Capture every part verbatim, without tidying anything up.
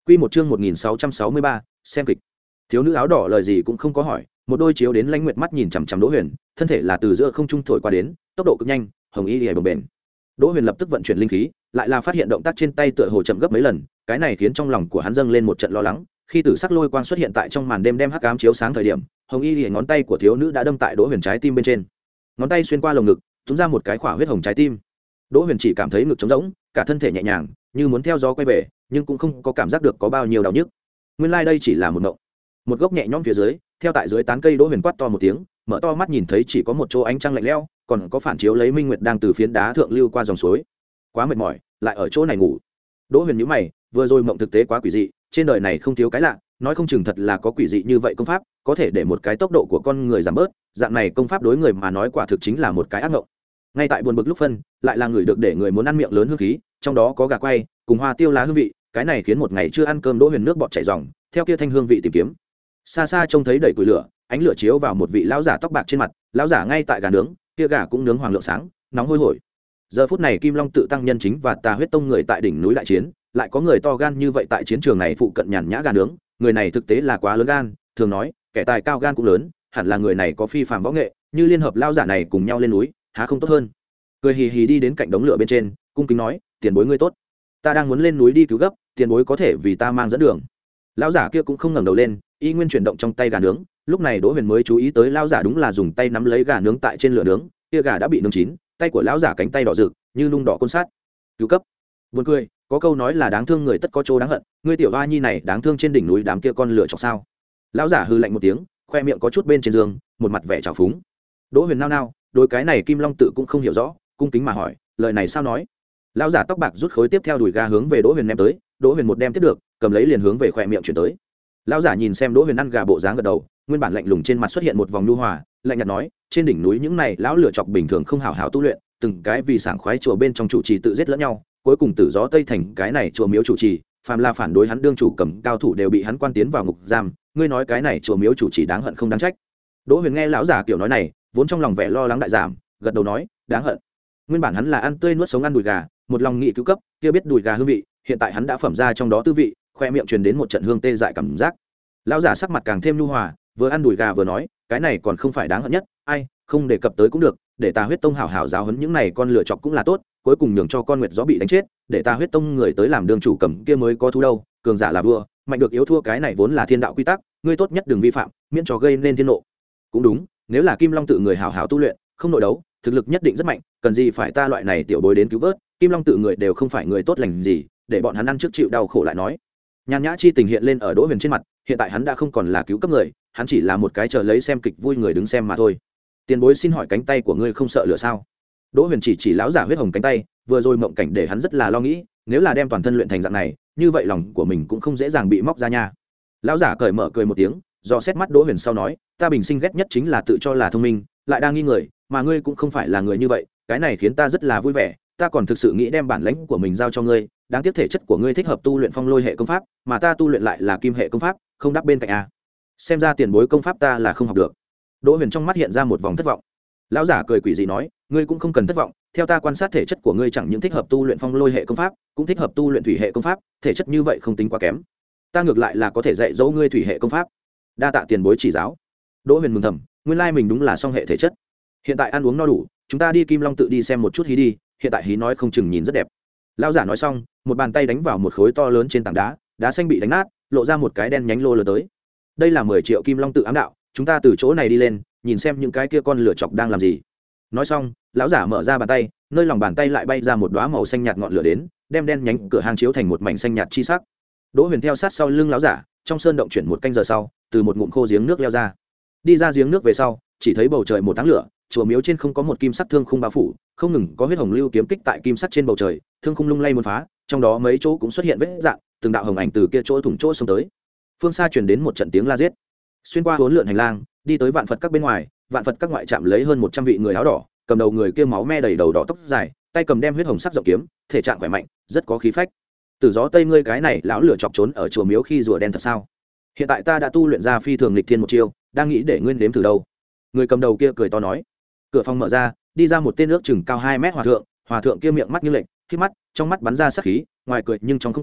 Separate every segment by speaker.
Speaker 1: Quy một chương một nghìn sáu trăm sáu mươi ba, xem kịch. Thiếu nữ áo đỏ lời gì cũng không có hỏi, một đôi chiếu đến lãnh nguyệt mắt nhìn chằm chằm Đỗ Huyền, thân thể là từ giữa không trung thổi qua đến, tốc độ cực nhanh, hồng y liễu bồng bềnh. Đỗ Huyền lập tức vận chuyển linh khí, lại là phát hiện động tác trên tay tựa hồ chậm gấp mấy lần, cái này khiến trong lòng của hắn dâng lên một trận lo lắng. Khi tử sắc lôi quang xuất hiện tại trong màn đêm đem hắc ám chiếu sáng thời điểm, hồng y liễu ngón tay của thiếu nữ đã đâm tại Đỗ Huyền trái tim bên trên. Ngón tay xuyên qua lồng ngực, túm ra một cái khỏa huyết hồng trái tim. Đỗ Huyền chỉ cảm thấy ngực trống rỗng, cả thân thể nhẹ nhàng, như muốn theo gió quay về, nhưng cũng không có cảm giác được có bao nhiêu đau nhức. Nguyên lai like đây chỉ là một mộng. Một gốc nhẹ nhõm phía dưới, theo tại dưới tán cây Đỗ Huyền quát to một tiếng, mở to mắt nhìn thấy chỉ có một chỗ ánh trăng lạnh lẽo, còn có phản chiếu lấy minh nguyệt đang từ phiến đá thượng lưu qua dòng suối. Quá mệt mỏi, lại ở chỗ này ngủ. Đỗ Huyền nhíu mày, vừa rồi mộng thực tế quá quỷ dị, trên đời này không thiếu cái lạ, nói không chừng thật là có quỷ dị như vậy công pháp, có thể để một cái tốc độ của con người giảm bớt, dạng này công pháp đối người mà nói quả thực chính là một cái ác mộng. Ngay tại buồn bực lúc phân, lại là người được để người muốn ăn miệng lớn hương khí, trong đó có gà quay, cùng hoa tiêu lá hương vị, cái này khiến một ngày chưa ăn cơm Đỗ Huyền nước bọt chảy ròng, theo kia thanh hương vị tìm kiếm. Xa xa trông thấy đầy củi lửa, ánh lửa chiếu vào một vị lão giả tóc bạc trên mặt, lão giả ngay tại gà nướng, kia gà cũng nướng hoàng lượng sáng, nóng hôi hổi. Giờ phút này Kim Long tự tăng nhân chính và Tà Huyết Tông người tại đỉnh núi đại chiến, lại có người to gan như vậy tại chiến trường này phụ cận nhàn nhã gà nướng, người này thực tế là quá lớn gan, thường nói, kẻ tài cao gan cũng lớn, hẳn là người này có phi phàm võ nghệ, như liên hợp lão giả này cùng nhau lên núi, há không tốt hơn. Cười hì hì đi đến cạnh đống lửa bên trên, cung kính nói, tiền bối ngươi tốt, ta đang muốn lên núi đi cứu gấp, tiền bối có thể vì ta mang dẫn đường. Lão giả kia cũng không ngẩng đầu lên, y nguyên chuyển động trong tay gà nướng, lúc này Đỗ Huyền mới chú ý tới lão giả đúng là dùng tay nắm lấy gà nướng tại trên lửa nướng, kia gà đã bị nướng chín, tay của lão giả cánh tay đỏ rực, như nung đỏ côn sát. Cứu cấp. Buồn cười, có câu nói là đáng thương người tất có chỗ đáng hận, ngươi tiểu hoa nhi này đáng thương trên đỉnh núi đám kia con lửa chọc sao? Lão giả hừ lạnh một tiếng, khoe miệng có chút bên trên giường, một mặt vẻ trào phúng. Đỗ Huyền nao nao, đối cái này Kim Long tự cũng không hiểu rõ, cung kính mà hỏi, lời này sao nói? Lão giả tóc bạc rút khối tiếp theo đùi gà hướng về Đỗ Huyền ném tới, Đỗ Huyền một đem tiếp được, cầm lấy liền hướng về khoe miệng chuyển tới. Lão giả nhìn xem Đỗ Huyền ăn gà bộ dáng gật đầu, nguyên bản lạnh lùng trên mặt xuất hiện một vòng nhu hòa, lạnh nhạt nói, trên đỉnh núi những này lão lửa chọc bình thường không hảo hảo tu luyện, từng cái vì sảng khoái chùa bên trong chủ trì tự giết lẫn nhau, cuối cùng tử gió tây thành cái này chùa miếu chủ trì, phàm là phản đối hắn đương chủ cầm cao thủ đều bị hắn quan tiến vào ngục giam, ngươi nói cái này chùa miếu chủ trì đáng hận không đáng trách. Đỗ Huyền nghe lão giả kiểu nói này, vốn trong lòng vẻ lo lắng đại giảm, gật đầu nói, đáng hận. Nguyên bản hắn là ăn tươi nuốt sống ăn đùi gà, một lòng nghị cứu cấp, kia biết đùi gà hương vị, hiện tại hắn đã phẩm ra trong đó tư vị, khoe miệng truyền đến một trận hương tê dại cảm giác. Lão giả sắc mặt càng thêm nhu hòa, vừa ăn đùi gà vừa nói, cái này còn không phải đáng hận nhất, ai, không đề cập tới cũng được, để Ta Huyết Tông hảo hảo giáo huấn những này con lửa chọc cũng là tốt, cuối cùng nhường cho con nguyệt gió bị đánh chết, để Ta Huyết Tông người tới làm đường chủ cầm kia mới có thú đâu, cường giả là vua, mạnh được yếu thua cái này vốn là thiên đạo quy tắc, ngươi tốt nhất đừng vi phạm, miễn cho gây nên thiên nộ. Cũng đúng, nếu là Kim Long tự người hảo hảo tu luyện, không nội đấu, thực lực nhất định rất mạnh, cần gì phải ta loại này tiểu bối đến cứu vớt, Kim Long tự người đều không phải người tốt lành gì, để bọn hắn ăn trước chịu đau khổ lại nói. Nhàn nhã chi tình hiện lên ở Đỗ Huyền trên mặt, hiện tại hắn đã không còn là cứu cấp người, hắn chỉ là một cái chờ lấy xem kịch vui người đứng xem mà thôi. Tiền bối xin hỏi cánh tay của ngươi không sợ lửa sao? Đỗ Huyền chỉ chỉ lão giả huyết hồng cánh tay, vừa rồi mộng cảnh để hắn rất là lo nghĩ, nếu là đem toàn thân luyện thành dạng này, như vậy lòng của mình cũng không dễ dàng bị móc ra nha. Lão giả cởi mở cười một tiếng, do xét mắt Đỗ Huyền sau nói, ta bình sinh ghét nhất chính là tự cho là thông minh, lại đang nghi người, mà ngươi cũng không phải là người như vậy, cái này khiến ta rất là vui vẻ, ta còn thực sự nghĩ đem bản lãnh của mình giao cho ngươi, đáng tiếc thể chất của ngươi thích hợp tu luyện phong lôi hệ công pháp, mà ta tu luyện lại là kim hệ công pháp, không đáp bên cạnh a. Xem ra tiền bối công pháp ta là không học được. Đỗ Huyền trong mắt hiện ra một vòng thất vọng. Lão giả cười quỷ dị nói, ngươi cũng không cần thất vọng, theo ta quan sát thể chất của ngươi chẳng những thích hợp tu luyện phong lôi hệ công pháp, cũng thích hợp tu luyện thủy hệ công pháp, thể chất như vậy không tính quá kém. Ta ngược lại là có thể dạy dỗ ngươi thủy hệ công pháp. Đa tạ tiền bối chỉ giáo. Đỗ Huyền mừng thầm, nguyên lai mình đúng là song hệ thể chất. Hiện tại ăn uống no đủ, chúng ta đi Kim Long tự đi xem một chút hí đi, hiện tại hí nói không chừng nhìn rất đẹp. Lão giả nói xong, một bàn tay đánh vào một khối to lớn trên tảng đá, đá xanh bị đánh nát, lộ ra một cái đen nhánh lô lớn tới. Đây là mười triệu Kim Long tự ám đạo, chúng ta từ chỗ này đi lên, nhìn xem những cái kia con lửa chọc đang làm gì. Nói xong, lão giả mở ra bàn tay, nơi lòng bàn tay lại bay ra một đóa màu xanh nhạt ngọn lửa đến, đem đen nhánh cửa hang chiếu thành một mảnh xanh nhạt chi sắc. Đỗ Huyền theo sát sau lưng lão giả, trong sơn động chuyển một canh giờ sau, từ một ngụm khô giếng nước leo ra. Đi ra giếng nước về sau, chỉ thấy bầu trời một tháng lửa, chùa miếu trên không có một kim sắc thương khung bao phủ, không ngừng có huyết hồng lưu kiếm kích tại kim sắc trên bầu trời, thương khung lung lay muốn phá, trong đó mấy chỗ cũng xuất hiện vết rạn, từng đạo hồng ảnh từ kia chỗ thủng chỗ xông tới. Phương xa truyền đến một trận tiếng la giết. Xuyên qua hỗn lượn hành lang, đi tới vạn Phật các bên ngoài, vạn Phật các ngoại trạm lấy hơn một trăm vị người áo đỏ, cầm đầu người kia máu me đầy đầu đỏ tóc dài, tay cầm đem huyết hồng sắc rộng kiếm, thể trạng khỏe mạnh, rất có khí phách. Từ gió tây ngươi cái này lão lửa chọc trốn ở chùa miếu khi rùa đen thật sao? Hiện tại ta đã tu luyện ra phi thường nghịch thiên một chiêu, đang nghĩ để nguyên đếm thử đâu. Người cầm đầu kia cười to nói. Cửa phòng mở ra, đi ra một tên nước chừng cao hai mét hòa thượng, hòa thượng kia miệng mắt như lệnh, khi mắt trong mắt bắn ra sát khí, ngoài cười nhưng trong không cười,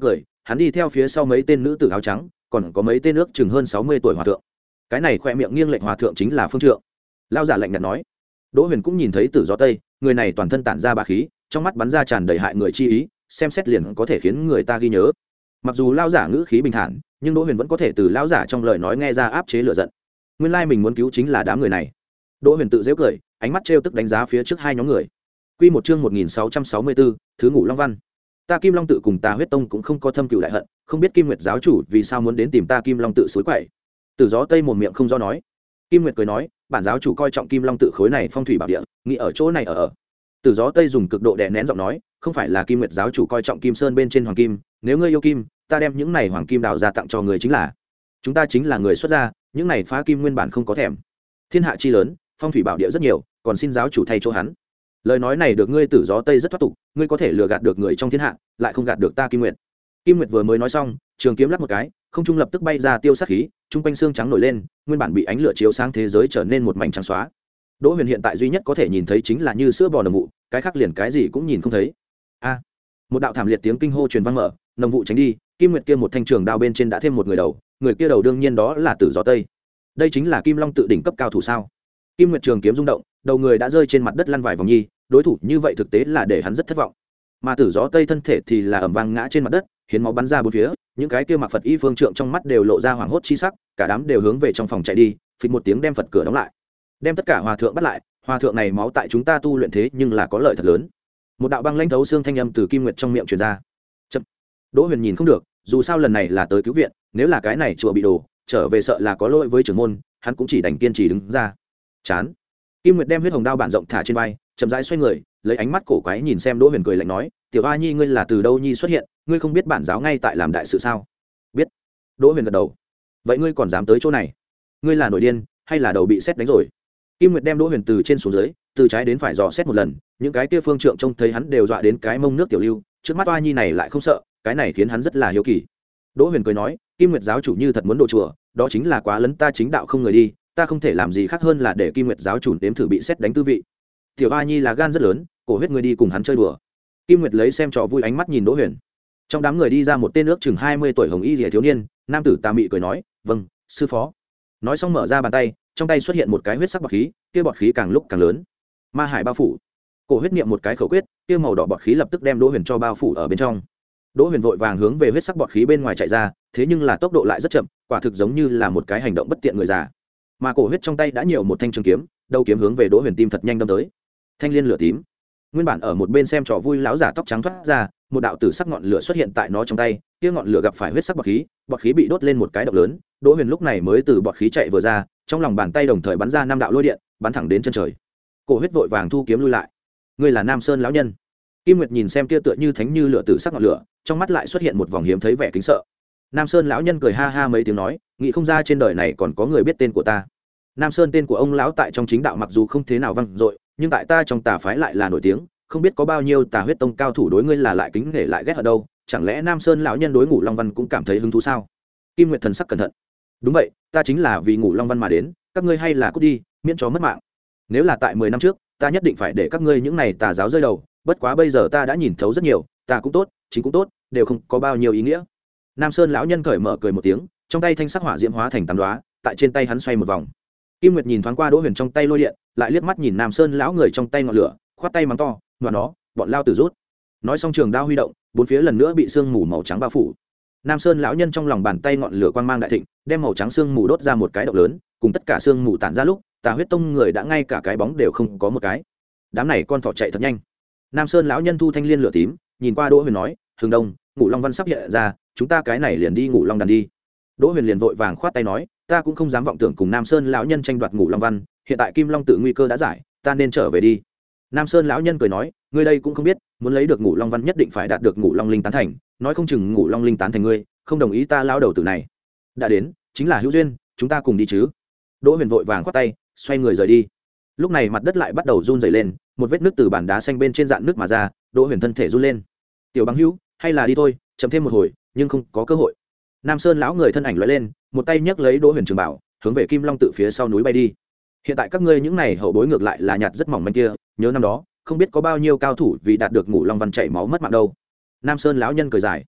Speaker 1: hắn đi theo phía sau mấy tên nữ tử áo trắng, còn có mấy tên ước chừng hơn sáu mươi tuổi hòa thượng. Cái này khoe miệng nghiêng lệch hòa thượng chính là Phương Trượng. Lão giả lạnh nhạt nói. Đỗ Huyền cũng nhìn thấy Tử Gió Tây, người này toàn thân tản ra bá khí, trong mắt bắn ra tràn đầy hại người chi ý, xem xét liền có thể khiến người ta ghi nhớ. Mặc dù lão giả ngữ khí bình thản, nhưng Đỗ Huyền vẫn có thể từ lão giả trong lời nói nghe ra áp chế lửa giận. Nguyên lai mình muốn cứu chính là đám người này. Đỗ Huyền tự giễu cười, ánh mắt trêu tức đánh giá phía trước hai nhóm người. Quy một chương một nghìn sáu trăm sáu mươi tư, thứ Ngũ Long Văn. Ta Kim Long tự cùng Ta Huyết Tông cũng không có thâm cừu đại hận, không biết Kim Nguyệt giáo chủ vì sao muốn đến tìm ta Kim Long tự suối quậy. Tử Gió Tây mồm miệng không do nói. Kim Nguyệt cười nói, bản giáo chủ coi trọng Kim Long tự khối này phong thủy bảo địa, nghĩ ở chỗ này ở ở. Tử Gió Tây dùng cực độ đè nén giọng nói, không phải là Kim Nguyệt giáo chủ coi trọng Kim Sơn bên trên hoàng kim, nếu ngươi yêu kim, ta đem những này hoàng kim đào ra tặng cho người chính là. Chúng ta chính là người xuất gia, những này phá kim nguyên bản không có thèm. Thiên hạ chi lớn, phong thủy bảo địa rất nhiều, còn xin giáo chủ thay chỗ hắn. Lời nói này được ngươi Tử Gió Tây rất thoát tục, ngươi có thể lừa gạt được người trong thiên hạ, lại không gạt được ta Kim Nguyệt. Kim Nguyệt vừa mới nói xong, trường kiếm lắc một cái, không trung lập tức bay ra tiêu sát khí, trung quanh xương trắng nổi lên, nguyên bản bị ánh lửa chiếu sáng thế giới trở nên một mảnh trắng xóa. Đỗ Huyền hiện tại duy nhất có thể nhìn thấy chính là như sữa bò nồng vụ, cái khác liền cái gì cũng nhìn không thấy. A! Một đạo thảm liệt tiếng kinh hô truyền vang mở, nồng vụ tránh đi, Kim Nguyệt kia một thanh trường đao bên trên đã thêm một người đầu, người kia đầu đương nhiên đó là Tử Gió Tây. Đây chính là Kim Long tự đỉnh cấp cao thủ sao? Kim Nguyệt trường kiếm rung động, đầu người đã rơi trên mặt đất lăn vài vòng nhi, đối thủ như vậy thực tế là để hắn rất thất vọng. Mà Tử Gió Tây thân thể thì là ầm vang ngã trên mặt đất, hiến máu bắn ra bốn phía, những cái kia mặc Phật y phương trượng trong mắt đều lộ ra hoảng hốt chi sắc, cả đám đều hướng về trong phòng chạy đi, phịch một tiếng đem Phật cửa đóng lại. Đem tất cả hòa thượng bắt lại, hòa thượng này máu tại chúng ta tu luyện thế nhưng là có lợi thật lớn. Một đạo băng lãnh thấu xương thanh âm từ Kim Nguyệt trong miệng truyền ra. Chậm. Đỗ Huyền nhìn không được, dù sao lần này là tới cứu viện, nếu là cái này chùa bị đổ, trở về sợ là có lỗi với trưởng môn, hắn cũng chỉ đành kiên trì đứng ra. Chán. Kim Nguyệt đem huyết hồng đao bản rộng thả trên vai, chậm rãi xoay người, lấy ánh mắt cổ quái nhìn xem Đỗ Huyền cười lạnh nói, "Tiểu A Nhi ngươi là từ đâu nhi xuất hiện, ngươi không biết bản giáo ngay tại làm đại sự sao?" "Biết." Đỗ Huyền gật đầu. "Vậy ngươi còn dám tới chỗ này? Ngươi là nổi điên, hay là đầu bị sét đánh rồi?" Kim Nguyệt đem Đỗ Huyền từ trên xuống dưới, từ trái đến phải dò xét một lần, những cái kia phương trượng trông thấy hắn đều dọa đến cái mông nước tiểu lưu, trước mắt A Nhi này lại không sợ, cái này khiến hắn rất là hiếu kỳ. Đỗ Huyền cười nói, Kim Nguyệt giáo chủ như thật muốn độ chùa, đó chính là quá lấn ta chính đạo không người đi, ta không thể làm gì khác hơn là để Kim Nguyệt giáo chủ nếm thử bị sét đánh tư vị. Tiểu A Nhi là gan rất lớn, cổ huyết người đi cùng hắn chơi đùa. Kim Nguyệt lấy xem trò vui ánh mắt nhìn Đỗ Huyền. Trong đám người đi ra một tên nước chừng hai mươi tuổi hồng y rìa thiếu niên, nam tử tà mị cười nói, "Vâng, sư phó." Nói xong mở ra bàn tay, trong tay xuất hiện một cái huyết sắc bọt khí, kia bọt khí càng lúc càng lớn. Ma hải bao phủ. Cổ huyết niệm một cái khẩu quyết, kia màu đỏ bọt khí lập tức đem Đỗ Huyền cho bao phủ ở bên trong. Đỗ Huyền vội vàng hướng về huyết sắc bọt khí bên ngoài chạy ra, thế nhưng là tốc độ lại rất chậm, quả thực giống như là một cái hành động bất tiện người già. Mà cổ huyết trong tay đã nhiều một thanh trường kiếm, đầu kiếm hướng về Đỗ Huyền tim thật nhanh đâm tới. Thanh liên lửa tím. Nguyên bản ở một bên xem trò vui lão giả tóc trắng thoát ra, một đạo tử sắc ngọn lửa xuất hiện tại nó trong tay, kia ngọn lửa gặp phải huyết sắc bọt khí, bọt khí bị đốt lên một cái động lớn, Đỗ Huyền lúc này mới từ bọt khí chạy vừa ra, trong lòng bàn tay đồng thời bắn ra năm đạo lôi điện, bắn thẳng đến chân trời. Cổ huyết vội vàng thu kiếm lui lại. Ngươi là Nam Sơn lão nhân. Kim Nguyệt nhìn xem kia tựa như thánh như lửa tử sắc ngọn lửa, trong mắt lại xuất hiện một vòng hiếm thấy vẻ kính sợ. Nam Sơn lão nhân cười ha ha mấy tiếng nói, nghĩ không ra trên đời này còn có người biết tên của ta. Nam Sơn tên của ông lão tại trong chính đạo mặc dù không thế nào vang dội, nhưng tại ta trong tà phái lại là nổi tiếng, không biết có bao nhiêu Tà Huyết Tông cao thủ đối ngươi là lại kính nể lại ghét ở đâu, chẳng lẽ Nam Sơn lão nhân đối Ngũ Long Văn cũng cảm thấy hứng thú sao? Kim Nguyệt thần sắc cẩn thận. Đúng vậy, ta chính là vì Ngũ Long Văn mà đến, các ngươi hay là cút đi, miễn cho mất mạng. Nếu là tại mười năm trước, ta nhất định phải để các ngươi những này tà giáo rơi đầu, bất quá bây giờ ta đã nhìn thấu rất nhiều, ta cũng tốt, chính cũng tốt, đều không có bao nhiêu ý nghĩa. Nam Sơn lão nhân cởi mở cười một tiếng, trong tay thanh sắc hỏa diễm hóa thành tám đóa, tại trên tay hắn xoay một vòng. Kim Nguyệt nhìn thoáng qua Đỗ Huyền trong tay lôi điện, lại liếc mắt nhìn Nam Sơn lão người trong tay ngọn lửa, khoát tay mắng to, "Ngoan nó, bọn lao tử rút." Nói xong trường đao huy động, bốn phía lần nữa bị sương mù màu trắng bao phủ. Nam Sơn lão nhân trong lòng bàn tay ngọn lửa quang mang đại thịnh, đem màu trắng sương mù đốt ra một cái động lớn, cùng tất cả sương mù tản ra lúc, Tà Huyết Tông người đã ngay cả cái bóng đều không có một cái. Đám này con thỏ chạy thật nhanh. Nam Sơn lão nhân thu thanh liên lửa tím, nhìn qua Đỗ Huyền nói, "Hướng Đông, Ngũ Long Văn sắp hiện ra, chúng ta cái này liền đi Ngũ Long đàn đi." Đỗ Huyền liền vội vàng khoát tay nói, "Ta cũng không dám vọng tưởng cùng Nam Sơn lão nhân tranh đoạt Ngũ Long Văn, hiện tại Kim Long tự nguy cơ đã giải, ta nên trở về đi." Nam Sơn lão nhân cười nói, "Ngươi đây cũng không biết, muốn lấy được Ngũ Long Văn nhất định phải đạt được Ngũ Long linh tán thành, nói không chừng Ngũ Long linh tán thành ngươi, không đồng ý ta lão đầu tử này. Đã đến, chính là hữu duyên, chúng ta cùng đi chứ." Đỗ Huyền vội vàng khoát tay, xoay người rời đi. Lúc này mặt đất lại bắt đầu run rẩy lên, một vết nước từ bản đá xanh bên trên dạn nước mà ra, Đỗ Huyền thân thể run lên. "Tiểu Bằng Hữu, hay là đi thôi, chậm thêm một hồi, nhưng không có cơ hội." Nam Sơn lão người thân ảnh lóe lên, một tay nhấc lấy Đỗ Huyền trường bảo, hướng về Kim Long tự phía sau núi bay đi. Hiện tại các ngươi những này hậu bối ngược lại là nhạt rất mỏng manh kia, nhớ năm đó, không biết có bao nhiêu cao thủ vì đạt được Ngũ Long Văn chảy máu mất mạng đâu. Nam Sơn lão nhân cười dài.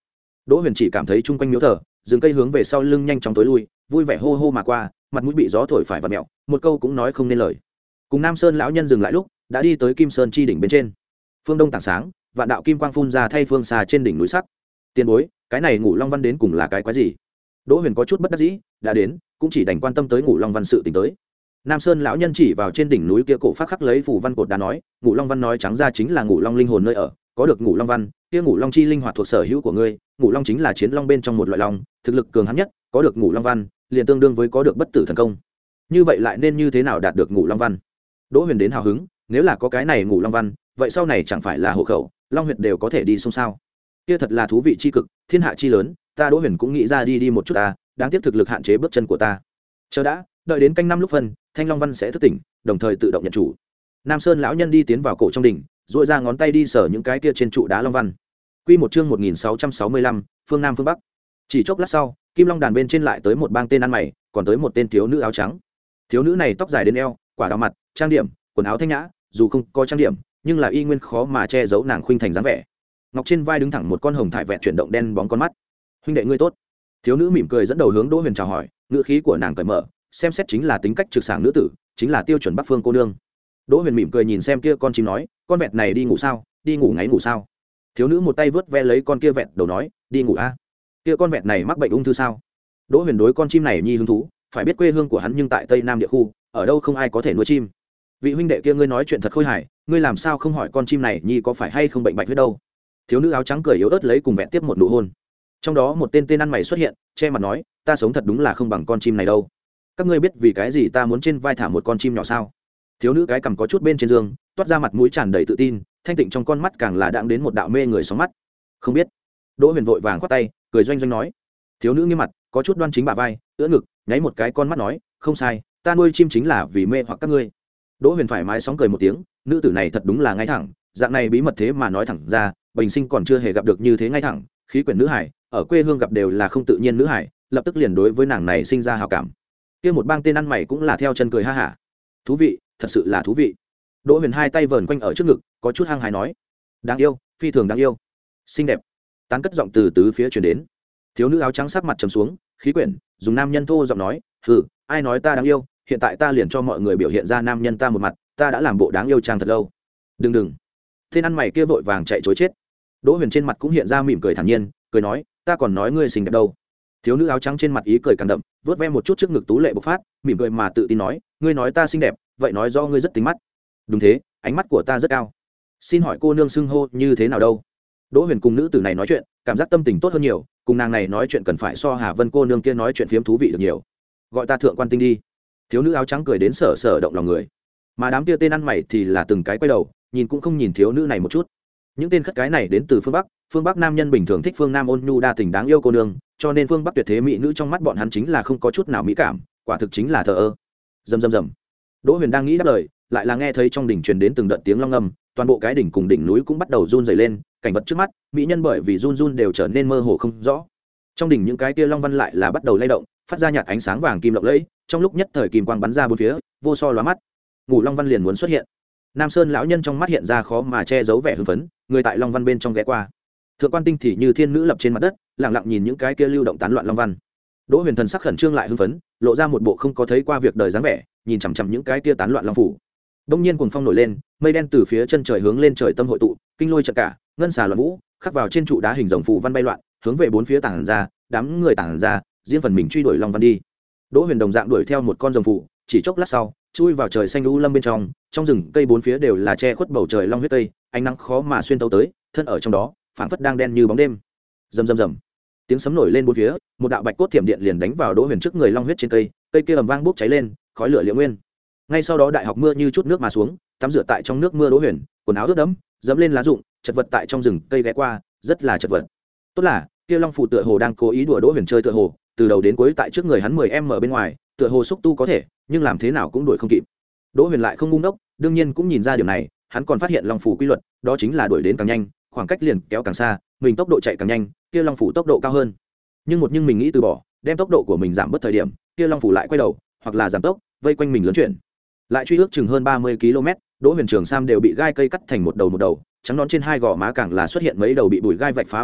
Speaker 1: Đỗ Huyền chỉ cảm thấy chung quanh miếu thờ rừng cây hướng về sau lưng nhanh chóng tối lui, vui vẻ hô hô mà qua, mặt mũi bị gió thổi phải vặn mèo, một câu cũng nói không nên lời. Cùng Nam Sơn lão nhân dừng lại lúc đã đi tới Kim Sơn chi đỉnh bên trên. Phương đông tảng sáng, vạn đạo kim quang phun ra thay phương xa trên đỉnh núi sắc. Tiền bối, cái này Ngũ Long Văn đến cùng là cái quái gì? Đỗ Huyền có chút bất đắc dĩ, đã đến cũng chỉ đành quan tâm tới Ngũ Long Văn sự tình tới. Nam Sơn lão nhân chỉ vào trên đỉnh núi kia cổ phát khắc lấy phù văn cột đá nói, Ngũ Long Văn nói trắng ra chính là Ngũ Long linh hồn nơi ở, có được Ngũ Long Văn, kia Ngũ Long chi linh hoạt thuộc sở hữu của ngươi, Ngũ Long chính là chiến long bên trong một loại long, thực lực cường hãn nhất, có được Ngũ Long Văn, liền tương đương với có được bất tử thần công. Như vậy lại nên như thế nào đạt được Ngũ Long Văn? Đỗ Huyền đến hào hứng, nếu là có cái này Ngũ Long Văn, vậy sau này chẳng phải là hộ khẩu, Long huyệt đều có thể đi xung sao? Kia thật là thú vị chi cực, thiên hạ chi lớn, ta Đỗ Huyền cũng nghĩ ra đi đi một chút ta, đáng tiếc thực lực hạn chế bước chân của ta. Chờ đã, đợi đến canh năm lúc phân, Thanh Long Văn sẽ thức tỉnh, đồng thời tự động nhận chủ. Nam Sơn lão nhân đi tiến vào cổ trong đỉnh, duỗi ra ngón tay đi sờ những cái kia trên trụ đá long văn. Quy một chương một nghìn sáu trăm sáu mươi lăm, phương Nam phương Bắc. Chỉ chốc lát sau, Kim Long đàn bên trên lại tới một bang tên ăn mày, còn tới một tên thiếu nữ áo trắng. Thiếu nữ này tóc dài đến eo, quả đào mặt, trang điểm, quần áo thanh nhã, dù không có trang điểm, nhưng là y nguyên khó mà che giấu nàng khuynh thành dáng vẻ. Ngọc trên vai đứng thẳng một con hồng thải vẹn chuyển động đen bóng con mắt. Huynh đệ ngươi tốt. Thiếu nữ mỉm cười dẫn đầu hướng Đỗ Huyền chào hỏi, ngữ khí của nàng cởi mở, xem xét chính là tính cách trực sảng nữ tử, chính là tiêu chuẩn Bắc Phương cô nương. Đỗ Huyền mỉm cười nhìn xem kia con chim nói, con vẹt này đi ngủ sao, đi ngủ ngáy ngủ sao? Thiếu nữ một tay vớt ve lấy con kia vẹt đầu nói, đi ngủ a. Kia con vẹt này mắc bệnh ung thư sao? Đỗ Huyền đối con chim này nhi hứng thú, phải biết quê hương của hắn nhưng tại Tây Nam địa khu, ở đâu không ai có thể nuôi chim. Vị huynh đệ kia ngươi nói chuyện thật khôi hài, ngươi làm sao không hỏi con chim này nhi có phải hay không bệnh bạch huyết đâu? Thiếu nữ áo trắng cười yếu ớt lấy cùng vẹt tiếp một nụ hôn. Trong đó một tên tên ăn mày xuất hiện, che mặt nói, ta sống thật đúng là không bằng con chim này đâu. Các ngươi biết vì cái gì ta muốn trên vai thả một con chim nhỏ sao? Thiếu nữ cái cằm có chút bên trên giường, toát ra mặt mũi tràn đầy tự tin, thanh tịnh trong con mắt càng là đãng đến một đạo mê người sóng mắt. Không biết. Đỗ Huyền vội vàng khoát tay, cười doanh doanh nói. Thiếu nữ nghiêm mặt, có chút đoan chính bả vai, ưỡn ngực, nháy một cái con mắt nói, không sai, ta nuôi chim chính là vì mê hoặc các ngươi. Đỗ Huyền thoải mái sóng cười một tiếng, nữ tử này thật đúng là ngay thẳng, dạng này bí mật thế mà nói thẳng ra, bình sinh còn chưa hề gặp được như thế ngay thẳng, khí quyển nữ hải, ở quê hương gặp đều là không tự nhiên nữ hải, lập tức liền đối với nàng này sinh ra hào cảm. Kia một bang tên ăn mày cũng là theo chân cười ha hả. Thú vị, thật sự là thú vị. Đỗ Huyền hai tay vờn quanh ở trước ngực, có chút hăng hái nói, đáng yêu, phi thường đáng yêu, xinh đẹp. Tán cất giọng từ tứ phía truyền đến. Thiếu nữ áo trắng sắc mặt trầm xuống, khí quyển, dùng nam nhân thô giọng nói, hừ, ai nói ta đáng yêu, hiện tại ta liền cho mọi người biểu hiện ra nam nhân ta một mặt, ta đã làm bộ đáng yêu trang thật lâu. Đừng đừng. Tên ăn mày kia vội vàng chạy trối chết. Đỗ Huyền trên mặt cũng hiện ra mỉm cười thản nhiên, cười nói, ta còn nói ngươi xinh đẹp đâu. Thiếu nữ áo trắng trên mặt ý cười càng đậm, vớt ve một chút trước ngực tú lệ bộc phát, mỉm cười mà tự tin nói, ngươi nói ta xinh đẹp, vậy nói do ngươi rất tính mắt. Đúng thế, ánh mắt của ta rất cao. Xin hỏi cô nương xưng hô như thế nào đâu? Đỗ Huyền cùng nữ tử này nói chuyện, cảm giác tâm tình tốt hơn nhiều, cùng nàng này nói chuyện cần phải so Hà Vân cô nương kia nói chuyện phiếm thú vị được nhiều. Gọi ta thượng quan tinh đi. Thiếu nữ áo trắng cười đến sở sở động lòng người. Mà đám kia tên ăn mày thì là từng cái quay đầu, nhìn cũng không nhìn thiếu nữ này một chút. Những tên khất cái này đến từ phương Bắc, phương Bắc nam nhân bình thường thích phương Nam ôn nhu đa tình đáng yêu cô nương, cho nên phương Bắc tuyệt thế mỹ nữ trong mắt bọn hắn chính là không có chút nào mỹ cảm, quả thực chính là thờ ơ. Rầm rầm rầm. Đỗ Huyền đang nghĩ đáp lời, lại là nghe thấy trong đỉnh truyền đến từng đợt tiếng long ngâm, toàn bộ cái đỉnh cùng đỉnh núi cũng bắt đầu run rẩy lên, cảnh vật trước mắt, mỹ nhân bởi vì run run đều trở nên mơ hồ không rõ. Trong đỉnh những cái kia long văn lại là bắt đầu lay động, phát ra nhạt ánh sáng vàng kim lộng lẫy, trong lúc nhất thời kim quang bắn ra bốn phía, vô so lóa mắt. Ngũ Long Văn liền muốn xuất hiện. Nam Sơn lão nhân trong mắt hiện ra khó mà che giấu vẻ hưng phấn, người tại Long Văn bên trong ghé qua. Thượng quan tinh thì như thiên nữ lập trên mặt đất, lặng lặng nhìn những cái kia lưu động tán loạn long văn. Đỗ Huyền thần sắc khẩn trương lại hưng phấn, lộ ra một bộ không có thấy qua việc đời dáng vẻ, nhìn chằm chằm những cái kia tán loạn long phủ. Đông nhiên cuồng phong nổi lên, mây đen từ phía chân trời hướng lên trời tâm hội tụ, kinh lôi chợt cả, ngân xà loạn vũ, khắc vào trên trụ đá hình rồng phù văn bay loạn, hướng về bốn phía tản ra, đám người tản ra, riêng phần mình truy đuổi long văn đi. Đỗ Huyền đồng dạng đuổi theo một con rồng phù, chỉ chốc lát sau, chui vào trời xanh u lâm bên trong, trong rừng cây bốn phía đều là che khuất bầu trời long huyết cây, ánh nắng khó mà xuyên tấu tới, thân ở trong đó, phảng phất đang đen như bóng đêm. Rầm rầm rầm. Tiếng sấm nổi lên bốn phía, một đạo bạch cốt thiểm điện liền đánh vào Đỗ Huyền trước người long huyết trên cây, cây kia ầm vang bốc cháy lên, khói lửa liễu nguyên. Ngay sau đó đại học mưa như chút nước mà xuống, tắm rửa tại trong nước mưa Đỗ Huyền, quần áo ướt đẫm, dẫm lên lá rụng, chật vật tại trong rừng cây ghé qua, rất là chật vật. Tốt là, kia long phù tựa hồ đang cố ý đùa Đỗ Huyền chơi tựa hồ, từ đầu đến cuối tại trước người hắn mười m bên ngoài, tựa hồ xúc tu có thể, nhưng làm thế nào cũng đuổi không kịp. Đỗ Huyền lại không ngu ngốc, đương nhiên cũng nhìn ra điều này, hắn còn phát hiện long phù quy luật, đó chính là đuổi đến càng nhanh, khoảng cách liền kéo càng xa, mình tốc độ chạy càng nhanh, kia long phù tốc độ cao hơn. Nhưng một nhưng mình nghĩ từ bỏ, đem tốc độ của mình giảm bớt thời điểm, kia long phù lại quay đầu, hoặc là giảm tốc, vây quanh mình lớn chuyển. Lại truy ước chừng hơn ba mươi ki lô mét, Đỗ Huyền Trường Sam đều bị gai cây cắt thành một đầu một đầu, trắng nón trên hai gò má càng là xuất hiện mấy đầu bị bụi gai vạch phá vết máu,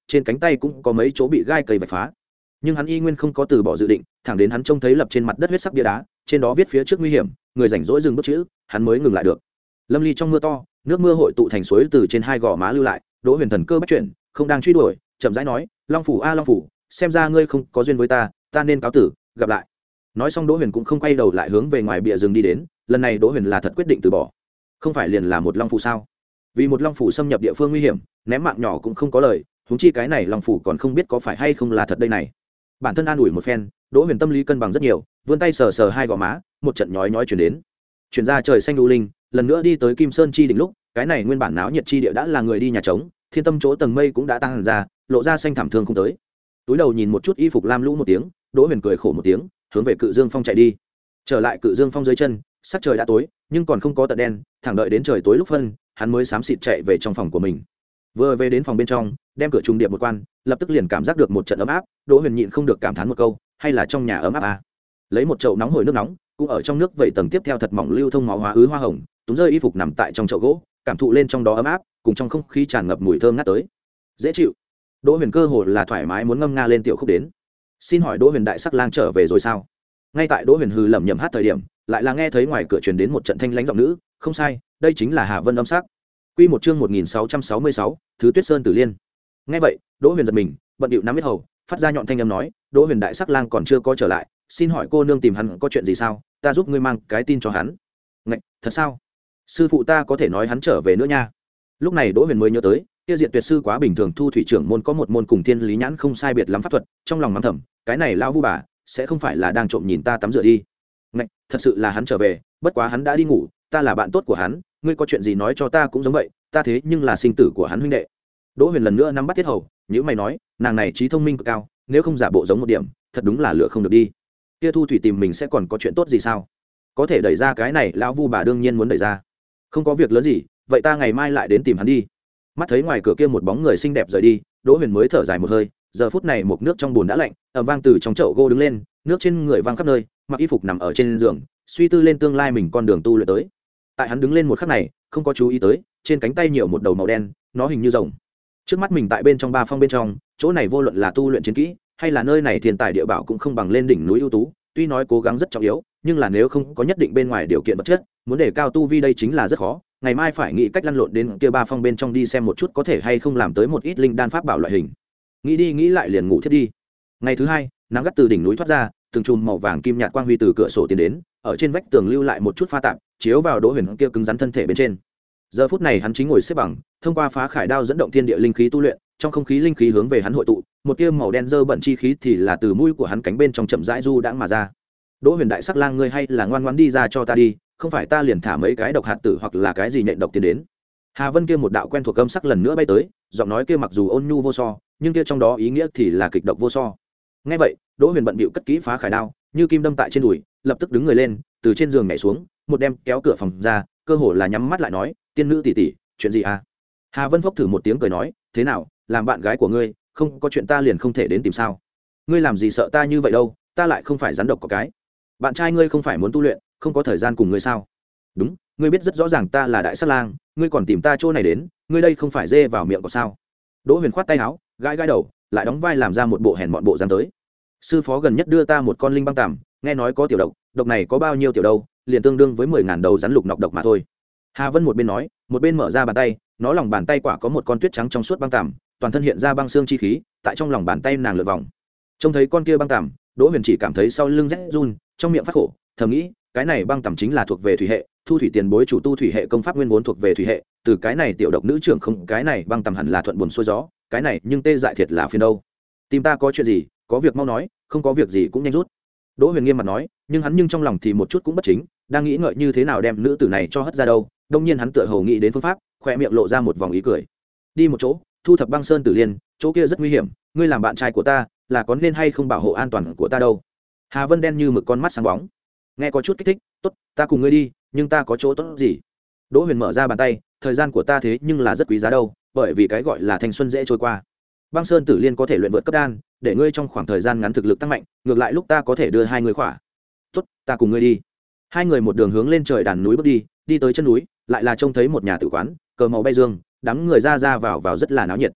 Speaker 1: trên cánh tay cũng có mấy chỗ bị gai cây vạch phá, nhưng hắn y nguyên không có từ bỏ dự định, thẳng đến hắn trông thấy lập trên mặt đất huyết sắc bia đá, trên đó viết phía trước nguy hiểm, người rảnh rỗi dừng bước chữ, hắn mới ngừng lại được. Lâm ly trong mưa to, nước mưa hội tụ thành suối từ trên hai gò má lưu lại. Đỗ Huyền thần cơ bắt chuyển, không đang truy đuổi, chậm rãi nói, long phủ a long phủ, xem ra ngươi không có duyên với ta, ta nên cáo tử, gặp lại. Nói xong Đỗ Huyền cũng không quay đầu lại hướng về ngoài bìa rừng đi đến. Lần này Đỗ Huyền là thật quyết định từ bỏ, không phải liền là một long phủ sao? Vì một long phủ xâm nhập địa phương nguy hiểm, ném mạng nhỏ cũng không có lời, huống chi cái này long phủ còn không biết có phải hay không là thật đây này. Bản thân an ủi một phen, Đỗ Huyền tâm lý cân bằng rất nhiều, vươn tay sờ sờ hai gò má, một trận nhói nhói chuyển đến. Chuyển ra trời xanh lưu linh, lần nữa đi tới Kim Sơn chi đỉnh lúc, cái này nguyên bản náo nhiệt chi địa đã là người đi nhà trống, thiên tâm chỗ tầng mây cũng đã tăng hẳn ra, lộ ra xanh thảm thương không tới. Túi đầu nhìn một chút y phục lam lũ một tiếng, Đỗ Huyền cười khổ một tiếng, hướng về Cự Dương Phong chạy đi. Trở lại Cự Dương Phong dưới chân, sắc trời đã tối, nhưng còn không có tận đen, thẳng đợi đến trời tối lúc phân, hắn mới xám xịt chạy về trong phòng của mình. Vừa về đến phòng bên trong, đem cửa trung điệp một quan, lập tức liền cảm giác được một trận ấm áp. Đỗ Huyền nhịn không được cảm thán một câu, hay là trong nhà ấm áp à? Lấy một chậu nóng hổi nước nóng, cũng ở trong nước vậy tầng tiếp theo thật mỏng lưu thông máu hóa ứ hoa hồng, túm rơi y phục nằm tại trong chậu gỗ, cảm thụ lên trong đó ấm áp, cùng trong không khí tràn ngập mùi thơm ngát tới, dễ chịu. Đỗ Huyền cơ hồ là thoải mái muốn ngâm nga lên tiểu khúc đến. Xin hỏi Đỗ Huyền đại sắc lang trở về rồi sao? Ngay tại Đỗ Huyền hừ lẩm nhẩm hát thời điểm, lại là nghe thấy ngoài cửa truyền đến một trận thanh lãnh giọng nữ, không sai, đây chính là Hà Vân âm sắc. Quy một chương một nghìn sáu trăm sáu mươi sáu, thứ Tuyết Sơn Tử Liên. Nghe vậy, Đỗ Huyền giật mình, bận điệu nắm biết hầu, phát ra nhọn thanh âm nói, Đỗ Huyền đại sắc lang còn chưa có trở lại, xin hỏi cô nương tìm hắn có chuyện gì sao? Ta giúp ngươi mang cái tin cho hắn. Ngạch, thật sao? Sư phụ ta có thể nói hắn trở về nữa nha. Lúc này Đỗ Huyền mới nhớ tới, kia Diện Tuyệt sư quá bình thường, thu thủy trưởng môn có một môn cùng Thiên Lý nhãn không sai biệt lắm pháp thuật, trong lòng mắng thầm, cái này lão vu bà sẽ không phải là đang trộm nhìn ta tắm rửa đi. Ngạch, thật sự là hắn trở về, bất quá hắn đã đi ngủ, ta là bạn tốt của hắn, ngươi có chuyện gì nói cho ta cũng giống vậy, ta thế nhưng là sinh tử của hắn huynh đệ. Đỗ Huyền lần nữa nắm bắt Tiết Hầu, nhíu mày nói, nàng này trí thông minh cực cao, nếu không giả bộ giống một điểm, thật đúng là lựa không được đi. Kia thu thủy tìm mình sẽ còn có chuyện tốt gì sao? Có thể đẩy ra cái này lão vu bà đương nhiên muốn đẩy ra. Không có việc lớn gì, vậy ta ngày mai lại đến tìm hắn đi. Mắt thấy ngoài cửa kia một bóng người xinh đẹp rời đi, Đỗ Huyền mới thở dài một hơi, giờ phút này một nước trong bùn đã lạnh, ầm vang từ trong chậu gỗ đứng lên, nước trên người văng khắp nơi, mặc y phục nằm ở trên giường, suy tư lên tương lai mình con đường tu luyện tới. Tại hắn đứng lên một khắc này, không có chú ý tới, trên cánh tay nhiều một đầu màu đen, nó hình như rồng. Trước mắt mình tại bên trong ba phong bên trong, chỗ này vô luận là tu luyện chiến kỹ, hay là nơi này thiên tài địa bảo cũng không bằng lên đỉnh núi ưu tú, tuy nói cố gắng rất trọng yếu, nhưng là nếu không có nhất định bên ngoài điều kiện vật chất, muốn để cao tu vi đây chính là rất khó. Ngày mai phải nghĩ cách lăn lộn đến kia ba phong bên trong đi xem một chút có thể hay không làm tới một ít linh đan pháp bảo loại hình. Nghĩ đi nghĩ lại liền ngủ thiết đi. Ngày thứ hai, nắng gắt từ đỉnh núi thoát ra, từng chùm màu vàng kim nhạt quang huy từ cửa sổ tiến đến, ở trên vách tường lưu lại một chút pha tạp, chiếu vào Đỗ Huyền kia cứng rắn thân thể bên trên. Giờ phút này hắn chính ngồi xếp bằng, thông qua phá khải đao dẫn động thiên địa linh khí tu luyện, trong không khí linh khí hướng về hắn hội tụ, một tia màu đen dơ bẩn chi khí thì là từ mũi của hắn cánh bên trong chậm rãi du đãng mà ra. Đỗ Huyền đại sắc lang, ngươi hay là ngoan ngoãn đi ra cho ta đi, không phải ta liền thả mấy cái độc hạt tử hoặc là cái gì nện độc tiến đến. Hà Vân kia một đạo quen thuộc âm sắc lần nữa bay tới, giọng nói kia mặc dù ôn nhu vô so, nhưng kia trong đó ý nghĩa thì là kịch độc vô so. Nghe vậy, Đỗ Huyền bận bịu cất kỹ phá khải đao, như kim đâm tại trên đùi, lập tức đứng người lên, từ trên giường nhảy xuống, một đem kéo cửa phòng ra, cơ hồ là nhắm mắt lại nói, tiên nữ tỷ tỷ, chuyện gì à? Hà Vân phốc thử một tiếng cười nói, thế nào, làm bạn gái của ngươi, không có chuyện ta liền không thể đến tìm sao? Ngươi làm gì sợ ta như vậy đâu, ta lại không phải rắn độc có cái. Bạn trai ngươi không phải muốn tu luyện, không có thời gian cùng ngươi sao? Đúng, ngươi biết rất rõ ràng ta là đại sát lang, ngươi còn tìm ta chỗ này đến, ngươi đây không phải dê vào miệng có sao? Đỗ Huyền khoát tay áo, gãi gãi đầu, lại đóng vai làm ra một bộ hèn mọn bộ dáng tới. Sư phó gần nhất đưa ta một con linh băng tằm, nghe nói có tiểu độc, độc này có bao nhiêu tiểu đâu, liền tương đương với mười ngàn đầu rắn lục nọc độc mà thôi. Hà Vân một bên nói, một bên mở ra bàn tay, nó lòng bàn tay quả có một con tuyết trắng trong suốt băng tằm, toàn thân hiện ra băng xương chi khí, tại trong lòng bàn tay nàng lượn vòng. Trông thấy con kia băng tằm, Đỗ Huyền chỉ cảm thấy sau lưng rét run, trong miệng phát khổ, thầm nghĩ, cái này băng tằm chính là thuộc về thủy hệ, thu thủy tiền bối chủ tu thủy hệ công pháp nguyên vốn thuộc về thủy hệ, từ cái này tiểu độc nữ trưởng không, cái này băng tằm hẳn là thuận buồm xuôi gió, cái này nhưng tê dại thiệt là phiền đâu. Tìm ta có chuyện gì, có việc mau nói, không có việc gì cũng nhanh rút. Đỗ Huyền nghiêm mặt nói, nhưng hắn nhưng trong lòng thì một chút cũng bất chính, đang nghĩ ngợi như thế nào đem nữ tử này cho hất ra đâu. Đông nhiên hắn tựa hồ nghĩ đến phương pháp, khoe miệng lộ ra một vòng ý cười. Đi một chỗ, thu thập băng sơn tử liên, chỗ kia rất nguy hiểm, ngươi làm bạn trai của ta, là có nên hay không bảo hộ an toàn của ta đâu. Hà Vân đen như mực con mắt sáng bóng, nghe có chút kích thích, tốt, ta cùng ngươi đi, nhưng ta có chỗ tốt gì? Đỗ Huyền mở ra bàn tay, thời gian của ta thế nhưng là rất quý giá đâu, bởi vì cái gọi là thanh xuân dễ trôi qua. Băng sơn tử liên có thể luyện vượt cấp đan, để ngươi trong khoảng thời gian ngắn thực lực tăng mạnh, ngược lại lúc ta có thể đưa hai người khỏa. Tốt, ta cùng ngươi đi. Hai người một đường hướng lên trời đàn núi bước đi, đi tới chân núi, lại là trông thấy một nhà tử quán, cờ màu bay dương, đám người ra ra vào vào rất là náo nhiệt.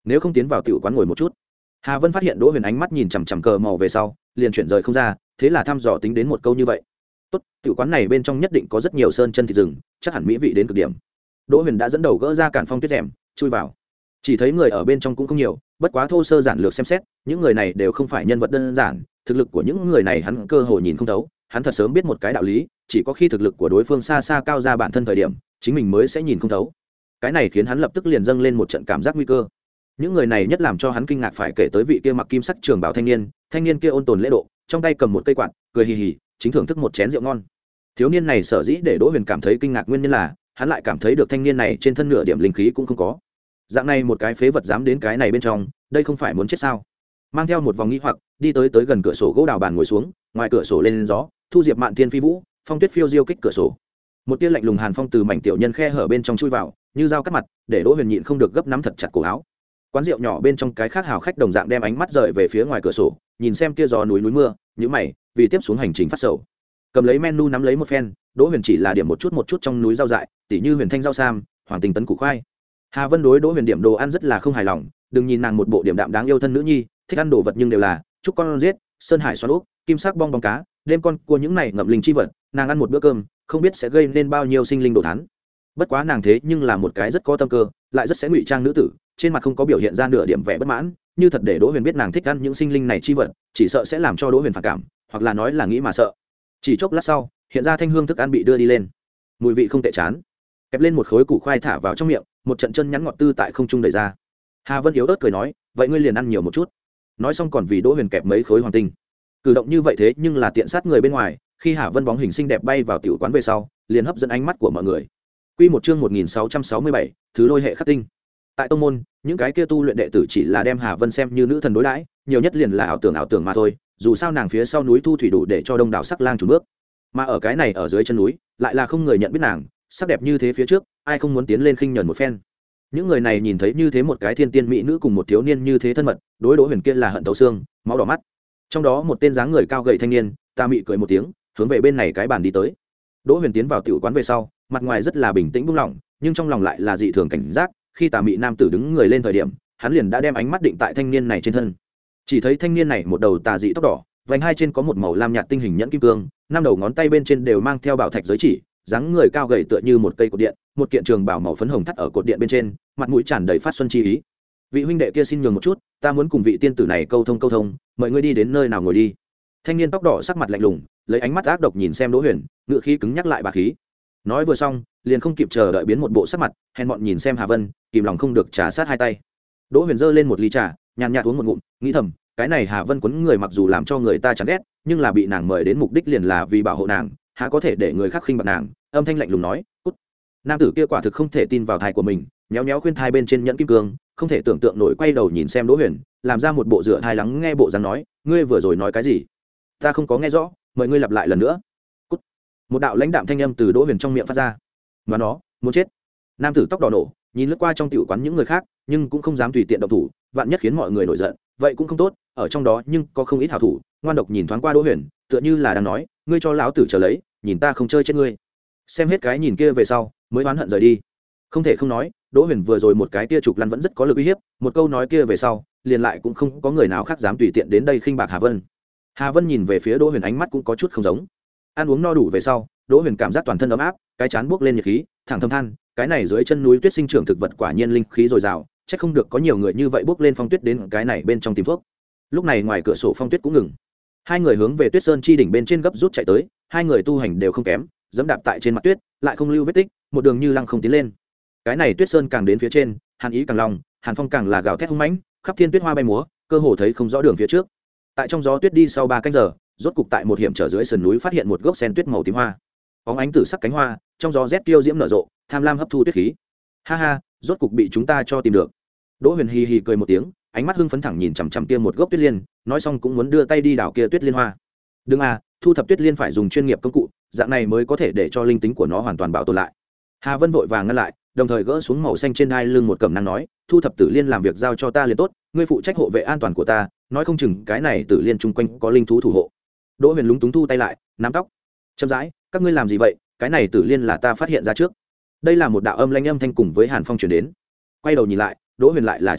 Speaker 1: nếu không tiến vào tiểu quán ngồi một chút. Hà Vân phát hiện Đỗ Huyền ánh mắt nhìn chằm chằm cờ màu về sau, liền chuyển rời không ra, thế là thăm dò tính đến một câu như vậy. Tốt, tiểu quán này bên trong nhất định có rất nhiều sơn chân thịt rừng, chắc hẳn mỹ vị đến cực điểm. Đỗ Huyền đã dẫn đầu gỡ ra cản phong tuyết rèm, chui vào. Chỉ thấy người ở bên trong cũng không nhiều, bất quá thô sơ giản lược xem xét, những người này đều không phải nhân vật đơn giản, thực lực của những người này hắn cơ hồ nhìn không thấu, hắn thật sớm biết một cái đạo lý, chỉ có khi thực lực của đối phương xa xa cao ra bản thân thời điểm, chính mình mới sẽ nhìn không thấu. Cái này khiến hắn lập tức liền dâng lên một trận cảm giác nguy cơ. Những người này nhất làm cho hắn kinh ngạc phải kể tới vị kia mặc kim sắc trường bào thanh niên, thanh niên kia ôn tồn lễ độ, trong tay cầm một cây quạt, cười hì hì, chính thưởng thức một chén rượu ngon. Thiếu niên này sở dĩ để Đỗ Huyền cảm thấy kinh ngạc nguyên nhân là, hắn lại cảm thấy được thanh niên này trên thân nửa điểm linh khí cũng không có. Dạng này một cái phế vật dám đến cái này bên trong, đây không phải muốn chết sao? Mang theo một vòng nghi hoặc, đi tới tới gần cửa sổ gỗ đào bàn ngồi xuống, ngoài cửa sổ lên gió, thu diệp mạn thiên phi vũ, phong tuyết phiêu diêu kích cửa sổ. Một tia lạnh lùng hàn phong từ mảnh tiểu nhân khe hở bên trong chui vào, như dao cắt mặt, để Đỗ Huyền nhịn không được gấp nắm thật chặt cổ áo. Quán rượu nhỏ bên trong cái khác hào khách đồng dạng đem ánh mắt rời về phía ngoài cửa sổ, nhìn xem kia gió núi núi mưa, nhíu mày, vì tiếp xuống hành trình phát sầu. Cầm lấy menu nắm lấy một phen, Đỗ Huyền chỉ là điểm một chút một chút trong núi rau dại, tỉ như huyền thanh rau sam, hoàng tinh tấn củ khoai. Hà Vân đối Đỗ Huyền điểm đồ ăn rất là không hài lòng, đừng nhìn nàng một bộ điểm đạm đáng yêu thân nữ nhi, thích ăn đồ vật nhưng đều là chúc con giết, sơn hải xoắn ốc, kim sắc bong bóng cá, đêm con cua những này ngậm linh chi vật, nàng ăn một bữa cơm, không biết sẽ gây nên bao nhiêu sinh linh đồ thán. Bất quá nàng thế nhưng là một cái rất có tâm cơ, lại rất sẽ ngụy trang nữ tử, trên mặt không có biểu hiện ra nửa điểm vẻ bất mãn, như thật để Đỗ Huyền biết nàng thích ăn những sinh linh này chi vật, chỉ sợ sẽ làm cho Đỗ Huyền phản cảm, hoặc là nói là nghĩ mà sợ. Chỉ chốc lát sau, hiện ra thanh hương thức ăn bị đưa đi lên, mùi vị không tệ chán. Kẹp lên một khối củ khoai thả vào trong miệng, một trận chân nhắn ngọt tư tại không trung đẩy ra. Hà Vân yếu ớt cười nói, vậy ngươi liền ăn nhiều một chút. Nói xong còn vì Đỗ Huyền kẹp mấy khối hoàng tinh. Cử động như vậy thế nhưng là tiện sát người bên ngoài, khi Hà Vân bóng hình xinh đẹp bay vào tiểu quán về sau, liền hấp dẫn ánh mắt của mọi người. Quy một chương một nghìn sáu trăm sáu mươi bảy, thứ lôi hệ khắc tinh. Tại tông môn, những cái kia tu luyện đệ tử chỉ là đem Hà Vân xem như nữ thần đối đãi, nhiều nhất liền là ảo tưởng ảo tưởng mà thôi, dù sao nàng phía sau núi thu thủy đủ để cho đông đảo sắc lang chủ bước. Mà ở cái này ở dưới chân núi, lại là không người nhận biết nàng, sắc đẹp như thế phía trước, ai không muốn tiến lên khinh nhẫn một phen. Những người này nhìn thấy như thế một cái thiên tiên mỹ nữ cùng một thiếu niên như thế thân mật, đối Đỗ Huyền kia là hận thấu xương, máu đỏ mắt. Trong đó một tên dáng người cao gầy thanh niên, ta mị cười một tiếng, hướng về bên này cái bàn đi tới. Đỗ Huyền tiến vào tiểu quán về sau, mặt ngoài rất là bình tĩnh buông lỏng, nhưng trong lòng lại là dị thường cảnh giác. Khi tà mị nam tử đứng người lên thời điểm, hắn liền đã đem ánh mắt định tại thanh niên này trên thân. Chỉ thấy thanh niên này một đầu tà dị tóc đỏ, vành hai trên có một màu lam nhạt tinh hình nhẫn kim cương, năm đầu ngón tay bên trên đều mang theo bảo thạch giới chỉ, dáng người cao gầy tựa như một cây cột điện, một kiện trường bảo màu phấn hồng thắt ở cột điện bên trên, mặt mũi tràn đầy phát xuân chi ý. Vị huynh đệ kia xin nhường một chút, ta muốn cùng vị tiên tử này câu thông câu thông, mời ngươi đi đến nơi nào ngồi đi. Thanh niên tóc đỏ sắc mặt lạnh lùng, lấy ánh mắt ác độc nhìn xem Đỗ Huyền, ngựa khí cứng nhắc lại bà khí. Nói vừa xong, liền không kịp chờ đợi biến một bộ sắc mặt, hèn mọn nhìn xem Hà Vân, kìm lòng không được trà sát hai tay. Đỗ Huyền giơ lên một ly trà, nhàn nhạt uống một ngụm, nghĩ thầm, cái này Hà Vân quấn người mặc dù làm cho người ta chán ghét, nhưng là bị nàng mời đến mục đích liền là vì bảo hộ nàng, há có thể để người khác khinh bạc nàng. Âm thanh lạnh lùng nói, cút. Nam tử kia quả thực không thể tin vào thai của mình, nhéo nhéo khuyên thai bên trên nhẫn kim cương, không thể tưởng tượng nổi, quay đầu nhìn xem Đỗ Huyền, làm ra một bộ dựa thai lắng nghe bộ dáng nói, ngươi vừa rồi nói cái gì? Ta không có nghe rõ, mời ngươi lặp lại lần nữa. Cút. Một đạo lãnh đạm thanh âm từ Đỗ Huyền trong miệng phát ra. Mà nó, muốn chết. Nam tử tóc đỏ nổ, nhìn lướt qua trong tiểu quán những người khác, nhưng cũng không dám tùy tiện động thủ, vạn nhất khiến mọi người nổi giận, vậy cũng không tốt. Ở trong đó nhưng có không ít hảo thủ, ngoan độc nhìn thoáng qua Đỗ Huyền, tựa như là đang nói, ngươi cho lão tử chờ lấy, nhìn ta không chơi chết ngươi. Xem hết cái nhìn kia về sau, mới oán hận rời đi. Không thể không nói, Đỗ Huyền vừa rồi một cái tia trục lăn vẫn rất có lực uy hiếp, một câu nói kia về sau, liền lại cũng không có người nào khác dám tùy tiện đến đây khinh bạc Hà Vân. Hà Vân nhìn về phía Đỗ Huyền, ánh mắt cũng có chút không giống. Ăn uống no đủ về sau, Đỗ Huyền cảm giác toàn thân ấm áp, cái chán buốc lên nhiệt khí, thẳng thầm than, cái này dưới chân núi tuyết sinh trưởng thực vật quả nhiên linh khí dồi dào, chắc không được có nhiều người như vậy buốc lên phong tuyết đến cái này bên trong tìm thuốc. Lúc này ngoài cửa sổ phong tuyết cũng ngừng. Hai người hướng về Tuyết Sơn chi đỉnh bên trên gấp rút chạy tới, hai người tu hành đều không kém, dẫm đạp tại trên mặt tuyết, lại không lưu vết tích, một đường như lăng không tiến lên. Cái này Tuyết Sơn càng đến phía trên, hàn ý càng long, hàn phong càng là gào thét hung mãnh, khắp thiên tuyết hoa bay múa, cơ hồ thấy không rõ đường phía trước. Tại trong gió tuyết đi sau ba canh giờ, rốt cục tại một hiểm trở dưới sườn núi phát hiện một gốc sen tuyết màu tím hoa. Bóng ánh tử sắc cánh hoa, trong gió rét kiêu diễm nở rộ, tham lam hấp thu tuyết khí. Ha ha, rốt cục bị chúng ta cho tìm được. Đỗ Huyền hì hì cười một tiếng, ánh mắt hưng phấn thẳng nhìn chằm chằm kia một gốc tuyết liên, nói xong cũng muốn đưa tay đi đào kia tuyết liên hoa. Đừng à, thu thập tuyết liên phải dùng chuyên nghiệp công cụ, dạng này mới có thể để cho linh tính của nó hoàn toàn bảo tồn lại. Hà Vân vội vàng ngăn lại, đồng thời gỡ xuống màu xanh trên đai lưng một cẩm năng nói, thu thập tử liên làm việc giao cho ta liền tốt, ngươi phụ trách hộ vệ an toàn của ta, nói không chừng cái này tử liên chung quanh có linh thú thủ hộ. Đỗ Huyền lúng túng thu tay lại, nắm tóc, chậm rãi, các ngươi làm gì vậy? Cái này tử liên là ta phát hiện ra trước. Đây là một đạo âm lãnh âm thanh cùng với hàn phong truyền đến. Quay đầu nhìn lại, Đỗ Huyền lại là trông thấy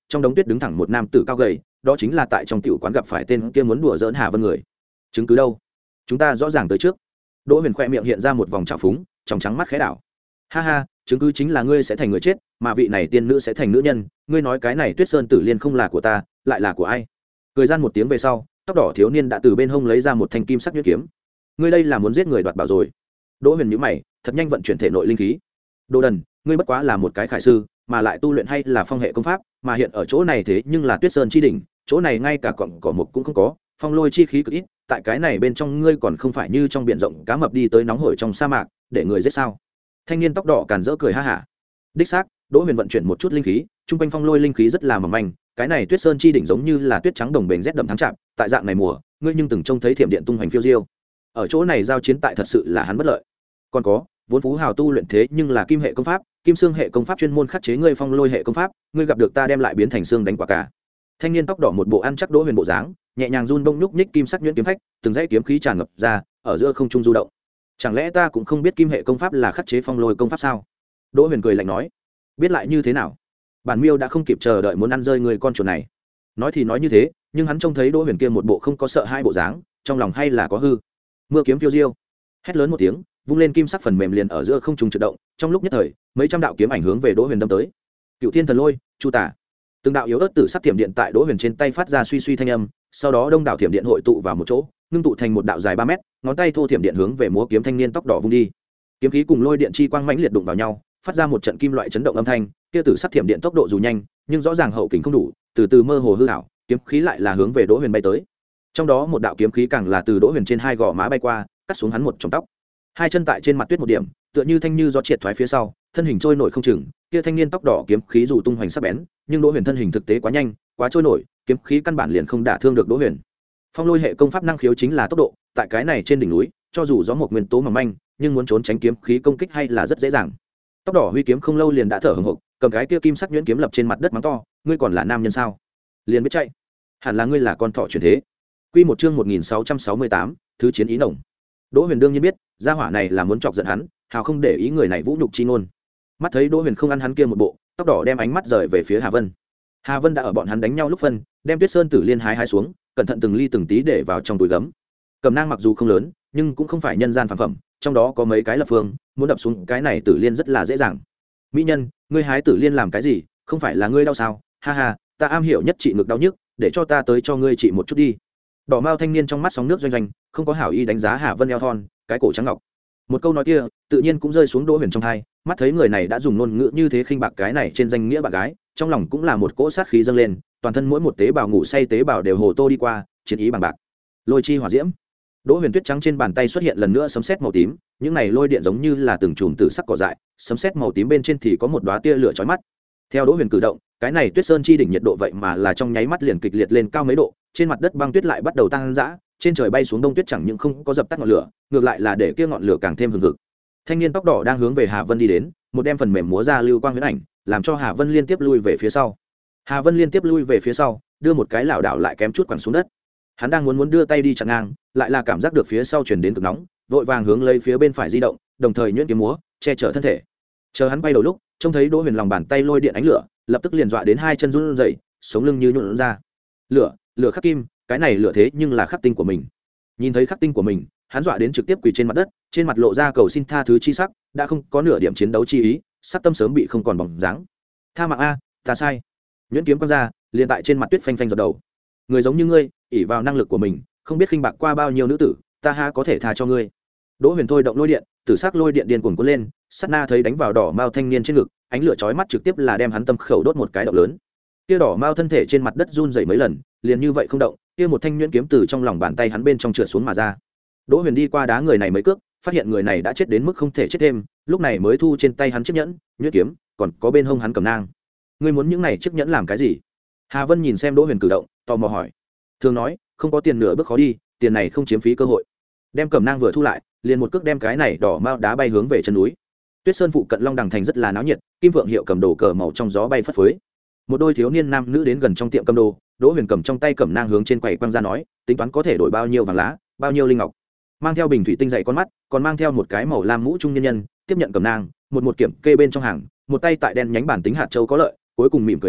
Speaker 1: trong đống tuyết đứng thẳng một nam tử cao gầy, đó chính là tại trong tiểu quán gặp phải tên kia muốn đùa giỡn Hà Vân người. Chứng cứ đâu? Chúng ta rõ ràng tới trước. Đỗ Huyền khoe miệng hiện ra một vòng trào phúng, trong trắng mắt khẽ đảo. Ha ha, chứng cứ chính là ngươi sẽ thành người chết, mà vị này tiên nữ sẽ thành nữ nhân, ngươi nói cái này Tuyết Sơn Tử Liên không là của ta, lại là của ai? Cười gian một tiếng về sau, tóc đỏ thiếu niên đã từ bên hông lấy ra một thanh kim sắc nhuyễn kiếm. Ngươi đây là muốn giết người đoạt bảo rồi. Đỗ Huyền nhíu mày, thật nhanh vận chuyển thể nội linh khí. Đồ đần, ngươi bất quá là một cái khải sư, mà lại tu luyện hay là phong hệ công pháp, mà hiện ở chỗ này thế nhưng là Tuyết Sơn chi đỉnh, chỗ này ngay cả cọng cỏ mục cũng không có, phong lôi chi khí cực ít, tại cái này bên trong ngươi còn không phải như trong biển rộng cá mập đi tới nóng hổi trong sa mạc, để người giết sao? Thanh niên tóc đỏ càn rỡ cười ha hả. Đích xác, Đỗ Huyền vận chuyển một chút linh khí, trung quanh phong lôi linh khí rất là mỏng manh, cái này Tuyết Sơn chi đỉnh giống như là tuyết trắng đồng bền rét đậm tháng chạp, tại dạng này mùa, ngươi nhưng từng trông thấy thiểm điện tung hoành phiêu diêu. Ở chỗ này giao chiến tại thật sự là hắn bất lợi. Còn có, vốn phú hào tu luyện thế nhưng là kim hệ công pháp, kim xương hệ công pháp chuyên môn khắc chế ngươi phong lôi hệ công pháp, ngươi gặp được ta đem lại biến thành xương đánh quả cả. Thanh niên tóc đỏ một bộ ăn chắc Đỗ Huyền bộ dáng, nhẹ nhàng run bông nhúc nhích kim sắc nhuyễn kiếm khách, từng dãy kiếm khí tràn ngập ra, ở giữa không trung du động. Chẳng lẽ ta cũng không biết kim hệ công pháp là khắc chế phong lôi công pháp sao? Đỗ Huyền cười lạnh nói. Biết lại như thế nào? Bản Miêu đã không kịp chờ đợi muốn ăn rơi người con chuột này. Nói thì nói như thế, nhưng hắn trông thấy Đỗ Huyền kia một bộ không có sợ hai bộ dáng, trong lòng hay là có hư. Mưa kiếm phiêu diêu, hét lớn một tiếng, vung lên kim sắc phần mềm liền ở giữa không trung chợt động, trong lúc nhất thời, mấy trăm đạo kiếm ảnh hướng về Đỗ Huyền đâm tới. Cựu Thiên Thần Lôi, Chu Tả. Từng đạo yếu ớt tử sắc thiểm điện tại Đỗ Huyền trên tay phát ra suy suy thanh âm, sau đó đông đảo thiểm điện hội tụ vào một chỗ, ngưng tụ thành một đạo dài ba mét, ngón tay thô thiểm điện hướng về múa kiếm thanh niên tóc đỏ vung đi. Kiếm khí cùng lôi điện chi quang mãnh liệt đụng vào nhau, phát ra một trận kim loại chấn động âm thanh, kia tử sắc thiểm điện tốc độ dù nhanh, nhưng rõ ràng hậu kình không đủ, từ từ mơ hồ hư ảo, kiếm khí lại là hướng về Đỗ Huyền bay tới. Trong đó một đạo kiếm khí càng là từ Đỗ Huyền trên hai gò má bay qua, cắt xuống hắn một chòm tóc. Hai chân tại trên mặt tuyết một điểm, tựa như thanh như gió triệt thoái phía sau, thân hình trôi nổi không chừng, kia thanh niên tóc đỏ kiếm khí dù tung hoành sắc bén, nhưng Đỗ Huyền thân hình thực tế quá nhanh, quá trôi nổi, kiếm khí căn bản liền không đả thương được Đỗ Huyền. Phong lôi hệ công pháp năng khiếu chính là tốc độ, tại cái này trên đỉnh núi, cho dù gió một nguyên tố mỏng manh, nhưng muốn trốn tránh kiếm khí công kích hay là rất dễ dàng. Tóc đỏ huy kiếm không lâu liền đã thở hổn hộc, cầm cái kia kim sắc nhuyễn kiếm lập trên mặt đất mắng to, ngươi còn là nam nhân sao? Liền biết chạy. Hẳn là ngươi là con thỏ chuyển thế. Quy một chương một nghìn sáu trăm sáu mươi tám, thứ chiến ý nồng. Đỗ Huyền đương nhiên biết, gia hỏa này là muốn chọc giận hắn, hào không để ý người này vũ nhục chi ngôn. Mắt thấy Đỗ Huyền không ăn hắn kia một bộ, tóc đỏ đem ánh mắt rời về phía Hà Vân. Hà Vân đã ở bọn hắn đánh nhau lúc phân, đem Tuyết Sơn Tử Liên hái hái xuống, cẩn thận từng ly từng tí để vào trong túi gấm. Cầm nang mặc dù không lớn, nhưng cũng không phải nhân gian phàm phẩm, trong đó có mấy cái lập phương, muốn đập xuống cái này Tử Liên rất là dễ dàng. Mỹ nhân, ngươi hái Tử Liên làm cái gì? Không phải là ngươi đau sao? Ha ha, ta am hiểu nhất trị ngực đau nhức, để cho ta tới cho ngươi trị một chút đi. Đỏ mao thanh niên trong mắt sóng nước doanh doanh, không có hảo ý đánh giá Hà Vân eo thon, cái cổ trắng ngọc. Một câu nói kia, tự nhiên cũng rơi xuống Đỗ Huyền trong tai, mắt thấy người này đã dùng ngôn ngữ như thế khinh bạc cái này trên danh nghĩa bạn gái, trong lòng cũng là một cỗ sát khí dâng lên, toàn thân mỗi một tế bào ngủ say tế bào đều hồ tô đi qua, chiến ý bằng bạc. Lôi chi hỏa diễm. Đỗ Huyền tuyết trắng trên bàn tay xuất hiện lần nữa sấm sét màu tím, những này lôi điện giống như là từng chùm tử sắc cỏ dại, sấm sét màu tím bên trên thì có một đóa tia lửa chói mắt. Theo Đỗ Huyền cử động, cái này Tuyết Sơn chi đỉnh nhiệt độ vậy mà là trong nháy mắt liền kịch liệt lên cao mấy độ, trên mặt đất băng tuyết lại bắt đầu tăng dã, trên trời bay xuống đông tuyết chẳng những không có dập tắt ngọn lửa, ngược lại là để kia ngọn lửa càng thêm hừng hực. Thanh niên tóc đỏ đang hướng về Hà Vân đi đến, một đem phần mềm múa ra lưu quang huyễn ảnh, làm cho Hà Vân liên tiếp lui về phía sau. Hà Vân liên tiếp lui về phía sau, đưa một cái lảo đảo lại kém chút quẳng xuống đất. Hắn đang muốn muốn đưa tay đi chặn ngang, lại là cảm giác được phía sau truyền đến cực nóng, vội vàng hướng lấy phía bên phải di động, đồng thời nhuyễn kiếm múa, che chở thân thể. Chờ hắn quay đầu lúc, trông thấy Đỗ Huyền lòng bàn tay lôi điện ánh lửa, lập tức liền dọa đến hai chân run rẩy, sống lưng như nhũn ra. Lửa, lửa khắc kim, cái này lửa thế nhưng là khắc tinh của mình. Nhìn thấy khắc tinh của mình, hắn dọa đến trực tiếp quỳ trên mặt đất, trên mặt lộ ra cầu xin tha thứ chi sắc, đã không có nửa điểm chiến đấu chi ý, sắc tâm sớm bị không còn bóng dáng. Tha mạng a, ta sai. Nhuyễn kiếm quăng ra, liền tại trên mặt tuyết phanh phanh giật đầu. Người giống như ngươi, ỷ vào năng lực của mình, không biết khinh bạc qua bao nhiêu nữ tử, ta ha có thể tha cho ngươi. Đỗ Huyền thôi động lôi điện, tử sắc lôi điện điên cuồng cuốn lên, sát na thấy đánh vào đỏ mao thanh niên trên ngực, ánh lửa chói mắt trực tiếp là đem hắn tâm khẩu đốt một cái động lớn. Kia đỏ mao thân thể trên mặt đất run rẩy mấy lần, liền như vậy không động, kia một thanh nhuyễn kiếm từ trong lòng bàn tay hắn bên trong trượt xuống mà ra. Đỗ Huyền đi qua đá người này mấy cước, phát hiện người này đã chết đến mức không thể chết thêm, lúc này mới thu trên tay hắn chiếc nhẫn, nhuyễn kiếm, còn có bên hông hắn cầm nang. Ngươi muốn những này chiếc nhẫn làm cái gì? Hà Vân nhìn xem Đỗ Huyền cử động, tò mò hỏi. Thường nói, không có tiền nửa bước khó đi, tiền này không chiếm phí cơ hội. Đem cầm nang vừa thu lại, liền một cước đem cái này đỏ mao đá bay hướng về chân núi. Tuyết Sơn phụ cận Long Đằng thành rất là náo nhiệt, kim vượng hiệu cầm đồ cờ màu trong gió bay phất phới. Một đôi thiếu niên nam nữ đến gần trong tiệm cầm đồ, Đỗ Huyền cầm trong tay cẩm nang hướng trên quầy quăng ra nói, tính toán có thể đổi bao nhiêu vàng lá, bao nhiêu linh ngọc. Mang theo bình thủy tinh dày con mắt, còn mang theo một cái màu lam mũ trung nhân nhân, tiếp nhận cẩm nang, một một kiểm kê bên trong hàng, một tay tại đen nhánh bản tính hạt châu có lợi, cuối cùng mỉm cười nói,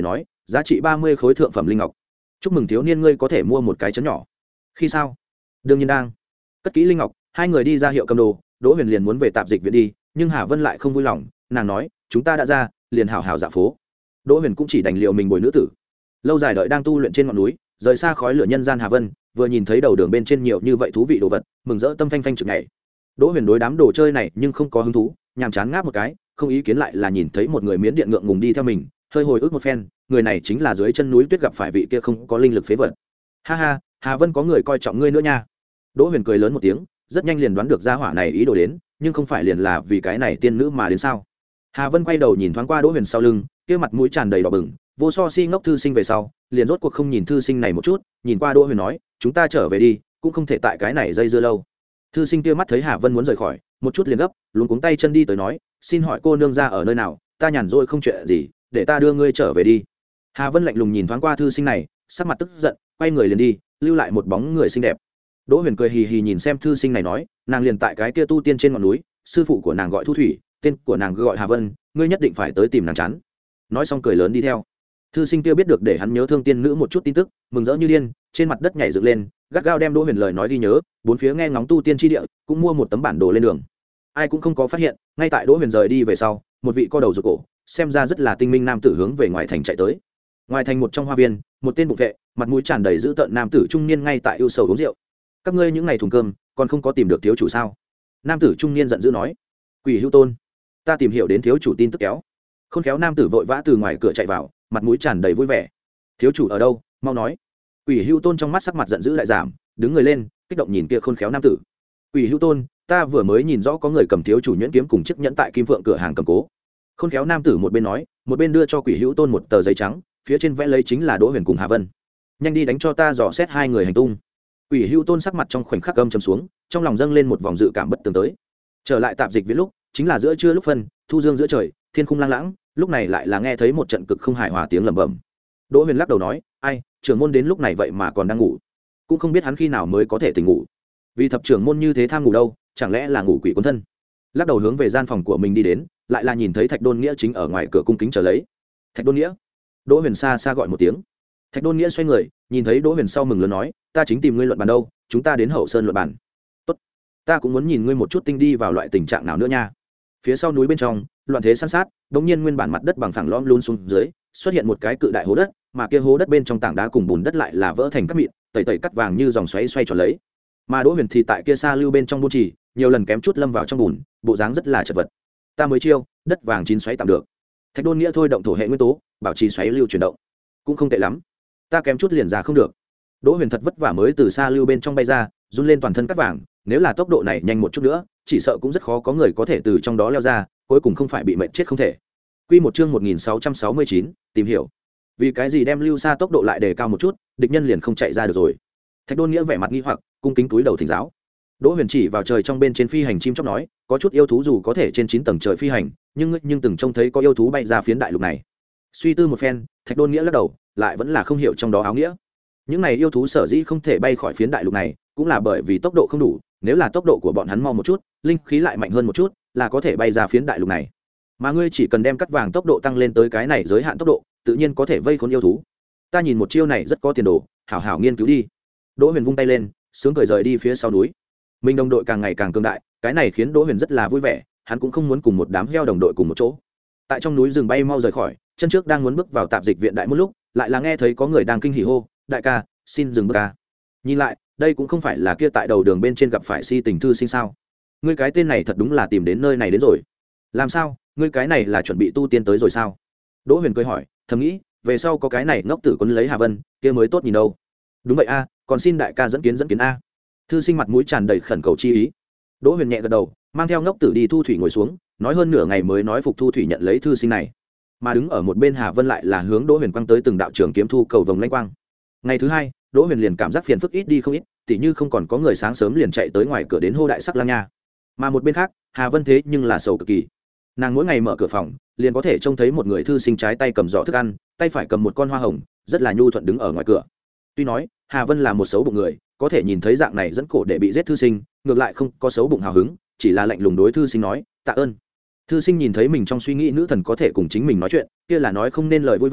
Speaker 1: giá trị ba mươi khối thượng phẩm linh ngọc. Chúc mừng thiếu niên, ngươi có thể mua một cái chấn nhỏ. Khi sao? Đương nhiên đang. Cất kỹ linh ngọc, hai người đi ra hiệu cầm đồ. Đỗ Huyền liền muốn về tạp dịch viện đi, nhưng Hà Vân lại không vui lòng. Nàng nói, chúng ta đã ra, liền hảo hảo dạo phố. Đỗ Huyền cũng chỉ đành liệu mình bồi nữ tử. Lâu dài đợi đang tu luyện trên ngọn núi, rời xa khói lửa nhân gian Hà Vân, vừa nhìn thấy đầu đường bên trên nhiều như vậy thú vị đồ vật, mừng rỡ tâm phanh phanh trực nhảy. Đỗ Huyền đối đám đồ chơi này nhưng không có hứng thú, nhàm chán ngáp một cái, không ý kiến lại là nhìn thấy một người Miến Điện ngượng ngùng đi theo mình, hơi hồi ức một phen, người này chính là dưới chân núi tuyết gặp phải vị kia không có linh lực phế vật. Ha ha, Hà Vân có người coi trọng ngươi nữa nha. Đỗ Huyền cười lớn một tiếng, rất nhanh liền đoán được gia hỏa này ý đồ đến, nhưng không phải liền là vì cái này tiên nữ mà đến sao? Hà Vân quay đầu nhìn thoáng qua Đỗ Huyền sau lưng, kia mặt mũi tràn đầy đỏ bừng, vô so si ngốc thư sinh về sau, liền rốt cuộc không nhìn thư sinh này một chút, nhìn qua Đỗ Huyền nói, chúng ta trở về đi, cũng không thể tại cái này dây dưa lâu. Thư sinh kia mắt thấy Hà Vân muốn rời khỏi, một chút liền gấp, luống cuống tay chân đi tới nói, xin hỏi cô nương ra ở nơi nào, ta nhàn rỗi không chuyện gì, để ta đưa ngươi trở về đi. Hà Vân lạnh lùng nhìn thoáng qua thư sinh này, sắc mặt tức giận, quay người liền đi, lưu lại một bóng người xinh đẹp. Đỗ Huyền cười hì hì nhìn xem thư sinh này nói, nàng liền tại cái kia tu tiên trên ngọn núi, sư phụ của nàng gọi Thu Thủy, tên của nàng gọi Hà Vân, ngươi nhất định phải tới tìm nàng chán. Nói xong cười lớn đi theo. Thư sinh kia biết được để hắn nhớ thương tiên nữ một chút tin tức, mừng rỡ như điên, trên mặt đất nhảy dựng lên, gắt gao đem Đỗ Huyền lời nói ghi nhớ, bốn phía nghe ngóng tu tiên chi địa, cũng mua một tấm bản đồ lên đường. Ai cũng không có phát hiện, ngay tại Đỗ Huyền rời đi về sau, một vị co đầu rụt cổ, xem ra rất là tinh minh nam tử hướng về ngoài thành chạy tới. Ngoài thành một trong hoa viên, một tên bụng vệ, mặt mũi tràn đầy dữ tợn nam tử trung niên ngay tại ưu sầu uống rượu. Các ngươi những ngày thùng cơm, còn không có tìm được thiếu chủ sao? Nam tử trung niên giận dữ nói. Quỷ Hữu Tôn, ta tìm hiểu đến thiếu chủ tin tức kéo. Khôn khéo nam tử vội vã từ ngoài cửa chạy vào, mặt mũi tràn đầy vui vẻ. Thiếu chủ ở đâu, mau nói. Quỷ Hữu Tôn trong mắt sắc mặt giận dữ lại giảm, đứng người lên, kích động nhìn kia khôn khéo nam tử. Quỷ Hữu Tôn, ta vừa mới nhìn rõ có người cầm thiếu chủ nhuyễn kiếm cùng chiếc nhẫn tại Kim Phượng cửa hàng cầm cố. Khôn khéo nam tử một bên nói, một bên đưa cho Quỷ Hữu Tôn một tờ giấy trắng, phía trên vẽ lấy chính là Đỗ Huyền cùng Hà Vân. Nhanh đi đánh cho ta dò xét hai người hành tung. Quỷ Hữu Tôn sắc mặt trong khoảnh khắc âm trầm xuống, trong lòng dâng lên một vòng dự cảm bất tường tới. Trở lại tạp dịch viện lúc, chính là giữa trưa lúc phân, thu dương giữa trời, thiên khung lang lãng, lúc này lại là nghe thấy một trận cực không hài hòa tiếng lẩm bẩm. Đỗ Huyền lắc đầu nói, ai, trưởng môn đến lúc này vậy mà còn đang ngủ, cũng không biết hắn khi nào mới có thể tỉnh ngủ. Vì thập trưởng môn như thế tham ngủ đâu, chẳng lẽ là ngủ quỷ cuốn thân. Lắc đầu hướng về gian phòng của mình đi đến, lại là nhìn thấy Thạch Đôn Nghĩa chính ở ngoài cửa cung kính chờ lấy. Thạch Đôn Nghĩa. Đỗ Huyền xa xa gọi một tiếng. Thạch Đôn Nghĩa xoay người, nhìn thấy Đỗ Huyền sau mừng lớn nói, ta chính tìm ngươi luận bàn đâu, chúng ta đến Hậu Sơn luận bàn. Tốt, ta cũng muốn nhìn ngươi một chút tinh đi vào loại tình trạng nào nữa nha. Phía sau núi bên trong, loạn thế san sát, đống nhiên nguyên bản mặt đất bằng phẳng lõm luôn xuống dưới, xuất hiện một cái cự đại hố đất, mà kia hố đất bên trong tảng đá cùng bùn đất lại là vỡ thành các mịn, tẩy tẩy cắt vàng như dòng xoáy xoay tròn lấy. Mà Đỗ Huyền thì tại kia xa lưu bên trong buôn trì, nhiều lần kém chút lâm vào trong bùn, bộ dáng rất là chật vật. Ta mới chiêu, đất vàng chín xoáy tạm được. Thạch Đôn Nghĩa thôi động thổ hệ nguyên tố, bảo trì xoáy lưu chuyển động, cũng không tệ lắm. Ta kém chút liền ra không được. Đỗ Huyền thật vất vả mới từ xa lưu bên trong bay ra, run lên toàn thân cắt vàng, nếu là tốc độ này nhanh một chút nữa, chỉ sợ cũng rất khó có người có thể từ trong đó leo ra, cuối cùng không phải bị mệt chết không thể. Quy một chương một nghìn sáu trăm sáu mươi chín, tìm hiểu. Vì cái gì đem lưu xa tốc độ lại đề cao một chút, địch nhân liền không chạy ra được rồi. Thạch Đôn Nghĩa vẻ mặt nghi hoặc, cung kính túi đầu thỉnh giáo. Đỗ Huyền chỉ vào trời trong bên trên phi hành chim chóc nói, có chút yêu thú dù có thể trên chín tầng trời phi hành, nhưng nhưng từng trông thấy có yêu thú bay ra phiến đại lục này. Suy tư một phen, Thạch Đôn Nghĩa lắc đầu, lại vẫn là không hiểu trong đó áo nghĩa. Những này yêu thú sở dĩ không thể bay khỏi phiến đại lục này, cũng là bởi vì tốc độ không đủ, nếu là tốc độ của bọn hắn mau một chút, linh khí lại mạnh hơn một chút, là có thể bay ra phiến đại lục này. Mà ngươi chỉ cần đem cắt vàng tốc độ tăng lên tới cái này giới hạn tốc độ, tự nhiên có thể vây khốn yêu thú. Ta nhìn một chiêu này rất có tiền đồ, hảo hảo nghiên cứu đi. Đỗ Huyền vung tay lên, sướng cười rời đi phía sau núi. Mình đồng đội càng ngày càng cường đại, cái này khiến Đỗ Huyền rất là vui vẻ, hắn cũng không muốn cùng một đám heo đồng đội cùng một chỗ. Tại trong núi rừng bay mau rời khỏi, chân trước đang muốn bước vào tạp dịch viện đại một lúc, lại là nghe thấy có người đang kinh hỉ hô, đại ca, xin dừng bước ca. Nhìn lại, đây cũng không phải là kia tại đầu đường bên trên gặp phải si tình thư sinh sao? Ngươi cái tên này thật đúng là tìm đến nơi này đến rồi. Làm sao, ngươi cái này là chuẩn bị tu tiên tới rồi sao? Đỗ Huyền cười hỏi, thầm nghĩ, về sau có cái này ngốc tử quấn lấy Hà Vân, kia mới tốt nhìn đâu. Đúng vậy a, còn xin đại ca dẫn kiến dẫn kiến a. Thư sinh mặt mũi tràn đầy khẩn cầu chi ý. Đỗ Huyền nhẹ gật đầu, mang theo ngốc tử đi Thu Thủy ngồi xuống, nói hơn nửa ngày mới nói phục Thu Thủy nhận lấy thư sinh này. Mà đứng ở một bên Hà Vân lại là hướng Đỗ Huyền quăng tới từng đạo trường kiếm thu cầu vồng lanh quang. Ngày thứ hai, Đỗ Huyền liền cảm giác phiền phức ít đi không ít, tỉ như không còn có người sáng sớm liền chạy tới ngoài cửa đến hô đại sắc lang nha. Mà một bên khác, Hà Vân thế nhưng là sầu cực kỳ. Nàng mỗi ngày mở cửa phòng, liền có thể trông thấy một người thư sinh trái tay cầm giỏ thức ăn, tay phải cầm một con hoa hồng, rất là nhu thuận đứng ở ngoài cửa. Tuy nói, Hà Vân là một xấu bụng người, có thể nhìn thấy dạng này dẫn cổ để bị giết thư sinh, ngược lại không có xấu bụng hào hứng, chỉ là lạnh lùng đối thư sinh nói, tạ ơn. Thư sinh nhìn thấy mình trong suy nghĩ nữ thần có thể cùng chính mình nói chuyện, kia là nói không nên lời vui vẻ,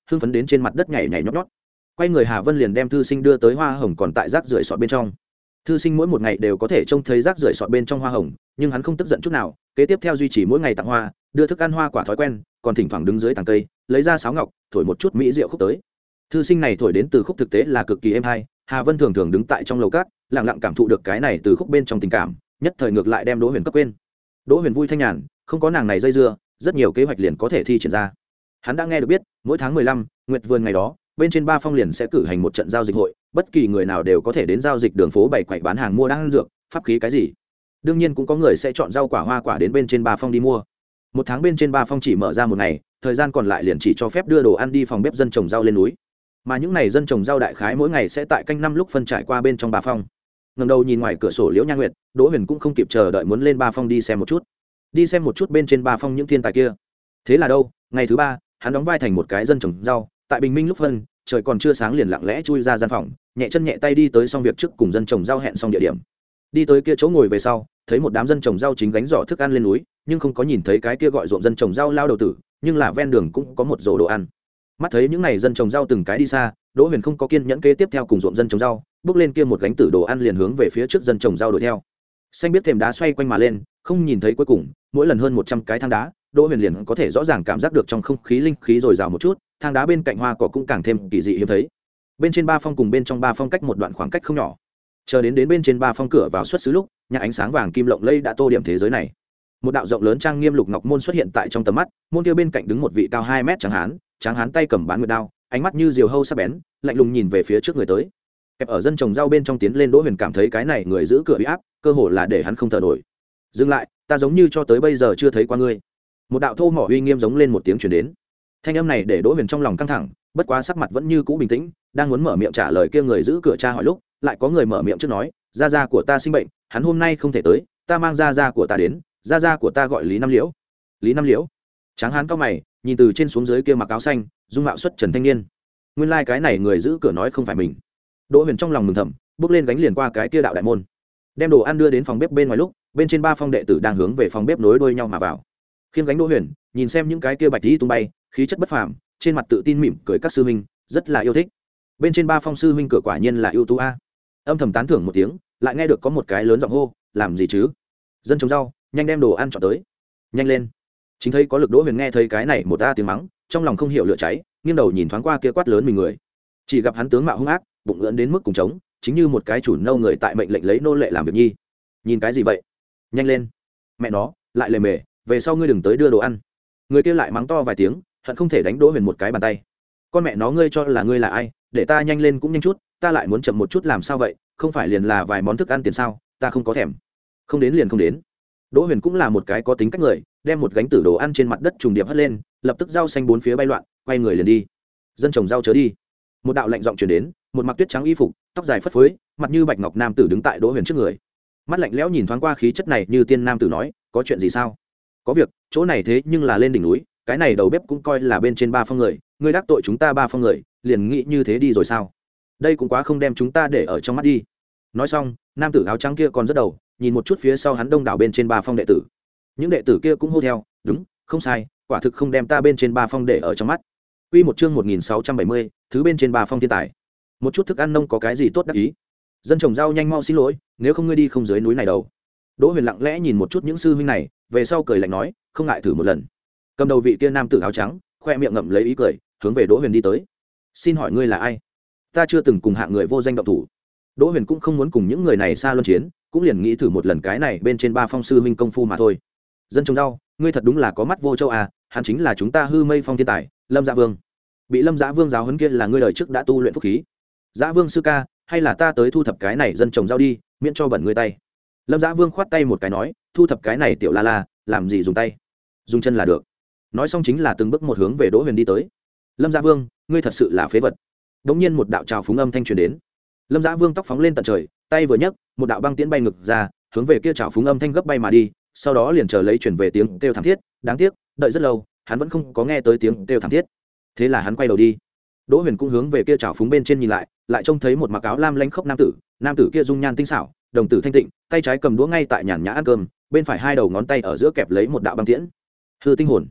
Speaker 1: hưng phấn đến trên mặt đất nhảy nhảy nhót nhót. Quay người Hà Vân liền đem thư sinh đưa tới hoa hồng còn tại rác rưởi sọt bên trong. Thư sinh mỗi một ngày đều có thể trông thấy rác rưởi sọt bên trong hoa hồng, nhưng hắn không tức giận chút nào, kế tiếp theo duy trì mỗi ngày tặng hoa, đưa thức ăn hoa quả thói quen, còn thỉnh thoảng đứng dưới tàng cây, lấy ra sáo ngọc, thổi một chút mỹ rượu khúc tới. Thư sinh này thổi đến từ khúc thực tế là cực kỳ êm hay, Hà Vân thường thường đứng tại trong lầu cát, lặng lặng cảm thụ được cái này từ khúc bên trong tình cảm, nhất thời ngược lại đem Đỗ Huyền cấp quên. Đỗ Huyền vui thanh nhàn, không có nàng này dây dưa, rất nhiều kế hoạch liền có thể thi triển ra. Hắn đã nghe được biết, mỗi tháng mười lăm, Nguyệt Vườn ngày đó, bên trên Ba Phong liền sẽ cử hành một trận giao dịch hội, bất kỳ người nào đều có thể đến giao dịch đường phố bày quầy bán hàng mua đan dược, pháp khí cái gì. Đương nhiên cũng có người sẽ chọn rau quả hoa quả đến bên trên Ba Phong đi mua. Một tháng bên trên Ba Phong chỉ mở ra một ngày, thời gian còn lại liền chỉ cho phép đưa đồ ăn đi phòng bếp dân trồng rau lên núi. Mà những này dân trồng rau đại khái mỗi ngày sẽ tại canh năm lúc phân trải qua bên trong Ba Phong. Ngẩng đầu nhìn ngoài cửa sổ Liễu Nha Nguyệt, Đỗ Huyền cũng không kịp chờ đợi muốn lên Ba Phong đi xem một chút. Đi xem một chút bên trên Ba Phong những thiên tài kia. Thế là đâu, ngày thứ ba, hắn đóng vai thành một cái dân trồng rau, tại bình minh lúc phân, trời còn chưa sáng liền lặng lẽ chui ra gian phòng, nhẹ chân nhẹ tay đi tới xong việc trước cùng dân trồng rau hẹn xong địa điểm. Đi tới kia chỗ ngồi về sau, thấy một đám dân trồng rau chính gánh giỏ thức ăn lên núi, nhưng không có nhìn thấy cái kia gọi ruộng dân trồng rau lao đầu tử, nhưng là ven đường cũng có một rổ đồ ăn. Mắt thấy những này dân trồng rau từng cái đi xa, Đỗ Huyền không có kiên nhẫn kế tiếp theo cùng ruộng dân trồng rau, bước lên kia một gánh tử đồ ăn liền hướng về phía trước dân trồng rau đuổi theo. Xanh biết thềm đá xoay quanh mà lên, không nhìn thấy cuối cùng, mỗi lần hơn một trăm cái thang đá, Đỗ Huyền liền có thể rõ ràng cảm giác được trong không khí linh khí dồi dào một chút, thang đá bên cạnh hoa cỏ cũng càng thêm kỳ dị hiếm thấy. Bên trên Ba Phong cùng bên trong Ba Phong cách một đoạn khoảng cách không nhỏ. Chờ đến đến bên trên Ba Phong cửa vào xuất xứ lúc, nhà ánh sáng vàng kim lộng lẫy đã tô điểm thế giới này. Một đạo rộng lớn trang nghiêm lục ngọc môn xuất hiện tại trong tầm mắt, môn kia bên cạnh đứng một vị cao hai mét tráng hán, tráng hán tay cầm bán nguyệt đao, ánh mắt như diều hâu sắc bén, lạnh lùng nhìn về phía trước người tới. Kẹp ở dân trồng rau bên trong tiến lên, Đỗ Huyền cảm thấy cái này người giữ cửa uy áp, cơ hồ là để hắn không thở nổi. Dừng lại, ta giống như cho tới bây giờ chưa thấy qua ngươi. Một đạo thô mỏ uy nghiêm giống lên một tiếng truyền đến. Thanh âm này để Đỗ Huyền trong lòng căng thẳng, bất quá sắc mặt vẫn như cũ bình tĩnh, đang muốn mở miệng trả lời kia người giữ cửa tra hỏi lúc, lại có người mở miệng trước nói, gia gia của ta sinh bệnh, hắn hôm nay không thể tới, ta mang gia gia của ta đến, gia gia của ta gọi Lý Năm Liễu. Lý Năm Liễu? Tráng hán cao mày, nhìn từ trên xuống dưới kia mặc áo xanh, dung mạo xuất trần thanh niên. Nguyên lai like cái này người giữ cửa nói không phải mình. Đỗ Huyền trong lòng mừng thầm, bước lên gánh liền qua cái kia đạo đại môn, đem đồ ăn đưa đến phòng bếp bên ngoài lúc, bên trên Ba Phong đệ tử đang hướng về phòng bếp nối đuôi nhau mà vào. Khiêng gánh Đỗ Huyền, nhìn xem những cái kia bạch tí tung bay, khí chất bất phàm, trên mặt tự tin mỉm cười các sư huynh, rất là yêu thích. Bên trên Ba Phong sư huynh cửa quả nhiên là ưu tú a. Âm thầm tán thưởng một tiếng, lại nghe được có một cái lớn giọng hô, làm gì chứ? Dân trồng rau, nhanh đem đồ ăn chọn tới. Nhanh lên. Chính thấy có lực Đỗ Huyền nghe thấy cái này một ta tiếng mắng, trong lòng không hiểu lửa cháy, nghiêng đầu nhìn thoáng qua kia quát lớn mình người. Chỉ gặp hắn tướng mạo hung ác, bụng lớn đến mức cùng trống, chính như một cái chủ nâu người tại mệnh lệnh lấy nô lệ làm việc nhi. Nhìn cái gì vậy? Nhanh lên. Mẹ nó, lại lề mề, về sau ngươi đừng tới đưa đồ ăn. Người kia lại mắng to vài tiếng, hận không thể đánh Đỗ Huyền một cái bàn tay. Con mẹ nó, ngươi cho là ngươi là ai, để ta nhanh lên cũng nhanh chút, ta lại muốn chậm một chút làm sao vậy, không phải liền là vài món thức ăn tiền sao, ta không có thèm. Không đến liền không đến. Đỗ Huyền cũng là một cái có tính cách người, đem một gánh tử đồ ăn trên mặt đất trùng điệp hất lên, lập tức rau xanh bốn phía bay loạn, quay người liền đi. Dân trồng rau chớ đi. Một đạo lạnh giọng truyền đến, một mặc tuyết trắng y phục, tóc dài phất phới, mặt như bạch ngọc nam tử đứng tại Đỗ Huyền trước người. Mắt lạnh lẽo nhìn thoáng qua khí chất này như tiên nam tử nói, có chuyện gì sao? Có việc, chỗ này thế nhưng là lên đỉnh núi, cái này đầu bếp cũng coi là bên trên Ba Phong người, ngươi đắc tội chúng ta Ba Phong người, liền nghĩ như thế đi rồi sao? Đây cũng quá không đem chúng ta để ở trong mắt đi. Nói xong, nam tử áo trắng kia còn rất đầu, nhìn một chút phía sau hắn đông đảo bên trên Ba Phong đệ tử. Những đệ tử kia cũng hô theo, đúng, không sai, quả thực không đem ta bên trên Ba Phong để ở trong mắt. Quy một chương một nghìn sáu trăm bảy mươi, thứ bên trên Ba Phong thiên tài. Một chút thức ăn nông có cái gì tốt đắc ý? Dân trồng rau nhanh mau xin lỗi, nếu không ngươi đi không dưới núi này đâu. Đỗ Huyền lặng lẽ nhìn một chút những sư huynh này, về sau cười lạnh nói, không ngại thử một lần. Cầm đầu vị kia nam tử áo trắng, khoe miệng ngậm lấy ý cười, hướng về Đỗ Huyền đi tới. Xin hỏi ngươi là ai? Ta chưa từng cùng hạng người vô danh động thủ. Đỗ Huyền cũng không muốn cùng những người này xa luân chiến, cũng liền nghĩ thử một lần cái này bên trên Ba Phong sư huynh công phu mà thôi. Dân trồng rau, ngươi thật đúng là có mắt vô châu à, hắn chính là chúng ta Hư Mây Phong thiên tài, Lâm Dạ Vương. Bị Lâm Dạ Vương giáo huấn kia là ngươi đời trước đã tu luyện phúc khí. Dạ Vương sư ca, hay là ta tới thu thập cái này dân trồng rau đi, miễn cho bẩn ngươi tay. Lâm Dạ Vương khoát tay một cái nói, thu thập cái này tiểu la la, làm gì dùng tay, dùng chân là được. Nói xong chính là từng bước một hướng về Đỗ Huyền đi tới. Lâm Dạ Vương, ngươi thật sự là phế vật. Đống nhiên một đạo trào phúng âm thanh truyền đến. Lâm Dạ Vương tóc phóng lên tận trời, tay vừa nhấc, một đạo băng tiễn bay ngược ra, hướng về kia trào phúng âm thanh gấp bay mà đi, sau đó liền chờ lấy chuyển về tiếng kêu thảm thiết. Đáng tiếc, đợi rất lâu, hắn vẫn không có nghe tới tiếng kêu thảm thiết. Thế là hắn quay đầu đi. Đỗ Huyền cũng hướng về kia trào phúng bên trên nhìn lại, lại trông thấy một mặc áo lam lanh khốc nam tử, nam tử kia dung nhan tinh xảo, đồng tử thanh tịnh, tay trái cầm đũa ngay tại nhàn nhã ăn cơm, bên phải hai đầu ngón tay ở giữa kẹp lấy một đạo băng tiễn. Hư tinh hồn.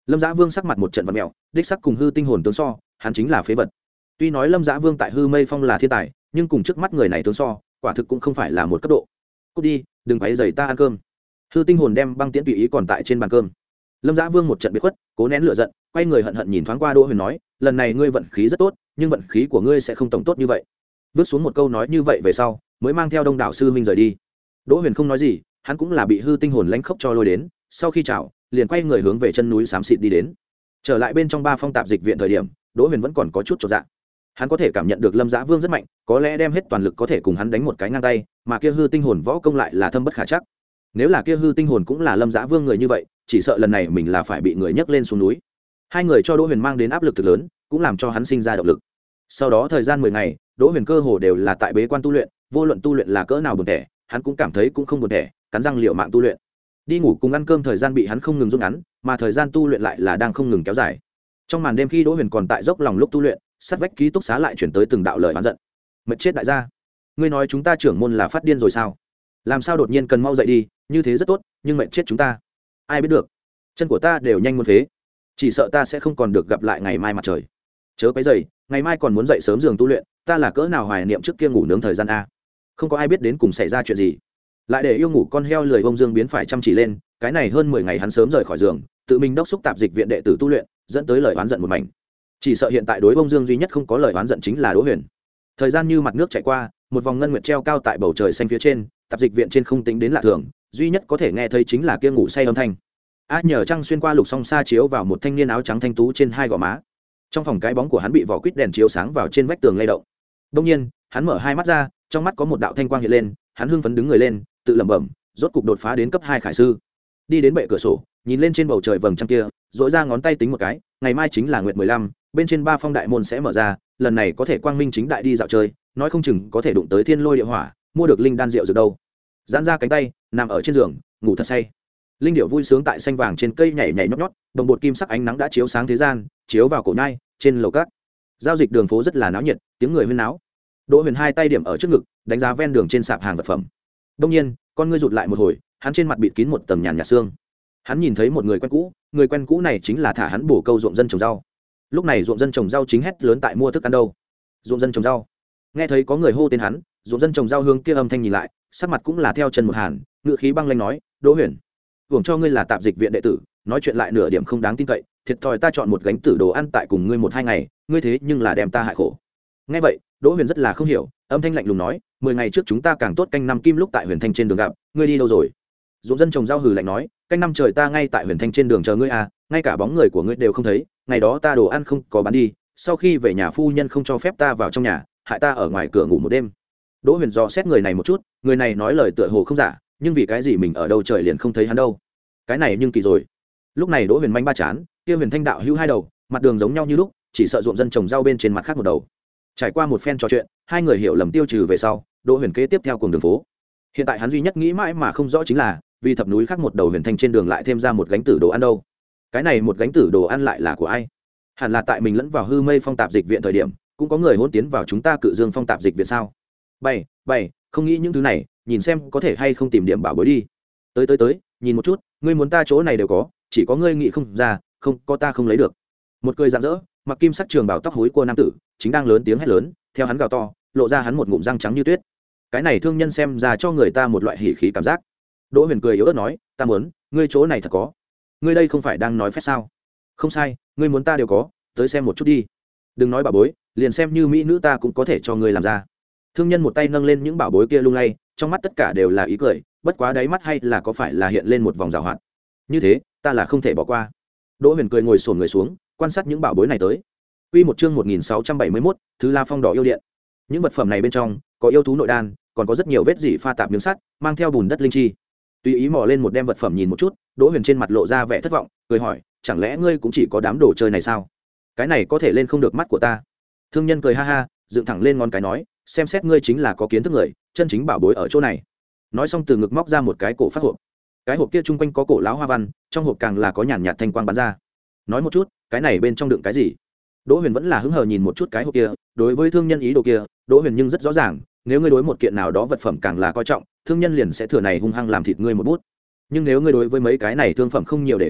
Speaker 1: Lâm Dã Vương sắc mặt một trận vặn mèo, đích sắc cùng hư tinh hồn tướng so, hắn chính là phế vật. Tuy nói Lâm Dã Vương tại hư mây phong là thiên tài, nhưng cùng trước mắt người này tướng so, quả thực cũng không phải là một cấp độ. Cút đi, đừng quấy rầy ta ăn cơm. Hư tinh hồn đem băng tiễn tùy ý còn tại trên bàn cơm. Lâm Dã Vương một trận biệt khuất, cố nén lửa giận, quay người hận hận nhìn thoáng qua Đỗ Huyền nói, lần này ngươi vận khí rất tốt, nhưng vận khí của ngươi sẽ không tổng tốt như vậy. Vứt xuống một câu nói như vậy về sau, mới mang theo đông đảo sư huynh rời đi. Đỗ Huyền không nói gì, hắn cũng là bị hư tinh hồn lãnh khốc cho lôi đến, sau khi chào, liền quay người hướng về chân núi xám xịt đi đến. Trở lại bên trong ba phong tạp dịch viện thời điểm, Đỗ Huyền vẫn còn có chút chột dạ. Hắn có thể cảm nhận được Lâm Dã Vương rất mạnh, có lẽ đem hết toàn lực có thể cùng hắn đánh một cái ngang tay, mà kia hư tinh hồn võ công lại là thâm bất khả chắc. Nếu là kia hư tinh hồn cũng là Lâm Dã Vương người như vậy, chỉ sợ lần này mình là phải bị người nhấc lên xuống núi. Hai người cho Đỗ Huyền mang đến áp lực thực lớn, cũng làm cho hắn sinh ra động lực. Sau đó thời gian mười ngày, Đỗ Huyền cơ hồ đều là tại bế quan tu luyện, vô luận tu luyện là cỡ nào buồn tẻ, hắn cũng cảm thấy cũng không buồn tẻ, cắn răng liều mạng tu luyện. Đi ngủ cùng ăn cơm thời gian bị hắn không ngừng rút ngắn, mà thời gian tu luyện lại là đang không ngừng kéo dài. Trong màn đêm khi Đỗ Huyền còn tại dốc lòng lúc tu luyện, sát vách ký túc xá lại chuyển tới từng đạo lời oán giận. Mệt chết đại gia, ngươi nói chúng ta trưởng môn là phát điên rồi sao? Làm sao đột nhiên cần mau dậy đi, như thế rất tốt, nhưng mệt chết chúng ta. Ai biết được, chân của ta đều nhanh muốn phế, chỉ sợ ta sẽ không còn được gặp lại ngày mai mặt trời. Chớ quấy dậy, ngày mai còn muốn dậy sớm giường tu luyện, ta là cỡ nào hoài niệm trước kia ngủ nướng thời gian a. Không có ai biết đến cùng xảy ra chuyện gì, lại để yêu ngủ con heo lười bông dương biến phải chăm chỉ lên. Cái này hơn mười ngày hắn sớm rời khỏi giường, tự mình đốc xúc tạp dịch viện đệ tử tu luyện, dẫn tới lời oán giận một mảnh. Chỉ sợ hiện tại đối bông dương duy nhất không có lời oán giận chính là Đỗ Huyền. Thời gian như mặt nước chảy qua, một vòng ngân nguyệt treo cao tại bầu trời xanh phía trên, tạp dịch viện trên không tính đến lạ thường, duy nhất có thể nghe thấy chính là kia ngủ say âm thanh. A nhờ trăng xuyên qua lục song xa chiếu vào một thanh niên áo trắng thanh tú trên hai gò má. Trong phòng cái bóng của hắn bị vỏ quýt đèn chiếu sáng vào trên vách tường lay động. Đông nhiên, hắn mở hai mắt ra, trong mắt có một đạo thanh quang hiện lên, hắn hưng phấn đứng người lên, tự lẩm bẩm, rốt cục đột phá đến cấp hai khải sư. Đi đến bệ cửa sổ, nhìn lên trên bầu trời vầng trăng kia, dỗi ra ngón tay tính một cái, ngày mai chính là nguyệt mười lăm, bên trên ba phong đại môn sẽ mở ra, lần này có thể quang minh chính đại đi dạo chơi, nói không chừng có thể đụng tới thiên lôi địa hỏa, mua được linh đan rượu dược đâu. Giãn ra cánh tay, nằm ở trên giường, ngủ thật say. Linh điệu vui sướng tại xanh vàng trên cây nhảy nhảy nhót nhót, đồng bột kim sắc ánh nắng đã chiếu sáng thế gian, chiếu vào cổ nhai, trên lầu cát. Giao dịch đường phố rất là náo nhiệt, tiếng người huyên náo. Đỗ Huyền hai tay điểm ở trước ngực, đánh giá ven đường trên sạp hàng vật phẩm. Đông nhiên, con ngươi rụt lại một hồi, hắn trên mặt bịt kín một tầng nhàn nhạt sương. Hắn nhìn thấy một người quen cũ, người quen cũ này chính là thả hắn bổ câu ruộng dân trồng rau. Lúc này ruộng dân trồng rau chính hét lớn tại mua thức ăn đâu. Ruộng dân trồng rau. Nghe thấy có người hô tên hắn, ruộng dân trồng rau hướng kia âm thanh nhìn lại, sắc mặt cũng là theo chân một hàn, ngựa khí băng lãnh nói, "Đỗ Huyền, hưởng cho ngươi là tạp dịch viện đệ tử, nói chuyện lại nửa điểm không đáng tin cậy, thiệt thòi ta chọn một gánh tử đồ ăn tại cùng ngươi một hai ngày, ngươi thế nhưng là đem ta hại khổ." Nghe vậy, Đỗ Huyền rất là không hiểu, âm thanh lạnh lùng nói, mười ngày trước chúng ta càng tốt canh năm kim lúc tại Huyền Thanh trên đường gặp, ngươi đi đâu rồi?" Ruộng dân trồng rau hừ lạnh nói, canh năm trời ta ngay tại Huyền Thanh trên đường chờ ngươi à, ngay cả bóng người của ngươi đều không thấy, ngày đó ta đồ ăn không có bán đi, sau khi về nhà phu nhân không cho phép ta vào trong nhà, hại ta ở ngoài cửa ngủ một đêm. Đỗ Huyền dò xét người này một chút, người này nói lời tựa hồ không giả, nhưng vì cái gì mình ở đâu trời liền không thấy hắn đâu? Cái này nhưng kỳ rồi. Lúc này Đỗ Huyền manh ba chán, kia Huyền Thanh đạo hữu hai đầu, mặt đường giống nhau như lúc, chỉ sợ ruộng dân trồng rau bên trên mặt khác một đầu. Trải qua một phen trò chuyện, hai người hiểu lầm tiêu trừ về sau, Đỗ Huyền kế tiếp theo cùng đường phố. Hiện tại hắn duy nhất nghĩ mãi mà không rõ chính là, vì thập núi khác một đầu Huyền Thanh trên đường lại thêm ra một gánh tử đồ ăn đâu. Cái này một gánh tử đồ ăn lại là của ai? Hẳn là tại mình lẫn vào hư mây phong tạp dịch viện thời điểm, cũng có người hôn tiến vào chúng ta Cự Dương phong tạp dịch viện sao? Bảy, bảy, không nghĩ những thứ này, nhìn xem có thể hay không tìm điểm bảo bối đi. Tới tới tới, nhìn một chút, ngươi muốn ta chỗ này đều có, chỉ có ngươi nghĩ không ra, không có ta không lấy được. Một cười rạng rỡ, mặc kim sắc trường bảo tóc hối của nam tử, chính đang lớn tiếng hét lớn, theo hắn gào to, lộ ra hắn một ngụm răng trắng như tuyết. Cái này thương nhân xem ra cho người ta một loại hỉ khí cảm giác. Đỗ Huyền cười yếu ớt nói, ta muốn, ngươi chỗ này thật có. Ngươi đây không phải đang nói phép sao? Không sai, ngươi muốn ta đều có, tới xem một chút đi. Đừng nói bảo bối, liền xem như mỹ nữ ta cũng có thể cho ngươi làm ra. Thương nhân một tay nâng lên những bảo bối kia lung lay, trong mắt tất cả đều là ý cười, bất quá đáy mắt hay là có phải là hiện lên một vòng rào hoạt. Như thế, ta là không thể bỏ qua. Đỗ Huyền cười ngồi xổm người xuống, quan sát những bảo bối này tới. Quy một chương một nghìn sáu trăm bảy mươi mốt, Thứ La Phong đỏ yêu điện. Những vật phẩm này bên trong có yêu thú nội đan, còn có rất nhiều vết dỉ pha tạp miếng sắt, mang theo bùn đất linh chi. Tùy ý mò lên một đem vật phẩm nhìn một chút, Đỗ Huyền trên mặt lộ ra vẻ thất vọng, cười hỏi, chẳng lẽ ngươi cũng chỉ có đám đồ chơi này sao? Cái này có thể lên không được mắt của ta. Thương nhân cười ha ha, dựng thẳng lên ngón cái nói, xem xét ngươi chính là có kiến thức người, chân chính bảo bối ở chỗ này. Nói xong từ ngực móc ra một cái cổ phát hộp. Cái hộp kia chung quanh có cổ lão hoa văn, trong hộp càng là có nhàn nhạt thanh quang bắn ra. Nói một chút, cái này bên trong đựng cái gì? Đỗ Huyền vẫn là hứng hờ nhìn một chút cái hộp kia, đối với thương nhân ý đồ kia, Đỗ Huyền nhưng rất rõ ràng, nếu ngươi đối một kiện nào đó vật phẩm càng là coi trọng, thương nhân liền sẽ thừa này hung hăng làm thịt ngươi một bút. Nhưng nếu ngươi đối với mấy cái này thương phẩm không nhiều để ý,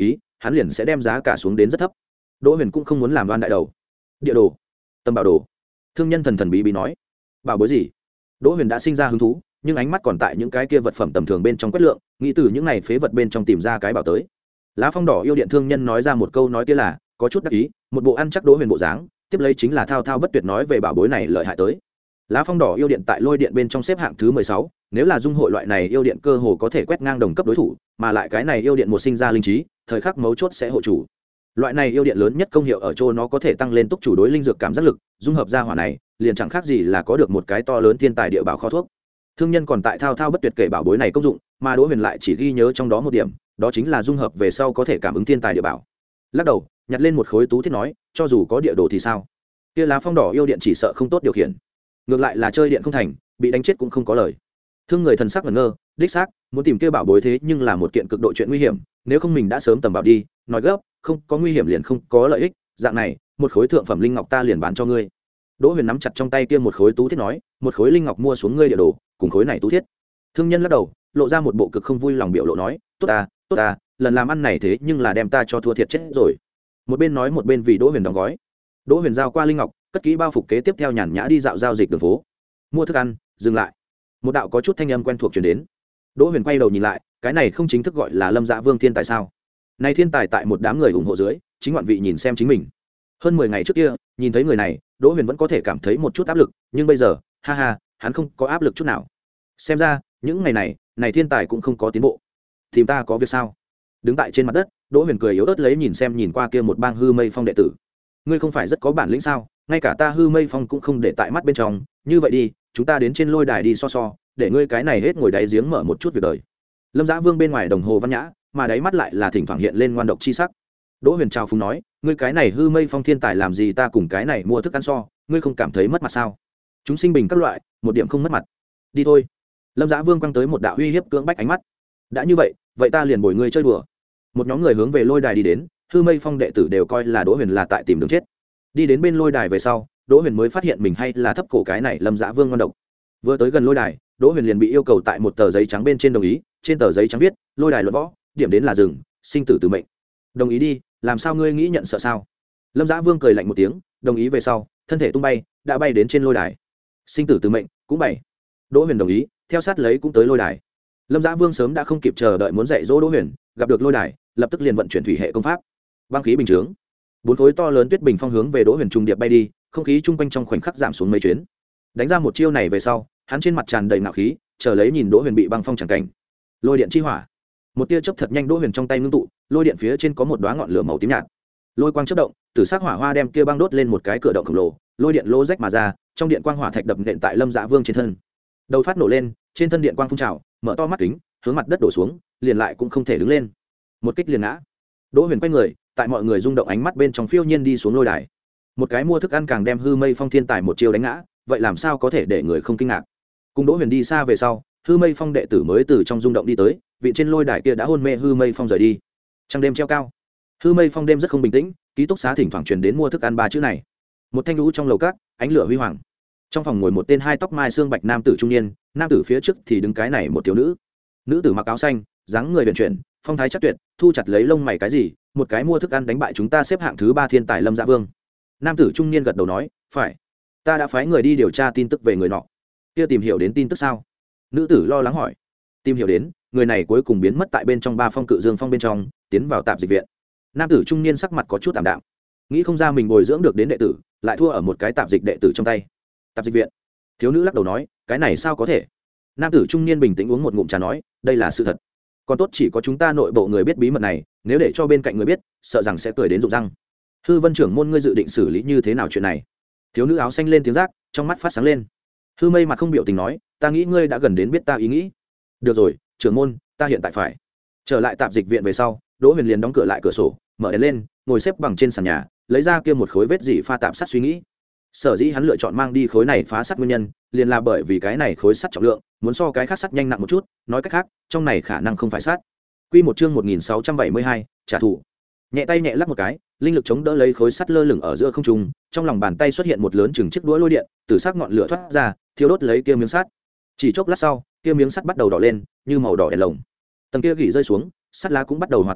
Speaker 1: hắn liền sẽ đem giá cả xuống đến rất thấp. Đỗ Huyền cũng không muốn làm đoan đại đầu. Địa đồ, tầm bảo đồ. Thương nhân thần thần bí bí nói. Bảo bối gì? Đỗ Huyền đã sinh ra hứng thú, nhưng ánh mắt còn tại những cái kia vật phẩm tầm thường bên trong quét lượng, nghĩ từ những này phế vật bên trong tìm ra cái bảo tới. Lá phong đỏ yêu điện thương nhân nói ra một câu nói kia là có chút đắc ý, một bộ ăn chắc Đỗ Huyền bộ dáng, tiếp lấy chính là thao thao bất tuyệt nói về bảo bối này lợi hại tới. Lá phong đỏ yêu điện tại lôi điện bên trong xếp hạng thứ mười sáu, nếu là dung hội loại này yêu điện cơ hồ có thể quét ngang đồng cấp đối thủ, mà lại cái này yêu điện một sinh ra linh trí, thời khắc mấu chốt sẽ hộ chủ. Loại này yêu điện lớn nhất công hiệu ở chỗ nó có thể tăng lên túc chủ đối linh dược cảm giác lực, dung hợp ra hỏa này, liền chẳng khác gì là có được một cái to lớn thiên tài địa bảo kho thuốc. Thương nhân còn tại thao thao bất tuyệt kể bảo bối này công dụng, mà Đỗ Huyền lại chỉ ghi nhớ trong đó một điểm, đó chính là dung hợp về sau có thể cảm ứng thiên tài địa bảo. Lắc đầu, nhặt lên một khối tú thiết nói, cho dù có địa đồ thì sao? Kia lá phong đỏ yêu điện chỉ sợ không tốt điều khiển, ngược lại là chơi điện không thành, bị đánh chết cũng không có lời. Thương người thần sắc ngẩn ngơ, đích xác, muốn tìm kia bảo bối thế nhưng là một kiện cực độ chuyện nguy hiểm, nếu không mình đã sớm tầm bảo đi, nói gấp, không có nguy hiểm liền không có lợi ích, dạng này, một khối thượng phẩm linh ngọc ta liền bán cho ngươi. Đỗ Huyền nắm chặt trong tay kia một khối tú thiết nói, một khối linh ngọc mua xuống ngươi địa đồ, cùng khối này tú thiết. Thương nhân lắc đầu, lộ ra một bộ cực không vui lòng biểu lộ nói, tốt ta, tốt ta, lần làm ăn này thế nhưng là đem ta cho thua thiệt chết rồi. Một bên nói một bên vì Đỗ Huyền đóng gói. Đỗ Huyền giao qua linh ngọc, cất kỹ bao phục kế tiếp theo nhàn nhã đi dạo giao dịch đường phố. Mua thức ăn, dừng lại. Một đạo có chút thanh âm quen thuộc truyền đến. Đỗ Huyền quay đầu nhìn lại, cái này không chính thức gọi là Lâm Dạ Vương thiên tài sao? Này thiên tài tại một đám người ủng hộ dưới, chính ngoạn vị nhìn xem chính mình. Hơn mười ngày trước kia, nhìn thấy người này, Đỗ Huyền vẫn có thể cảm thấy một chút áp lực, nhưng bây giờ, ha ha, hắn không có áp lực chút nào. Xem ra, những ngày này, này thiên tài cũng không có tiến bộ. Tìm ta có việc sao? Đứng tại trên mặt đất, Đỗ Huyền cười yếu ớt lấy nhìn xem nhìn qua kia một bang Hư Mây Phong đệ tử. Ngươi không phải rất có bản lĩnh sao? Ngay cả ta Hư Mây Phong cũng không để tại mắt bên trong, như vậy đi, chúng ta đến trên lôi đài đi so so, để ngươi cái này hết ngồi đáy giếng mở một chút việc đời. Lâm Dã Vương bên ngoài đồng hồ văn nhã, mà đáy mắt lại là thỉnh thoảng hiện lên ngoan độc chi sắc. Đỗ Huyền trào phúng nói, ngươi cái này Hư Mây Phong thiên tài làm gì ta cùng cái này mua thức ăn so, ngươi không cảm thấy mất mặt sao? Chúng sinh bình các loại, một điểm không mất mặt. Đi thôi. Lâm Dã Vương quăng tới một đạo uy hiếp cưỡng bách ánh mắt. Đã như vậy, vậy ta liền bồi ngươi chơi đùa. Một nhóm người hướng về lôi đài đi đến, Hư Mây Phong đệ tử đều coi là Đỗ Huyền là tại tìm đường chết. Đi đến bên lôi đài về sau, Đỗ Huyền mới phát hiện mình hay là thấp cổ cái này Lâm Dã Vương ngoan độc. Vừa tới gần lôi đài, Đỗ Huyền liền bị yêu cầu tại một tờ giấy trắng bên trên đồng ý, trên tờ giấy trắng viết, lôi đài luận võ, điểm đến là rừng, sinh tử từ mệnh. Đồng ý đi, làm sao ngươi nghĩ nhận sợ sao? Lâm Dã Vương cười lạnh một tiếng, đồng ý về sau, thân thể tung bay, đã bay đến trên lôi đài. Sinh tử từ mệnh, cũng bảy. Đỗ Huyền đồng ý, theo sát lấy cũng tới lôi đài. Lâm Dã Vương sớm đã không kịp chờ đợi muốn dạy dỗ Đỗ Huyền, gặp được lôi đài, lập tức liền vận chuyển thủy hệ công pháp. Băng khí bình chướng. Bốn khối to lớn tuyết bình phong hướng về Đỗ Huyền trùng điệp bay đi, không khí chung quanh trong khoảnh khắc giảm xuống mấy chuyến. Đánh ra một chiêu này về sau, hắn trên mặt tràn đầy ngạo khí, chờ lấy nhìn Đỗ Huyền bị băng phong chẳng cảnh. Lôi điện chi hỏa. Một tia chớp thật nhanh Đỗ Huyền trong tay ngưng tụ, lôi điện phía trên có một đóa ngọn lửa màu tím nhạt. Lôi quang chớp động, tử sắc hỏa hoa đem kia băng đốt lên một cái cửa động khổng lồ, lôi điện lô rách mà ra, trong điện quang hỏa thạch đập nện tại Lâm Dã Vương trên thân. Đầu phát nổ lên, trên thân điện quang phun trào, mở to mắt kính, hướng mặt đất đổ xuống, liền lại cũng không thể đứng lên. Một kích liền ngã. Đỗ Huyền quay người, tại mọi người rung động ánh mắt bên trong phiêu nhiên đi xuống lôi đài. Một cái mua thức ăn càng đem Hư Mây Phong thiên tài một chiêu đánh ngã, vậy làm sao có thể để người không kinh ngạc. Cùng Đỗ Huyền đi xa về sau, Hư Mây Phong đệ tử mới từ trong rung động đi tới, vị trên lôi đài kia đã hôn mê Hư Mây Phong rời đi. Trăng đêm treo cao, Hư Mây Phong đêm rất không bình tĩnh, ký túc xá thỉnh thoảng truyền đến mua thức ăn ba chữ này. Một thanh lũ trong lầu cát, ánh lửa huy hoàng. Trong phòng ngồi một tên hai tóc mai xương bạch nam tử trung niên, nam tử phía trước thì đứng cái này một thiếu nữ. Nữ tử mặc áo xanh, dáng người huyền chuyển, phong thái chắc tuyệt, thu chặt lấy lông mày cái gì, một cái mua thức ăn đánh bại chúng ta xếp hạng thứ ba thiên tài Lâm Dã Vương. Nam tử trung niên gật đầu nói, phải, ta đã phái người đi điều tra tin tức về người nọ. Kia tìm hiểu đến tin tức sao? Nữ tử lo lắng hỏi. Tìm hiểu đến, người này cuối cùng biến mất tại bên trong ba phong cự dương phong bên trong, tiến vào tạp dịch viện. Nam tử trung niên sắc mặt có chút tạm đạm, nghĩ không ra mình bồi dưỡng được đến đệ tử, lại thua ở một cái tạp dịch đệ tử trong tay. Tạp dịch viện. Thiếu nữ lắc đầu nói, cái này sao có thể? Nam tử trung niên bình tĩnh uống một ngụm trà nói, đây là sự thật. Còn tốt chỉ có chúng ta nội bộ người biết bí mật này, nếu để cho bên cạnh người biết, sợ rằng sẽ cười đến rụng răng. Hư Vân trưởng môn, ngươi dự định xử lý như thế nào chuyện này? Thiếu nữ áo xanh lên tiếng rác, trong mắt phát sáng lên. Hư Mây mặt không biểu tình nói, ta nghĩ ngươi đã gần đến biết ta ý nghĩ. Được rồi, trưởng môn, ta hiện tại phải. Trở lại tạp dịch viện về sau, Đỗ Huyền liền đóng cửa lại cửa sổ, mở đèn lên, ngồi xếp bằng trên sàn nhà, lấy ra kia một khối vết dỉ pha tạp sắt suy nghĩ. Sở dĩ hắn lựa chọn mang đi khối này phá sắt nguyên nhân, liền là bởi vì cái này khối sắt trọng lượng, muốn so cái khác sắt nhanh nặng một chút, nói cách khác, trong này khả năng không phải sắt. Quy một chương một nghìn sáu trăm bảy mươi hai, trả thù. Nhẹ tay nhẹ lắc một cái, linh lực chống đỡ lấy khối sắt lơ lửng ở giữa không trung, trong lòng bàn tay xuất hiện một lớn chừng chiếc đũa lôi điện, từ sắc ngọn lửa thoát ra, thiêu đốt lấy kia miếng sắt. Chỉ chốc lát sau, kia miếng sắt bắt đầu đỏ lên, như màu đỏ đèn lồng. Tầng kia gỉ rơi xuống, sắt lá cũng bắt đầu hòa tan,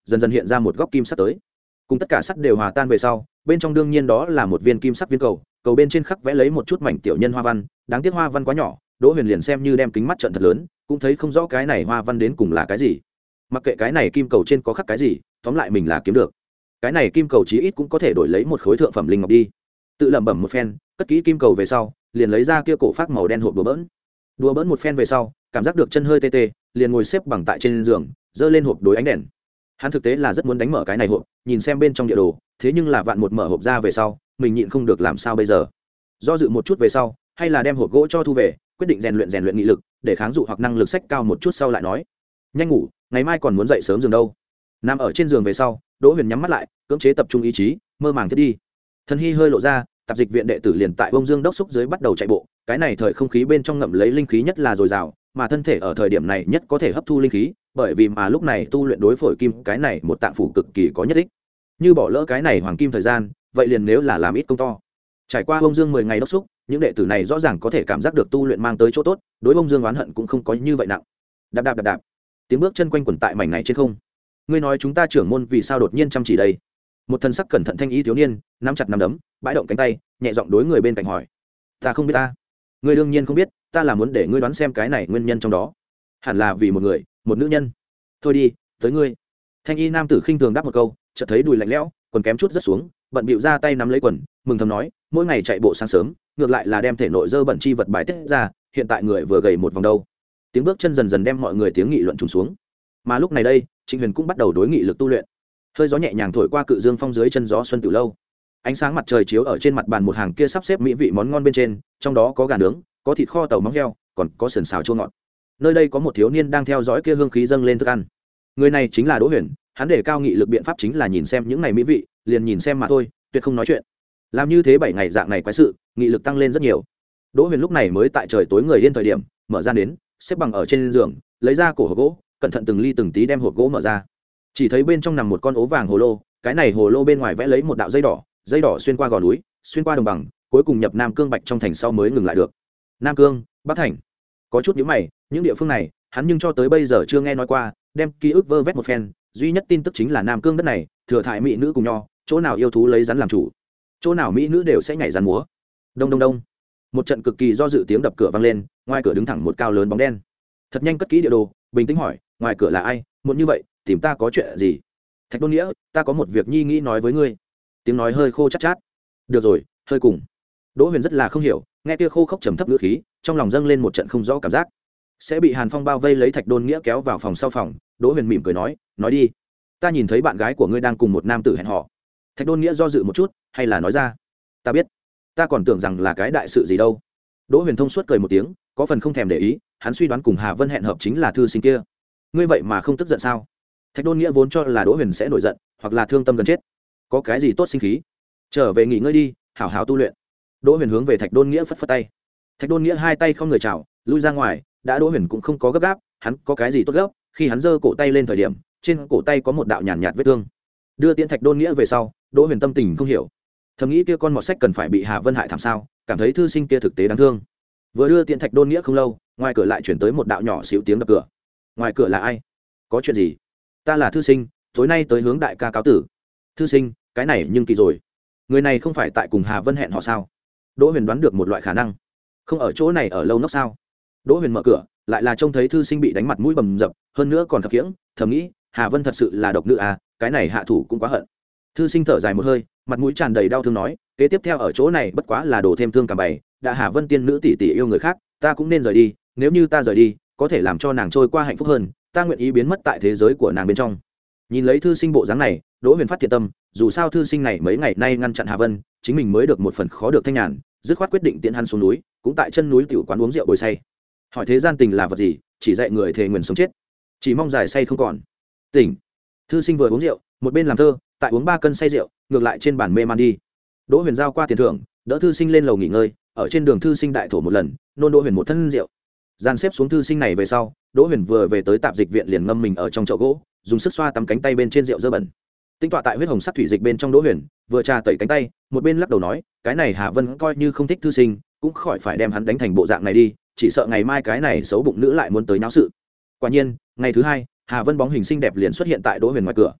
Speaker 1: dần dần hiện ra một góc kim sắt tới, cùng tất cả sắt đều hòa tan về sau, bên trong đương nhiên đó là một viên kim sắc viên cầu, cầu bên trên khắc vẽ lấy một chút mảnh tiểu nhân hoa văn, đáng tiếc hoa văn quá nhỏ, Đỗ Huyền liền xem như đem kính mắt trợn thật lớn cũng thấy không rõ cái này hoa văn đến cùng là cái gì. Mặc kệ cái này kim cầu trên có khắc cái gì, tóm lại mình là kiếm được. Cái này kim cầu chí ít cũng có thể đổi lấy một khối thượng phẩm linh ngọc đi. Tự lẩm bẩm một phen, cất kỹ kim cầu về sau, liền lấy ra kia cổ phát màu đen hộp đùa bỡn. Đùa bỡn một phen về sau, cảm giác được chân hơi tê tê, liền ngồi xếp bằng tại trên giường, giơ lên hộp đối ánh đèn. Hắn thực tế là rất muốn đánh mở cái này hộp, nhìn xem bên trong địa đồ, thế nhưng là vạn một mở hộp ra về sau, mình nhịn không được làm sao bây giờ. Do dự một chút về sau, hay là đem hộp gỗ cho thu về, quyết định rèn luyện rèn luyện nghị lực, để kháng dụ hoặc năng lực sách cao một chút sau lại nói. Nhanh ngủ, ngày mai còn muốn dậy sớm giường đâu. Nằm ở trên giường về sau, Đỗ Huyền nhắm mắt lại, cưỡng chế tập trung ý chí, mơ màng thiết đi. Thần hy hơi lộ ra, tạp dịch viện đệ tử liền tại Bông Dương đốc xúc dưới bắt đầu chạy bộ, cái này thời không khí bên trong ngậm lấy linh khí nhất là dồi dào, mà thân thể ở thời điểm này nhất có thể hấp thu linh khí, bởi vì mà lúc này tu luyện đối phổi kim cái này một tạng phủ cực kỳ có nhất định. Như bỏ lỡ cái này hoàng kim thời gian, vậy liền nếu là làm ít công to. Trải qua Bông Dương mười ngày đốc xúc, những đệ tử này rõ ràng có thể cảm giác được tu luyện mang tới chỗ tốt, đối Bông Dương oán hận cũng không có như vậy nặng. Đạp đạp đạp đạp, tiếng bước chân quanh quẩn tại mảnh này trên không. Ngươi nói chúng ta trưởng môn vì sao đột nhiên chăm chỉ đây? Một thân sắc cẩn thận thanh ý thiếu niên, nắm chặt nắm đấm, bãi động cánh tay, nhẹ giọng đối người bên cạnh hỏi. Ta không biết ta. Ngươi đương nhiên không biết, ta là muốn để ngươi đoán xem cái này nguyên nhân trong đó. Hẳn là vì một người, một nữ nhân. Thôi đi, tới ngươi. Thanh y nam tử khinh thường đáp một câu, chợt thấy đùi lạnh lẽo, quần kém chút rất xuống, bận bịu ra tay nắm lấy quần, mừng thầm nói, mỗi ngày chạy bộ sáng sớm, ngược lại là đem thể nội dơ bẩn chi vật bài tiết ra, hiện tại người vừa gầy một vòng đâu. Tiếng bước chân dần dần đem mọi người tiếng nghị luận trùng xuống. Mà lúc này đây, Trịnh Huyền cũng bắt đầu đối nghị lực tu luyện. Hơi gió nhẹ nhàng thổi qua cự dương phong dưới chân gió xuân từ lâu. Ánh sáng mặt trời chiếu ở trên mặt bàn một hàng kia sắp xếp mỹ vị món ngon bên trên, trong đó có gà nướng, có thịt kho tàu móng heo, còn có sườn xào chua ngọt. Nơi đây có một thiếu niên đang theo dõi kia hương khí dâng lên thức ăn. Người này chính là Đỗ Huyền, hắn để cao nghị lực biện pháp chính là nhìn xem những này mỹ vị, liền nhìn xem mà thôi, tuyệt không nói chuyện. Làm như thế bảy ngày dạng này quái sự, nghị lực tăng lên rất nhiều. Đỗ Huyền lúc này mới tại trời tối người yên thời điểm, mở ra đến, xếp bằng ở trên giường, lấy ra cổ hộp gỗ, cẩn thận từng ly từng tí đem hộp gỗ mở ra. Chỉ thấy bên trong nằm một con ố vàng hồ lô, cái này hồ lô bên ngoài vẽ lấy một đạo dây đỏ, dây đỏ xuyên qua gò núi, xuyên qua đồng bằng, cuối cùng nhập Nam Cương Bạch trong thành sau mới ngừng lại được. Nam Cương, Bắc thành. Có chút nhíu mày, những địa phương này, hắn nhưng cho tới bây giờ chưa nghe nói qua, đem ký ức vơ vét một phen, duy nhất tin tức chính là Nam Cương đất này, thừa thải mỹ nữ cùng nho, chỗ nào yêu thú lấy rắn làm chủ, chỗ nào mỹ nữ đều sẽ nhảy rắn múa. Đông đông đông. Một trận cực kỳ do dự tiếng đập cửa vang lên, ngoài cửa đứng thẳng một cao lớn bóng đen. Thật nhanh cất kỹ địa đồ, bình tĩnh hỏi, ngoài cửa là ai, muộn như vậy, tìm ta có chuyện gì? Thạch Đôn Nghĩa, ta có một việc nhi nghĩ nói với ngươi. Tiếng nói hơi khô chát chát. Được rồi, hơi cùng. Đỗ Huyền rất là không hiểu, nghe kia khô khốc trầm thấp ngữ khí, trong lòng dâng lên một trận không rõ cảm giác. Sẽ bị Hàn Phong bao vây lấy Thạch Đôn Nghĩa kéo vào phòng sau phòng, Đỗ Huyền mỉm cười nói, nói đi. Ta nhìn thấy bạn gái của ngươi đang cùng một nam tử hẹn hò. Thạch Đôn Nghĩa do dự một chút, hay là nói ra. Ta biết. Ta còn tưởng rằng là cái đại sự gì đâu. Đỗ Huyền thông suốt cười một tiếng, có phần không thèm để ý, hắn suy đoán cùng Hà Vân hẹn hợp chính là thư sinh kia. Ngươi vậy mà không tức giận sao? Thạch Đôn Nghĩa vốn cho là Đỗ Huyền sẽ nổi giận, hoặc là thương tâm gần chết. Có cái gì tốt sinh khí? Trở về nghỉ ngơi đi, hảo hảo tu luyện. Đỗ Huyền hướng về Thạch Đôn Nghĩa phất phất tay. Thạch Đôn Nghĩa hai tay không người chào, lui ra ngoài, đã Đỗ Huyền cũng không có gấp gáp, hắn có cái gì tốt gấp, khi hắn giơ cổ tay lên thời điểm, trên cổ tay có một đạo nhàn nhạt vết thương. Đưa tiễn Thạch Đôn Nghĩa về sau, Đỗ Huyền tâm tình không hiểu. Thầm nghĩ kia con mọt sách cần phải bị Hà Vân hại thảm sao, cảm thấy thư sinh kia thực tế đáng thương. Vừa đưa tiễn Thạch Đôn Nghĩa không lâu, ngoài cửa lại chuyển tới một đạo nhỏ xíu tiếng đập cửa. Ngoài cửa là ai? Có chuyện gì? Ta là thư sinh, tối nay tới hướng đại ca cáo tử. Thư sinh, cái này nhưng kỳ rồi. Người này không phải tại cùng Hà Vân hẹn họ sao? Đỗ Huyền đoán được một loại khả năng. Không ở chỗ này ở lâu nốc sao? Đỗ Huyền mở cửa, lại là trông thấy thư sinh bị đánh mặt mũi bầm dập, hơn nữa còn khập khiễng, thầm nghĩ, Hà Vân thật sự là độc nữ à, cái này hạ thủ cũng quá hận. Thư sinh thở dài một hơi, mặt mũi tràn đầy đau thương nói, kế tiếp theo ở chỗ này bất quá là đồ thêm thương cả bầy, đã Hà Vân tiên nữ tỷ tỷ yêu người khác, ta cũng nên rời đi, nếu như ta rời đi, có thể làm cho nàng trôi qua hạnh phúc hơn, ta nguyện ý biến mất tại thế giới của nàng bên trong. Nhìn lấy thư sinh bộ dáng này, Đỗ Huyền phát thiện tâm, dù sao thư sinh này mấy ngày nay ngăn chặn Hà Vân, chính mình mới được một phần khó được thanh nhàn, dứt khoát quyết định tiễn hắn xuống núi, cũng tại chân núi tiểu quán uống rượu bồi say. Hỏi thế gian tình là vật gì, chỉ dạy người thề nguyện sống chết, chỉ mong dài say không còn. Tỉnh. Thư sinh vừa uống rượu, một bên làm thơ, tại uống ba cân say rượu, ngược lại trên bàn mê man đi. Đỗ Huyền giao qua tiền thưởng, đỡ thư sinh lên lầu nghỉ ngơi, ở trên đường thư sinh đại thổ một lần, nôn Đỗ Huyền một thân rượu. Gian xếp xuống thư sinh này về sau, Đỗ Huyền vừa về tới tạp dịch viện liền ngâm mình ở trong chậu gỗ, dùng sức xoa tắm cánh tay bên trên rượu dơ bẩn. Tinh tọa tại huyết hồng sắc thủy dịch bên trong Đỗ Huyền, vừa trà tẩy cánh tay, một bên lắc đầu nói, cái này Hà Vân coi như không thích thư sinh, cũng khỏi phải đem hắn đánh thành bộ dạng này đi, chỉ sợ ngày mai cái này xấu bụng nữ lại muốn tới náo sự. Quả nhiên, ngày thứ hai, Hà Vân bóng hình xinh đẹp liền xuất hiện tại Đỗ Huyền ngoài cửa.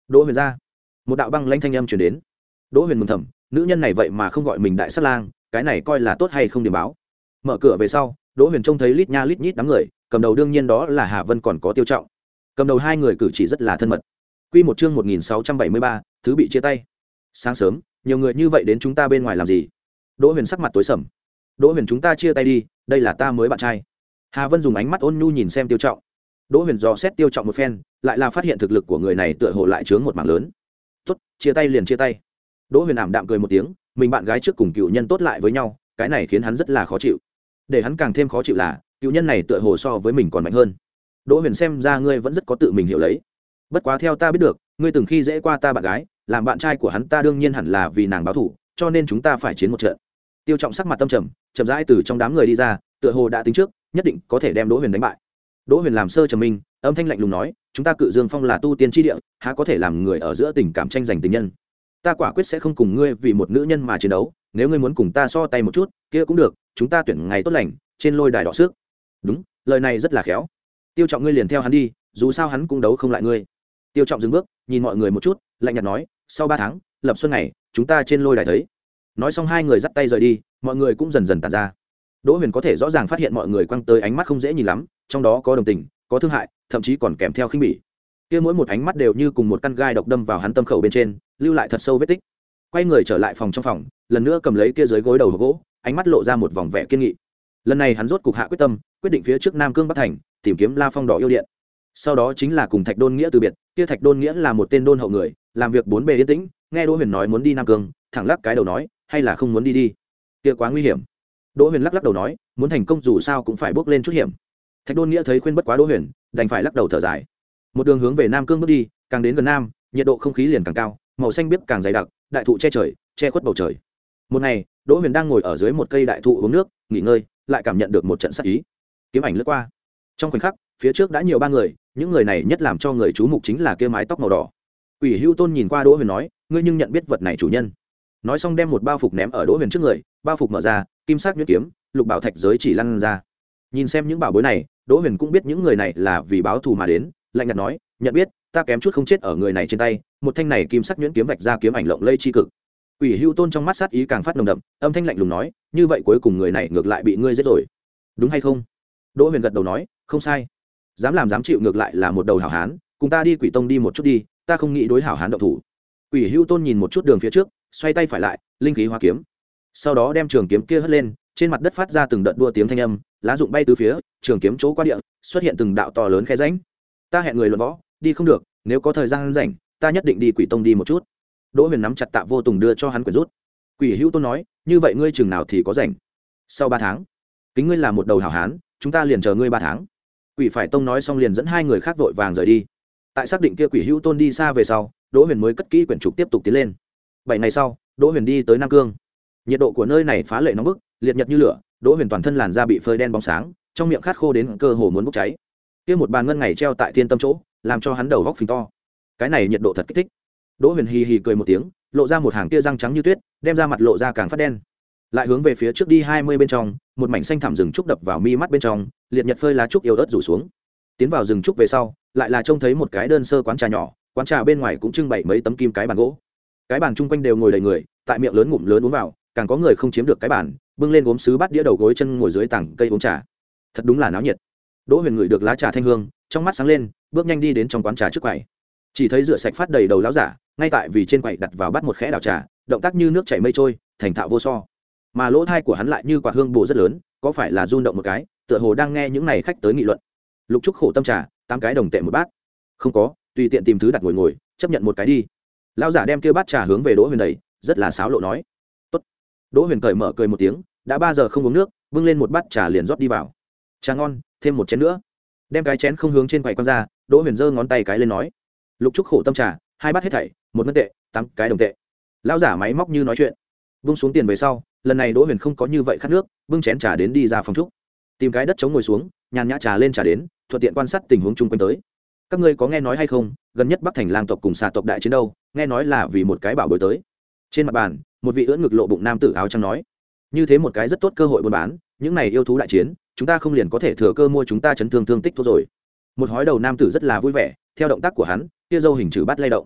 Speaker 1: Đỗ Huyền ra. Một đạo băng lãnh thanh âm truyền đến. Đỗ Huyền mừng thầm, nữ nhân này vậy mà không gọi mình đại sát lang, cái này coi là tốt hay không điểm báo. Mở cửa về sau, Đỗ Huyền trông thấy lít nha lít nhít đám người, cầm đầu đương nhiên đó là Hà Vân còn có Tiêu Trọng. Cầm đầu hai người cử chỉ rất là thân mật. Quy một chương một nghìn sáu trăm bảy mươi ba, thứ bị chia tay. Sáng sớm, nhiều người như vậy đến chúng ta bên ngoài làm gì? Đỗ Huyền sắc mặt tối sầm. Đỗ Huyền, chúng ta chia tay đi, đây là ta mới bạn trai. Hà Vân dùng ánh mắt ôn nhu nhìn xem Tiêu Trọng. Đỗ Huyền dò xét Tiêu Trọng một phen, lại là phát hiện thực lực của người này tựa hồ lại chướng một mảng lớn. Tốt, chia tay liền chia tay. Đỗ Huyền ảm đạm cười một tiếng, mình bạn gái trước cùng cựu nhân tốt lại với nhau, cái này khiến hắn rất là khó chịu. Để hắn càng thêm khó chịu là, cựu nhân này tựa hồ so với mình còn mạnh hơn. Đỗ Huyền, xem ra ngươi vẫn rất có tự mình hiểu lấy. Bất quá theo ta biết được, ngươi từng khi dễ qua ta bạn gái, làm bạn trai của hắn ta đương nhiên hẳn là vì nàng báo thù, cho nên chúng ta phải chiến một trận. Tiêu Trọng sắc mặt tâm trầm, chậm rãi từ trong đám người đi ra, tựa hồ đã tính trước, nhất định có thể đem Đỗ Huyền đánh bại. Đỗ Huyền làm sơ trầm minh, âm thanh lạnh lùng nói, chúng ta Cự Dương Phong là tu tiên chi địa, há có thể làm người ở giữa tình cảm tranh giành tình nhân. Ta quả quyết sẽ không cùng ngươi vì một nữ nhân mà chiến đấu, nếu ngươi muốn cùng ta so tay một chút, kia cũng được, chúng ta tuyển ngày tốt lành, trên lôi đài đọ sức. Đúng, lời này rất là khéo. Tiêu Trọng, ngươi liền theo hắn đi, dù sao hắn cũng đấu không lại ngươi. Tiêu Trọng dừng bước, nhìn mọi người một chút, lạnh nhạt nói, sau ba tháng, lập xuân ngày, chúng ta trên lôi đài thấy. Nói xong hai người dắt tay rời đi, mọi người cũng dần dần tản ra. Đỗ Huyền có thể rõ ràng phát hiện mọi người quăng tới ánh mắt không dễ nhìn lắm, trong đó có đồng tình, có thương hại, thậm chí còn kèm theo khinh bỉ. Kia mỗi một ánh mắt đều như cùng một căn gai độc đâm vào hắn tâm khẩu bên trên, lưu lại thật sâu vết tích. Quay người trở lại phòng trong phòng, lần nữa cầm lấy kia dưới gối đầu hộp gỗ, ánh mắt lộ ra một vòng vẻ kiên nghị. Lần này hắn rốt cục hạ quyết tâm, quyết định phía trước Nam Cương Bắc Thành, tìm kiếm La Phong Đỏ yêu điện. Sau đó chính là cùng Thạch Đôn Nghĩa từ biệt, kia Thạch Đôn Nghĩa là một tên đôn hậu người, làm việc bốn bề yên tĩnh, nghe Đỗ Huyền nói muốn đi Nam Cương, thẳng lắc cái đầu nói, hay là không muốn đi đi. Kia quá nguy hiểm. Đỗ Huyền lắc lắc đầu nói, muốn thành công dù sao cũng phải bước lên chút hiểm. Thạch Đôn Nghĩa thấy khuyên bất quá Đỗ Huyền, đành phải lắc đầu thở dài. Một đường hướng về Nam Cương bước đi, càng đến gần nam, nhiệt độ không khí liền càng cao, màu xanh biếc càng dày đặc, đại thụ che trời, che khuất bầu trời. Một ngày, Đỗ Huyền đang ngồi ở dưới một cây đại thụ uống nước, nghỉ ngơi, lại cảm nhận được một trận sát ý. Kiếm ảnh lướt qua. Trong khoảnh khắc, phía trước đã nhiều ba người, những người này nhất làm cho người chú mục chính là kia mái tóc màu đỏ. Ủy Hưu Tôn nhìn qua Đỗ Huyền nói, ngươi nhưng nhận biết vật này chủ nhân. Nói xong đem một bao phục ném ở Đỗ Huyền trước người, bao phục mở ra, kim sắc nhuyễn kiếm, lục bảo thạch giới chỉ lăn ra. Nhìn xem những bảo bối này, Đỗ Huyền cũng biết những người này là vì báo thù mà đến, lạnh nhạt nói, nhận biết, ta kém chút không chết ở người này trên tay, một thanh này kim sắc nhuyễn kiếm vạch ra kiếm ảnh lộng lây chi cực. Ủy Hưu Tôn trong mắt sát ý càng phát nồng đậm, âm thanh lạnh lùng nói, như vậy cuối cùng người này ngược lại bị ngươi giết rồi, đúng hay không? Đỗ Huyền gật đầu nói, không sai. Dám làm dám chịu ngược lại là một đầu hảo hán, cùng ta đi Quỷ Tông đi một chút đi, ta không nghĩ đối hảo hán động thủ. Ủy Hưu Tôn nhìn một chút đường phía trước, xoay tay phải lại, linh khí hóa kiếm. Sau đó đem trường kiếm kia hất lên, trên mặt đất phát ra từng đợt đua tiếng thanh âm, lá rụng bay từ phía, trường kiếm chỗ qua địa, xuất hiện từng đạo to lớn khe rãnh. Ta hẹn người luận võ, đi không được, nếu có thời gian rảnh, ta nhất định đi Quỷ Tông đi một chút. Đỗ Huyền nắm chặt Tạ Vô Tùng đưa cho hắn quyển rút. Quỷ Hưu Tôn nói, như vậy ngươi chừng nào thì có rảnh? Sau ba tháng. Kính ngươi là một đầu hảo hán, chúng ta liền chờ ngươi ba tháng. Quỷ Phải Tông nói xong liền dẫn hai người khác vội vàng rời đi. Tại xác định kia Quỷ Hưu Tôn đi xa về sau, Đỗ Huyền mới cất kỹ quyển trục tiếp tục tiến lên. Bảy ngày sau, Đỗ Huyền đi tới Nam Cương. Nhiệt độ của nơi này phá lệ nóng bức, liệt nhật như lửa, Đỗ Huyền toàn thân làn da bị phơi đen bóng sáng, trong miệng khát khô đến cơ hồ muốn bốc cháy. Kia một bàn ngân ngày treo tại thiên tâm chỗ, làm cho hắn đầu góc phình to. Cái này nhiệt độ thật kích thích. Đỗ Huyền hì hì cười một tiếng, lộ ra một hàng tia răng trắng như tuyết, đem ra mặt lộ ra càng phát đen. Lại hướng về phía trước đi hai mươi bên trong, một mảnh xanh thẳm rừng trúc đập vào mi mắt bên trong, liệt nhật phơi lá trúc yếu ớt rủ xuống. Tiến vào rừng trúc về sau, lại là trông thấy một cái đơn sơ quán trà nhỏ, quán trà bên ngoài cũng trưng bày mấy tấm kim cái bàn gỗ. Cái bàn chung quanh đều ngồi đầy người, tại miệng lớn ngụm lớn uống vào, càng có người không chiếm được cái bàn, bưng lên gốm sứ bát đĩa đầu gối chân ngồi dưới tảng cây uống trà. Thật đúng là náo nhiệt. Đỗ Huyền ngửi được lá trà thanh hương, trong mắt sáng lên, bước nhanh đi đến trong quán trà trước quầy. Chỉ thấy rửa sạch phát đầy đầu lão giả, ngay tại vì trên quầy đặt vào bắt một khẽ đảo trà, động tác như nước chảy mây trôi, thành thạo vô so. Mà lỗ thai của hắn lại như quạt hương bổ rất lớn, có phải là run động một cái, tựa hồ đang nghe những này khách tới nghị luận. Lục Trúc khổ tâm trà, tám cái đồng tệ một bát. Không có, tùy tiện tìm thứ đặt ngồi ngồi, chấp nhận một cái đi. Lão giả đem kia bát trà hướng về Đỗ Huyền đẩy, rất là sáo lộ nói. Tốt. Đỗ Huyền cởi mở cười một tiếng, đã ba giờ không uống nước, bưng lên một bát trà liền rót đi vào. Trà ngon, thêm một chén nữa. Đem cái chén không hướng trên quầy quăng ra, Đỗ Huyền giơ ngón tay cái lên nói. Lục Trúc khổ tâm trà, hai bát hết thảy, một ngân tệ, tám cái đồng tệ. Lão giả máy móc như nói chuyện. Vung xuống tiền về sau, lần này Đỗ Huyền không có như vậy khát nước, bưng chén trà đến đi ra phòng trúc, tìm cái đất chống ngồi xuống, nhàn nhã trà lên trà đến, thuận tiện quan sát tình huống chung quanh tới. Các ngươi có nghe nói hay không, gần nhất Bắc Thành lang tộc cùng xà tộc đại chiến đâu, nghe nói là vì một cái bảo bối tới. Trên mặt bàn, một vị ưỡn ngực lộ bụng nam tử áo trắng nói, như thế một cái rất tốt cơ hội buôn bán, những này yêu thú đại chiến, chúng ta không liền có thể thừa cơ mua chúng ta chấn thương thương tích thuốc rồi. Một hói đầu nam tử rất là vui vẻ, theo động tác của hắn, kia dâu hình chữ bát lay động.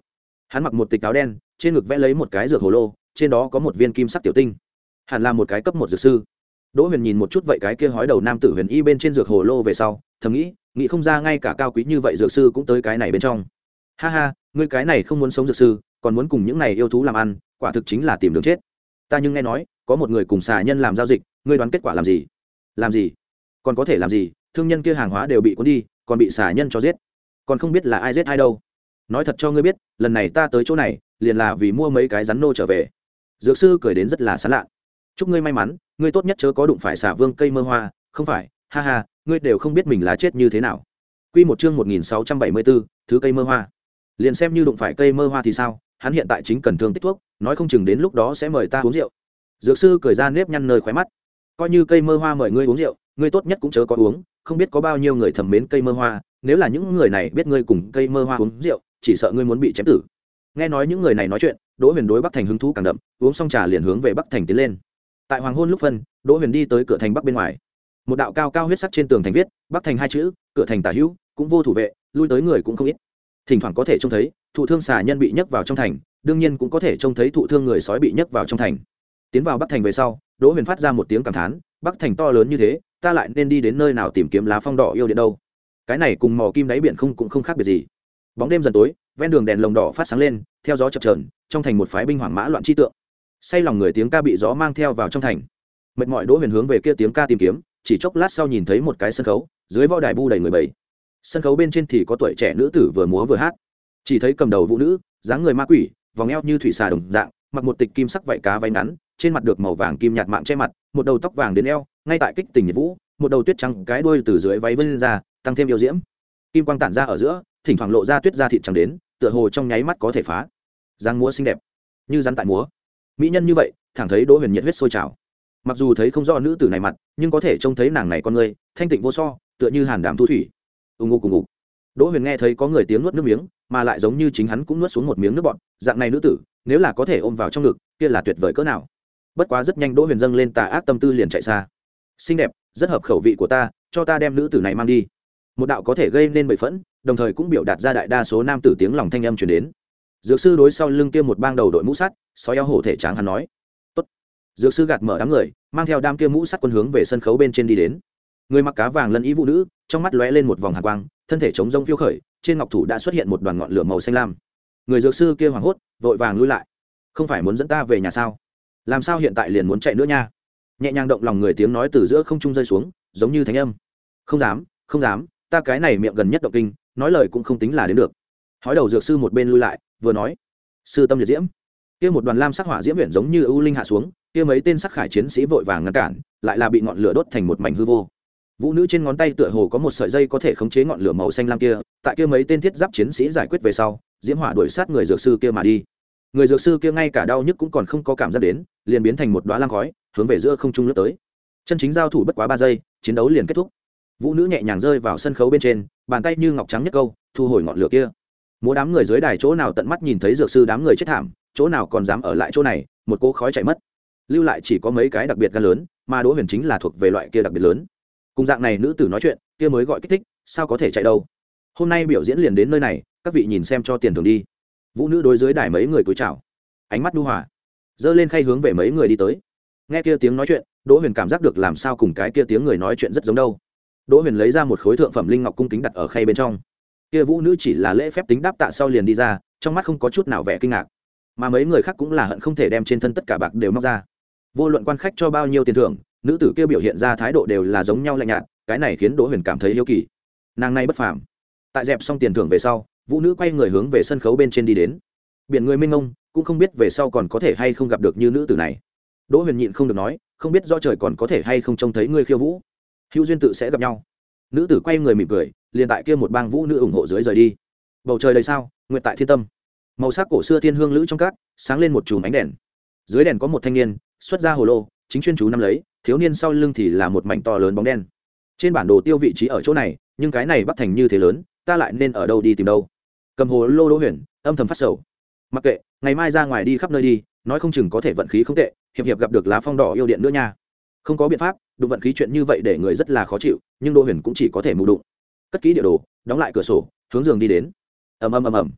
Speaker 1: Hắn mặc một tịch áo đen, trên ngực vẽ lấy một cái dược hồ lô, trên đó có một viên kim sắc tiểu tinh, hẳn là một cái cấp một dược sư. Đỗ Huyền nhìn một chút vậy cái kia hói đầu nam tử huyền y bên trên dược hồ lô về sau, thầm nghĩ, nghĩ không ra ngay cả cao quý như vậy dược sư cũng tới cái này bên trong. Ha ha, ngươi cái này không muốn sống dược sư, còn muốn cùng những này yêu thú làm ăn, quả thực chính là tìm đường chết. Ta nhưng nghe nói, có một người cùng xà nhân làm giao dịch, ngươi đoán kết quả làm gì? Làm gì? Còn có thể làm gì? Thương nhân kia hàng hóa đều bị cuốn đi, còn bị xà nhân cho giết. Còn không biết là ai giết ai đâu. Nói thật cho ngươi biết, lần này ta tới chỗ này, liền là vì mua mấy cái rắn nô trở về. Dược sư cười đến rất là sán lạ. Chúc ngươi may mắn, ngươi tốt nhất chớ có đụng phải xà vương cây mơ hoa, không phải, ha ha, ngươi đều không biết mình là chết như thế nào. Quy một chương một nghìn sáu trăm bảy mươi bốn, thứ cây mơ hoa. Liền xem như đụng phải cây mơ hoa thì sao, hắn hiện tại chính cần thương tích thuốc, nói không chừng đến lúc đó sẽ mời ta uống rượu. Dược sư cười ra nếp nhăn nơi khóe mắt. Coi như cây mơ hoa mời ngươi uống rượu, ngươi tốt nhất cũng chớ có uống, không biết có bao nhiêu người thầm mến cây mơ hoa, nếu là những người này biết ngươi cùng cây mơ hoa uống rượu, chỉ sợ ngươi muốn bị chém tử. Nghe nói những người này nói chuyện, Đỗ Huyền đối Bắc Thành hứng thú càng đậm, uống xong trà liền hướng về Bắc Thành tiến lên. Tại hoàng hôn lúc phân, Đỗ Huyền đi tới cửa thành Bắc bên ngoài. Một đạo cao cao huyết sắc trên tường thành viết, Bắc Thành hai chữ, cửa thành tả hữu, cũng vô thủ vệ, lui tới người cũng không ít. Thỉnh thoảng có thể trông thấy thụ thương xà nhân bị nhấc vào trong thành, đương nhiên cũng có thể trông thấy thụ thương người sói bị nhấc vào trong thành. Tiến vào Bắc Thành về sau, Đỗ Huyền phát ra một tiếng cảm thán, Bắc Thành to lớn như thế, ta lại nên đi đến nơi nào tìm kiếm lá phong đỏ yêu điện đâu? Cái này cùng mò kim đáy biển không cũng không khác biệt gì. Bóng đêm dần tối, ven đường đèn lồng đỏ phát sáng lên, theo gió chập chờn, trong thành một phái binh hoảng mã loạn chi tượng. Say lòng người tiếng ca bị gió mang theo vào trong thành. Mệt mỏi Đỗ Huyền hướng về kia tiếng ca tìm kiếm, chỉ chốc lát sau nhìn thấy một cái sân khấu, dưới võ đài bu đầy người bảy. Sân khấu bên trên thì có tuổi trẻ nữ tử vừa múa vừa hát. Chỉ thấy cầm đầu vũ nữ, dáng người ma quỷ, vòng eo như thủy xà đồng dạng, mặc một tịch kim sắc vảy cá váy ngắn, trên mặt được màu vàng kim nhạt mạng che mặt, một đầu tóc vàng đến eo, ngay tại kích tình nhiệt vũ, một đầu tuyết trắng cái đuôi từ dưới váy vươn ra, tăng thêm yêu diễm. Kim quang tản ra ở giữa, thỉnh thoảng lộ ra tuyết da thịt trắng đến, tựa hồ trong nháy mắt có thể phá. Dáng múa xinh đẹp, như rắn tại múa. Mỹ nhân như vậy, thẳng thấy Đỗ Huyền nhiệt huyết sôi trào. Mặc dù thấy không rõ nữ tử này mặt, nhưng có thể trông thấy nàng này con người, thanh tịnh vô so, tựa như hàn đàm thu thủy. Ùng ngục cùng ngục. Đỗ Huyền nghe thấy có người tiếng nuốt nước miếng, mà lại giống như chính hắn cũng nuốt xuống một miếng nước bọt, dạng này nữ tử, nếu là có thể ôm vào trong ngực, kia là tuyệt vời cỡ nào. Bất quá rất nhanh Đỗ Huyền dâng lên tà ác tâm tư liền chạy xa. Xinh đẹp, rất hợp khẩu vị của ta, cho ta đem nữ tử này mang đi. Một đạo có thể gây nên bội phẫn, đồng thời cũng biểu đạt ra đại đa số nam tử tiếng lòng thanh âm truyền đến. Dược sư đối sau lưng kia một bang đầu đội mũ sắt, sói eo hổ thể tráng hắn nói: "Tốt." Dược sư gạt mở đám người, mang theo đám kia mũ sắt quân hướng về sân khấu bên trên đi đến. Người mặc cá vàng lân ý vũ nữ, trong mắt lóe lên một vòng hàn quang, thân thể chống rông phiêu khởi, trên ngọc thủ đã xuất hiện một đoàn ngọn lửa màu xanh lam. Người dược sư kia hoảng hốt, vội vàng lui lại. "Không phải muốn dẫn ta về nhà sao? Làm sao hiện tại liền muốn chạy nữa nha?" Nhẹ nhàng động lòng người tiếng nói từ giữa không trung rơi xuống, giống như thánh âm. "Không dám, không dám, ta cái này miệng gần nhất động kinh, nói lời cũng không tính là đến được." Hói đầu dược sư một bên lui lại, vừa nói: "Sư tâm liệt diễm." Kia một đoàn lam sắc hỏa diễm biển giống như ưu linh hạ xuống, kia mấy tên sắc khải chiến sĩ vội vàng ngăn cản, lại là bị ngọn lửa đốt thành một mảnh hư vô. Vũ nữ trên ngón tay tựa hồ có một sợi dây có thể khống chế ngọn lửa màu xanh lam kia, tại kia mấy tên thiết giáp chiến sĩ giải quyết về sau, diễm hỏa đuổi sát người dược sư kia mà đi. Người dược sư kia ngay cả đau nhức cũng còn không có cảm giác đến, liền biến thành một đóa lam khói, hướng về giữa không trung lướt tới. Chân chính giao thủ bất quá ba giây, chiến đấu liền kết thúc. Vũ nữ nhẹ nhàng rơi vào sân khấu bên trên, bàn tay như ngọc trắng nhất câu, thu hồi ngọn lửa kia. Múa đám người dưới đài chỗ nào tận mắt nhìn thấy dược sư đám người chết thảm, chỗ nào còn dám ở lại chỗ này, một cỗ khói chạy mất. Lưu lại chỉ có mấy cái đặc biệt gan lớn, mà Đỗ Huyền chính là thuộc về loại kia đặc biệt lớn. Cùng dạng này nữ tử nói chuyện, kia mới gọi kích thích, sao có thể chạy đâu. Hôm nay biểu diễn liền đến nơi này, các vị nhìn xem cho tiền thưởng đi. Vũ nữ đối dưới đài mấy người cúi chào, ánh mắt nhu hòa, giơ lên khay hướng về mấy người đi tới. Nghe kia tiếng nói chuyện, Đỗ Huyền cảm giác được làm sao cùng cái kia tiếng người nói chuyện rất giống đâu. Đỗ Huyền lấy ra một khối thượng phẩm linh ngọc cung kính đặt ở khay bên trong. Kia vũ nữ chỉ là lễ phép tính đáp tạ sau liền đi ra, trong mắt không có chút nào vẻ kinh ngạc. Mà mấy người khác cũng là hận không thể đem trên thân tất cả bạc đều móc ra. Vô luận quan khách cho bao nhiêu tiền thưởng, nữ tử kia biểu hiện ra thái độ đều là giống nhau lạnh nhạt, cái này khiến Đỗ Huyền cảm thấy hiếu kỳ. Nàng này bất phàm. Tại dẹp xong tiền thưởng về sau, vũ nữ quay người hướng về sân khấu bên trên đi đến. Biển người mênh mông, cũng không biết về sau còn có thể hay không gặp được như nữ tử này. Đỗ Huyền nhịn không được nói, không biết do trời còn có thể hay không trông thấy ngươi khiêu vũ. Hữu duyên tự sẽ gặp nhau. Nữ tử quay người mỉm cười, liền tại kia một bang vũ nữ ủng hộ dưới rời đi. Bầu trời đầy sao, nguyệt tại thiên tâm. Màu sắc cổ xưa thiên hương lữ trong các, sáng lên một chùm ánh đèn. Dưới đèn có một thanh niên, xuất ra hồ lô, chính chuyên chú nắm lấy, thiếu niên sau lưng thì là một mảnh to lớn bóng đen. Trên bản đồ tiêu vị trí ở chỗ này, nhưng cái này Bắc Thành như thế lớn, ta lại nên ở đâu đi tìm đâu? Cầm hồ lô Đỗ Huyền, âm thầm phát sầu. Mặc kệ, ngày mai ra ngoài đi khắp nơi đi, nói không chừng có thể vận khí không tệ, hiệp hiệp gặp được lá phong đỏ yêu điện nữa nha. Không có biện pháp, đụng vận khí chuyện như vậy để người rất là khó chịu, nhưng Đỗ Huyền cũng chỉ có thể mù đụng. Cất kỹ địa đồ, đóng lại cửa sổ, hướng giường đi đến. Ầm ầm ầm ầm.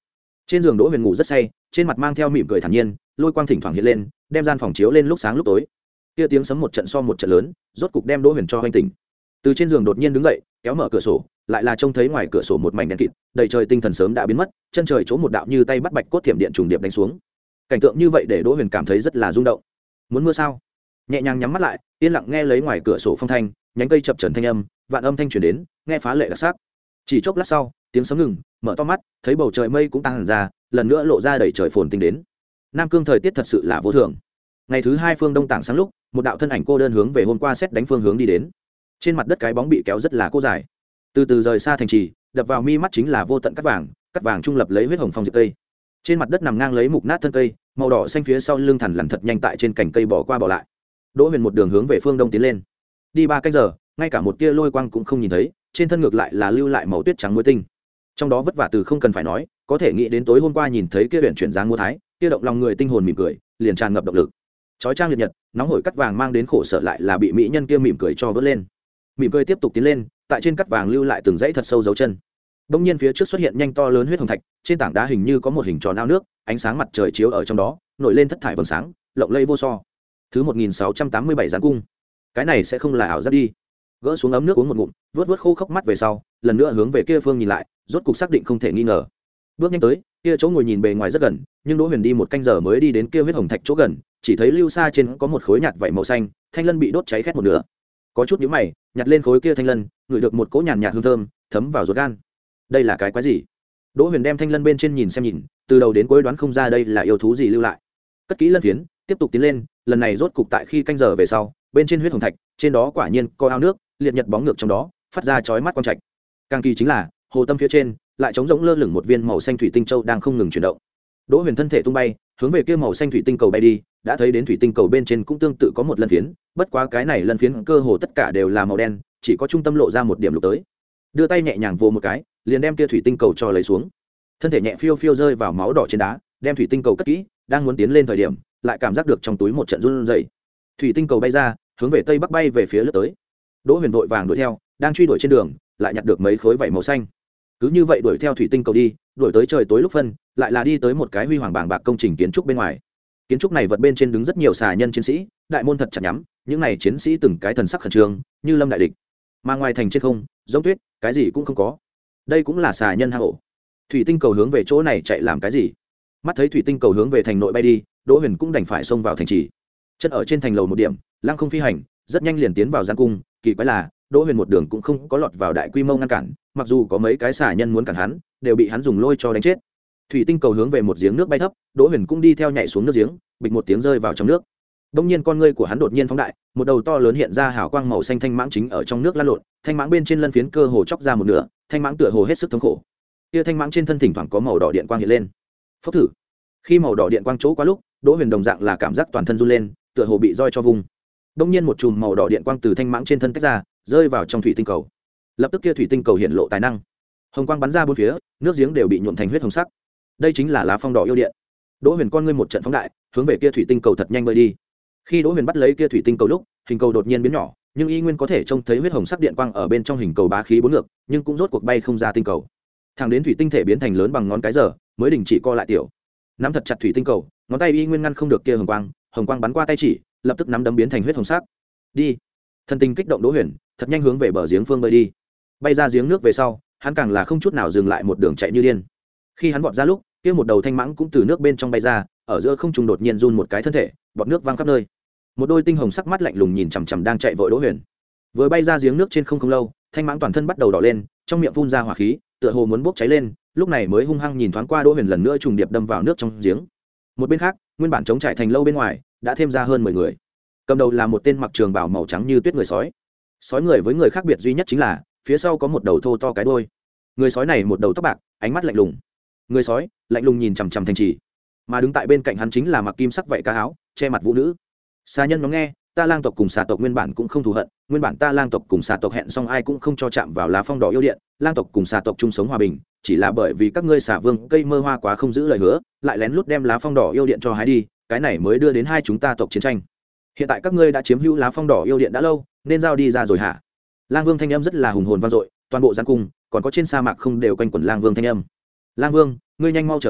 Speaker 1: Trên giường Đỗ Huyền ngủ rất say, trên mặt mang theo mỉm cười thản nhiên, lôi quang thỉnh thoảng hiện lên, đem gian phòng chiếu lên lúc sáng lúc tối. Kia tiếng sấm một trận so một trận lớn, rốt cục đem Đỗ Huyền cho hoành tỉnh. Từ trên giường đột nhiên đứng dậy, kéo mở cửa sổ, lại là trông thấy ngoài cửa sổ một mảnh đen kịt, đầy trời tinh thần sớm đã biến mất, chân trời chỗ một đạo như tay bắt bạch cốt thiểm điện trùng điệp đánh xuống. Cảnh tượng như vậy để Đỗ Huyền cảm thấy rất là rung động. Muốn mưa sao? Nhẹ nhàng nhắm mắt lại, yên lặng nghe lấy ngoài cửa sổ phong thanh, nhánh cây chập chờn thanh âm, vạn âm thanh truyền đến, nghe phá lệ đặc sắc. Chỉ chốc lát sau, tiếng sấm ngừng, mở to mắt, thấy bầu trời mây cũng tăng hẳn ra, lần nữa lộ ra đầy trời phồn tinh đến. Nam Cương thời tiết thật sự là vô thường. Ngày thứ hai phương đông tảng sáng lúc, một đạo thân ảnh cô đơn hướng về hôm qua xét đánh phương hướng đi đến. Trên mặt đất cái bóng bị kéo rất là cô dài, từ từ rời xa thành trì, đập vào mi mắt chính là vô tận cắt vàng, cắt vàng trung lập lấy huyết hồng phong diệp cây. Trên mặt đất nằm ngang lấy mục nát thân cây, màu đỏ xanh phía sau lưng thằn lằn thật nhanh tại trên cành cây bỏ qua bỏ lại. Đỗ Huyền một đường hướng về phương đông tiến lên, đi ba canh giờ, ngay cả một tia lôi quang cũng không nhìn thấy, trên thân ngược lại là lưu lại màu tuyết trắng muối tinh. Trong đó vất vả từ không cần phải nói, có thể nghĩ đến tối hôm qua nhìn thấy kia huyện chuyển dáng mua thái, kia động lòng người tinh hồn mỉm cười, liền tràn ngập động lực. Chói trang liệt nhật, nóng hổi cắt vàng mang đến khổ sở lại là bị mỹ nhân kia mỉm cười cho vớt lên. Mỉm cười tiếp tục tiến lên, tại trên cắt vàng lưu lại từng dãy thật sâu dấu chân. Đông nhiên phía trước xuất hiện nhanh to lớn huyết hồng thạch, trên tảng đá hình như có một hình tròn ao nước, ánh sáng mặt trời chiếu ở trong đó, nổi lên thất thải vầng sáng, lộng lẫy vô so. Thứ một nghìn sáu trăm tám mươi bảy gián cung. Cái này sẽ không là ảo giác đi. Gỡ xuống ấm nước uống một ngụm, vớt vớt khô khốc mắt về sau, lần nữa hướng về kia phương nhìn lại, rốt cục xác định không thể nghi ngờ. Bước nhanh tới, kia chỗ ngồi nhìn bề ngoài rất gần, nhưng Đỗ Huyền đi một canh giờ mới đi đến kia huyết hồng thạch chỗ gần, chỉ thấy lưu xa trên có một khối nhạt vảy màu xanh, thanh lân bị đốt cháy khét một nửa. Có chút nhíu mày, nhặt lên khối kia thanh lân, ngửi được một cỗ nhàn nhạt hương thơm, thấm vào ruột gan. Đây là cái quái gì? Đỗ Huyền đem thanh lân bên trên nhìn xem nhìn, từ đầu đến cuối đoán không ra đây là yêu thú gì lưu lại. Cất kỹ lân phiến, tiếp tục tiến lên, lần này rốt cục tại khi canh giờ về sau, bên trên huyết hồng thạch, trên đó quả nhiên có ao nước, liệt nhật bóng ngược trong đó, phát ra chói mắt quang trạch. Càng kỳ chính là, hồ tâm phía trên lại trống rỗng lơ lửng một viên màu xanh thủy tinh châu đang không ngừng chuyển động. Đỗ Huyền thân thể tung bay, hướng về kia màu xanh thủy tinh cầu bay đi, đã thấy đến thủy tinh cầu bên trên cũng tương tự có một lân phiến, bất quá cái này lân phiến cơ hồ tất cả đều là màu đen, chỉ có trung tâm lộ ra một điểm lục tới. Đưa tay nhẹ nhàng vồ một cái, liền đem kia thủy tinh cầu cho lấy xuống. Thân thể nhẹ phiêu phiêu rơi vào máu đỏ trên đá, đem thủy tinh cầu cất kỹ, đang muốn tiến lên thời điểm, lại cảm giác được trong túi một trận run rẩy. Thủy tinh cầu bay ra, hướng về tây bắc bay về phía lướt tới. Đỗ Huyền vội vàng đuổi theo, đang truy đuổi trên đường, lại nhặt được mấy khối vảy màu xanh. Cứ như vậy đuổi theo thủy tinh cầu đi, đuổi tới trời tối lúc phân, lại là đi tới một cái huy hoàng bảng bạc công trình kiến trúc bên ngoài. Kiến trúc này vật bên trên đứng rất nhiều xà nhân chiến sĩ, đại môn thật chặt nhắm, những này chiến sĩ từng cái thần sắc khẩn trương, như lâm đại địch. Mà ngoài thành trên không, giống tuyết, cái gì cũng không có. Đây cũng là xà nhân hang ổ. Thủy tinh cầu hướng về chỗ này chạy làm cái gì? Mắt thấy thủy tinh cầu hướng về thành nội bay đi, Đỗ Huyền cũng đành phải xông vào thành trì. Chân ở trên thành lầu một điểm, lăng không phi hành, rất nhanh liền tiến vào gian cung. Kỳ quái là, Đỗ Huyền một đường cũng không có lọt vào đại quy mô ngăn cản, mặc dù có mấy cái xà nhân muốn cản hắn, đều bị hắn dùng lôi cho đánh chết. Thủy tinh cầu hướng về một giếng nước bay thấp, Đỗ Huyền cũng đi theo nhảy xuống nước giếng, bịch một tiếng rơi vào trong nước. Đông nhiên con ngươi của hắn đột nhiên phóng đại, một đầu to lớn hiện ra hào quang màu xanh thanh mãng chính ở trong nước lăn lộn, thanh mãng bên trên lân phiến cơ hồ chóc ra một nửa, thanh mãng tựa hồ hết sức thống khổ. Kia thanh mãng trên thân thỉnh thoảng có màu đỏ điện quang hiện lên. Phốc thử. Khi màu đỏ điện quang chỗ quá lúc, Đỗ Huyền đồng dạng là cảm giác toàn thân run lên, tựa hồ bị roi cho vùng. Đông nhiên một chùm màu đỏ điện quang từ thanh mãng trên thân tách ra, rơi vào trong thủy tinh cầu. Lập tức kia thủy tinh cầu hiện lộ tài năng, hồng quang bắn ra bốn phía, nước giếng đều bị nhuộm thành huyết hồng sắc. Đây chính là lá phong đỏ yêu điện. Đỗ Huyền con ngươi một trận phóng đại, hướng về kia thủy tinh cầu thật nhanh bơi đi. Khi Đỗ Huyền bắt lấy kia thủy tinh cầu lúc, hình cầu đột nhiên biến nhỏ, nhưng y nguyên có thể trông thấy huyết hồng sắc điện quang ở bên trong hình cầu bá khí bốn ngược, nhưng cũng rốt cuộc bay không ra tinh cầu. Thẳng đến thủy tinh thể biến thành lớn bằng ngón cái giờ, mới đình chỉ co lại tiểu. Nắm thật chặt thủy tinh cầu, ngón tay y nguyên ngăn không được kia hồng quang, hồng quang bắn qua tay chỉ, lập tức nắm đấm biến thành huyết hồng sắc. Đi. Thân tinh kích động Đỗ Huyền, thật nhanh hướng về bờ giếng phương bơi đi. Bay ra giếng nước về sau, hắn càng là không chút nào dừng lại một đường chạy như điên. Khi hắn vọt ra lúc, kia một đầu thanh mãng cũng từ nước bên trong bay ra, ở giữa không trung đột nhiên run một cái thân thể, bọt nước văng khắp nơi. Một đôi tinh hồng sắc mắt lạnh lùng nhìn chằm chằm đang chạy vội Đỗ Huyền. Vừa bay ra giếng nước trên không không lâu, thanh mãng toàn thân bắt đầu đỏ lên, trong miệng phun ra hỏa khí, tựa hồ muốn bốc cháy lên, lúc này mới hung hăng nhìn thoáng qua Đỗ Huyền lần nữa trùng điệp đâm vào nước trong giếng. Một bên khác, nguyên bản chống trải thành lâu bên ngoài, đã thêm ra hơn mười người. Cầm đầu là một tên mặc trường bào màu trắng như tuyết người sói. Sói người với người khác biệt duy nhất chính là, phía sau có một đầu thô to cái đuôi. Người sói này một đầu tóc bạc, ánh mắt lạnh lùng. Người sói lạnh lùng nhìn chằm chằm thành trì, mà đứng tại bên cạnh hắn chính là mặc kim sắc vậy cá áo, che mặt vũ nữ. Xà nhân nó nghe, ta lang tộc cùng xà tộc nguyên bản cũng không thù hận, nguyên bản ta lang tộc cùng xà tộc hẹn xong ai cũng không cho chạm vào lá phong đỏ yêu điện, lang tộc cùng xà tộc chung sống hòa bình, chỉ là bởi vì các ngươi xà vương cây mơ hoa quá không giữ lời hứa, lại lén lút đem lá phong đỏ yêu điện cho hái đi, cái này mới đưa đến hai chúng ta tộc chiến tranh. Hiện tại các ngươi đã chiếm hữu lá phong đỏ yêu điện đã lâu, nên giao đi ra rồi hả? Lang Vương thanh âm rất là hùng hồn vang dội, toàn bộ gian cung, còn có trên sa mạc không đều quanh quẩn Lang Vương thanh âm. Lang Vương, ngươi nhanh mau trở về,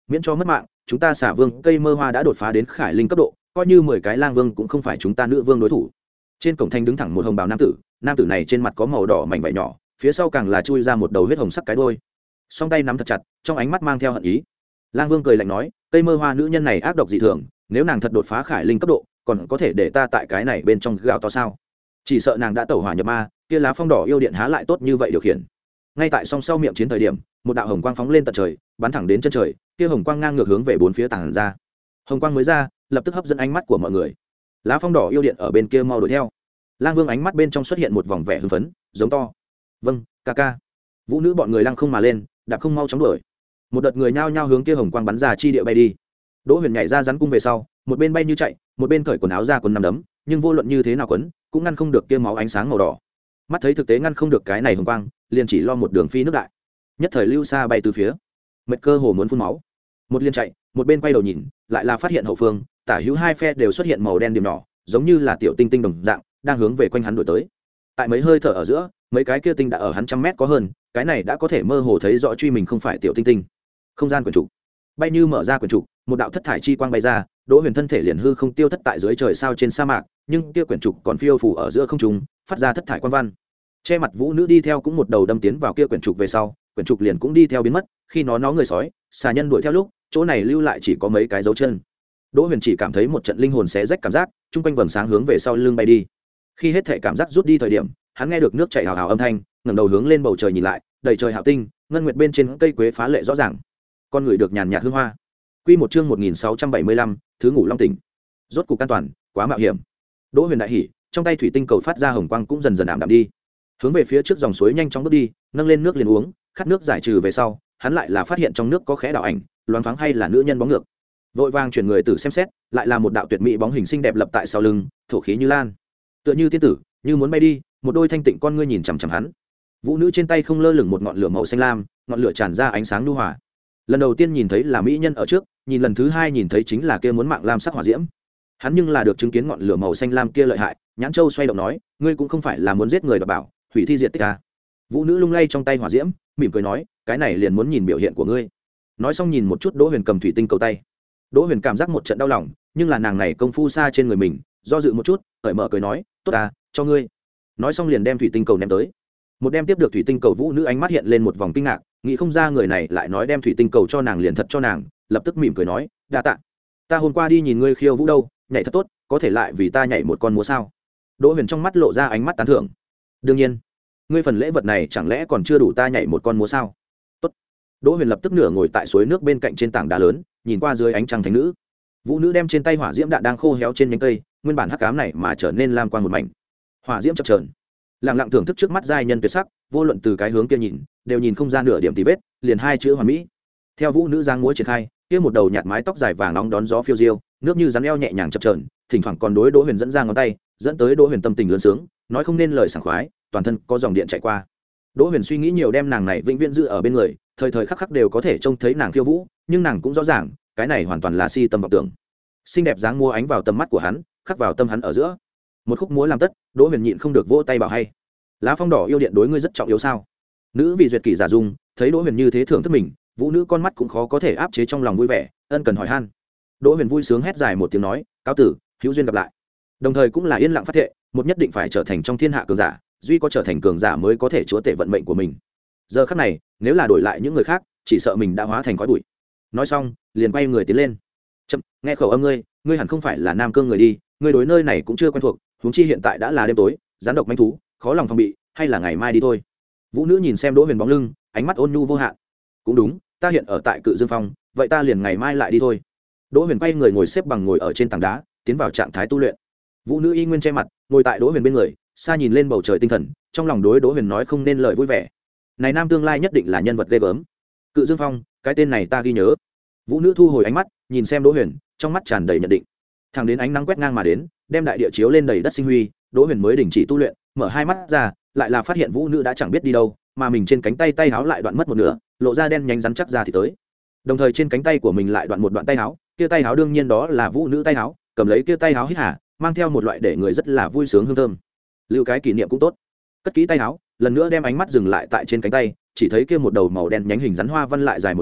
Speaker 1: miễn cho mất mạng, chúng ta xả vương cây mơ hoa đã đột phá đến khải linh cấp độ, coi như mười cái lang vương cũng không phải chúng ta nữ vương đối thủ. Trên cổng thành đứng thẳng một hồng bào nam tử, nam tử này trên mặt có màu đỏ mảnh vảy nhỏ, phía sau càng là chui ra một đầu huyết hồng sắc cái đuôi, song tay nắm thật chặt, trong ánh mắt mang theo hận ý. Lang vương cười lạnh nói, cây mơ hoa nữ nhân này ác độc dị thường, nếu nàng thật đột phá khải linh cấp độ, còn có thể để ta tại cái này bên trong gạo to sao? Chỉ sợ nàng đã tẩu hỏa nhập ma, kia lá phong đỏ yêu điện há lại tốt như vậy điều khiển. Ngay tại song sau miệng chiến thời điểm, một đạo hồng quang phóng lên tận trời, bắn thẳng đến chân trời, kia hồng quang ngang ngược hướng về bốn phía tản ra. Hồng quang mới ra, lập tức hấp dẫn ánh mắt của mọi người. Lá phong đỏ yêu điện ở bên kia mau đuổi theo. Lang vương ánh mắt bên trong xuất hiện một vòng vẻ hưng phấn, giống to, vâng, ca ca. Vũ nữ bọn người lăng không mà lên, đạp không mau chóng đuổi. Một đợt người nhao nhao hướng kia hồng quang bắn ra chi địa bay đi. Đỗ Huyền nhảy ra rắn cung về sau, một bên bay như chạy, một bên cởi quần áo ra quần nằm đấm, nhưng vô luận như thế nào quấn, cũng ngăn không được kia máu ánh sáng màu đỏ. Mắt thấy thực tế ngăn không được cái này hồng quang, liền chỉ lo một đường phi nước đại. Nhất thời lưu xa bay từ phía, mệt cơ hồ muốn phun máu. Một liên chạy, một bên quay đầu nhìn, lại là phát hiện hậu phương, tả hữu hai phe đều xuất hiện màu đen điểm nhỏ, giống như là tiểu tinh tinh đồng dạng, đang hướng về quanh hắn đuổi tới. Tại mấy hơi thở ở giữa, mấy cái kia tinh đã ở hắn trăm mét có hơn, cái này đã có thể mơ hồ thấy rõ truy mình không phải tiểu tinh tinh. Không gian quyển trục, bay như mở ra quyển trục, một đạo thất thải chi quang bay ra, Đỗ Huyền thân thể liền hư không tiêu thất tại dưới trời sao trên sa mạc, nhưng kia quyển trục còn phiêu phù ở giữa không trung, phát ra thất thải quang văn. Che mặt vũ nữ đi theo cũng một đầu đâm tiến vào kia quyển trục về sau, quyển trục liền cũng đi theo biến mất, khi nó nó người sói, xà nhân đuổi theo lúc, chỗ này lưu lại chỉ có mấy cái dấu chân. Đỗ Huyền chỉ cảm thấy một trận linh hồn xé rách cảm giác, trung quanh vầng sáng hướng về sau lưng bay đi. Khi hết thể cảm giác rút đi thời điểm, hắn nghe được nước chảy hào hào âm thanh, ngẩng đầu hướng lên bầu trời nhìn lại, đầy trời hạo tinh, ngân nguyệt bên trên cây quế phá lệ rõ ràng. Con người được nhàn nhạt hương hoa. Quy một chương một nghìn sáu trăm bảy mươi lăm, thứ ngủ long tỉnh. Rốt cục an toàn, quá mạo hiểm. Đỗ Huyền đại hỉ, trong tay thủy tinh cầu phát ra hồng quang cũng dần dần ảm đạm đi. Hướng về phía trước dòng suối nhanh chóng bước đi, nâng lên nước liền uống, khát nước giải trừ về sau, hắn lại là phát hiện trong nước có khẽ đảo ảnh, loáng thoáng hay là nữ nhân bóng ngược. Vội vàng chuyển người tử xem xét, lại là một đạo tuyệt mỹ bóng hình xinh đẹp lập tại sau lưng, thổ khí như lan, tựa như tiên tử, như muốn bay đi, một đôi thanh tịnh con ngươi nhìn chằm chằm hắn. Vũ nữ trên tay không lơ lửng một ngọn lửa màu xanh lam, ngọn lửa tràn ra ánh sáng nhu hòa. Lần đầu tiên nhìn thấy là mỹ nhân ở trước, nhìn lần thứ hai nhìn thấy chính là kia muốn mạng lam sắc hỏa diễm. Hắn nhưng là được chứng kiến ngọn lửa màu xanh lam kia lợi hại, nhãn châu xoay động nói, ngươi cũng không phải là muốn giết người đảm bảo, hủy thi diệt tích à? Vũ nữ lung lay trong tay hỏa diễm, mỉm cười nói, cái này liền muốn nhìn biểu hiện của ngươi. Nói xong nhìn một chút Đỗ Huyền cầm thủy tinh cầu tay. Đỗ Huyền cảm giác một trận đau lòng, nhưng là nàng này công phu xa trên người mình, do dự một chút, cởi mở cười nói, tốt à, cho ngươi. Nói xong liền đem thủy tinh cầu ném tới. Một đem tiếp được thủy tinh cầu vũ nữ ánh mắt hiện lên một vòng kinh ngạc, nghĩ không ra người này lại nói đem thủy tinh cầu cho nàng liền thật cho nàng, lập tức mỉm cười nói, đa tạ. Ta hôm qua đi nhìn ngươi khiêu vũ đâu, nhảy thật tốt, có thể lại vì ta nhảy một con múa sao? Đỗ Huyền trong mắt lộ ra ánh mắt tán thưởng. Đương nhiên, ngươi phần lễ vật này chẳng lẽ còn chưa đủ ta nhảy một con múa sao? Tốt. Đỗ Huyền lập tức nửa ngồi tại suối nước bên cạnh trên tảng đá lớn, nhìn qua dưới ánh trăng thánh nữ. Vũ nữ đem trên tay hỏa diễm đạn đang khô héo trên nhánh cây, nguyên bản hắc ám này mà trở nên lam quang một mảnh. Hỏa diễm chập chờn, lặng lặng thưởng thức trước mắt giai nhân tuyệt sắc, vô luận từ cái hướng kia nhìn, đều nhìn không ra nửa điểm tì vết, liền hai chữ hoàn mỹ. Theo vũ nữ giang múa triển khai, kia một đầu nhạt mái tóc dài vàng nóng đón gió phiêu diêu, nước như rắn eo nhẹ nhàng chập chờn, thỉnh thoảng còn đối Đỗ Huyền dẫn ra ngón tay, dẫn tới Đỗ Huyền tâm tình lớn sướng, nói không nên lời sảng khoái, toàn thân có dòng điện chạy qua. Đỗ Huyền suy nghĩ nhiều đem nàng này vĩnh viễn giữ ở bên người, thời thời khắc khắc đều có thể trông thấy nàng khiêu vũ, nhưng nàng cũng rõ ràng, cái này hoàn toàn là si tâm vọng tưởng. Xinh đẹp dáng múa ánh vào tầm mắt của hắn, khắc vào tâm hắn ở giữa. Một khúc múa làm tất, Đỗ Huyền nhịn không được vỗ tay bảo hay. Lá phong đỏ yêu điện đối ngươi rất trọng yếu sao? Nữ vị duyệt kỷ giả dung, thấy Đỗ Huyền như thế thưởng thức mình, vũ nữ con mắt cũng khó có thể áp chế trong lòng vui vẻ, ân cần hỏi han. Đỗ Huyền vui sướng hét dài một tiếng nói, cáo tử, hữu duyên gặp lại. Đồng thời cũng là yên lặng phát thệ, một nhất định phải trở thành trong thiên hạ cường giả, duy có trở thành cường giả mới có thể chúa tể vận mệnh của mình. Giờ khắc này, nếu là đổi lại những người khác, chỉ sợ mình đã hóa thành khói bụi. Nói xong, liền quay người tiến lên. Chậm, nghe khẩu âm ngươi, ngươi hẳn không phải là nam cương người đi, ngươi đối nơi này cũng chưa quen thuộc, huống chi hiện tại đã là đêm tối, gián độc manh thú, khó lòng phòng bị, hay là ngày mai đi thôi. Vũ nữ nhìn xem Đỗ Huyền bóng lưng, ánh mắt ôn nhu vô hạn. Cũng đúng, ta hiện ở tại Cự Dương Phong, vậy ta liền ngày mai lại đi thôi. Đỗ Huyền quay người ngồi xếp bằng ngồi ở trên tảng đá, tiến vào trạng thái tu luyện. Vũ nữ y nguyên che mặt, ngồi tại Đỗ Huyền bên người, xa nhìn lên bầu trời tinh thần, trong lòng đối Đỗ Huyền nói không nên lời vui vẻ. Này nam tương lai nhất định là nhân vật ghê gớm. Cự Dương Phong, cái tên này ta ghi nhớ. Vũ nữ thu hồi ánh mắt, nhìn xem Đỗ Huyền, trong mắt tràn đầy nhận định. Thẳng đến ánh nắng quét ngang mà đến, đem đại địa chiếu lên đầy đất sinh huy, Đỗ Huyền mới đình chỉ tu luyện, mở hai mắt ra, lại là phát hiện vũ nữ đã chẳng biết đi đâu, mà mình trên cánh tay tay áo lại đoạn mất một nửa, lộ ra đen nhánh rắn chắc ra thì tới. Đồng thời trên cánh tay của mình lại đoạn một đoạn tay áo, kia tay áo đương nhiên đó là vũ nữ tay áo, cầm lấy kia tay áo hít hà, mang theo một loại để người rất là vui sướng hương thơm. Lưu cái kỷ niệm cũng tốt. Cất kỹ tay áo, lần nữa đem ánh mắt dừng lại tại trên cánh tay, chỉ thấy kia một đầu màu đen nhánh hình rắn hoa văn lại dài một chút,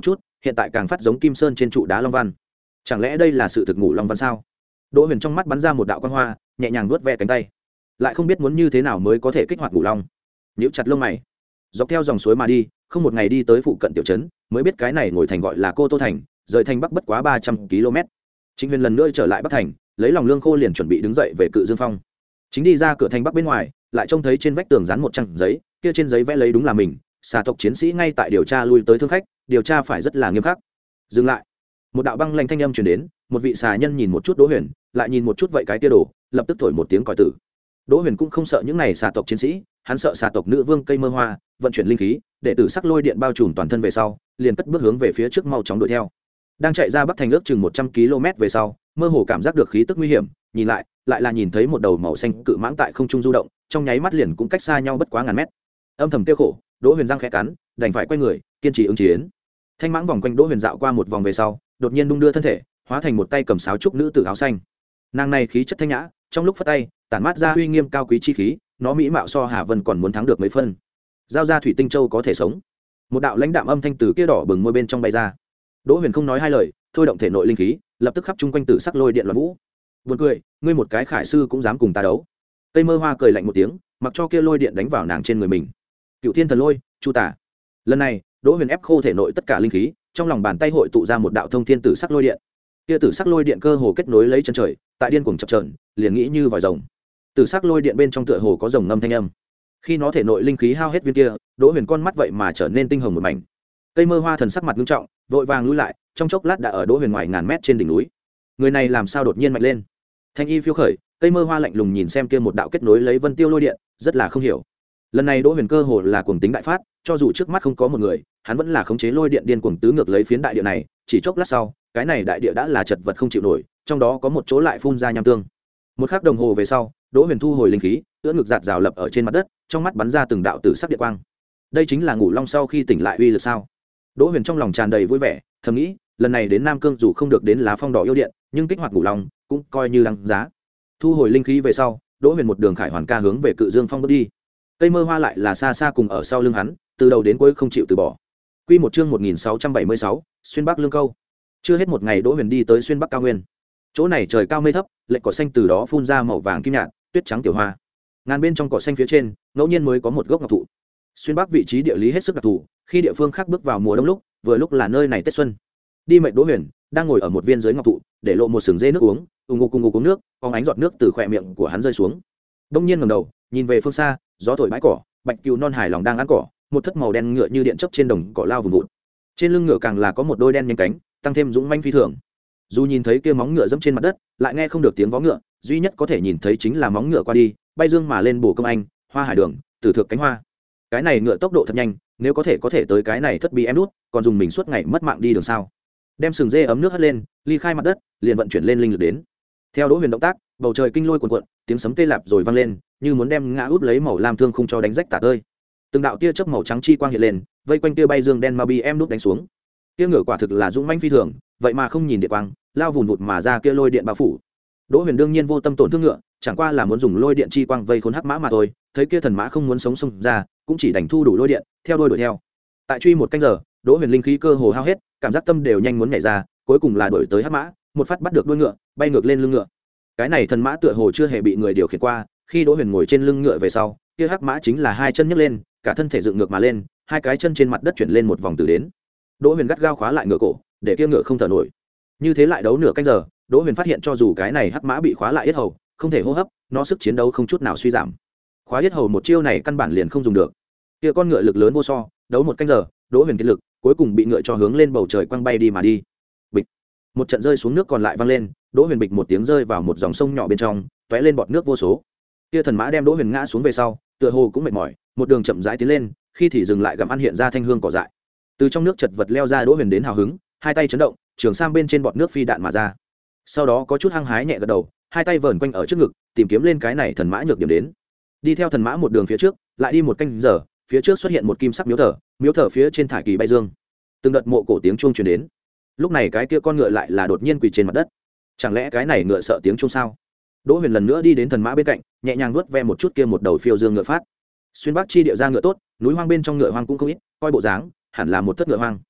Speaker 1: hiện tại càng phát giống kim sơn trên trụ đá long văn. Chẳng lẽ đây là sự thực ngủ long văn sao? Đỗ Huyền trong mắt bắn ra một đạo quang hoa, nhẹ nhàng vuốt ve cánh tay, lại không biết muốn như thế nào mới có thể kích hoạt ngủ long. Nhíu chặt lông mày, dọc theo dòng suối mà đi, không một ngày đi tới phụ cận tiểu trấn, mới biết cái này ngồi thành gọi là Cô Tô thành, rời thành bắc bất quá ba trăm ki lô mét. Trịnh Huyền lần nữa trở lại bắc thành, lấy lòng lương khô liền chuẩn bị đứng dậy về Cự Dương Phong. Chính đi ra cửa thành bắc bên ngoài, lại trông thấy trên vách tường dán một trang giấy, kia trên giấy vẽ lấy đúng là mình, xà tộc chiến sĩ ngay tại điều tra lui tới thương khách, điều tra phải rất là nghiêm khắc. Dừng lại. Một đạo băng lanh thanh âm truyền đến, một vị xà nhân nhìn một chút Đỗ Huyền, lại nhìn một chút vậy cái kia đồ, lập tức thổi một tiếng còi tử. Đỗ Huyền cũng không sợ những này xà tộc chiến sĩ, hắn sợ xà tộc nữ vương cây mơ hoa, vận chuyển linh khí, để tử sắc lôi điện bao trùm toàn thân về sau, liền cất bước hướng về phía trước mau chóng đuổi theo. Đang chạy ra bắc thành ước chừng một trăm ki lô mét về sau, mơ hồ cảm giác được khí tức nguy hiểm, nhìn lại, lại là nhìn thấy một đầu màu xanh cự mãng tại không trung du động, trong nháy mắt liền cũng cách xa nhau bất quá ngàn mét. Âm thầm tiêu khổ, Đỗ Huyền răng khẽ cắn, đành phải quay người, kiên trì ứng chiến. Thanh mãng vòng quanh Đỗ Huyền dạo qua một vòng về sau, đột nhiên đung đưa thân thể, hóa thành một tay cầm sáo trúc nữ tử áo xanh. Nàng này khí chất thanh nhã, trong lúc phất tay, tản mát ra uy nghiêm cao quý chi khí, nó mỹ mạo so Hà Vân còn muốn thắng được mấy phân. Giao ra thủy tinh châu có thể sống. Một đạo lãnh đạm âm thanh từ kia đỏ bừng môi bên trong bay ra. Đỗ Huyền không nói hai lời, thôi động thể nội linh khí, lập tức khắp chung quanh tử sắc lôi điện loạn vũ. Buồn cười, ngươi một cái khải sư cũng dám cùng ta đấu. Tây Mơ Hoa cười lạnh một tiếng, mặc cho kia lôi điện đánh vào nàng trên người mình. Cựu Thiên Thần Lôi, Chu Tả. Lần này, Đỗ Huyền ép khô thể nội tất cả linh khí, trong lòng bàn tay hội tụ ra một đạo thông thiên tử sắc lôi điện. Kia tử sắc lôi điện cơ hồ kết nối lấy chân trời, tại điên cuồng chập chờn, liền nghĩ như vòi rồng. Tử sắc lôi điện bên trong tựa hồ có rồng ngâm thanh âm. Khi nó thể nội linh khí hao hết viên kia, Đỗ Huyền con mắt vậy mà trở nên tinh hồng một mảnh. Tây Mơ Hoa thần sắc mặt nghiêm trọng, vội vàng lùi lại, trong chốc lát đã ở Đỗ Huyền ngoài ngàn mét trên đỉnh núi. Người này làm sao đột nhiên mạnh lên? Thanh y phiêu khởi, Tây Mơ Hoa lạnh lùng nhìn xem kia một đạo kết nối lấy vân tiêu lôi điện, rất là không hiểu. Lần này Đỗ Huyền cơ hồ là cuồng tính đại phát, cho dù trước mắt không có một người, hắn vẫn là khống chế lôi điện điên cuồng tứ ngược lấy phiến đại địa này, chỉ chốc lát sau, cái này đại địa đã là chật vật không chịu nổi, trong đó có một chỗ lại phun ra nham tương. Một khắc đồng hồ về sau, Đỗ Huyền thu hồi linh khí, ưỡn ngực giạt rào lập ở trên mặt đất, trong mắt bắn ra từng đạo tử sắc điện quang. Đây chính là ngủ long sau khi tỉnh lại uy lực sao? Đỗ Huyền trong lòng tràn đầy vui vẻ, thầm nghĩ, lần này đến Nam Cương dù không được đến lá phong đỏ yêu điện, nhưng kích hoạt ngủ long cũng coi như đáng giá. Thu hồi linh khí về sau, Đỗ Huyền một đường khải hoàn ca hướng về Cự Dương Phong bước đi. Tây Mơ Hoa lại là xa xa cùng ở sau lưng hắn, từ đầu đến cuối không chịu từ bỏ. Quy một chương một nghìn sáu trăm bảy mươi sáu, xuyên Bắc Lương Câu. Chưa hết một ngày Đỗ Huyền đi tới xuyên Bắc cao nguyên. Chỗ này trời cao mây thấp, lệch cỏ xanh từ đó phun ra màu vàng kim nhạt, tuyết trắng tiểu hoa. Ngàn bên trong cỏ xanh phía trên, ngẫu nhiên mới có một gốc ngọc thụ. Xuyên Bắc vị trí địa lý hết sức đặc thù, khi địa phương khác bước vào mùa đông lúc, vừa lúc là nơi này Tết xuân. Đi mệt Đỗ Huyền đang ngồi ở một viên dưới ngọc thụ, để lộ một sừng dê nước uống, ù ngục cùng ngục uống nước, phóng ánh giọt nước từ khóe miệng của hắn rơi xuống. Đông nhiên ngẩng đầu, nhìn về phương xa, gió thổi bãi cỏ, bạch cừu non hài lòng đang ăn cỏ, một thất màu đen ngựa như điện chớp trên đồng cỏ lao vùn vụt. Trên lưng ngựa càng là có một đôi đen nhanh cánh, tăng thêm dũng manh phi thường. Dù nhìn thấy kia móng ngựa dẫm trên mặt đất, lại nghe không được tiếng vó ngựa, duy nhất có thể nhìn thấy chính là móng ngựa qua đi, bay dương mà lên bổ công anh, hoa hải đường, tử thượng cánh hoa. Cái này ngựa tốc độ thật nhanh, nếu có thể có thể tới cái này thất bi em đút, còn dùng mình suốt ngày mất mạng đi đường sao? Đem sừng dê ấm nước hất lên, ly khai mặt đất, liền vận chuyển lên linh lực đến. Theo Đỗ Huyền động tác, bầu trời kinh lôi cuồn cuộn, tiếng sấm tê lạp rồi vang lên, như muốn đem ngã út lấy màu lam thương khung cho đánh rách tả tơi. Từng đạo tia chớp màu trắng chi quang hiện lên, vây quanh tia bay dương đen ma bi em đút đánh xuống. Tia ngựa quả thực là dũng mãnh phi thường, vậy mà không nhìn địa quang, lao vùn vụt mà ra kia lôi điện bao phủ. Đỗ Huyền đương nhiên vô tâm tổn thương ngựa, chẳng qua là muốn dùng lôi điện chi quang vây khốn hắc mã mà thôi, thấy kia thần mã không muốn sống xông ra, cũng chỉ đành thu đủ lôi điện, theo đuôi đuổi theo. Tại truy một canh giờ, Đỗ Huyền linh khí cơ hồ hao hết, cảm giác tâm đều nhanh muốn nhảy ra, cuối cùng là đuổi tới hắc mã, một phát bắt được đuôi ngựa, bay ngược lên lưng ngựa. Cái này thần mã tựa hồ chưa hề bị người điều khiển qua, khi Đỗ Huyền ngồi trên lưng ngựa về sau, kia hắc mã chính là hai chân nhấc lên, cả thân thể dựng ngược mà lên, hai cái chân trên mặt đất chuyển lên một vòng từ đến. Đỗ Huyền gắt gao khóa lại ngựa cổ, để kia ngựa không thở nổi. Như thế lại đấu nửa canh giờ, Đỗ Huyền phát hiện cho dù cái này hắc mã bị khóa lại yết hầu, không thể hô hấp, nó sức chiến đấu không chút nào suy giảm. Khóa yết hầu một chiêu này căn bản liền không dùng được. Kia con ngựa lực lớn vô so, đấu một canh giờ, Đỗ Huyền kiệt lực, cuối cùng bị ngựa cho hướng lên bầu trời quăng bay đi mà đi. Bịch. Một trận rơi xuống nước còn lại vang lên, Đỗ Huyền bịch một tiếng rơi vào một dòng sông nhỏ bên trong, tóe lên bọt nước vô số. Kia thần mã đem Đỗ Huyền ngã xuống về sau, tựa hồ cũng mệt mỏi, một đường chậm rãi tiến lên, khi thì dừng lại gặm ăn hiện ra thanh hương cỏ dại. Từ trong nước chật vật leo ra Đỗ Huyền đến hào hứng, hai tay chấn động, trường sam bên trên bọt nước phi đạn mà ra. Sau đó có chút hăng hái nhẹ gật đầu, hai tay vờn quanh ở trước ngực, tìm kiếm lên cái này thần mã nhược điểm đến. Đi theo thần mã một đường phía trước, lại đi một canh giờ, phía trước xuất hiện một kim sắc miếu thờ, miếu thờ phía trên thải kỳ bay dương. Từng đợt mộ cổ tiếng chuông truyền đến. Lúc này cái kia con ngựa lại là đột nhiên quỳ trên mặt đất. Chẳng lẽ cái này ngựa sợ tiếng chuông sao? Đỗ Huyền lần nữa đi đến thần mã bên cạnh, nhẹ nhàng vuốt ve một chút kia một đầu phiêu dương ngựa phát. Xuyên Bắc chi địa ra ngựa tốt, núi hoang bên trong ngựa hoang cũng không ít, coi bộ dáng, hẳn là một thất ngựa hoang.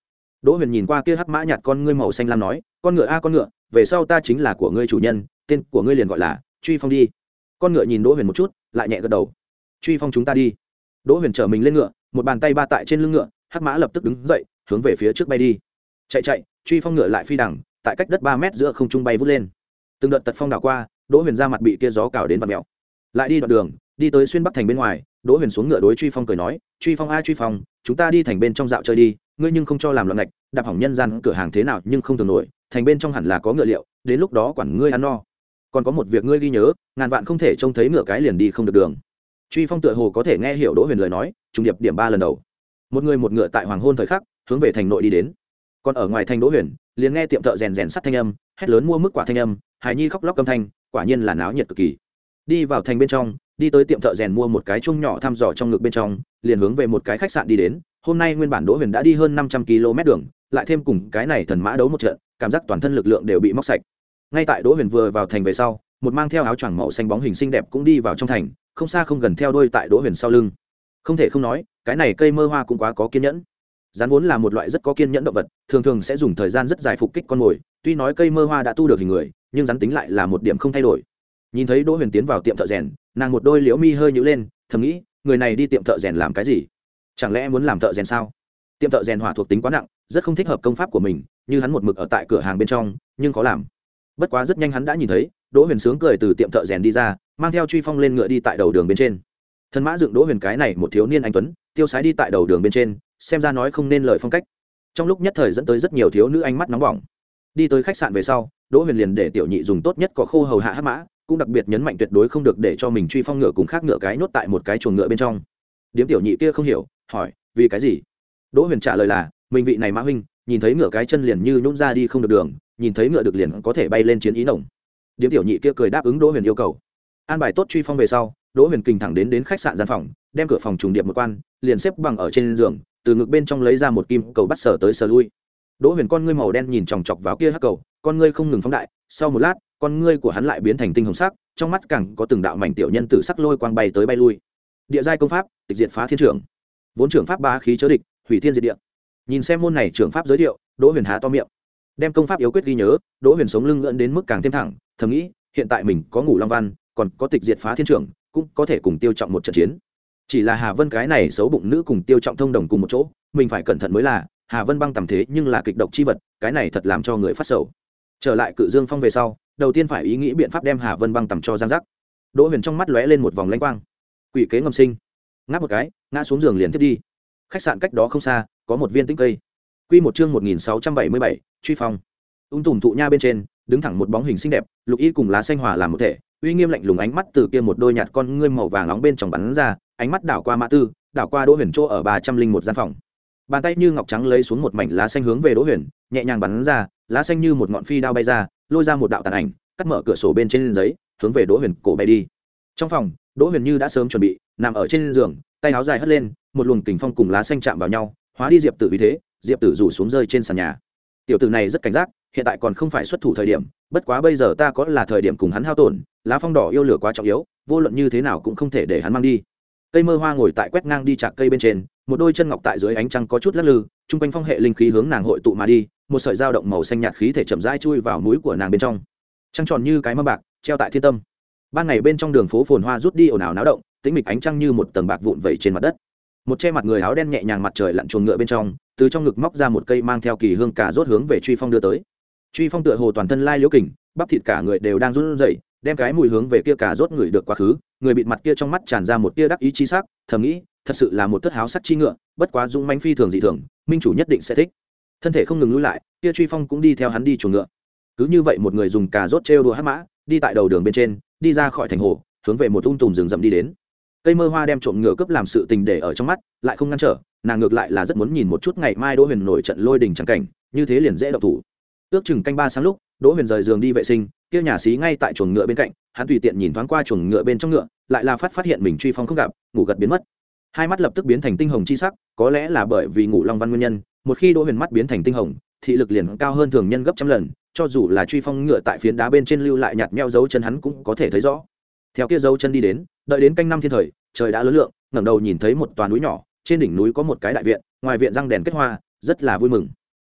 Speaker 1: Đỗ Huyền nhìn qua kia hắc mã nhạt con ngươi màu xanh lam nói, con ngựa a con ngựa, về sau ta chính là của ngươi chủ nhân, tên của ngươi liền gọi là Truy Phong đi. Con ngựa nhìn Đỗ Huyền một chút, lại nhẹ gật đầu. Truy Phong chúng ta đi. Đỗ Huyền trở mình lên ngựa, một bàn tay ba tại trên lưng ngựa, hắc mã lập tức đứng dậy, hướng về phía trước bay đi. Chạy chạy, Truy Phong ngựa lại phi đằng, tại cách đất ba mét giữa không trung bay vút lên. Từng đợt tật phong đảo qua, Đỗ Huyền ra mặt bị kia gió cào đến vặn mèo. Lại đi đoạn đường, đi tới xuyên bắc thành bên ngoài, Đỗ Huyền xuống ngựa đối Truy Phong cười nói, Truy Phong a Truy Phong, chúng ta đi thành bên trong dạo chơi đi, ngươi nhưng không cho làm loạn ngạch, đạp hỏng nhân gian cửa hàng thế nào nhưng không thường nổi, thành bên trong hẳn là có ngựa liệu, đến lúc đó quản ngươi ăn no. Còn có một việc ngươi ghi nhớ, ngàn vạn không thể trông thấy ngựa cái liền đi không được đường. Truy Phong tựa hồ có thể nghe hiểu Đỗ Huyền lời nói, trùng điệp điểm ba lần đầu. Một người một ngựa tại hoàng hôn thời khắc, hướng về thành nội đi đến. Còn ở ngoài thành Đỗ Huyền, liền nghe tiệm thợ rèn rèn sắt thanh âm, hét lớn mua mức quả thanh âm, hài nhi khóc lóc âm thanh, quả nhiên là náo nhiệt cực kỳ. Đi vào thành bên trong, đi tới tiệm thợ rèn mua một cái chung nhỏ thăm dò trong ngực bên trong, liền hướng về một cái khách sạn đi đến. Hôm nay nguyên bản Đỗ Huyền đã đi hơn năm trăm ki lô mét đường, lại thêm cùng cái này thần mã đấu một trận, cảm giác toàn thân lực lượng đều bị móc sạch. Ngay tại Đỗ Huyền vừa vào thành về sau, một mang theo áo choàng màu xanh bóng hình xinh đẹp cũng đi vào trong thành, không xa không gần theo đuôi tại Đỗ Huyền sau lưng. Không thể không nói, cái này cây mơ hoa cũng quá có kiên nhẫn. Rắn vốn là một loại rất có kiên nhẫn động vật, thường thường sẽ dùng thời gian rất dài phục kích con mồi, tuy nói cây mơ hoa đã tu được hình người, nhưng rắn tính lại là một điểm không thay đổi. Nhìn thấy Đỗ Huyền tiến vào tiệm thợ rèn, nàng một đôi liễu mi hơi nhíu lên, thầm nghĩ, người này đi tiệm thợ rèn làm cái gì? Chẳng lẽ muốn làm thợ rèn sao? Tiệm thợ rèn hỏa thuộc tính quá nặng, rất không thích hợp công pháp của mình, như hắn một mực ở tại cửa hàng bên trong, nhưng khó làm. Bất quá rất nhanh hắn đã nhìn thấy, Đỗ Huyền sướng cười từ tiệm thợ rèn đi ra, mang theo Truy Phong lên ngựa đi tại đầu đường bên trên. Thân mã dựng Đỗ Huyền cái này một thiếu niên anh tuấn, tiêu sái đi tại đầu đường bên trên, xem ra nói không nên lời phong cách. Trong lúc nhất thời dẫn tới rất nhiều thiếu nữ ánh mắt nóng bỏng. Đi tới khách sạn về sau, Đỗ Huyền liền để tiểu nhị dùng tốt nhất cỏ khô hầu hạ hắc mã, cũng đặc biệt nhấn mạnh tuyệt đối không được để cho mình Truy Phong ngựa cùng khác ngựa cái nhốt tại một cái chuồng ngựa bên trong. Điếm tiểu nhị kia không hiểu, hỏi, vì cái gì? Đỗ Huyền trả lời là, mình vị này mã huynh, nhìn thấy ngựa cái chân liền như nhũn ra đi không được đường, nhìn thấy ngựa được liền có thể bay lên chiến ý nồng. Điếm tiểu nhị kia cười đáp ứng Đỗ Huyền yêu cầu. An bài tốt Truy Phong về sau, Đỗ Huyền kình thẳng đến đến khách sạn gian phòng, đem cửa phòng trùng điệp một quan, liền xếp bằng ở trên giường, từ ngực bên trong lấy ra một kim cầu bắt sở tới sở lui. Đỗ Huyền con ngươi màu đen nhìn chòng chọc vào kia hắc cầu, con ngươi không ngừng phóng đại, sau một lát, con ngươi của hắn lại biến thành tinh hồng sắc, trong mắt càng có từng đạo mảnh tiểu nhân tử sắc lôi quang bay tới bay lui. Địa giai công pháp, tịch diệt phá thiên trưởng. Vốn trưởng pháp bá khí chớ địch, hủy thiên diệt địa. Nhìn xem môn này trưởng pháp giới thiệu, Đỗ Huyền há to miệng. Đem công pháp yếu quyết ghi nhớ, Đỗ Huyền sống lưng ngưỡng đến mức càng thêm thẳng, thầm nghĩ, hiện tại mình có ngủ long văn, còn có tịch diệt phá thiên trưởng, cũng có thể cùng Tiêu Trọng một trận chiến. Chỉ là Hà Vân cái này xấu bụng nữ cùng Tiêu Trọng thông đồng cùng một chỗ, mình phải cẩn thận mới là. Hà Vân băng tầm thế nhưng là kịch độc chi vật, cái này thật làm cho người phát sầu. Trở lại Cự Dương Phong về sau, đầu tiên phải ý nghĩ biện pháp đem Hà Vân băng tầm cho giang giác. Đỗ Huyền trong mắt lóe lên một vòng lanh quang. Quỷ kế ngầm sinh, ngáp một cái, ngã xuống giường liền thiết đi. Khách sạn cách đó không xa, có một viên tĩnh cây. Quy một chương một nghìn sáu trăm bảy mươi bảy, Truy Phong. Ung tùm thụ nha bên trên, đứng thẳng một bóng hình xinh đẹp, lục y cùng lá xanh hòa làm một thể, uy nghiêm lạnh lùng ánh mắt từ kia một đôi nhạt con ngươi màu vàng nóng bên trong bắn ra, ánh mắt đảo qua Mã Tư, đảo qua Đỗ Huyền chỗ ở ba trăm linh một gian phòng. Bàn tay như ngọc trắng lấy xuống một mảnh lá xanh hướng về Đỗ Huyền, nhẹ nhàng bắn ra, lá xanh như một ngọn phi đao bay ra, lôi ra một đạo tàn ảnh, cắt mở cửa sổ bên trên giấy, hướng về Đỗ Huyền cổ bay đi. Trong phòng, Đỗ Huyền như đã sớm chuẩn bị, nằm ở trên giường, tay áo dài hất lên, một luồng kình phong cùng lá xanh chạm vào nhau, hóa đi Diệp Tử vì thế, Diệp Tử rủ xuống rơi trên sàn nhà. Tiểu tử này rất cảnh giác, hiện tại còn không phải xuất thủ thời điểm, bất quá bây giờ ta có là thời điểm cùng hắn hao tổn, lá phong đỏ yêu lửa quá trọng yếu, vô luận như thế nào cũng không thể để hắn mang đi. Cây mơ hoa ngồi tại quét ngang đi chạc cây bên trên, một đôi chân ngọc tại dưới ánh trăng có chút lắc lư, trung quanh phong hệ linh khí hướng nàng hội tụ mà đi, một sợi dao động màu xanh nhạt khí thể chậm rãi chui vào mũi của nàng bên trong. Trăng tròn như cái mâm bạc, treo tại thiên tâm. Ban ngày bên trong đường phố phồn hoa rút đi ồn ào náo động, tĩnh mịch ánh trăng như một tầng bạc vụn vẩy trên mặt đất. Một che mặt người áo đen nhẹ nhàng mặt trời lặn chuồng ngựa bên trong, từ trong ngực móc ra một cây mang theo kỳ hương cà rốt hướng về Truy Phong đưa tới. Truy Phong tựa hồ toàn thân lai liễu kình, bắp thịt cả người đều đang run rẩy, đem cái mùi hướng về kia cà rốt người được quá khứ, người bịt mặt kia trong mắt tràn ra một tia đắc ý chi sắc, thầm nghĩ, thật sự là một thất háo sắc chi ngựa, bất quá dũng mãnh phi thường dị thường, minh chủ nhất định sẽ thích. Thân thể không ngừng lùi lại, kia Truy Phong cũng đi theo hắn đi chuồng ngựa. Cứ như vậy một người dùng cà rốt trêu đùa hắc mã, đi tại đầu đường bên trên, đi ra khỏi thành hồ, hướng về một ung tùm rừng rậm đi đến. Cây mơ hoa đem trộm ngựa cướp làm sự tình để ở trong mắt, lại không ngăn trở, nàng ngược lại là rất muốn nhìn một chút ngày mai Đỗ Huyền nổi trận lôi đình chẳng cảnh, như thế liền dễ động thủ. Ước chừng canh ba sáng lúc, Đỗ Huyền rời giường đi vệ sinh, kia nhà xí ngay tại chuồng ngựa bên cạnh, hắn tùy tiện nhìn thoáng qua chuồng ngựa bên trong ngựa, lại là phát phát hiện mình Truy Phong không gặp, ngủ gật biến mất. Hai mắt lập tức biến thành tinh hồng chi sắc, có lẽ là bởi vì ngủ long văn nguyên nhân, một khi Đỗ Huyền mắt biến thành tinh hồng, thị lực liền cao hơn thường nhân gấp trăm lần, cho dù là Truy Phong ngựa tại phiến đá bên trên lưu lại nhạt meo dấu chân hắn cũng có thể thấy rõ. Theo kia dấu chân đi đến, đợi đến canh năm thiên thời, trời đã lớn lượng, ngẩng đầu nhìn thấy một tòa núi nhỏ, trên đỉnh núi có một cái đại viện, ngoài viện răng đèn kết hoa, rất là vui mừng.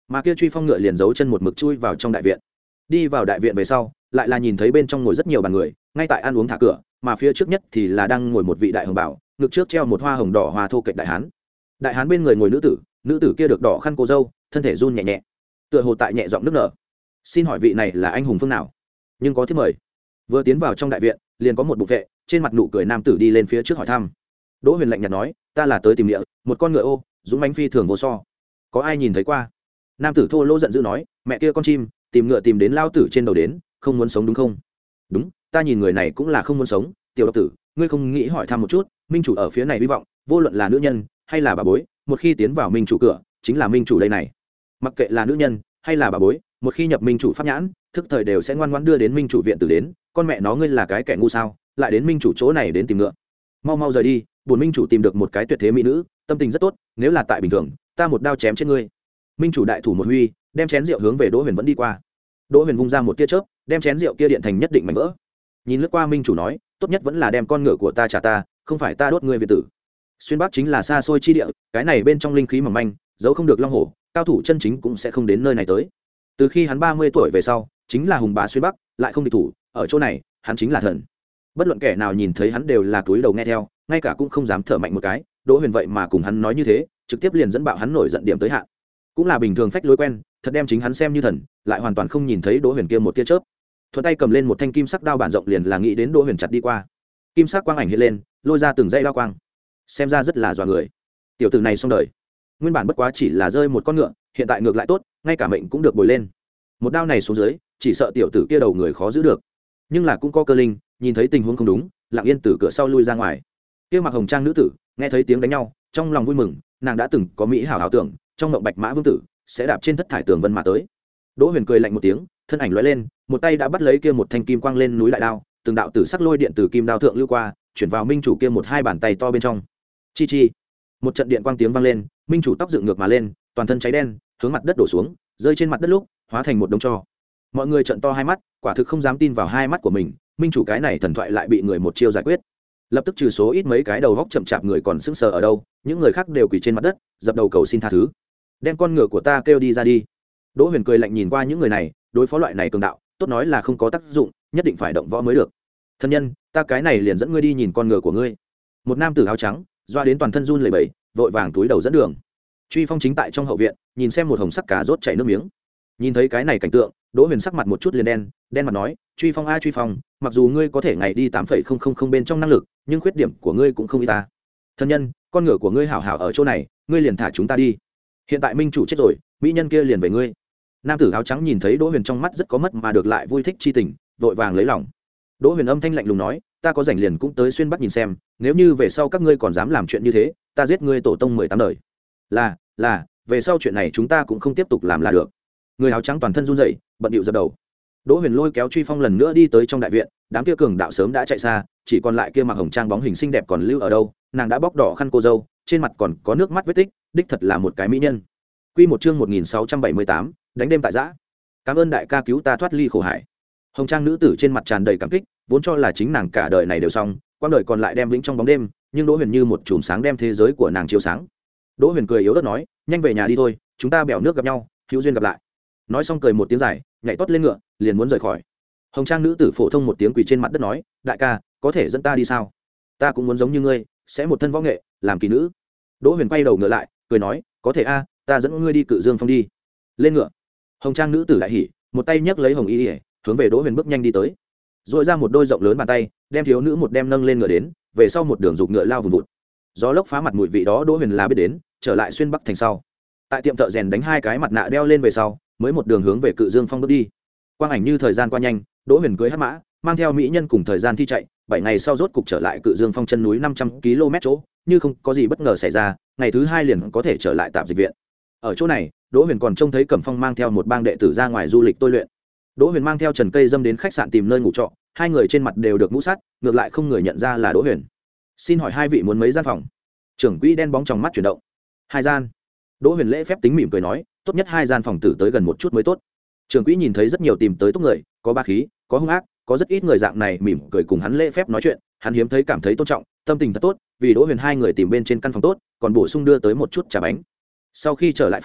Speaker 1: mà kia truy phong ngựa liền giấu chân một mực chui vào trong đại viện. Đi vào đại viện về sau lại là nhìn thấy bên trong ngồi rất nhiều bàn người ngay tại ăn uống thả cửa, mà phía trước nhất thì là đang ngồi một vị đại hồng bảo, ngực trước treo một hoa hồng đỏ hoa thô kệch đại hán. Đại hán bên người ngồi nữ tử, nữ tử kia được đỏ khăn cô dâu, thân thể run nhẹ nhẹ, tựa hồ tại nhẹ giọng nước nở. Xin hỏi vị này là anh hùng phương nào? Nhưng có thiết mời. Vừa tiến vào trong đại viện liền có một bục vệ trên mặt nụ cười nam tử đi lên phía trước hỏi thăm. Đỗ Huyền lạnh nhạt nói, ta là tới tìm địa, một con ngựa ô dũng mãnh phi thường vô so, có ai nhìn thấy qua? Nam tử thô lỗ giận dữ nói, mẹ kia con chim, tìm ngựa tìm đến lao tử trên đầu đến, không muốn sống đúng không? Đúng, ta nhìn người này cũng là không muốn sống. Tiểu độc tử, ngươi không nghĩ hỏi thăm một chút, minh chủ ở phía này hy vọng, vô luận là nữ nhân hay là bà bối, một khi tiến vào minh chủ cửa chính là minh chủ đây này. Mặc kệ là nữ nhân hay là bà bối, một khi nhập minh chủ pháp nhãn, thức thời đều sẽ ngoan ngoãn đưa đến minh chủ viện tử đến. Con mẹ nó ngươi là cái kẻ ngu sao, lại đến minh chủ chỗ này đến tìm ngựa? Mau mau rời đi, buồn minh chủ tìm được một cái tuyệt thế mỹ nữ, tâm tình rất tốt, nếu là tại bình thường ta một đao chém chết ngươi. Minh chủ đại thủ một huy, đem chén rượu hướng về Đỗ Huyền vẫn đi qua. Đỗ Huyền vung ra một tia chớp, đem chén rượu kia điện thành nhất định mảnh vỡ. Nhìn lướt qua minh chủ nói, tốt nhất vẫn là đem con ngựa của ta trả ta, không phải ta đốt ngươi viện tử. Xuyên Bắc chính là xa xôi chi địa, cái này bên trong linh khí mỏng manh, giấu không được long hổ, cao thủ chân chính cũng sẽ không đến nơi này tới. Từ khi hắn ba mươi tuổi về sau, chính là hùng bá Xuyên Bắc, lại không địch thủ, ở chỗ này, hắn chính là thần. Bất luận kẻ nào nhìn thấy hắn đều là cúi đầu nghe theo, ngay cả cũng không dám thở mạnh một cái. Đỗ Huyền vậy mà cùng hắn nói như thế, trực tiếp liền dẫn bạo hắn nổi giận điểm tới hạn. Cũng là bình thường phách lối quen, thật đem chính hắn xem như thần, lại hoàn toàn không nhìn thấy Đỗ Huyền kia một tia chớp. Thuận tay cầm lên một thanh kim sắc đao bản rộng liền là nghĩ đến Đỗ Huyền chặt đi qua. Kim sắc quang ảnh hiện lên, lôi ra từng dãy đao quang, xem ra rất là dọa người. Tiểu tử này xong đời. Nguyên bản bất quá chỉ là rơi một con ngựa, hiện tại ngược lại tốt, ngay cả mệnh cũng được bồi lên. Một đao này xuống dưới, chỉ sợ tiểu tử kia đầu người khó giữ được. Nhưng là cũng có cơ linh, nhìn thấy tình huống không đúng, lặng yên từ cửa sau lui ra ngoài. Kia mặc hồng trang nữ tử nghe thấy tiếng đánh nhau, trong lòng vui mừng, nàng đã từng có mỹ hảo ảo tưởng, trong mộng bạch mã vương tử sẽ đạp trên thất thải tường vân mà tới. Đỗ Huyền cười lạnh một tiếng, thân ảnh lóe lên, một tay đã bắt lấy kia một thanh kim quang lên núi đại đao, từng đạo tử sắc lôi điện từ kim đao thượng lưu qua, chuyển vào minh chủ kia một hai bàn tay to bên trong. Chi chi, một trận điện quang tiếng vang lên, minh chủ tóc dựng ngược mà lên, toàn thân cháy đen, hướng mặt đất đổ xuống, rơi trên mặt đất lúc hóa thành một đống tro. Mọi người trợn to hai mắt, quả thực không dám tin vào hai mắt của mình, minh chủ cái này thần thoại lại bị người một chiêu giải quyết. Lập tức trừ số ít mấy cái đầu góc chậm chạp người còn sững sờ ở đâu, những người khác đều quỳ trên mặt đất, dập đầu cầu xin tha thứ. Đem con ngựa của ta kêu đi ra đi. Đỗ Huyền cười lạnh nhìn qua những người này, đối phó loại này cường đạo, tốt nói là không có tác dụng, nhất định phải động võ mới được. Thân nhân, ta cái này liền dẫn ngươi đi nhìn con ngựa của ngươi. Một nam tử áo trắng, doa đến toàn thân run lẩy bẩy, vội vàng túi đầu dẫn đường. Truy Phong chính tại trong hậu viện, nhìn xem một hồng sắc cà rốt chảy nước miếng. Nhìn thấy cái này cảnh tượng, Đỗ Huyền sắc mặt một chút liền đen, đen mặt nói, Truy Phong a Truy Phong, mặc dù ngươi có thể ngày đi tám phẩy không không không bên trong năng lực, nhưng khuyết điểm của ngươi cũng không ít ta. Thân nhân, con ngựa của ngươi hảo hảo ở chỗ này, ngươi liền thả chúng ta đi. Hiện tại minh chủ chết rồi, mỹ nhân kia liền về ngươi. Nam tử áo trắng nhìn thấy Đỗ Huyền trong mắt rất có mất mà được lại vui thích chi tình, vội vàng lấy lòng. Đỗ Huyền âm thanh lạnh lùng nói, ta có rảnh liền cũng tới Xuyên Bắc nhìn xem, nếu như về sau các ngươi còn dám làm chuyện như thế, ta giết ngươi tổ tông mười tám đời. Là, là, về sau chuyện này chúng ta cũng không tiếp tục làm là được. Người áo trắng toàn thân run rẩy, bận điệu dập đầu. Đỗ Huyền lôi kéo Truy Phong lần nữa đi tới trong đại viện, đám kia cường đạo sớm đã chạy xa, chỉ còn lại kia mặc hồng trang bóng hình xinh đẹp còn lưu ở đâu, nàng đã bóc đỏ khăn cô dâu, trên mặt còn có nước mắt vết tích, đích thật là một cái mỹ nhân. Quy một chương một nghìn sáu trăm bảy mươi tám, đánh đêm tại giã. Cảm ơn đại ca cứu ta thoát ly khổ hải. Hồng trang nữ tử trên mặt tràn đầy cảm kích, vốn cho là chính nàng cả đời này đều xong, quãng đời còn lại đem vĩnh trong bóng đêm, nhưng Đỗ Huyền như một chùm sáng đem thế giới của nàng chiếu sáng. Đỗ Huyền cười yếu ớt nói, nhanh về nhà đi thôi, chúng ta bèo nước gặp nhau, hữu duyên gặp lại. Nói xong cười một tiếng dài, nhảy tót lên ngựa, liền muốn rời khỏi. Hồng trang nữ tử phổ thông một tiếng quỳ trên mặt đất nói, đại ca, có thể dẫn ta đi sao? Ta cũng muốn giống như ngươi, sẽ một thân võ nghệ, làm kỳ nữ. Đỗ Huyền quay đầu ngựa lại, cười nói, có thể a, ta dẫn ngươi đi Cự Dương Phong đi. Lên ngựa. Hồng trang nữ tử đại hỉ, một tay nhấc lấy hồng y ỉa, hướng về Đỗ Huyền bước nhanh đi tới. Dội ra một đôi rộng lớn bàn tay, đem thiếu nữ một đem nâng lên ngựa đến, về sau một đường dục ngựa lao vùn vụt. Gió lốc phá mặt mùi vị đó Đỗ Huyền là biết đến, trở lại Xuyên Bắc thành sau. Tại tiệm thợ rèn đánh hai cái mặt nạ đeo lên về sau, mới một đường hướng về Cự Dương Phong bước đi. Quang ảnh như thời gian qua nhanh, Đỗ Huyền cưỡi hắc mã, mang theo mỹ nhân cùng thời gian thi chạy, bảy ngày sau rốt cục trở lại Cự Dương Phong chân núi năm trăm ki lô mét chỗ, như không có gì bất ngờ xảy ra, ngày thứ hai liền có thể trở lại tạm dịch viện. Ở chỗ này, Đỗ Huyền còn trông thấy Cẩm Phong mang theo một bang đệ tử ra ngoài du lịch tôi luyện. Đỗ Huyền mang theo Trần Cây Dâm đến khách sạn tìm nơi ngủ trọ, hai người trên mặt đều được mũ sắt, ngược lại không người nhận ra là Đỗ Huyền. Xin hỏi hai vị muốn mấy gian phòng? Trưởng quỹ đen bóng trong mắt chuyển động. Hai gian. Đỗ Huyền lễ phép tính mỉm cười nói, tốt nhất hai gian phòng tử tới gần một chút mới tốt. Trưởng quỹ nhìn thấy rất nhiều tìm tới tốt người, có ba khí, có hung ác, có rất ít người dạng này mỉm cười cùng hắn lễ phép nói chuyện, hắn hiếm thấy cảm thấy tôn trọng, tâm tình thật tốt, vì Đỗ Huyền hai người tìm bên trên căn phòng tốt, còn bổ sung đưa tới một chút trà bánh. Sau khi trở lại phòng,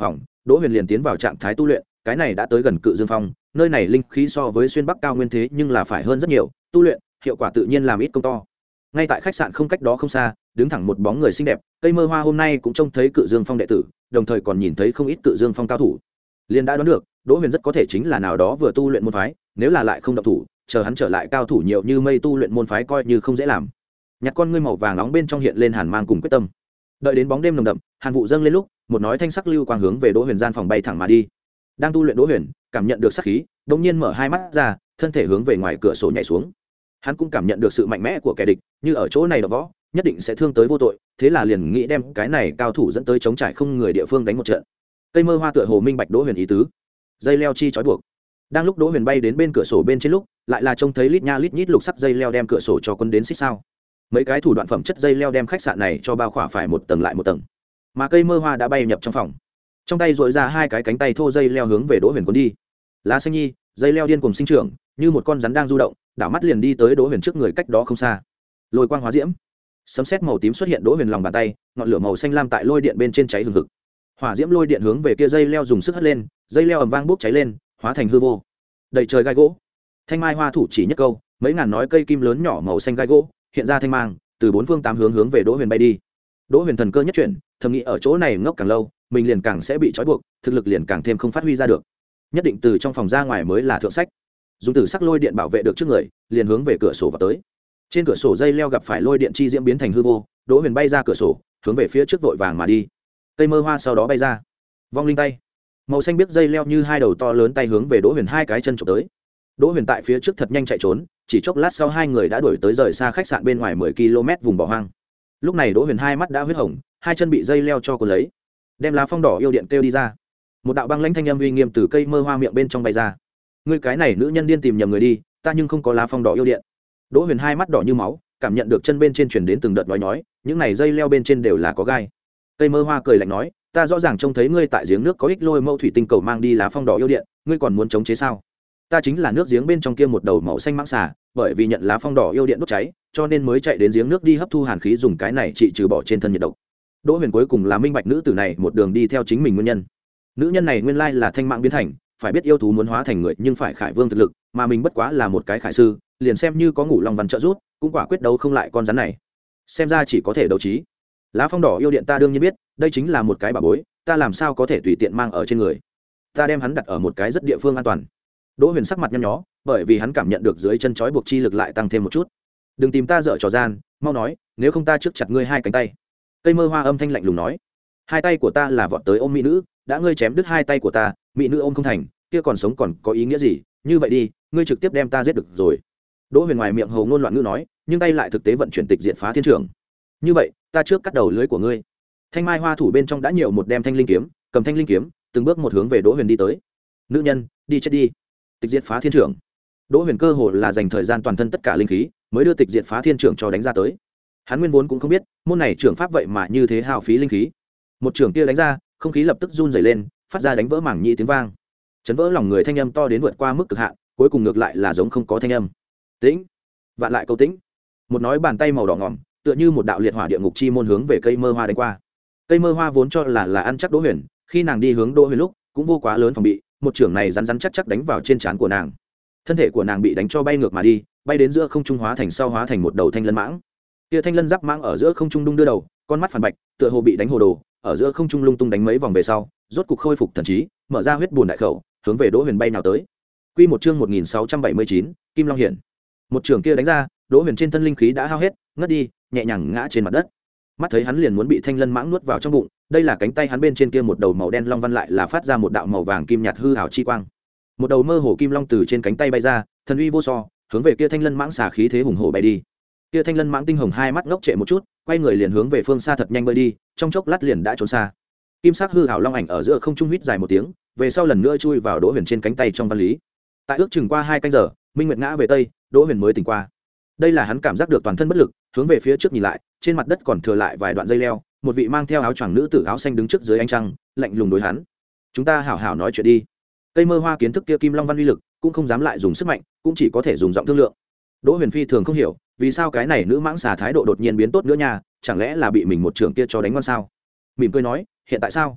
Speaker 1: đỗ huyền liền tiến vào trạng thái tu luyện. Cái này đã tới gần Cự Dương Phong, nơi này linh khí so với xuyên bắc cao nguyên thế nhưng là phải hơn rất nhiều, tu luyện hiệu quả tự nhiên làm ít công to. Ngay tại khách sạn không cách đó không xa, đứng thẳng một bóng người xinh đẹp. Cây Mơ Hoa hôm nay cũng trông thấy Cự Dương Phong đệ tử, đồng thời còn nhìn thấy không ít Cự Dương Phong cao thủ, liền đã đoán được đỗ huyền rất có thể chính là nào đó vừa tu luyện môn phái. Nếu là lại không động thủ, chờ hắn trở lại cao thủ nhiều như mây tu luyện môn phái coi như không dễ làm. Nhặt con ngươi màu vàng nóng bên trong hiện lên hàn mang cùng quyết tâm. Đợi đến bóng đêm nồng đậm, hàn vụ dâng lên lúc, một nói thanh sắc lưu quang hướng về đỗ huyền gian phòng bay thẳng mà đi. Đang tu luyện đỗ huyền cảm nhận được sát khí, đột nhiên mở hai mắt ra, thân thể hướng về ngoài cửa sổ nhảy xuống. Hắn cũng cảm nhận được sự mạnh mẽ của kẻ địch, như ở chỗ này đọ võ nhất định sẽ thương tới vô tội, thế là liền nghĩ đem cái này cao thủ dẫn tới chống trải không người địa phương đánh một trận. Cây Mơ Hoa tựa hồ minh bạch đỗ huyền ý tứ, dây leo chi trói buộc. Đang lúc đỗ huyền bay đến bên cửa sổ bên trên lúc, lại là trông thấy lít nha lít nhít lục sắc dây leo đem cửa sổ cho quân đến xích sao. Mấy cái thủ đoạn phẩm chất dây leo đem khách sạn này cho bao khỏa phải một tầng lại một tầng. Mà Cây Mơ Hoa đã bay nhập trong phòng, trong tay dội ra hai cái cánh tay thô dây leo hướng về đỗ huyền cuốn đi. Lá xanh nhi, dây leo điên cùng sinh trưởng, như một con rắn đang du động, đảo mắt liền đi tới đỗ huyền trước người cách đó không xa. Lôi quang hóa diễm, sấm sét màu tím xuất hiện đỗ huyền lòng bàn tay, ngọn lửa màu xanh lam tại lôi điện bên trên cháy hừng hực. Hỏa diễm lôi điện hướng về kia dây leo dùng sức hất lên, dây leo ầm vang bốc cháy lên, hóa thành hư vô. Đầy trời gai gỗ, thanh mai hoa thủ chỉ nhất câu, mấy ngàn nói cây kim lớn nhỏ màu xanh gai gỗ hiện ra thanh mang, từ bốn phương tám hướng hướng về đỗ huyền bay đi. Đỗ huyền thần cơ nhất chuyển, thầm nghĩ ở chỗ này ngốc càng lâu, mình liền càng sẽ bị trói buộc, thực lực liền càng thêm không phát huy ra được. Nhất định từ trong phòng ra ngoài mới là thượng sách. Dùng tử sắc lôi điện bảo vệ được trước người, liền hướng về cửa sổ vào tới. Trên cửa sổ dây leo gặp phải lôi điện chi diễm biến thành hư vô, đỗ huyền bay ra cửa sổ, hướng về phía trước vội vàng mà đi. Cây Mơ Hoa sau đó bay ra, vong linh tay, màu xanh biết dây leo như hai đầu to lớn tay hướng về đỗ huyền hai cái chân chụp tới. Đỗ huyền tại phía trước thật nhanh chạy trốn, chỉ chốc lát sau hai người đã đuổi tới rời xa khách sạn bên ngoài mười ki lô mét vùng bỏ hoang. Lúc này đỗ huyền hai mắt đã huyết hồng, hai chân bị dây leo cho cuốn lấy, đem lá phong đỏ yêu điện kêu đi ra. Một đạo băng lãnh thanh âm uy nghiêm từ Cây Mơ Hoa miệng bên trong bay ra. Ngươi cái này nữ nhân điên tìm nhầm người đi, ta nhưng không có lá phong đỏ yêu điện. Đỗ huyền hai mắt đỏ như máu, cảm nhận được chân bên trên truyền đến từng đợt nhói nhói, những này dây leo bên trên đều là có gai. Cây Mơ Hoa cười lạnh nói, ta rõ ràng trông thấy ngươi tại giếng nước có ích lôi mâu thủy tinh cầu mang đi lá phong đỏ yêu điện, ngươi còn muốn chống chế sao? Ta chính là nước giếng bên trong kia một đầu màu xanh mãng xà, bởi vì nhận lá phong đỏ yêu điện đốt cháy, cho nên mới chạy đến giếng nước đi hấp thu hàn khí dùng cái này trị trừ bỏ trên thân nhiệt độc. Đỗ huyền cuối cùng là minh bạch nữ tử này một đường đi theo chính mình nguyên nhân. Nữ nhân này nguyên lai là thanh mạng biến thành, phải biết yêu thú muốn hóa thành người nhưng phải khải vương thực lực, mà mình bất quá là một cái khải sư, liền xem như có ngủ long văn trợ rút, cũng quả quyết đấu không lại con rắn này. Xem ra chỉ có thể đấu trí. Lá phong đỏ yêu điện ta đương nhiên biết, đây chính là một cái bảo bối, ta làm sao có thể tùy tiện mang ở trên người. Ta đem hắn đặt ở một cái rất địa phương an toàn. Đỗ huyền sắc mặt nhăn nhó, bởi vì hắn cảm nhận được dưới chân trói buộc chi lực lại tăng thêm một chút. Đừng tìm ta dở trò gian, mau nói, nếu không ta trước chặt ngươi hai cánh tay. Cây Mơ Hoa âm thanh lạnh lùng nói, hai tay của ta là vọt tới ôm mỹ nữ, đã ngươi chém đứt hai tay của ta, mỹ nữ ôm không thành, kia còn sống còn có ý nghĩa gì? Như vậy đi, ngươi trực tiếp đem ta giết được rồi. Đỗ huyền ngoài miệng hầu ngôn loạn ngữ nói, nhưng tay lại thực tế vận chuyển tịch diệt phá thiên trưởng. Như vậy, ta trước cắt đầu lưới của ngươi. Thanh mai hoa thủ bên trong đã nhiều một đem thanh linh kiếm, cầm thanh linh kiếm, từng bước một hướng về Đỗ huyền đi tới. Nữ nhân, đi chết đi. Tịch diệt phá thiên trưởng. Đỗ huyền cơ hồ là dành thời gian toàn thân tất cả linh khí, mới đưa tịch diệt phá thiên trưởng cho đánh ra tới. Hắn nguyên vốn cũng không biết, môn này trưởng pháp vậy mà như thế hao phí linh khí. Một trưởng kia đánh ra, không khí lập tức run rẩy lên, phát ra đánh vỡ mảng nhĩ tiếng vang. Chấn vỡ lòng người thanh âm to đến vượt qua mức cực hạn, cuối cùng ngược lại là giống không có thanh âm. Tĩnh, vạn lại câu tĩnh. Một nói bàn tay màu đỏ ngòm, tựa như một đạo liệt hỏa địa ngục chi môn hướng về cây mơ hoa đánh qua. Cây mơ hoa vốn cho là là ăn chắc Đỗ Huyền, khi nàng đi hướng Đỗ Huyền lúc, cũng vô quá lớn phòng bị, một trưởng này rắn rắn chắc chắc đánh vào trên trán của nàng. Thân thể của nàng bị đánh cho bay ngược mà đi, bay đến giữa không trung hóa thành sau hóa thành một đầu thanh lân mãng. Kia thanh lân giáp mãng ở giữa không trung đung đưa đầu, con mắt phản bạch, tựa hồ bị đánh hồ đồ, ở giữa không trung lung tung đánh mấy vòng về sau, rốt cục khôi phục thần trí, mở ra huyết buồn đại khẩu, hướng về Đỗ Huyền bay nào tới. Quy một chương một nghìn sáu trăm bảy mươi chín, Kim Long Hiển. Một trường kia đánh ra, Đỗ Huyền trên thân linh khí đã hao hết, ngất đi, nhẹ nhàng ngã trên mặt đất. Mắt thấy hắn liền muốn bị thanh lân mãng nuốt vào trong bụng, đây là cánh tay hắn bên trên kia một đầu màu đen long văn lại là phát ra một đạo màu vàng kim nhạt hư ảo chi quang. Một đầu mơ hồ kim long từ trên cánh tay bay ra, thần uy vô so, hướng về kia thanh lân mãng xả khí thế hùng hổ bay đi. Kia thanh lân mãng tinh hồng hai mắt ngốc trệ một chút, quay người liền hướng về phương xa thật nhanh bơi đi, trong chốc lát liền đã trốn xa. Kim sắc hư ảo long ảnh ở giữa không trung huýt dài một tiếng, về sau lần nữa chui vào Đỗ Huyền trên cánh tay trong văn lý. Tại ước chừng qua hai canh giờ, minh nguyệt ngã về tây, Đỗ Huyền mới tỉnh qua. Đây là hắn cảm giác được toàn thân bất lực, hướng về phía trước nhìn lại, trên mặt đất còn thừa lại vài đoạn dây leo, một vị mang theo áo choàng nữ tử áo xanh đứng trước dưới ánh trăng, lạnh lùng đối hắn. Chúng ta hảo hảo nói chuyện đi. Cây mơ hoa kiến thức kia kim long văn uy lực, cũng không dám lại dùng sức mạnh, cũng chỉ có thể dùng giọng thương lượng. Đỗ Huyền phi thường không hiểu, vì sao cái này nữ mãng xà thái độ đột nhiên biến tốt nữa nha, chẳng lẽ là bị mình một trưởng kia cho đánh ngon sao? Mỉm cười nói, hiện tại sao?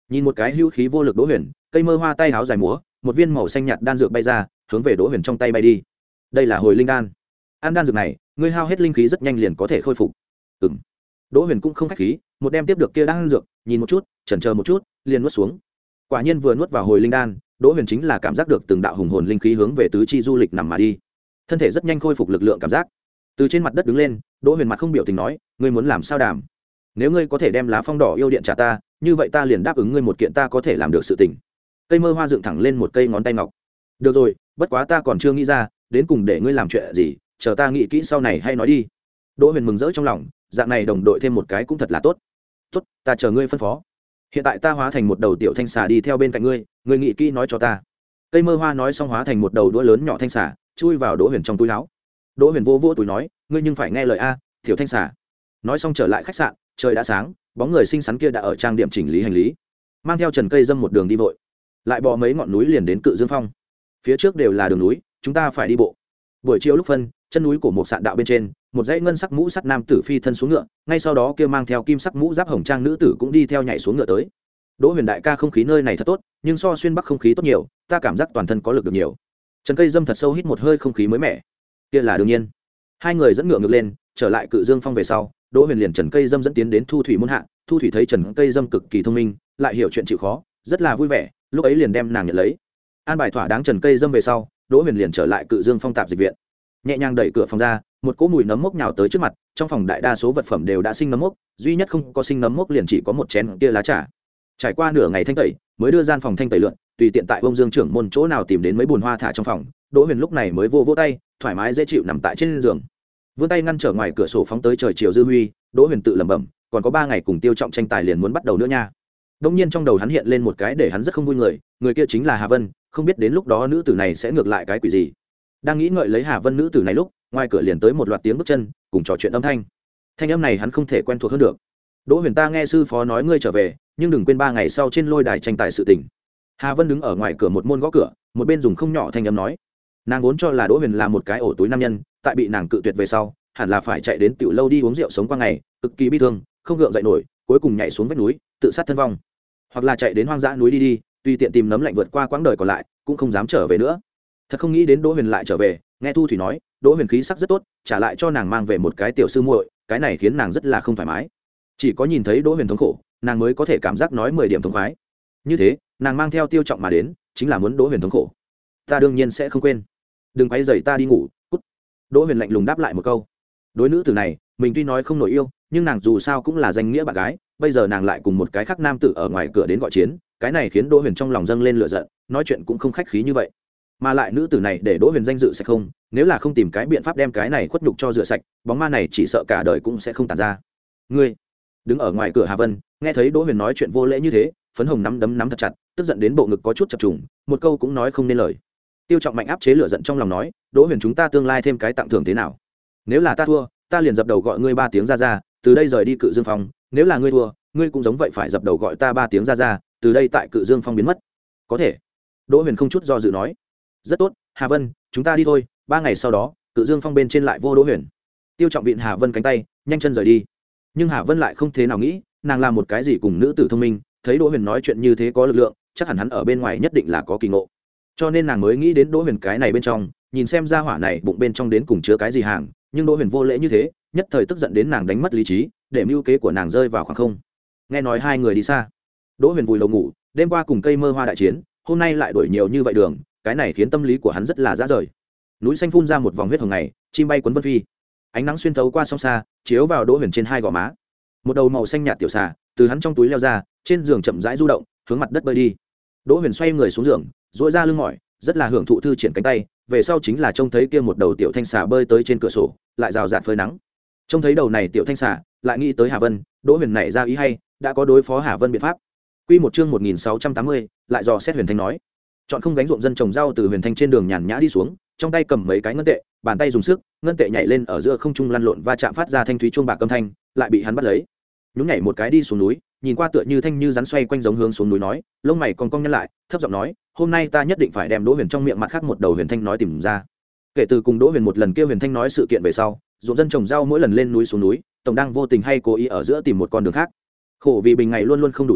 Speaker 1: Nhìn một cái hưu khí vô lực Đỗ Huyền, cây mơ hoa tay háo dài múa, một viên màu xanh nhạt đan dược bay ra, hướng về Đỗ Huyền trong tay bay đi. Đây là hồi linh đan. Ăn đan dược này, ngươi hao hết linh khí rất nhanh liền có thể khôi phục. Ừm. Đỗ Huyền cũng không khách khí, một đem tiếp được kia đan dược, nhìn một chút, chần chờ một chút, liền nuốt xuống. Quả nhiên vừa nuốt vào hồi linh đan, Đỗ Huyền chính là cảm giác được từng đạo hùng hồn linh khí hướng về tứ chi du lịch nằm mà đi. Thân thể rất nhanh khôi phục lực lượng cảm giác. Từ trên mặt đất đứng lên, Đỗ Huyền mặt không biểu tình nói, ngươi muốn làm sao đàm? Nếu ngươi có thể đem lá phong đỏ yêu điện trả ta, như vậy ta liền đáp ứng ngươi một kiện ta có thể làm được sự tình. Cây mơ hoa dựng thẳng lên một cây ngón tay ngọc. Được rồi, bất quá ta còn chưa nghĩ ra, đến cùng để ngươi làm chuyện gì, chờ ta nghĩ kỹ sau này hay nói đi. Đỗ Huyền mừng rỡ trong lòng, dạng này đồng đội thêm một cái cũng thật là tốt. Tốt, ta chờ ngươi phân phó. Hiện tại ta hóa thành một đầu tiểu thanh xà đi theo bên cạnh ngươi, ngươi nghĩ kỹ nói cho ta. Cây mơ hoa nói xong hóa thành một đầu đũa lớn nhỏ thanh xà, chui vào Đỗ Huyền trong túi áo. Đỗ Huyền vô vô túi nói, ngươi nhưng phải nghe lời a, tiểu thanh xà. Nói xong trở lại khách sạn, trời đã sáng, bóng người xinh xắn kia đã ở trang điểm chỉnh lý hành lý, mang theo Trần Cây Dâm một đường đi vội, lại bò mấy ngọn núi liền đến Cự Dương Phong. Phía trước đều là đường núi, chúng ta phải đi bộ. Buổi chiều lúc phân, chân núi của một sạn đạo bên trên, một dãy ngân sắc mũ sắt nam tử phi thân xuống ngựa, ngay sau đó kia mang theo kim sắc mũ giáp hồng trang nữ tử cũng đi theo nhảy xuống ngựa tới. Đỗ Huyền đại ca, không khí nơi này thật tốt, nhưng so xuyên bắc không khí tốt nhiều, ta cảm giác toàn thân có lực được nhiều. Trần Cây Dâm thật sâu hít một hơi không khí mới mẻ. Kia là đương nhiên. Hai người dẫn ngựa ngược lên, trở lại Cự Dương Phong về sau, Đỗ Huyền liền Trần Cây Dâm dẫn tiến đến Thu Thủy môn hạ. Thu Thủy thấy Trần Cây Dâm cực kỳ thông minh, lại hiểu chuyện chịu khó, rất là vui vẻ, lúc ấy liền đem nàng nhận lấy. An bài thỏa đáng Trần Cây Dâm về sau, Đỗ Huyền liền trở lại Cự Dương Phong tạp dịch viện, nhẹ nhàng đẩy cửa phòng ra, một cỗ mùi nấm mốc nhào tới trước mặt. Trong phòng đại đa số vật phẩm đều đã sinh nấm mốc, duy nhất không có sinh nấm mốc liền chỉ có một chén kia lá trà. Trải qua nửa ngày thanh tẩy, mới đưa gian phòng thanh tẩy lượn, tùy tiện tại Bông Dương trưởng môn chỗ nào tìm đến mấy bùn hoa thả trong phòng. Đỗ Huyền lúc này mới vô vô tay, thoải mái dễ chịu nằm tại trên giường, vươn tay ngăn trở ngoài cửa sổ phóng tới trời chiều dư huy. Đỗ Huyền tự lẩm bẩm, còn có ba ngày cùng Tiêu Trọng tranh tài liền muốn bắt đầu nữa nha. Đông nhiên trong đầu hắn hiện lên một cái để hắn rất không vui người, người kia chính là Hà Vân, không biết đến lúc đó nữ tử này sẽ ngược lại cái quỷ gì. Đang nghĩ ngợi lấy Hà Vân nữ tử này lúc, ngoài cửa liền tới một loạt tiếng bước chân, cùng trò chuyện âm thanh. Thanh âm này hắn không thể quen thuộc hơn được. Đỗ Huyền, ta nghe sư phó nói ngươi trở về, nhưng đừng quên ba ngày sau trên lôi đài tranh tài sự tình. Hà Vân đứng ở ngoài cửa một môn gõ cửa, một bên dùng không nhỏ thanh âm nói. Nàng vốn cho là Đỗ Huyền là một cái ổ túi nam nhân, tại bị nàng cự tuyệt về sau, hẳn là phải chạy đến tiểu lâu đi uống rượu sống qua ngày, cực kỳ bi thương, không gượng dậy nổi, cuối cùng nhảy xuống vách núi, tự sát thân vong. Hoặc là chạy đến hoang dã núi đi đi, tùy tiện tìm nấm lạnh vượt qua quãng đời còn lại, cũng không dám trở về nữa. Thật không nghĩ đến Đỗ Huyền lại trở về, nghe Thu Thủy nói, Đỗ Huyền khí sắc rất tốt, trả lại cho nàng mang về một cái tiểu sư muội, cái này khiến nàng rất là không thoải mái. Chỉ có nhìn thấy Đỗ Huyền thống khổ, nàng mới có thể cảm giác nói mười điểm thống khoái. Như thế, nàng mang theo Tiêu Trọng mà đến, chính là muốn Đỗ Huyền thống khổ. Ta đương nhiên sẽ không quên. Đừng quấy rầy ta đi ngủ, cút. Đỗ Huyền lạnh lùng đáp lại một câu. Đối nữ tử này, mình tuy nói không nổi yêu, nhưng nàng dù sao cũng là danh nghĩa bạn gái, bây giờ nàng lại cùng một cái khác nam tử ở ngoài cửa đến gọi chiến, cái này khiến Đỗ Huyền trong lòng dâng lên lửa giận, nói chuyện cũng không khách khí như vậy. Mà lại nữ tử này để Đỗ Huyền danh dự sẽ không, nếu là không tìm cái biện pháp đem cái này khuất nhục cho rửa sạch, bóng ma này chỉ sợ cả đời cũng sẽ không tàn ra. Ngươi đứng ở ngoài cửa Hà Vân, nghe thấy Đỗ Huyền nói chuyện vô lễ như thế, phấn hồng nắm đấm nắm thật chặt, tức giận đến bộ ngực có chút chập trùng, một câu cũng nói không nên lời. Tiêu Trọng mạnh áp chế lửa giận trong lòng nói, Đỗ Huyền, chúng ta tương lai thêm cái tặng thưởng thế nào? Nếu là ta thua, ta liền dập đầu gọi ngươi ba tiếng ra ra, từ đây rời đi Cự Dương Phong, nếu là ngươi thua, ngươi cũng giống vậy phải dập đầu gọi ta ba tiếng ra ra, từ đây tại Cự Dương Phong biến mất. Có thể. Đỗ Huyền không chút do dự nói. Rất tốt, Hà Vân, chúng ta đi thôi, ba ngày sau đó, Cự Dương Phong bên trên lại vô Đỗ Huyền. Tiêu Trọng vịn Hà Vân cánh tay, nhanh chân rời đi. Nhưng Hà Vân lại không thế nào nghĩ, nàng làm một cái gì cùng nữ tử thông minh, thấy Đỗ Huyền nói chuyện như thế có lực lượng, chắc hẳn hắn ở bên ngoài nhất định là có kỳ ngộ. Cho nên nàng mới nghĩ đến Đỗ Huyền cái này bên trong, nhìn xem ra hỏa này bụng bên trong đến cùng chứa cái gì hàng, nhưng Đỗ Huyền vô lễ như thế, nhất thời tức giận đến nàng đánh mất lý trí, để mưu kế của nàng rơi vào khoảng không. Nghe nói hai người đi xa, Đỗ Huyền vùi đầu ngủ, đêm qua cùng cây mơ hoa đại chiến, hôm nay lại đuổi nhiều như vậy đường, cái này khiến tâm lý của hắn rất là dã rời. Núi xanh phun ra một vòng huyết hồng này, chim bay cuốn vân phi, ánh nắng xuyên thấu qua sông xa, chiếu vào Đỗ Huyền trên hai gò má. Một đầu màu xanh nhạt tiểu xà từ hắn trong túi leo ra, trên giường chậm rãi du động, hướng mặt đất bơi đi. Đỗ Huyền xoay người xuống giường, duỗi ra lưng mỏi, rất là hưởng thụ thư triển cánh tay, về sau chính là trông thấy kia một đầu tiểu thanh xà bơi tới trên cửa sổ, lại rào rạt phơi nắng. Trông thấy đầu này tiểu thanh xà, lại nghĩ tới Hà Vân, Đỗ Huyền nảy ra ý hay, đã có đối phó Hà Vân biện pháp. Quy một chương một nghìn sáu trăm tám mươi, lại dò xét Huyền Thanh nói. Chọn không gánh ruộng dân trồng rau từ Huyền Thanh trên đường nhàn nhã đi xuống, trong tay cầm mấy cái ngân tệ, bàn tay dùng sức, ngân tệ nhảy lên ở giữa không trung lăn lộn va chạm phát ra thanh thúy chuông bạc âm thanh, lại bị hắn bắt lấy. Nhún nhảy một cái đi xuống núi, nhìn qua tựa như thanh như rắn xoay quanh giống hướng xuống núi nói, lông mày cong cong nhăn lại, thấp giọng nói, hôm nay ta nhất định phải đem Đỗ Huyền trong miệng mặt khác một đầu Huyền Thanh nói tìm ra. Kể từ cùng Đỗ Huyền một lần kia Huyền Thanh nói sự kiện về sau, ruộng dân trồng rau mỗi lần lên núi xuống núi, tổng đang vô tình hay cố ý ở giữa tìm một con đường khác. Khổ vì bình ngày luôn luôn không đủ dùng,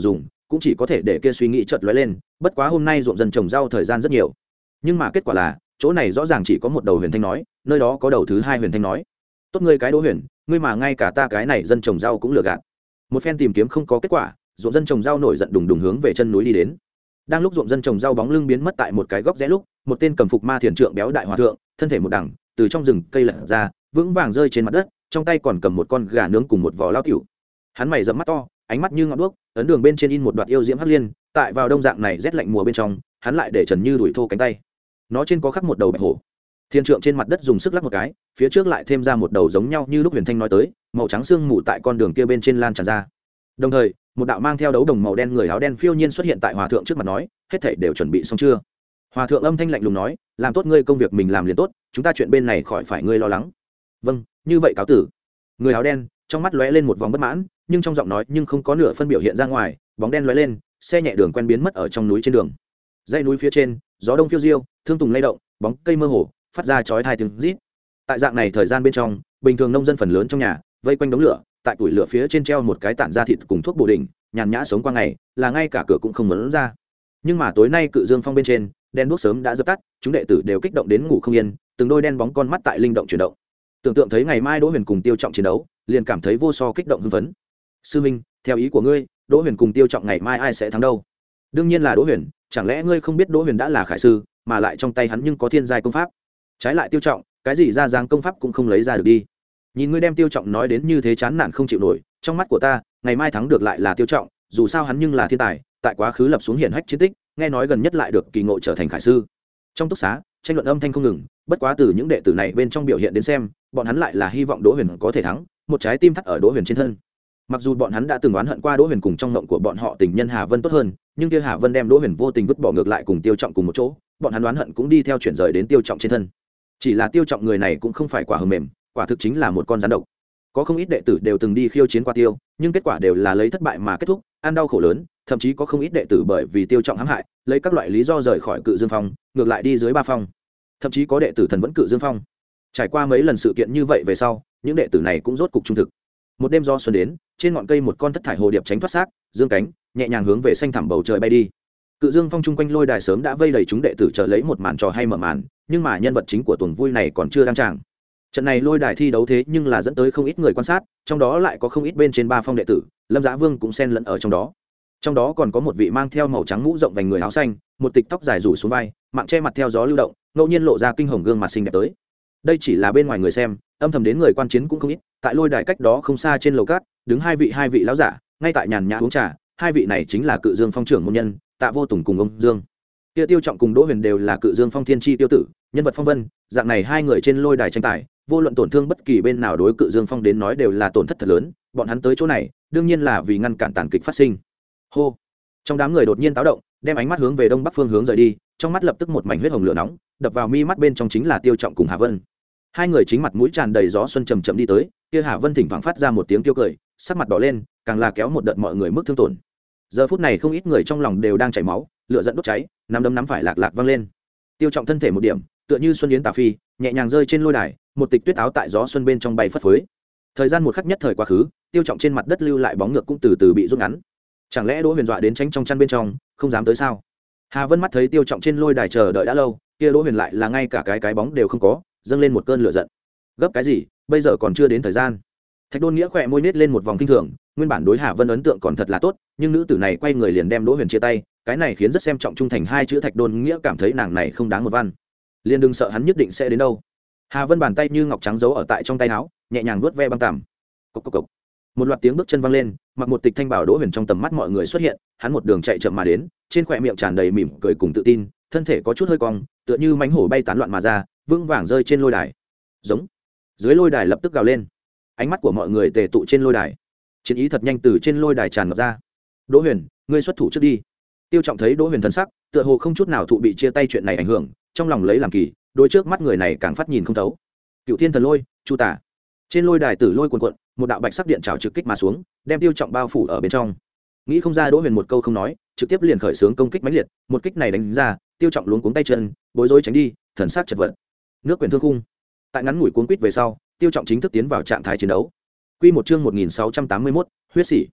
Speaker 1: cũng chỉ có thể để kia suy nghĩ chợt lóe lên, bất quá hôm nay ruộng dân trồng rau thời gian rất nhiều, nhưng mà kết quả là chỗ này rõ ràng chỉ có một đầu huyền thanh nói, nơi đó có đầu thứ hai huyền thanh nói. Tốt ngươi cái Đỗ Huyền, ngươi mà ngay cả ta cái này dân trồng rau cũng lừa gạt. Một phen tìm kiếm không có kết quả, ruộng dân trồng rau nổi giận đùng đùng hướng về chân núi đi đến. Đang lúc ruộng dân trồng rau bóng lưng biến mất tại một cái góc rẽ lúc, một tên cầm phục ma thiền trượng béo đại hòa thượng, thân thể một đằng, từ trong rừng cây lật ra, vững vàng rơi trên mặt đất, trong tay còn cầm một con gà nướng cùng một vò lao tiểu. Hắn mày rậm mắt to, ánh mắt như ngọn đuốc, ấn đường bên trên in một đoạt yêu diễm hắc liên, tại vào đông dạng này rét lạnh mùa bên trong, hắn lại để trần như đuổi thô cánh tay. Nó trên có khắc một đầu bạch hổ. Thiên trượng trên mặt đất dùng sức lắc một cái, phía trước lại thêm ra một đầu giống nhau như lúc huyền thanh nói tới, màu trắng xương mù tại con đường kia bên trên lan tràn ra. Đồng thời, một đạo mang theo đấu đồng màu đen người áo đen phiêu nhiên xuất hiện tại hòa thượng trước mặt nói, hết thảy đều chuẩn bị xong chưa? Hòa thượng âm thanh lạnh lùng nói, làm tốt ngươi công việc mình làm liền tốt, chúng ta chuyện bên này khỏi phải ngươi lo lắng. Vâng, như vậy cáo tử. Người áo đen trong mắt lóe lên một vòng bất mãn, nhưng trong giọng nói nhưng không có nửa phân biểu hiện ra ngoài, bóng đen lóe lên, xe nhẹ đường quen biến mất ở trong núi trên đường. Dãy núi phía trên, gió đông phiêu diêu, thương tùng lay động, bóng cây mơ hồ, phát ra chói tai tiếng rít. Tại dạng này thời gian bên trong, bình thường nông dân phần lớn trong nhà vây quanh đống lửa, tại củi lửa phía trên treo một cái tản ra thịt cùng thuốc bổ đỉnh, nhàn nhã sống qua ngày, là ngay cả cửa cũng không muốn ra. Nhưng mà tối nay Cự Dương Phong bên trên, đèn đuốc sớm đã dập tắt, chúng đệ tử đều kích động đến ngủ không yên, từng đôi đen bóng con mắt tại linh động chuyển động. Tưởng tượng thấy ngày mai Đỗ Huyền cùng Tiêu Trọng chiến đấu, liền cảm thấy vô so kích động hưng phấn. Sư minh, theo ý của ngươi, Đỗ Huyền cùng Tiêu Trọng ngày mai ai sẽ thắng đâu? Đương nhiên là Đỗ Huyền, chẳng lẽ ngươi không biết Đỗ Huyền đã là khải sư, mà lại trong tay hắn nhưng có thiên giai công pháp? Trái lại Tiêu Trọng, cái gì ra dáng công pháp cũng không lấy ra được đi. Nhìn ngươi đem Tiêu Trọng nói đến như thế chán nản không chịu nổi, trong mắt của ta, ngày mai thắng được lại là Tiêu Trọng, dù sao hắn nhưng là thiên tài, tại quá khứ lập xuống hiển hách chiến tích, nghe nói gần nhất lại được kỳ ngộ trở thành khải sư. Trong túc xá, tranh luận âm thanh không ngừng, bất quá từ những đệ tử này bên trong biểu hiện đến xem, bọn hắn lại là hy vọng Đỗ Huyền có thể thắng, một trái tim thắt ở Đỗ Huyền trên thân. Mặc dù bọn hắn đã từng oán hận qua Đỗ Huyền cùng trong mộng của bọn họ tình nhân Hà Vân tốt hơn, nhưng kia Hà Vân đem Đỗ Huyền vô tình vứt bỏ ngược lại cùng Tiêu Trọng cùng một chỗ, bọn hắn oán hận cũng đi theo chuyển rời đến Tiêu Trọng trên thân. Chỉ là Tiêu Trọng người này cũng không phải quả hờ mềm, quả thực chính là một con rắn độc. Có không ít đệ tử đều từng đi khiêu chiến qua Tiêu, nhưng kết quả đều là lấy thất bại mà kết thúc, ăn đau khổ lớn, thậm chí có không ít đệ tử bởi vì Tiêu Trọng hãm hại, lấy các loại lý do rời khỏi Cự Dương Phong, ngược lại đi dưới Ba Phong. Thậm chí có đệ tử thần vẫn Cự Dương Phong. Trải qua mấy lần sự kiện như vậy về sau, những đệ tử này cũng rốt cục trung thực. Một đêm gió xuân đến, trên ngọn cây một con thất thải hồ điệp tránh thoát xác, dương cánh, nhẹ nhàng hướng về xanh thẳm bầu trời bay đi. Cự Dương Phong chung quanh lôi đài sớm đã vây đầy chúng đệ tử chờ lấy một màn trò hay mở màn, nhưng mà nhân vật chính của tuần vui này còn chưa đăng tràng. Trận này lôi đài thi đấu thế nhưng là dẫn tới không ít người quan sát, trong đó lại có không ít bên trên Ba Phong đệ tử, Lâm Giá Vương cũng xen lẫn ở trong đó. Trong đó còn có một vị mang theo màu trắng mũ rộng vành người áo xanh, một tịch tóc dài rủ xuống vai, mạng che mặt theo gió lưu động, ngẫu nhiên lộ ra kinh hồng gương mặt xinh đẹp tới. Đây chỉ là bên ngoài người xem, âm thầm đến người quan chiến cũng không ít. Tại lôi đài cách đó không xa trên lầu cát, đứng hai vị hai vị lão giả, ngay tại nhàn nhã uống trà. Hai vị này chính là Cự Dương Phong trưởng môn nhân, Tạ Vô Tùng cùng ông Dương. Tiêu Tiêu Trọng cùng Đỗ Huyền đều là Cự Dương Phong thiên chi tiêu tử, nhân vật phong vân. Dạng này hai người trên lôi đài tranh tài, vô luận tổn thương bất kỳ bên nào đối Cự Dương Phong đến nói đều là tổn thất thật lớn. Bọn hắn tới chỗ này, đương nhiên là vì ngăn cản tàn kịch phát sinh. Hô! Trong đám người đột nhiên táo động, đem ánh mắt hướng về đông bắc phương hướng rời đi, trong mắt lập tức một mảnh huyết hồng lửa nóng, đập vào mi mắt bên trong chính là Tiêu Trọng cùng Hà Vân. Hai người chính mặt mũi tràn đầy gió xuân chầm chậm đi tới, kia Hà Vân thỉnh thoảng phát ra một tiếng tiêu cười, sắc mặt đỏ lên, càng là kéo một đợt mọi người mức thương tổn. Giờ phút này không ít người trong lòng đều đang chảy máu, lửa giận đốt cháy, nắm đấm nắm phải lạc lạc vang lên. Tiêu Trọng thân thể một điểm, tựa như xuân yến tà phi, nhẹ nhàng rơi trên lôi đài, một tịch tuyết áo tại gió xuân bên trong bay phất phới. Thời gian một khắc nhất thời quá khứ, Tiêu Trọng trên mặt đất lưu lại bóng ngược cũng từ từ bị rút ngắn. Chẳng lẽ Đỗ Huyền dọa đến tránh trong chăn bên trong, không dám tới sao? Hà Vân mắt thấy Tiêu Trọng trên lôi đài chờ đợi đã lâu, kia Đỗ Huyền lại là ngay cả cái cái bóng đều không có, dâng lên một cơn lửa giận. Gấp cái gì, bây giờ còn chưa đến thời gian. Thạch Đôn Nghĩa khỏe môi nết lên một vòng kinh thường, nguyên bản đối Hà Vân ấn tượng còn thật là tốt, nhưng nữ tử này quay người liền đem Đỗ Huyền chia tay, cái này khiến rất xem trọng trung thành hai chữ Thạch Đôn Nghĩa cảm thấy nàng này không đáng một văn. Liền đừng sợ hắn nhất định sẽ đến đâu. Hà Vân bàn tay như ngọc trắng giấu ở tại trong tay áo, nhẹ nhàng vuốt ve băng tằm. Cộc cộc cộc. Một loạt tiếng bước chân vang lên, mặc một tịch thanh bảo Đỗ Huyền trong tầm mắt mọi người xuất hiện, hắn một đường chạy chậm mà đến, trên khóe miệng tràn đầy mỉm cười cùng tự tin, thân thể có chút hơi cong, tựa như mánh hổ bay tán loạn mà ra, vững vàng rơi trên lôi đài. Giống. Dưới lôi đài lập tức gào lên. Ánh mắt của mọi người tề tụ trên lôi đài. Chiến ý thật nhanh từ trên lôi đài tràn ngập ra. Đỗ Huyền, ngươi xuất thủ trước đi. Tiêu Trọng thấy Đỗ Huyền thần sắc, tựa hồ không chút nào thụ bị chia tay chuyện này ảnh hưởng, trong lòng lấy làm kỳ, đôi trước mắt người này càng phát nhìn không thấu. Cựu Thiên Thần Lôi, Chu Tả. Trên lôi đài tử lôi cuồn cuộn, một đạo bạch sắc điện trảo trực kích mà xuống, đem Tiêu Trọng bao phủ ở bên trong. Nghĩ không ra Đỗ Huyền một câu không nói, trực tiếp liền khởi xướng công kích mãnh liệt, một kích này đánh ra, Tiêu Trọng luống cuống tay chân, bối rối tránh đi, thần sắc chật vật. Nước quyền thương khung. Tại ngắn ngủi cuốn quýt về sau, Tiêu Trọng chính thức tiến vào trạng thái chiến đấu. Quy một chương một nghìn sáu trăm tám mươi mốt, huyết sỉ.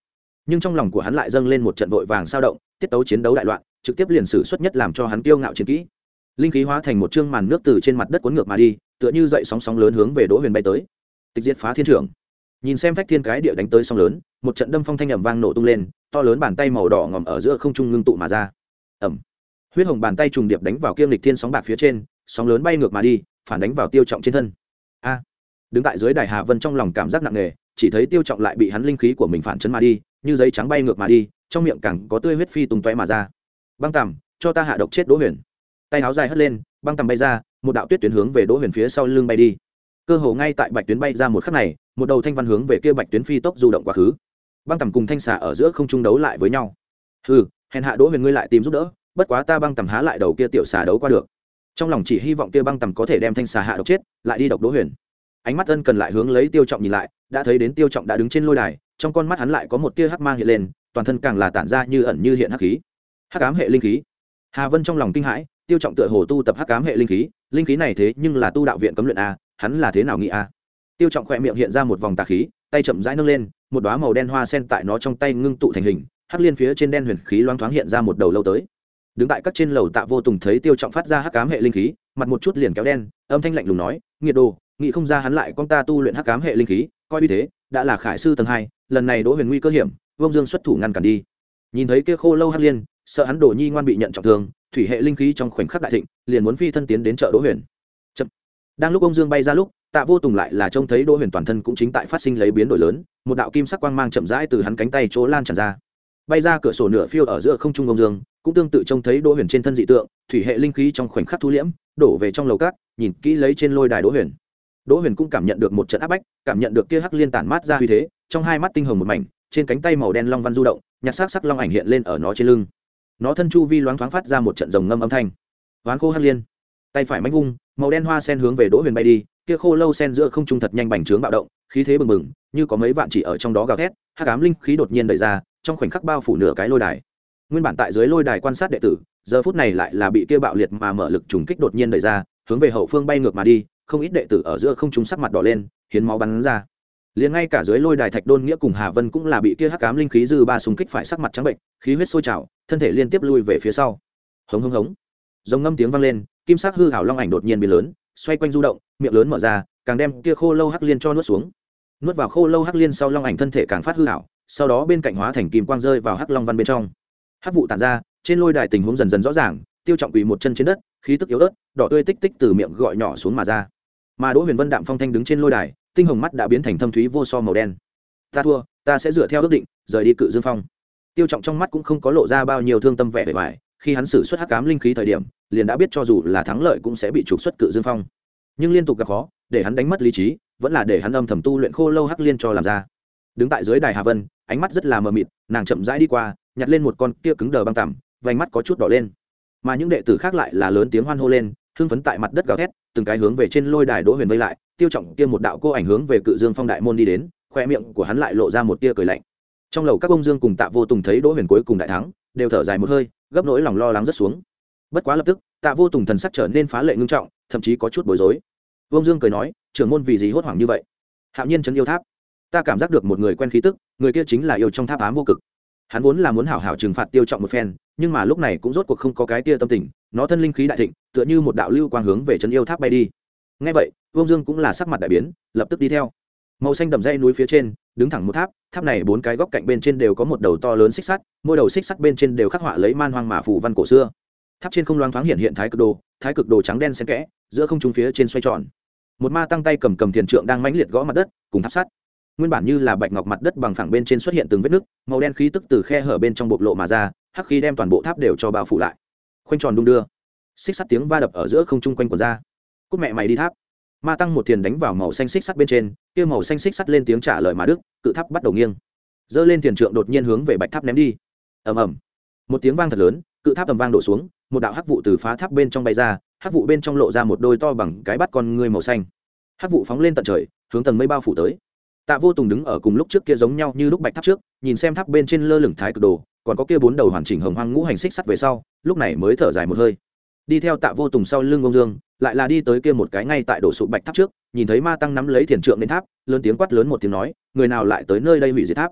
Speaker 1: nhưng trong lòng của hắn lại dâng lên một trận vội vàng sao động, tiết tấu chiến đấu đại loạn, trực tiếp liền sử xuất nhất làm cho hắn kiêu ngạo chiến kỹ. Linh khí hóa thành một chương màn nước từ trên mặt đất cuốn ngược mà đi, tựa như dậy sóng sóng lớn hướng về Đỗ Huyền bay tới. Tịch diệt phá thiên trưởng. Nhìn xem phách thiên cái địa đánh tới sóng lớn, một trận đâm phong thanh ầm vang nổ tung lên, to lớn bàn tay màu đỏ ngòm ở giữa không trung ngưng tụ mà ra. Ầm. Huyết hồng bàn tay trùng điệp đánh vào kiêm lịch thiên sóng bạc phía trên, sóng lớn bay ngược mà đi, phản đánh vào Tiêu Trọng trên thân. A. Đứng tại dưới đài Hà Vân trong lòng cảm giác nặng nề, chỉ thấy Tiêu Trọng lại bị hắn linh khí của mình phản chấn mà đi, như giấy trắng bay ngược mà đi, trong miệng càng có tươi huyết phi tung tóe mà ra. Băng tằm, cho ta hạ độc chết Đỗ Huyền. Tay áo dài hất lên, băng tằm bay ra, một đạo tuyết tuyến hướng về Đỗ Huyền phía sau lưng bay đi. Cơ hồ ngay tại bạch tuyến bay ra một khắc này, một đầu thanh văn hướng về kia bạch tuyến phi tốc du động quá khứ. Băng tằm cùng thanh xà ở giữa không trung đấu lại với nhau. Hừ, hèn hạ Đỗ Huyền ngươi lại tìm giúp đỡ, bất quá ta băng tằm há lại đầu kia tiểu xà đấu qua được. Trong lòng chỉ hy vọng kia băng tằm có thể đem thanh xà hạ độc chết, lại đi độc Đỗ Huyền. Ánh mắt ân cần lại hướng lấy Tiêu Trọng nhìn lại, đã thấy đến Tiêu Trọng đã đứng trên lôi đài, trong con mắt hắn lại có một tia hắc mang hiện lên, toàn thân càng là tản ra như ẩn như hiện hắc khí. Hắc ám hệ linh khí. Hà Vân trong lòng kinh hãi, Tiêu Trọng tựa hồ tu tập hắc ám hệ linh khí, linh khí này thế nhưng là tu đạo viện cấm luyện a, hắn là thế nào nghĩ a? Tiêu Trọng khẽ miệng hiện ra một vòng tà khí, tay chậm rãi nâng lên, một đóa màu đen hoa sen tại nó trong tay ngưng tụ thành hình, hắc liên phía trên đen huyền khí loáng thoáng hiện ra một đầu lâu tới. Đứng tại các trên lầu Tạ Vô Tùng thấy Tiêu Trọng phát ra hắc ám hệ linh khí, mặt một chút liền kéo đen, âm thanh lạnh lùng nói, nghiệt đồ, nghĩ không ra hắn lại con ta tu luyện hắc ám hệ linh khí, coi như thế, đã là khải sư tầng hai, lần này Đỗ Huyền nguy cơ hiểm, Vông Dương xuất thủ ngăn cản đi. Nhìn thấy kia khô lâu hắc liên, sợ hắn Đỗ Nhi ngoan bị nhận trọng thương, thủy hệ linh khí trong khoảnh khắc đại thịnh, liền muốn phi thân tiến đến trợ Đỗ Huyền. Chậm. Đang lúc ông Dương bay ra lúc, Tạ Vô Tùng lại là trông thấy Đỗ Huyền toàn thân cũng chính tại phát sinh lấy biến đổi lớn, một đạo kim sắc quang mang chậm rãi từ hắn cánh tay chỗ lan tràn ra. Bay ra cửa sổ nửa phiêu ở giữa không trung ông Dương, cũng tương tự trông thấy Đỗ Huyền trên thân dị tượng, thủy hệ linh khí trong khoảnh khắc thu liễm, đổ về trong lầu cát, nhìn kỹ lấy trên lôi đài Đỗ Huyền. Đỗ Huyền cũng cảm nhận được một trận áp bách, cảm nhận được kia hắc liên tản mát ra uy thế, trong hai mắt tinh hồng một mảnh, trên cánh tay màu đen long văn du động, nhạt sắc sắc long ảnh hiện lên ở nó trên lưng. Nó thân chu vi loáng thoáng phát ra một trận rồng ngâm âm thanh. Hoán khô hắc liên, tay phải mánh vung, màu đen hoa sen hướng về Đỗ Huyền bay đi, kia khô lâu sen giữa không trung thật nhanh bành trướng bạo động, khí thế bừng bừng, như có mấy vạn chỉ ở trong đó gào thét, hắc ám linh khí đột nhiên đẩy ra, trong khoảnh khắc bao phủ nửa cái lôi đài. Nguyên bản tại dưới lôi đài quan sát đệ tử, giờ phút này lại là bị kia bạo liệt mà mở lực trùng kích đột nhiên đẩy ra, hướng về hậu phương bay ngược mà đi, không ít đệ tử ở giữa không trung sắc mặt đỏ lên, hiến máu bắn ra. Liền ngay cả dưới lôi đài Thạch Đôn Nghĩa cùng Hà Vân cũng là bị kia hắc ám linh khí dư ba xung kích phải sắc mặt trắng bệnh, khí huyết sôi trào, thân thể liên tiếp lui về phía sau. Hống hống hống. Rồng ngâm tiếng vang lên, kim sắc hư ảo long ảnh đột nhiên biến lớn, xoay quanh du động, miệng lớn mở ra, càng đem kia khô lâu hắc liên cho nuốt xuống. Nuốt vào khô lâu hắc liên sau, long ảnh thân thể càng phát hư ảo, sau đó bên cạnh hóa thành kim quang rơi vào hắc long văn bên trong. Hắc vụ tản ra, trên lôi đài tình huống dần dần rõ ràng, Tiêu Trọng quỳ một chân trên đất, khí tức yếu ớt, đỏ tươi tích tích từ miệng gọi nhỏ xuống mà ra. Mà Đỗ Huyền Vân đạm phong thanh đứng trên lôi đài, tinh hồng mắt đã biến thành thâm thúy vô so màu đen. Ta thua, ta sẽ dựa theo ước định rời đi Cự Dương Phong. Tiêu Trọng trong mắt cũng không có lộ ra bao nhiêu thương tâm vẻ bề ngoài, khi hắn sử xuất hắc ám linh khí thời điểm, liền đã biết cho dù là thắng lợi cũng sẽ bị trục xuất Cự Dương Phong. Nhưng liên tục gặp khó, để hắn đánh mất lý trí, vẫn là để hắn âm thầm tu luyện khô lâu hắc liên cho làm ra. Đứng tại dưới đài Hà Vân, ánh mắt rất là mờ mịt, nàng chậm rãi đi qua, nhặt lên một con kia cứng đờ băng tằm, vành mắt có chút đỏ lên. Mà những đệ tử khác lại là lớn tiếng hoan hô lên, hưng phấn tại mặt đất gào thét, từng cái hướng về trên lôi đài Đỗ Huyền vây lại. Tiêu Trọng kia một đạo cô ảnh hướng về Cự Dương Phong đại môn đi đến, khoe miệng của hắn lại lộ ra một tia cười lạnh. Trong lầu các ông Dương cùng Tạ Vô Tùng thấy Đỗ Huyền cuối cùng đại thắng, đều thở dài một hơi, gấp nỗi lòng lo lắng rất xuống. Bất quá lập tức, Tạ Vô Tùng thần sắc trở nên phá lệ ngưng trọng, thậm chí có chút bối rối. Vương Dương cười nói, trưởng môn vì gì hốt hoảng như vậy? Hạo Nhiên trấn yêu tháp, ta cảm giác được một người quen khí tức, người kia chính là yêu trong tháp ám vô cực. Hắn vốn là muốn hảo hảo trừng phạt Tiêu Trọng một phen, nhưng mà lúc này cũng rốt cuộc không có cái kia tâm tình, nó thân linh khí đại thịnh, tựa như một đạo lưu quang hướng về trấn yêu tháp bay đi. Nghe vậy, Vương Dương cũng là sắc mặt đại biến, lập tức đi theo. Màu xanh đậm dãy núi phía trên, đứng thẳng một tháp, tháp này bốn cái góc cạnh bên trên đều có một đầu to lớn xích sắt, mỗi đầu xích sắt bên trên đều khắc họa lấy man hoang mã phù văn cổ xưa. Tháp trên không loáng thoáng hiện hiện thái cực đồ, thái cực đồ trắng đen xen kẽ, giữa không trung phía trên xoay tròn. Một ma tăng tay cầm cầm thiền trượng đang mãnh liệt gõ mặt đất, cùng tháp sắt. Nguyên bản như là bạch ngọc mặt đất bằng phẳng bên trên xuất hiện từng vết nứt, màu đen khí tức từ khe hở bên trong bộc lộ mà ra, hắc khí đem toàn bộ tháp đều cho bao phủ lại. Khoanh tròn đung đưa, xích sắt tiếng va đập ở giữa không trung quanh quần ra. Cút mẹ mày đi tháp! Ma tăng một thiền đánh vào màu xanh xích sắt bên trên, kia màu xanh xích sắt lên tiếng trả lời mà đức, cự tháp bắt đầu nghiêng. Giơ lên thiền trượng đột nhiên hướng về bạch tháp ném đi. Ầm ầm. Một tiếng vang thật lớn, cự tháp ầm vang đổ xuống, một đạo hắc vụ từ phá tháp bên trong bay ra, hắc vụ bên trong lộ ra một đôi to bằng cái bắt con ngươi màu xanh. Hắc vụ phóng lên tận trời, hướng tầng mây bao phủ tới. Tạ Vô Tùng đứng ở cùng lúc trước kia giống nhau như lúc bạch tháp trước, nhìn xem tháp bên trên lơ lửng thái cực đồ, còn có kia bốn đầu hoàn chỉnh hồng hoang ngũ hành xích sắt về sau, lúc này mới thở dài một hơi. Đi theo Tạ Vô Tùng sau lưng ông Dương, lại là đi tới kia một cái ngay tại đổ sụp bạch tháp trước, nhìn thấy ma tăng nắm lấy thiền trượng lên tháp, lớn tiếng quát lớn một tiếng nói, người nào lại tới nơi đây hủy diệt tháp?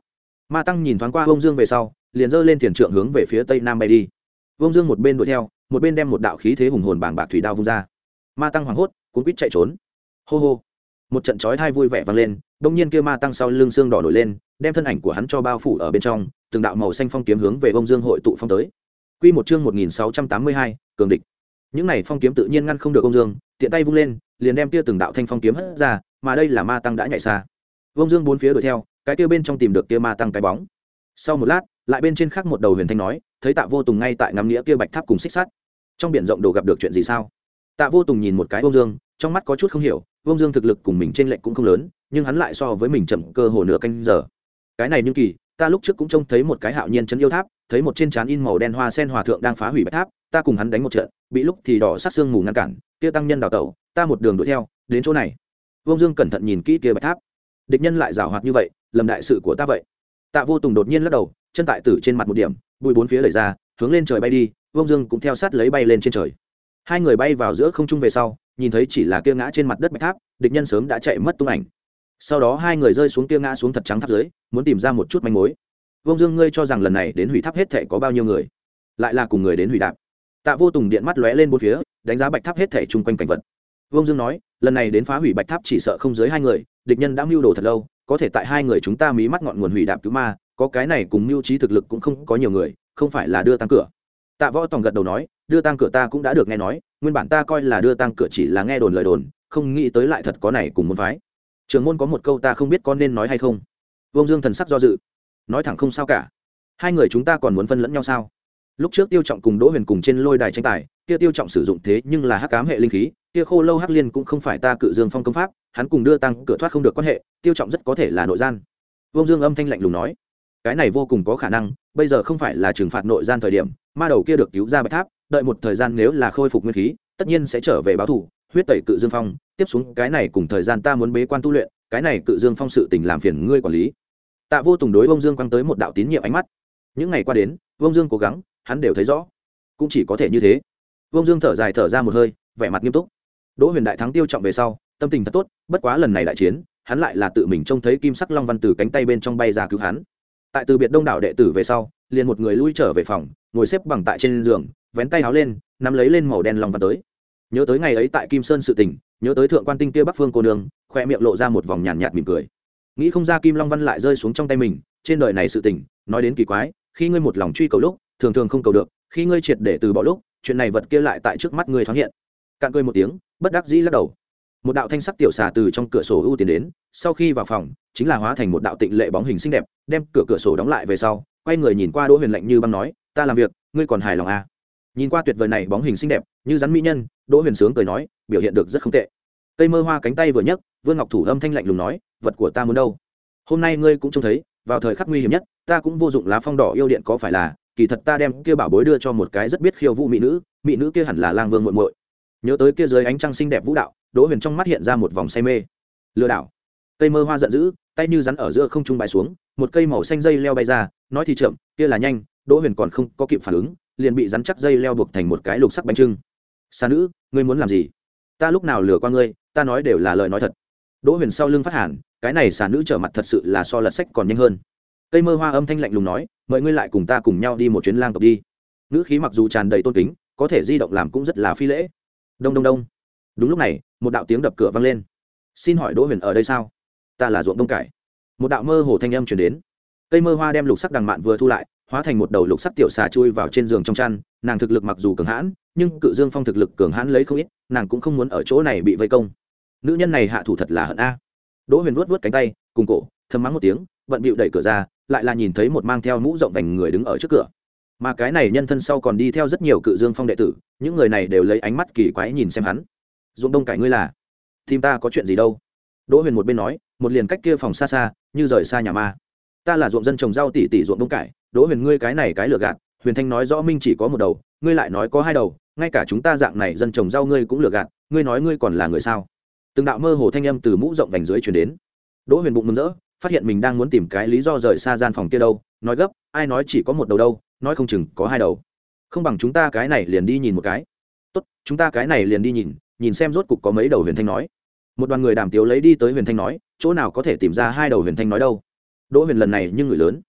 Speaker 1: Ma tăng nhìn thoáng qua Vông Dương về sau, liền giơ lên thiền trượng hướng về phía tây nam bay đi. Vông Dương một bên đuổi theo, một bên đem một đạo khí thế hùng hồn bàng bạc thủy đao vung ra. Ma tăng hoảng hốt, cuốn quýt chạy trốn. Hô hô, một trận chói tai vui vẻ vang lên, đông nhiên kia ma tăng sau lưng xương đỏ nổi lên, đem thân ảnh của hắn cho bao phủ ở bên trong, từng đạo màu xanh phong kiếm hướng về Vông Dương hội tụ phong tới. Quy một chương một nghìn sáu trăm tám mươi hai, cường địch. Những này phong kiếm tự nhiên ngăn không được Vông Dương, tiện tay vung lên, liền đem kia từng đạo thanh phong kiếm hất ra, mà đây là ma tăng đã nhảy xa. Vông Dương bốn phía đuổi theo, cái kia bên trong tìm được kia ma tăng cái bóng. Sau một lát, lại bên trên khác một đầu huyền thanh nói, thấy Tạ Vô Tùng ngay tại ngắm nghĩa kia bạch tháp cùng xích sắt. Trong biển rộng đồ gặp được chuyện gì sao? Tạ Vô Tùng nhìn một cái Vông Dương, trong mắt có chút không hiểu, Vông Dương thực lực cùng mình trên lệnh cũng không lớn, nhưng hắn lại so với mình chậm cơ hồ nửa canh giờ. Cái này nhưng kỳ, ta lúc trước cũng trông thấy một cái hạo nhiên trấn yêu tháp, thấy một trên trán in màu đen hoa sen hòa thượng đang phá hủy bạch tháp, ta cùng hắn đánh một trận, bị lúc thì đỏ sát xương mù ngăn cản, kia tăng nhân đào tẩu, ta một đường đuổi theo, đến chỗ này. Vông Dương cẩn thận nhìn kỹ kia bạch tháp, địch nhân lại giảo hoạt như vậy, lầm đại sự của ta vậy. Tạ Vô Tùng đột nhiên lắc đầu, chân tại tử trên mặt một điểm, bụi bốn phía đẩy ra, hướng lên trời bay đi, Vông Dương cũng theo sát lấy bay lên trên trời. Hai người bay vào giữa không trung về sau, nhìn thấy chỉ là kia ngã trên mặt đất bạch tháp, địch nhân sớm đã chạy mất tung ảnh. Sau đó hai người rơi xuống kia ngã xuống thật trắng tháp dưới, muốn tìm ra một chút manh mối. Vông Dương, ngươi cho rằng lần này đến hủy tháp hết thảy có bao nhiêu người? Lại là cùng người đến hủy đạp. Tạ Vô Tùng điện mắt lóe lên bốn phía, đánh giá bạch tháp hết thảy chung quanh cảnh vật. Vông Dương nói, lần này đến phá hủy bạch tháp chỉ sợ không dưới hai người, địch nhân đã mưu đồ thật lâu, có thể tại hai người chúng ta mí mắt ngọn nguồn hủy đạp cứu ma, có cái này cùng mưu trí thực lực cũng không có nhiều người, không phải là đưa tăng cửa. Tạ Võ Tòng gật đầu nói, đưa tăng cửa ta cũng đã được nghe nói, nguyên bản ta coi là đưa tăng cửa chỉ là nghe đồn lời đồn, không nghĩ tới lại thật có này cùng môn phái. Trường môn có một câu ta không biết có nên nói hay không. Vông Dương thần sắc do dự, nói thẳng không sao cả. Hai người chúng ta còn muốn phân lẫn nhau sao? Lúc trước Tiêu Trọng cùng Đỗ Huyền cùng trên lôi đài tranh tài, kia Tiêu Trọng sử dụng thế nhưng là hắc ám hệ linh khí, kia Khô Lâu Hắc Liên cũng không phải ta Cự Dương Phong công pháp, hắn cùng đưa tăng cửa thoát không được quan hệ, Tiêu Trọng rất có thể là nội gian. Vông Dương âm thanh lạnh lùng nói, cái này vô cùng có khả năng, bây giờ không phải là trừng phạt nội gian thời điểm, ma đầu kia được cứu ra bạch tháp, đợi một thời gian nếu là khôi phục nguyên khí, tất nhiên sẽ trở về báo thù, huyết tẩy Cự Dương Phong, tiếp xuống cái này cùng thời gian ta muốn bế quan tu luyện, cái này Cự Dương Phong sự tình làm phiền ngươi quản lý. Tạ Vô Tùng đối Vông Dương quăng tới một đạo tín nhiệm ánh mắt. Những ngày qua đến, Vông Dương cố gắng, hắn đều thấy rõ, cũng chỉ có thể như thế. Vông Dương thở dài thở ra một hơi, vẻ mặt nghiêm túc. Đỗ Huyền đại thắng Tiêu Trọng về sau, tâm tình thật tốt, bất quá lần này đại chiến, hắn lại là tự mình trông thấy kim sắc long văn từ cánh tay bên trong bay ra cứu hắn. Tại từ biệt đông đảo đệ tử về sau, liền một người lui trở về phòng, ngồi xếp bằng tại trên giường, vén tay áo lên, nắm lấy lên màu đen long văn tới. Nhớ tới ngày ấy tại Kim Sơn sự tình, nhớ tới thượng quan tinh kia Bắc Phương cô nương, khoe miệng lộ ra một vòng nhàn nhạt mỉm cười. Nghĩ không ra kim long văn lại rơi xuống trong tay mình, trên đời này sự tình, nói đến kỳ quái, khi ngươi một lòng truy cầu lúc, thường thường không cầu được, khi ngươi triệt để từ bỏ lúc, chuyện này vật kia lại tại trước mắt ngươi thoáng hiện. Cạn cười một tiếng, bất đắc dĩ lắc đầu. Một đạo thanh sắc tiểu xà từ trong cửa sổ ưu tiến đến, sau khi vào phòng, chính là hóa thành một đạo tịnh lệ bóng hình xinh đẹp, đem cửa cửa sổ đóng lại về sau, quay người nhìn qua Đỗ Huyền lạnh như băng nói, ta làm việc, ngươi còn hài lòng à? Nhìn qua tuyệt vời này bóng hình xinh đẹp, như rắn mỹ nhân, Đỗ Huyền sướng cười nói, biểu hiện được rất không tệ. Cây mơ hoa cánh tay vừa nhấc, Vương Ngọc Thủ âm thanh lạnh lùng nói, vật của ta muốn đâu? Hôm nay ngươi cũng trông thấy, vào thời khắc nguy hiểm nhất, ta cũng vô dụng lá phong đỏ yêu điện có phải là, kỳ thật ta đem kia bảo bối đưa cho một cái rất biết khiêu vũ mỹ nữ, mỹ nữ kia hẳn là Lang Vương muội muội. Nhớ tới kia dưới ánh trăng xinh đẹp vũ đạo, Đỗ Huyền trong mắt hiện ra một vòng say mê. Lừa đảo. Cây mơ hoa giận dữ, tay như rắn ở giữa không trung bay xuống, một cây màu xanh dây leo bay ra, nói thì chậm, kia là nhanh, Đỗ Huyền còn không có kịp phản ứng, liền bị rắn chắc dây leo buộc thành một cái lục sắc bánh trưng. Xà nữ, ngươi muốn làm gì? Ta lúc nào lừa qua ngươi, ta nói đều là lời nói thật. Đỗ Huyền sau lưng phát hàn, cái này xà nữ trở mặt thật sự là so lật sách còn nhanh hơn. Cây mơ hoa âm thanh lạnh lùng nói, mời ngươi lại cùng ta cùng nhau đi một chuyến lang tộc đi. Nữ khí mặc dù tràn đầy tôn kính, có thể di động làm cũng rất là phi lễ. Đông đông đông. Đúng lúc này, một đạo tiếng đập cửa vang lên. Xin hỏi Đỗ Huyền ở đây sao? Ta là ruộng đông cải. Một đạo mơ hồ thanh âm truyền đến. Cây mơ hoa đem lục sắc đằng mạn vừa thu lại, hóa thành một đầu lục sắc tiểu xà chui vào trên giường trong chăn. Nàng thực lực mặc dù cường hãn, nhưng Cự Dương Phong thực lực cường hãn lấy không ít, nàng cũng không muốn ở chỗ này bị vây công. Nữ nhân này hạ thủ thật là hận a. Đỗ Huyền vuốt vuốt cánh tay, cùng cổ, thầm mắng một tiếng, bận bịu đẩy cửa ra, lại là nhìn thấy một mang theo mũ rộng vành người đứng ở trước cửa. Mà cái này nhân thân sau còn đi theo rất nhiều Cự Dương Phong đệ tử, những người này đều lấy ánh mắt kỳ quái nhìn xem hắn. Ruộng đông cải ngươi là? Tìm ta có chuyện gì đâu? Đỗ Huyền một bên nói, một liền cách kia phòng xa xa, như rời xa nhà ma. Ta là ruộng dân trồng rau tỷ tỷ ruộng đông cải, Đỗ Huyền ngươi cái này cái lừa gạt, Huyền Thanh nói rõ minh chỉ có một đầu, ngươi lại nói có hai đầu, ngay cả chúng ta dạng này dân trồng rau ngươi cũng lừa gạt, ngươi nói ngươi còn là người sao? Từng đạo mơ hồ thanh âm từ mũ rộng vành dưới truyền đến. Đỗ Huyền bụng mừng rỡ, phát hiện mình đang muốn tìm cái lý do rời xa gian phòng kia đâu, nói gấp, ai nói chỉ có một đầu đâu, nói không chừng có hai đầu. Không bằng chúng ta cái này liền đi nhìn một cái. Tốt, chúng ta cái này liền đi nhìn, nhìn xem rốt cục có mấy đầu. Huyền Thanh nói. Một đoàn người đàm tiếu lấy đi tới Huyền Thanh nói, chỗ nào có thể tìm ra hai đầu Huyền Thanh nói đâu. Đỗ Huyền lần này nhưng người lớn,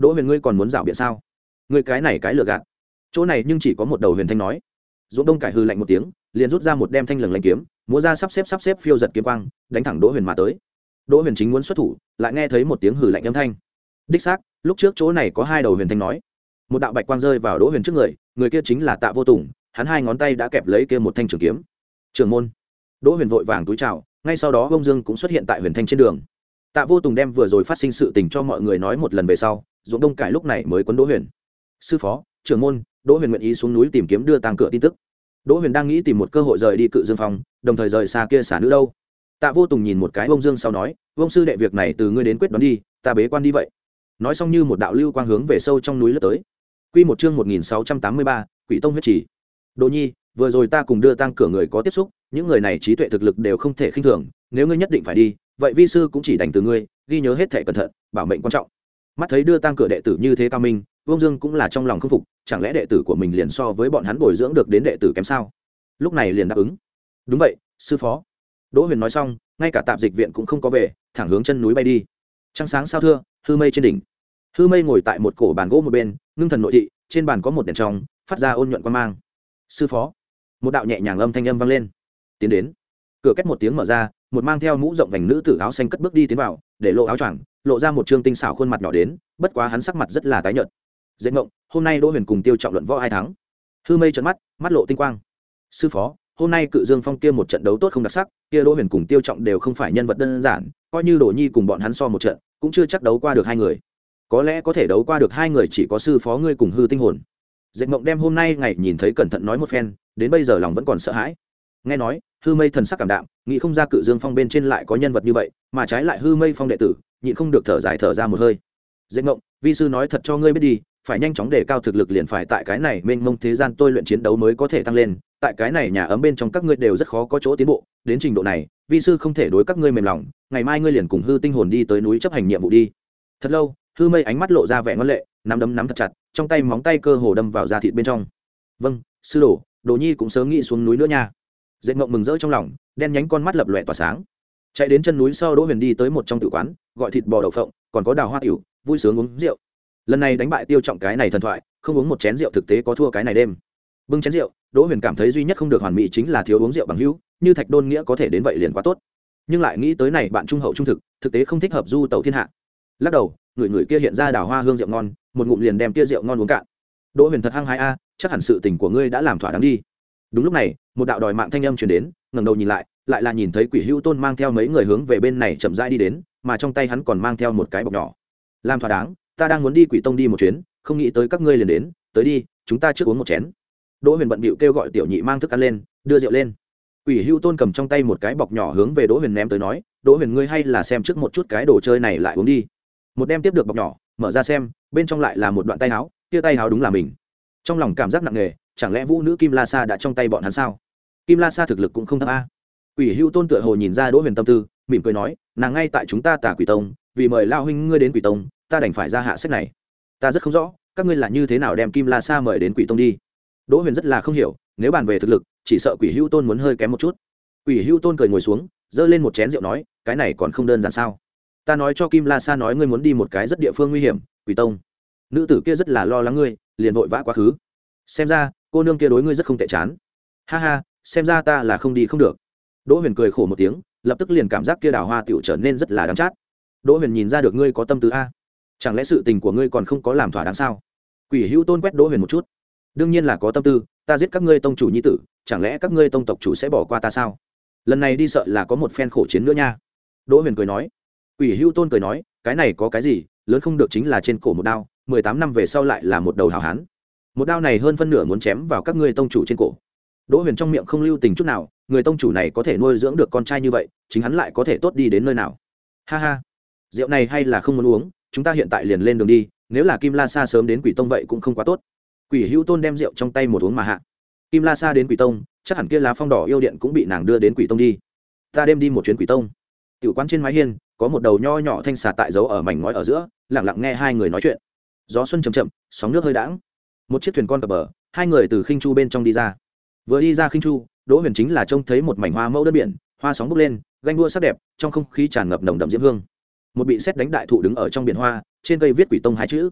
Speaker 1: đỗ huyền ngươi còn muốn rảo biện sao? Ngươi cái này cái lừa gạt. Chỗ này nhưng chỉ có một đầu huyền thanh nói. Dũng Đông cải hư lạnh một tiếng, liền rút ra một đem thanh lừng lạnh kiếm, múa ra sắp xếp sắp xếp phiêu giật kiếm quang, đánh thẳng đỗ huyền mà tới. Đỗ huyền chính muốn xuất thủ, lại nghe thấy một tiếng hừ lạnh âm thanh. Đích xác, lúc trước chỗ này có hai đầu huyền thanh nói. Một đạo bạch quang rơi vào đỗ huyền trước người, người kia chính là Tạ Vô Tùng, hắn hai ngón tay đã kẹp lấy kia một thanh trường kiếm. Trưởng môn. Đỗ huyền vội vàng túi chào, ngay sau đó Bông Dương cũng xuất hiện tại huyền thanh trên đường. Tạ Vô Tùng đem vừa rồi phát sinh sự tình cho mọi người nói một lần về sau, Dũng Đông cải lúc này mới quấn Đỗ huyền. Sư phó, trưởng môn, Đỗ huyền nguyện ý xuống núi tìm kiếm đưa tang cửa tin tức. Đỗ huyền đang nghĩ tìm một cơ hội rời đi Cự Dương Phong, đồng thời rời xa kia xả nữ đâu. Tạ Vô Tùng nhìn một cái Bông Dương sau nói, Bông sư đệ việc này từ ngươi đến quyết đoán đi, ta bế quan đi vậy. Nói xong như một đạo lưu quang hướng về sâu trong núi lướt tới. Quy một chương một nghìn sáu trăm tám mươi ba, Quỷ Tông huyết chỉ. Đỗ Nhi, vừa rồi ta cùng đưa tang cửa người có tiếp xúc, những người này trí tuệ thực lực đều không thể khinh thường, nếu ngươi nhất định phải đi, vậy vi sư cũng chỉ đành từ ngươi, ghi nhớ hết thể cẩn thận, bảo mệnh quan trọng. Mắt thấy đưa tang cửa đệ tử như thế cao minh, Vương Dương cũng là trong lòng không phục, chẳng lẽ đệ tử của mình liền so với bọn hắn bồi dưỡng được đến đệ tử kém sao? Lúc này liền đáp ứng. Đúng vậy, sư phó. Đỗ Huyền nói xong, ngay cả tạp dịch viện cũng không có về, thẳng hướng chân núi bay đi. Trăng sáng sao thưa, hư mây trên đỉnh. Hư mây ngồi tại một cổ bàn gỗ một bên, ngưng thần nội thị, trên bàn có một đèn trong, phát ra ôn nhuận quang mang. Sư phó. Một đạo nhẹ nhàng âm thanh âm vang lên. Tiến đến. Cửa két một tiếng mở ra, một mang theo mũ rộng vành nữ tử áo xanh cất bước đi tiến vào, để lộ áo choàng, lộ ra một trương tinh xảo khuôn mặt nhỏ đến, bất quá hắn sắc mặt rất là tái nhợt. Dễ ngộng, hôm nay Đỗ Huyền cùng Tiêu Trọng luận võ ai thắng? Hư mây trợn mắt, mắt lộ tinh quang. Sư phó, hôm nay Cự Dương Phong kia một trận đấu tốt không đặc sắc, kia Đỗ Huyền cùng Tiêu Trọng đều không phải nhân vật đơn giản, coi như Đỗ Nhi cùng bọn hắn so một trận, cũng chưa chắc đấu qua được hai người. Có lẽ có thể đấu qua được hai người chỉ có sư phó ngươi cùng Hư Tinh Hồn. Dệt Mộng đem hôm nay ngày nhìn thấy cẩn thận nói một phen, đến bây giờ lòng vẫn còn sợ hãi. Nghe nói, Hư Mây thần sắc cảm đạm, nghĩ không ra Cự Dương Phong bên trên lại có nhân vật như vậy, mà trái lại Hư Mây Phong đệ tử, nhịn không được thở dài thở ra một hơi. Dệt Mộng, vi sư nói thật cho ngươi biết đi, phải nhanh chóng đề cao thực lực liền phải tại cái này mênh mông thế gian tôi luyện chiến đấu mới có thể tăng lên, tại cái này nhà ấm bên trong các ngươi đều rất khó có chỗ tiến bộ, đến trình độ này, vi sư không thể đối các ngươi mềm lòng, ngày mai ngươi liền cùng Hư Tinh Hồn đi tới núi chấp hành nhiệm vụ đi. Thật lâu, Hư Mây ánh mắt lộ ra vẻ ngoan lệ, nắm đấm nắm thật chặt, trong tay móng tay cơ hồ đâm vào da thịt bên trong. Vâng, sư đồ, Đồ Nhi cũng sớm nghĩ xuống núi nữa nha. Dệt Mộng mừng rỡ trong lòng, đen nhánh con mắt lập lòe tỏa sáng. Chạy đến chân núi sau, Đỗ Huyền đi tới một trong tử quán, gọi thịt bò đậu phộng, còn có đào hoa tiểu, vui sướng uống rượu. Lần này đánh bại Tiêu Trọng cái này thần thoại, không uống một chén rượu thực tế có thua cái này đêm. Bưng chén rượu, Đỗ Huyền cảm thấy duy nhất không được hoàn mỹ chính là thiếu uống rượu bằng hữu, như Thạch Đôn Nghĩa có thể đến vậy liền quá tốt. Nhưng lại nghĩ tới này bạn trung hậu trung thực, thực tế không thích hợp du tẩu thiên hạ. Lắc đầu, người người kia hiện ra đào hoa hương rượu ngon, một ngụm liền đem kia rượu ngon uống cạn. Đỗ Huyền thật hăng hái a, chắc hẳn sự tình của ngươi đã làm thỏa đáng đi. Đúng lúc này, một đạo đòi mạng thanh âm truyền đến, ngẩng đầu nhìn lại, lại là nhìn thấy Quỷ Hữu Tôn mang theo mấy người hướng về bên này chậm rãi đi đến, mà trong tay hắn còn mang theo một cái bọc nhỏ. Làm thỏa đáng, ta đang muốn đi Quỷ Tông đi một chuyến, không nghĩ tới các ngươi liền đến, tới đi, chúng ta trước uống một chén. Đỗ Huyền bận bịu kêu gọi tiểu nhị mang thức ăn lên, đưa rượu lên. Quỷ Hữu Tôn cầm trong tay một cái bọc nhỏ hướng về Đỗ Huyền ném tới nói, Đỗ Huyền ngươi hay là xem trước một chút cái đồ chơi này lại uống đi. Một đem tiếp được bọc nhỏ, mở ra xem, bên trong lại là một đoạn tay áo, kia tay áo đúng là mình. Trong lòng cảm giác nặng nề, chẳng lẽ vũ nữ Kim La Sa đã trong tay bọn hắn sao? Kim La Sa thực lực cũng không thấp a. Quỷ Hữu Tôn tựa hồ nhìn ra Đỗ Huyền tâm tư, mỉm cười nói, nàng ngay tại chúng ta Tà Quỷ Tông, vì mời lao huynh ngươi đến Quỷ Tông, ta đành phải ra hạ sách này. Ta rất không rõ, các ngươi là như thế nào đem Kim La Sa mời đến Quỷ Tông đi. Đỗ Huyền rất là không hiểu, nếu bàn về thực lực, chỉ sợ Quỷ Hữu Tôn muốn hơi kém một chút. Quỷ Hữu Tôn cười ngồi xuống, giơ lên một chén rượu nói, cái này còn không đơn giản sao? Ta nói cho Kim La Sa nói ngươi muốn đi một cái rất địa phương nguy hiểm, Quỷ Tông. Nữ tử kia rất là lo lắng ngươi, liền vội vã quá khứ. Xem ra, cô nương kia đối ngươi rất không tệ chán. Ha ha, xem ra ta là không đi không được. Đỗ Huyền cười khổ một tiếng, lập tức liền cảm giác kia đào hoa tiểu trở nên rất là đắng chát. Đỗ Huyền nhìn ra được ngươi có tâm tư a, chẳng lẽ sự tình của ngươi còn không có làm thỏa đáng sao? Quỷ Hữu Tôn quét Đỗ Huyền một chút. Đương nhiên là có tâm tư, ta giết các ngươi tông chủ nhi tử, chẳng lẽ các ngươi tông tộc chủ sẽ bỏ qua ta sao? Lần này đi sợ là có một phen khổ chiến nữa nha. Đỗ Huyền cười nói. Quỷ Hữu Tôn cười nói, cái này có cái gì, lớn không được chính là trên cổ một đao, mười tám năm về sau lại là một đầu hảo hán. Một đao này hơn phân nửa muốn chém vào các ngươi tông chủ trên cổ. Đỗ Huyền trong miệng không lưu tình chút nào, người tông chủ này có thể nuôi dưỡng được con trai như vậy, chính hắn lại có thể tốt đi đến nơi nào? Ha ha, rượu này hay là không muốn uống, chúng ta hiện tại liền lên đường đi, nếu là Kim La Sa sớm đến Quỷ Tông vậy cũng không quá tốt. Quỷ Hữu Tôn đem rượu trong tay một uống mà hạ. Kim La Sa đến Quỷ Tông, chắc hẳn kia lá phong đỏ yêu điện cũng bị nàng đưa đến Quỷ Tông đi. Ta đem đi một chuyến Quỷ Tông. Tiểu quán trên mái hiên, có một đầu nho nhỏ thanh xà tại giấu ở mảnh ngói ở giữa, lặng lặng nghe hai người nói chuyện. Gió xuân chậm chậm, sóng nước hơi đãng. Một chiếc thuyền con cập bờ, hai người từ khinh chu bên trong đi ra. Vừa đi ra khinh chu, Đỗ Huyền chính là trông thấy một mảnh hoa mẫu đất biển, hoa sóng bốc lên, ganh đua sắc đẹp, trong không khí tràn ngập nồng đậm diễm hương. Một bị sét đánh đại thụ đứng ở trong biển hoa, trên cây viết Quỷ Tông hai chữ.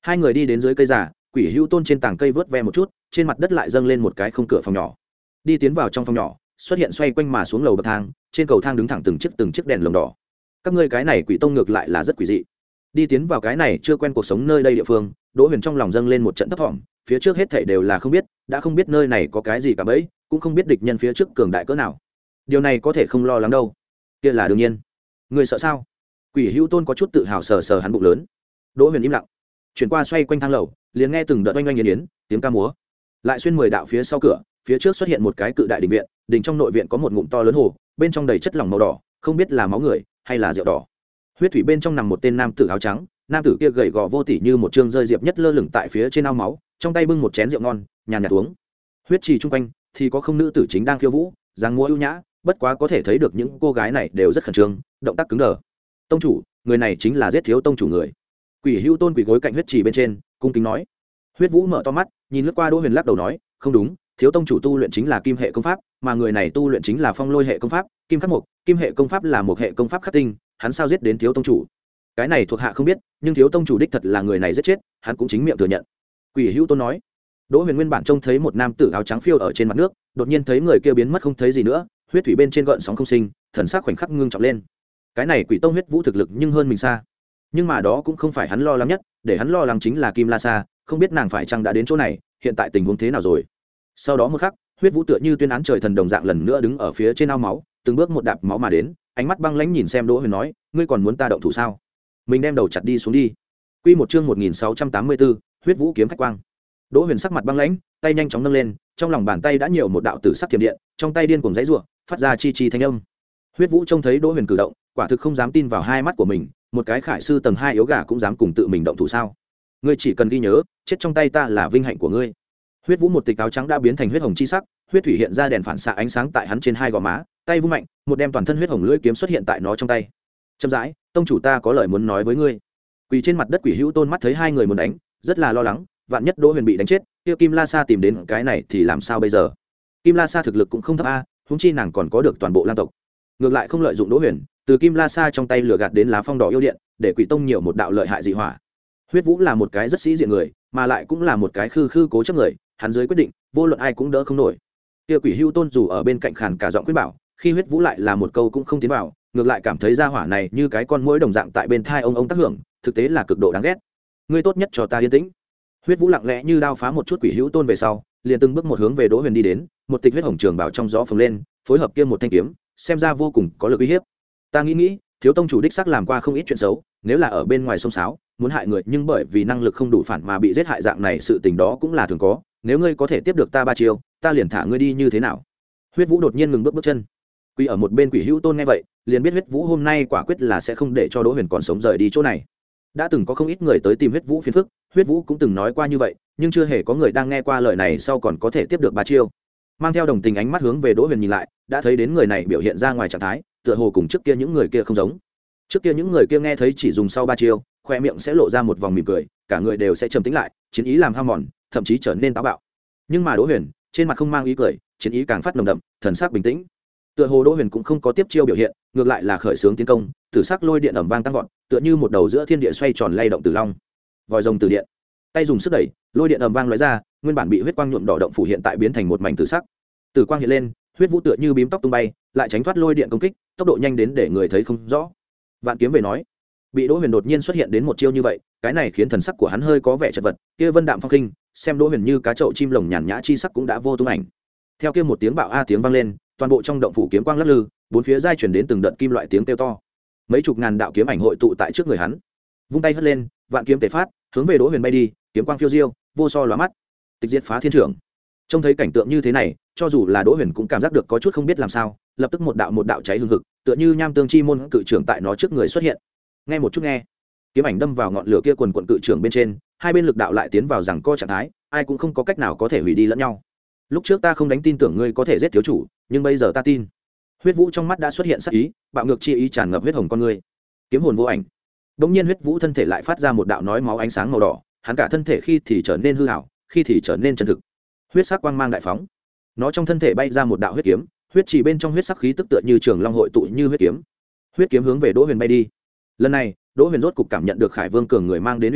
Speaker 1: Hai người đi đến dưới cây giả, Quỷ Hữu Tôn trên tảng cây vớt ve một chút, trên mặt đất lại dâng lên một cái không cửa phòng nhỏ. Đi tiến vào trong phòng nhỏ, xuất hiện xoay quanh mà xuống lầu bậc thang, trên cầu thang đứng thẳng từng chiếc từng chiếc đèn lồng đỏ. Các ngươi cái này quỷ tông ngược lại là rất quỷ dị. Đi tiến vào cái này chưa quen cuộc sống nơi đây địa phương, Đỗ Huyền trong lòng dâng lên một trận thấp thỏm, phía trước hết thảy đều là không biết, đã không biết nơi này có cái gì cả bấy, cũng không biết địch nhân phía trước cường đại cỡ nào. Điều này có thể không lo lắng đâu. Kia là đương nhiên. Ngươi sợ sao? Quỷ Hữu Tôn có chút tự hào sờ sờ hắn bụng lớn. Đỗ Huyền im lặng, chuyển qua xoay quanh thang lầu, liền nghe từng đợt oanh oanh yến yến, tiếng ca múa. Lại xuyên mười đạo phía sau cửa, phía trước xuất hiện một cái cự đại đình viện, đình trong nội viện có một ngụm to lớn hồ, bên trong đầy chất lỏng màu đỏ, không biết là máu người hay là rượu đỏ. Huyết thủy bên trong nằm một tên nam tử áo trắng, nam tử kia gầy gò vô tỉ như một trương rơi diệp nhất lơ lửng tại phía trên ao máu, trong tay bưng một chén rượu ngon, nhàn nhạt uống. Huyết trì chung quanh thì có không nữ tử chính đang khiêu vũ, dáng múa ưu nhã, bất quá có thể thấy được những cô gái này đều rất khẩn trương, động tác cứng đờ. Tông chủ, người này chính là giết thiếu tông chủ người. Quỷ Hữu Tôn quỳ gối cạnh huyết trì bên trên, cung kính nói. Huyết Vũ mở to mắt, nhìn lướt qua Đỗ Huyền lắc đầu nói, không đúng, thiếu tông chủ tu luyện chính là kim hệ công pháp, mà người này tu luyện chính là phong lôi hệ công pháp, kim khắc mộc, kim hệ công pháp là một hệ công pháp khắc tinh, hắn sao giết đến thiếu tông chủ? Cái này thuộc hạ không biết, nhưng thiếu tông chủ đích thật là người này giết chết, hắn cũng chính miệng thừa nhận. Quỷ Hữu Tôn nói. Đỗ Huyền nguyên bản trông thấy một nam tử áo trắng phiêu ở trên mặt nước, đột nhiên thấy người kia biến mất không thấy gì nữa, huyết thủy bên trên gợn sóng không sinh, thần sắc khoảnh khắc ngưng trọng lên. Cái này quỷ tông huyết vũ thực lực nhưng hơn mình xa, nhưng mà đó cũng không phải hắn lo lắng nhất, để hắn lo lắng chính là Kim La Sa, không biết nàng phải chăng đã đến chỗ này, hiện tại tình huống thế nào rồi. Sau đó một khắc, huyết vũ tựa như tuyên án trời thần đồng dạng lần nữa đứng ở phía trên ao máu, từng bước một đạp máu mà đến, ánh mắt băng lãnh nhìn xem Đỗ Huyền nói, ngươi còn muốn ta động thủ sao? Mình đem đầu chặt đi xuống đi. Quy một chương một nghìn sáu trăm tám mươi tư, huyết vũ kiếm khách quang. Đỗ Huyền sắc mặt băng lãnh, tay nhanh chóng nâng lên, trong lòng bàn tay đã nhiều một đạo tử sắc thiểm điện, trong tay điên cuồng giãy giụa, phát ra chi chi thanh âm. Huyết vũ trông thấy Đỗ Huyền cử động, quả thực không dám tin vào hai mắt của mình, một cái khải sư tầng hai yếu gà cũng dám cùng tự mình động thủ sao? Ngươi chỉ cần ghi nhớ, chết trong tay ta là vinh hạnh của ngươi. Huyết vũ một tịch áo trắng đã biến thành huyết hồng chi sắc, huyết thủy hiện ra đèn phản xạ ánh sáng tại hắn trên hai gò má, tay vung mạnh, một đem toàn thân huyết hồng lưỡi kiếm xuất hiện tại nó trong tay. Chậm rãi, tông chủ ta có lời muốn nói với ngươi. Quỳ trên mặt đất Quỷ Hữu Tôn mắt thấy hai người muốn đánh, rất là lo lắng, vạn nhất Đỗ Huyền bị đánh chết, kia Kim La Sa tìm đến cái này thì làm sao bây giờ? Kim La Sa thực lực cũng không thấp a, huống chi nàng còn có được toàn bộ Lang tộc. Ngược lại không lợi dụng Đỗ Huyền, từ Kim La Sa trong tay lừa gạt đến lá phong đỏ yêu điện, để Quỷ tông nhiều một đạo lợi hại dị hỏa. Huyết Vũ là một cái rất sĩ diện người, mà lại cũng là một cái khư khư cố chấp người, hắn dưới quyết định, vô luận ai cũng đỡ không nổi. Kia Quỷ Hữu Tôn dù ở bên cạnh khàn cả giọng khuyên bảo, khi Huyết Vũ lại là một câu cũng không tiến vào, ngược lại cảm thấy gia hỏa này như cái con muỗi đồng dạng tại bên thai ông ông tác hưởng, thực tế là cực độ đáng ghét. Ngươi tốt nhất cho ta yên tĩnh. Huyết Vũ lặng lẽ như đao phá một chút Quỷ Hữu Tôn về sau, liền từng bước một hướng về Đỗ Huyền đi đến, một tịch huyết hồng trường bảo trong gió phồng lên, phối hợp kia một thanh kiếm, xem ra vô cùng có lực uy hiếp. Ta nghĩ nghĩ, thiếu tông chủ đích xác làm qua không ít chuyện xấu, nếu là ở bên ngoài sông sáo, muốn hại người nhưng bởi vì năng lực không đủ phản mà bị giết hại dạng này sự tình đó cũng là thường có, nếu ngươi có thể tiếp được ta ba chiêu, ta liền thả ngươi đi như thế nào? Huyết Vũ đột nhiên ngừng bước bước chân. Quỳ ở một bên Quỷ Hữu Tôn nghe vậy, liền biết Huyết Vũ hôm nay quả quyết là sẽ không để cho Đỗ Huyền còn sống rời đi chỗ này. Đã từng có không ít người tới tìm Huyết Vũ phiền phức, Huyết Vũ cũng từng nói qua như vậy, nhưng chưa hề có người đang nghe qua lời này sau còn có thể tiếp được ba chiêu. Mang theo đồng tình ánh mắt hướng về Đỗ Huyền nhìn lại, đã thấy đến người này biểu hiện ra ngoài trạng thái, tựa hồ cùng trước kia những người kia không giống. Trước kia những người kia nghe thấy chỉ dùng sau ba chiêu, khoe miệng sẽ lộ ra một vòng mỉm cười, cả người đều sẽ trầm tĩnh lại, chiến ý làm ham mòn, thậm chí trở nên táo bạo. Nhưng mà Đỗ Huyền, trên mặt không mang ý cười, chiến ý càng phát nồng đậm, thần sắc bình tĩnh. Tựa hồ Đỗ Huyền cũng không có tiếp chiêu biểu hiện, ngược lại là khởi xướng tiến công, tử sắc lôi điện ầm vang tăng vọt, tựa như một đầu giữa thiên địa xoay tròn lay động tử long. Vòi rồng từ điện, tay dùng sức đẩy, lôi điện ầm vang lóe ra, nguyên bản bị huyết quang nhuộm đỏ động phủ hiện tại biến thành một mảnh tử sắc. Tử quang hiện lên, huyết vũ tựa như bím tóc tung bay, lại tránh thoát lôi điện công kích, tốc độ nhanh đến để người thấy không rõ. Vạn kiếm về nói, bị Đỗ Huyền đột nhiên xuất hiện đến một chiêu như vậy, cái này khiến thần sắc của hắn hơi có vẻ chật vật, kia vân đạm phong khinh, xem Đỗ Huyền như cá chậu chim lồng nhàn nhã chi sắc cũng đã vô tung ảnh. Theo kia một tiếng bạo a tiếng vang lên, toàn bộ trong động phủ kiếm quang lắc lư, bốn phía giai chuyển đến từng đợt kim loại tiếng kêu to. Mấy chục ngàn đạo kiếm ảnh hội tụ tại trước người hắn. Vung tay hất lên, vạn kiếm tề phát, hướng về Đỗ Huyền bay đi, kiếm quang phiêu diêu, vô so lóa mắt. Tịch diệt phá thiên trưởng. Trông thấy cảnh tượng như thế này, cho dù là Đỗ Huyền cũng cảm giác được có chút không biết làm sao, lập tức một đạo một đạo cháy hừng hực, tựa như nham tương chi môn cự trưởng tại nó trước người xuất hiện. Nghe một chút nghe, kiếm ảnh đâm vào ngọn lửa kia quần quần cự trưởng bên trên, hai bên lực đạo lại tiến vào rằng co trạng thái, ai cũng không có cách nào có thể hủy đi lẫn nhau. Lúc trước ta không đánh tin tưởng ngươi có thể giết thiếu chủ, nhưng bây giờ ta tin. Huyết Vũ trong mắt đã xuất hiện sắc ý, bạo ngược chi ý tràn ngập huyết hồng con ngươi. Kiếm hồn vô ảnh. Đống nhiên Huyết Vũ thân thể lại phát ra một đạo nói máu ánh sáng màu đỏ, hắn cả thân thể khi thì trở nên hư ảo, khi thì trở nên chân thực. Huyết sắc quang mang đại phóng, nó trong thân thể bay ra một đạo huyết kiếm, huyết chỉ bên trong huyết sắc khí tức tựa như trường long hội tụ như huyết kiếm. Huyết kiếm hướng về Đỗ Huyền bay đi. Lần này, Đỗ Huyền rốt cục cảm nhận được Khải Vương cường người mang đến uy nghiêm,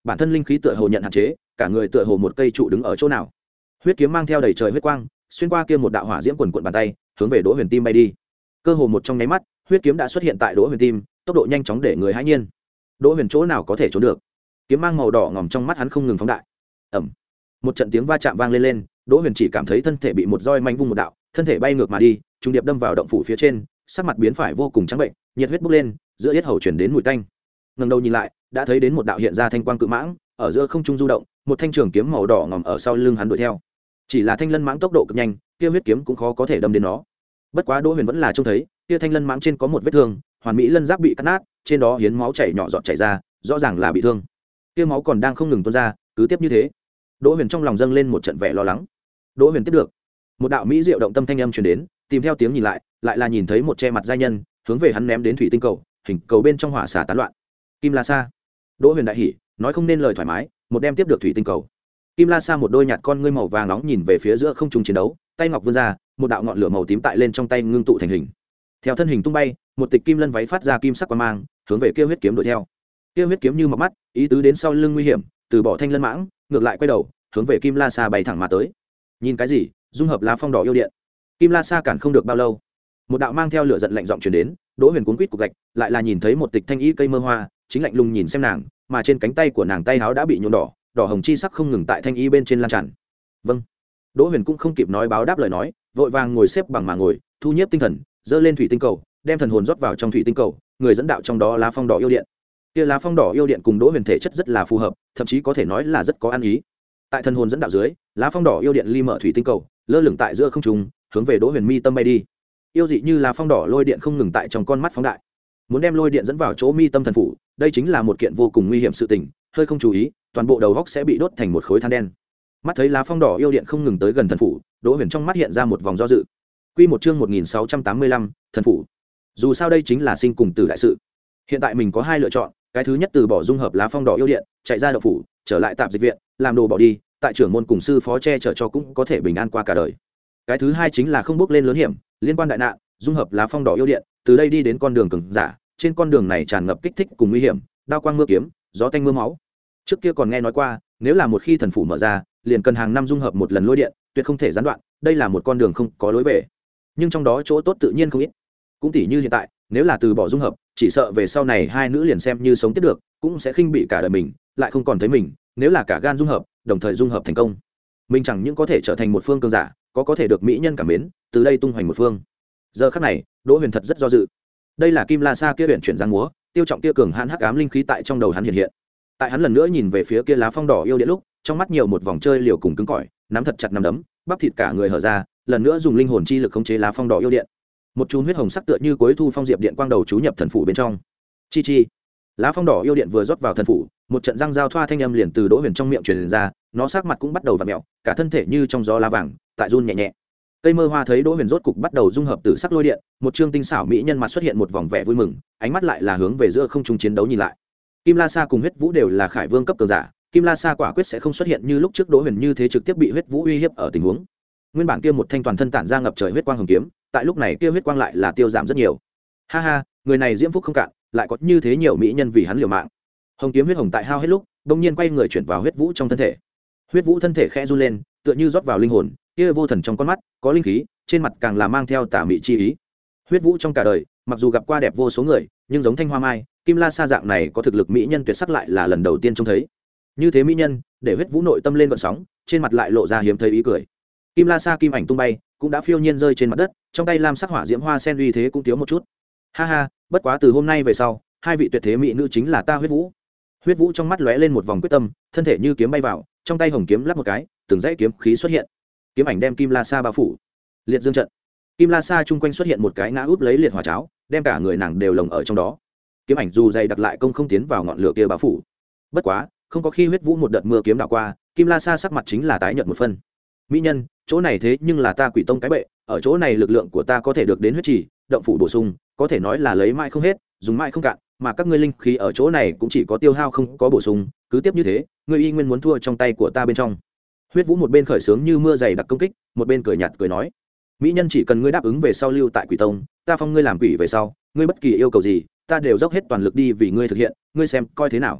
Speaker 1: bản thân linh khí tựa hồ nhận hạn chế, cả người tựa hồ một cây trụ đứng ở chỗ nào. Huyết kiếm mang theo đầy trời huyết quang, xuyên qua kia một đạo hỏa diễm quần quần bàn tay, hướng về Đỗ Huyền tim bay đi. Cơ hồ một trong nháy mắt, huyết kiếm đã xuất hiện tại Đỗ Huyền tim, tốc độ nhanh chóng để người hãi nhiên. Đỗ Huyền chỗ nào có thể trốn được? Kiếm mang màu đỏ ngòm trong mắt hắn không ngừng phóng đại. Ầm. Một trận tiếng va chạm vang lên lên, Đỗ Huyền chỉ cảm thấy thân thể bị một roi manh vung một đạo, thân thể bay ngược mà đi, trùng điệp đâm vào động phủ phía trên, sắc mặt biến phải vô cùng trắng bệnh, nhiệt huyết bốc lên, giữa yết hầu truyền đến mùi tanh. Ngẩng đầu nhìn lại, đã thấy đến một đạo hiện ra thanh quang cự mãng, ở giữa không trung du động, một thanh trường kiếm màu đỏ ngòm ở sau lưng hắn đuổi theo. Chỉ là thanh lân mãng tốc độ cực nhanh, kia huyết kiếm cũng khó có thể đâm đến nó. Bất quá Đỗ Huyền vẫn là trông thấy, kia thanh lân mãng trên có một vết thương, hoàn mỹ lân giáp bị cắt nát, trên đó hiến máu chảy nhỏ giọt chảy ra, rõ ràng là bị thương. Kia máu còn đang không ngừng tuôn ra, cứ tiếp như thế. Đỗ Huyền trong lòng dâng lên một trận vẻ lo lắng. Đỗ Huyền tiếp được. Một đạo mỹ diệu động tâm thanh âm truyền đến, tìm theo tiếng nhìn lại, lại là nhìn thấy một che mặt giai nhân, hướng về hắn ném đến thủy tinh cầu, hình cầu bên trong hỏa xả tán loạn. Kim La Sa. Đỗ Huyền đại hỉ, nói không nên lời thoải mái, một đem tiếp được thủy tinh cầu. Kim La Sa một đôi nhạt con ngươi màu vàng nóng nhìn về phía giữa không trung chiến đấu, tay ngọc vươn ra, một đạo ngọn lửa màu tím tại lên trong tay ngưng tụ thành hình. Theo thân hình tung bay, một tịch kim lân váy phát ra kim sắc quang mang, hướng về kia huyết kiếm đuổi theo. Kia huyết kiếm như mọc mắt, ý tứ đến sau lưng nguy hiểm, từ bỏ thanh lân mãng, ngược lại quay đầu, hướng về Kim La Sa bay thẳng mà tới. Nhìn cái gì? Dung hợp lá phong đỏ yêu điện. Kim La Sa cản không được bao lâu, một đạo mang theo lửa giận lạnh giọng truyền đến, Đỗ Huyền cuống quýt cục gạch, lại là nhìn thấy một tịch thanh y cây mơ hoa, chính lạnh lùng nhìn xem nàng, mà trên cánh tay của nàng tay áo đã bị nhuộm đỏ, đỏ hồng chi sắc không ngừng tại thanh y bên trên lan tràn. Vâng. Đỗ Huyền cũng không kịp nói báo đáp lời nói, vội vàng ngồi xếp bằng mà ngồi, thu nhiếp tinh thần, giơ lên thủy tinh cầu, đem thần hồn rót vào trong thủy tinh cầu, người dẫn đạo trong đó lá phong đỏ yêu điện. Kia lá phong đỏ yêu điện cùng Đỗ Huyền thể chất rất là phù hợp, thậm chí có thể nói là rất có ăn ý. Tại thần hồn dẫn đạo dưới, lá phong đỏ yêu điện ly mở thủy tinh cầu, lơ lửng tại giữa không trung, hướng về Đỗ Huyền mi tâm bay đi. Yêu dị như lá phong đỏ lôi điện không ngừng tại trong con mắt phóng đại, muốn đem lôi điện dẫn vào chỗ mi tâm thần phủ, đây chính là một kiện vô cùng nguy hiểm sự tình, hơi không chú ý, toàn bộ đầu góc sẽ bị đốt thành một khối than đen. Mắt thấy lá phong đỏ yêu điện không ngừng tới gần thần phủ, Đỗ Huyền trong mắt hiện ra một vòng do dự. Quy một chương một nghìn sáu trăm tám mươi lăm, thần phủ. Dù sao đây chính là sinh cùng tử đại sự. Hiện tại mình có hai lựa chọn, cái thứ nhất từ bỏ dung hợp lá phong đỏ yêu điện, chạy ra động phủ, trở lại tạp dịch viện, làm đồ bỏ đi, tại trưởng môn cùng sư phó che chở cho cũng có thể bình an qua cả đời. Cái thứ hai chính là không bước lên lớn hiểm, liên quan đại nạn, dung hợp lá phong đỏ yêu điện, từ đây đi đến con đường cường giả, trên con đường này tràn ngập kích thích cùng nguy hiểm, đao quang mưa kiếm, gió tanh mưa máu. Trước kia còn nghe nói qua, nếu là một khi thần phủ mở ra, liền cần hàng năm dung hợp một lần lôi điện, tuyệt không thể gián đoạn, đây là một con đường không có lối về. Nhưng trong đó chỗ tốt tự nhiên không ít. Cũng tỉ như hiện tại, nếu là từ bỏ dung hợp, chỉ sợ về sau này hai nữ liền xem như sống tiếp được, cũng sẽ khinh bị cả đời mình, lại không còn thấy mình, nếu là cả gan dung hợp, đồng thời dung hợp thành công, mình chẳng những có thể trở thành một phương cường giả, có có thể được mỹ nhân cảm mến, từ đây tung hoành một phương. Giờ khắc này, Đỗ Huyền thật rất do dự. Đây là Kim La Sa kia huyền chuyển giang múa, tiêu trọng kia cường hãn hắc ám linh khí tại trong đầu hắn hiện hiện. Tại hắn lần nữa nhìn về phía kia lá phong đỏ yêu điện lúc, trong mắt nhiều một vòng chơi liều cùng cứng cỏi, nắm thật chặt nắm đấm, bắp thịt cả người hở ra, lần nữa dùng linh hồn chi lực khống chế lá phong đỏ yêu điện. Một chùm huyết hồng sắc tựa như cuối thu phong diệp điện quang đầu chú nhập thần phủ bên trong. Chi chi. Lá phong đỏ yêu điện vừa rót vào thần phủ, một trận răng giao thoa thanh âm liền từ Đỗ Huyền trong miệng truyền ra, nó sắc mặt cũng bắt đầu vặn mèo, cả thân thể như trong gió lá vàng, tại run nhẹ nhẹ. Cây mơ hoa thấy Đỗ Huyền rốt cục bắt đầu dung hợp tử sắc lôi điện, một trương tinh xảo mỹ nhân mặt xuất hiện một vòng vẻ vui mừng, ánh mắt lại là hướng về giữa không trung chiến đấu nhìn lại. Kim La Sa cùng Huyết Vũ đều là Khải Vương cấp cường giả, Kim La Sa quả quyết sẽ không xuất hiện như lúc trước Đỗ Huyền như thế trực tiếp bị Huyết Vũ uy hiếp ở tình huống. Nguyên bản kia một thanh toàn thân tản ra ngập trời huyết quang hồng kiếm, tại lúc này kia huyết quang lại là tiêu giảm rất nhiều. Ha ha, người này diễm phúc không cạn, lại có như thế nhiều mỹ nhân vì hắn liều mạng. Hồng kiếm huyết hồng tại hao hết lúc, đột nhiên quay người chuyển vào Huyết Vũ trong thân thể. Huyết Vũ thân thể khẽ run lên, tựa như rót vào linh hồn, kia vô thần trong con mắt có linh khí, trên mặt càng là mang theo tà mị chi ý. Huyết Vũ trong cả đời, mặc dù gặp qua đẹp vô số người, nhưng giống Thanh Hoa Mai, Kim La Sa dạng này có thực lực mỹ nhân tuyệt sắc lại là lần đầu tiên trông thấy. Như thế mỹ nhân, để Huyết Vũ nội tâm lên gợn sóng, trên mặt lại lộ ra hiếm thấy ý cười. Kim La Sa kim ảnh tung bay, cũng đã phiêu nhiên rơi trên mặt đất, trong tay lam sắc hỏa diễm hoa sen uy thế cũng thiếu một chút. Ha ha, bất quá từ hôm nay về sau, hai vị tuyệt thế mỹ nữ chính là ta Huyết Vũ. Huyết Vũ trong mắt lóe lên một vòng quyết tâm, thân thể như kiếm bay vào, trong tay hồng kiếm lắp một cái, từng dãy kiếm khí xuất hiện. Kiếm ảnh đem Kim La Sa bao phủ. Liệt dương trận. Kim La Sa chung quanh xuất hiện một cái ngã úp lấy liệt hỏa cháo, đem cả người nàng đều lồng ở trong đó. Kiếm ảnh dù dày đặt lại công không tiến vào ngọn lửa kia bao phủ. Bất quá, không có khi Huyết Vũ một đợt mưa kiếm đảo qua, Kim La Sa sắc mặt chính là tái nhợt một phân. Mỹ nhân, chỗ này thế nhưng là ta Quỷ Tông cái bệ, ở chỗ này lực lượng của ta có thể được đến huyết trì, động phủ bổ sung, có thể nói là lấy mãi không hết, dùng mãi không cạn, mà các ngươi linh khí ở chỗ này cũng chỉ có tiêu hao không có bổ sung, cứ tiếp như thế, ngươi y nguyên muốn thua trong tay của ta bên trong. Huyết Vũ một bên khởi sướng như mưa dày đặc công kích, một bên cười nhạt cười nói: mỹ nhân, chỉ cần ngươi đáp ứng về sau lưu tại Quỷ Tông, ta phong ngươi làm quỷ về sau, ngươi bất kỳ yêu cầu gì, ta đều dốc hết toàn lực đi vì ngươi thực hiện, ngươi xem coi thế nào.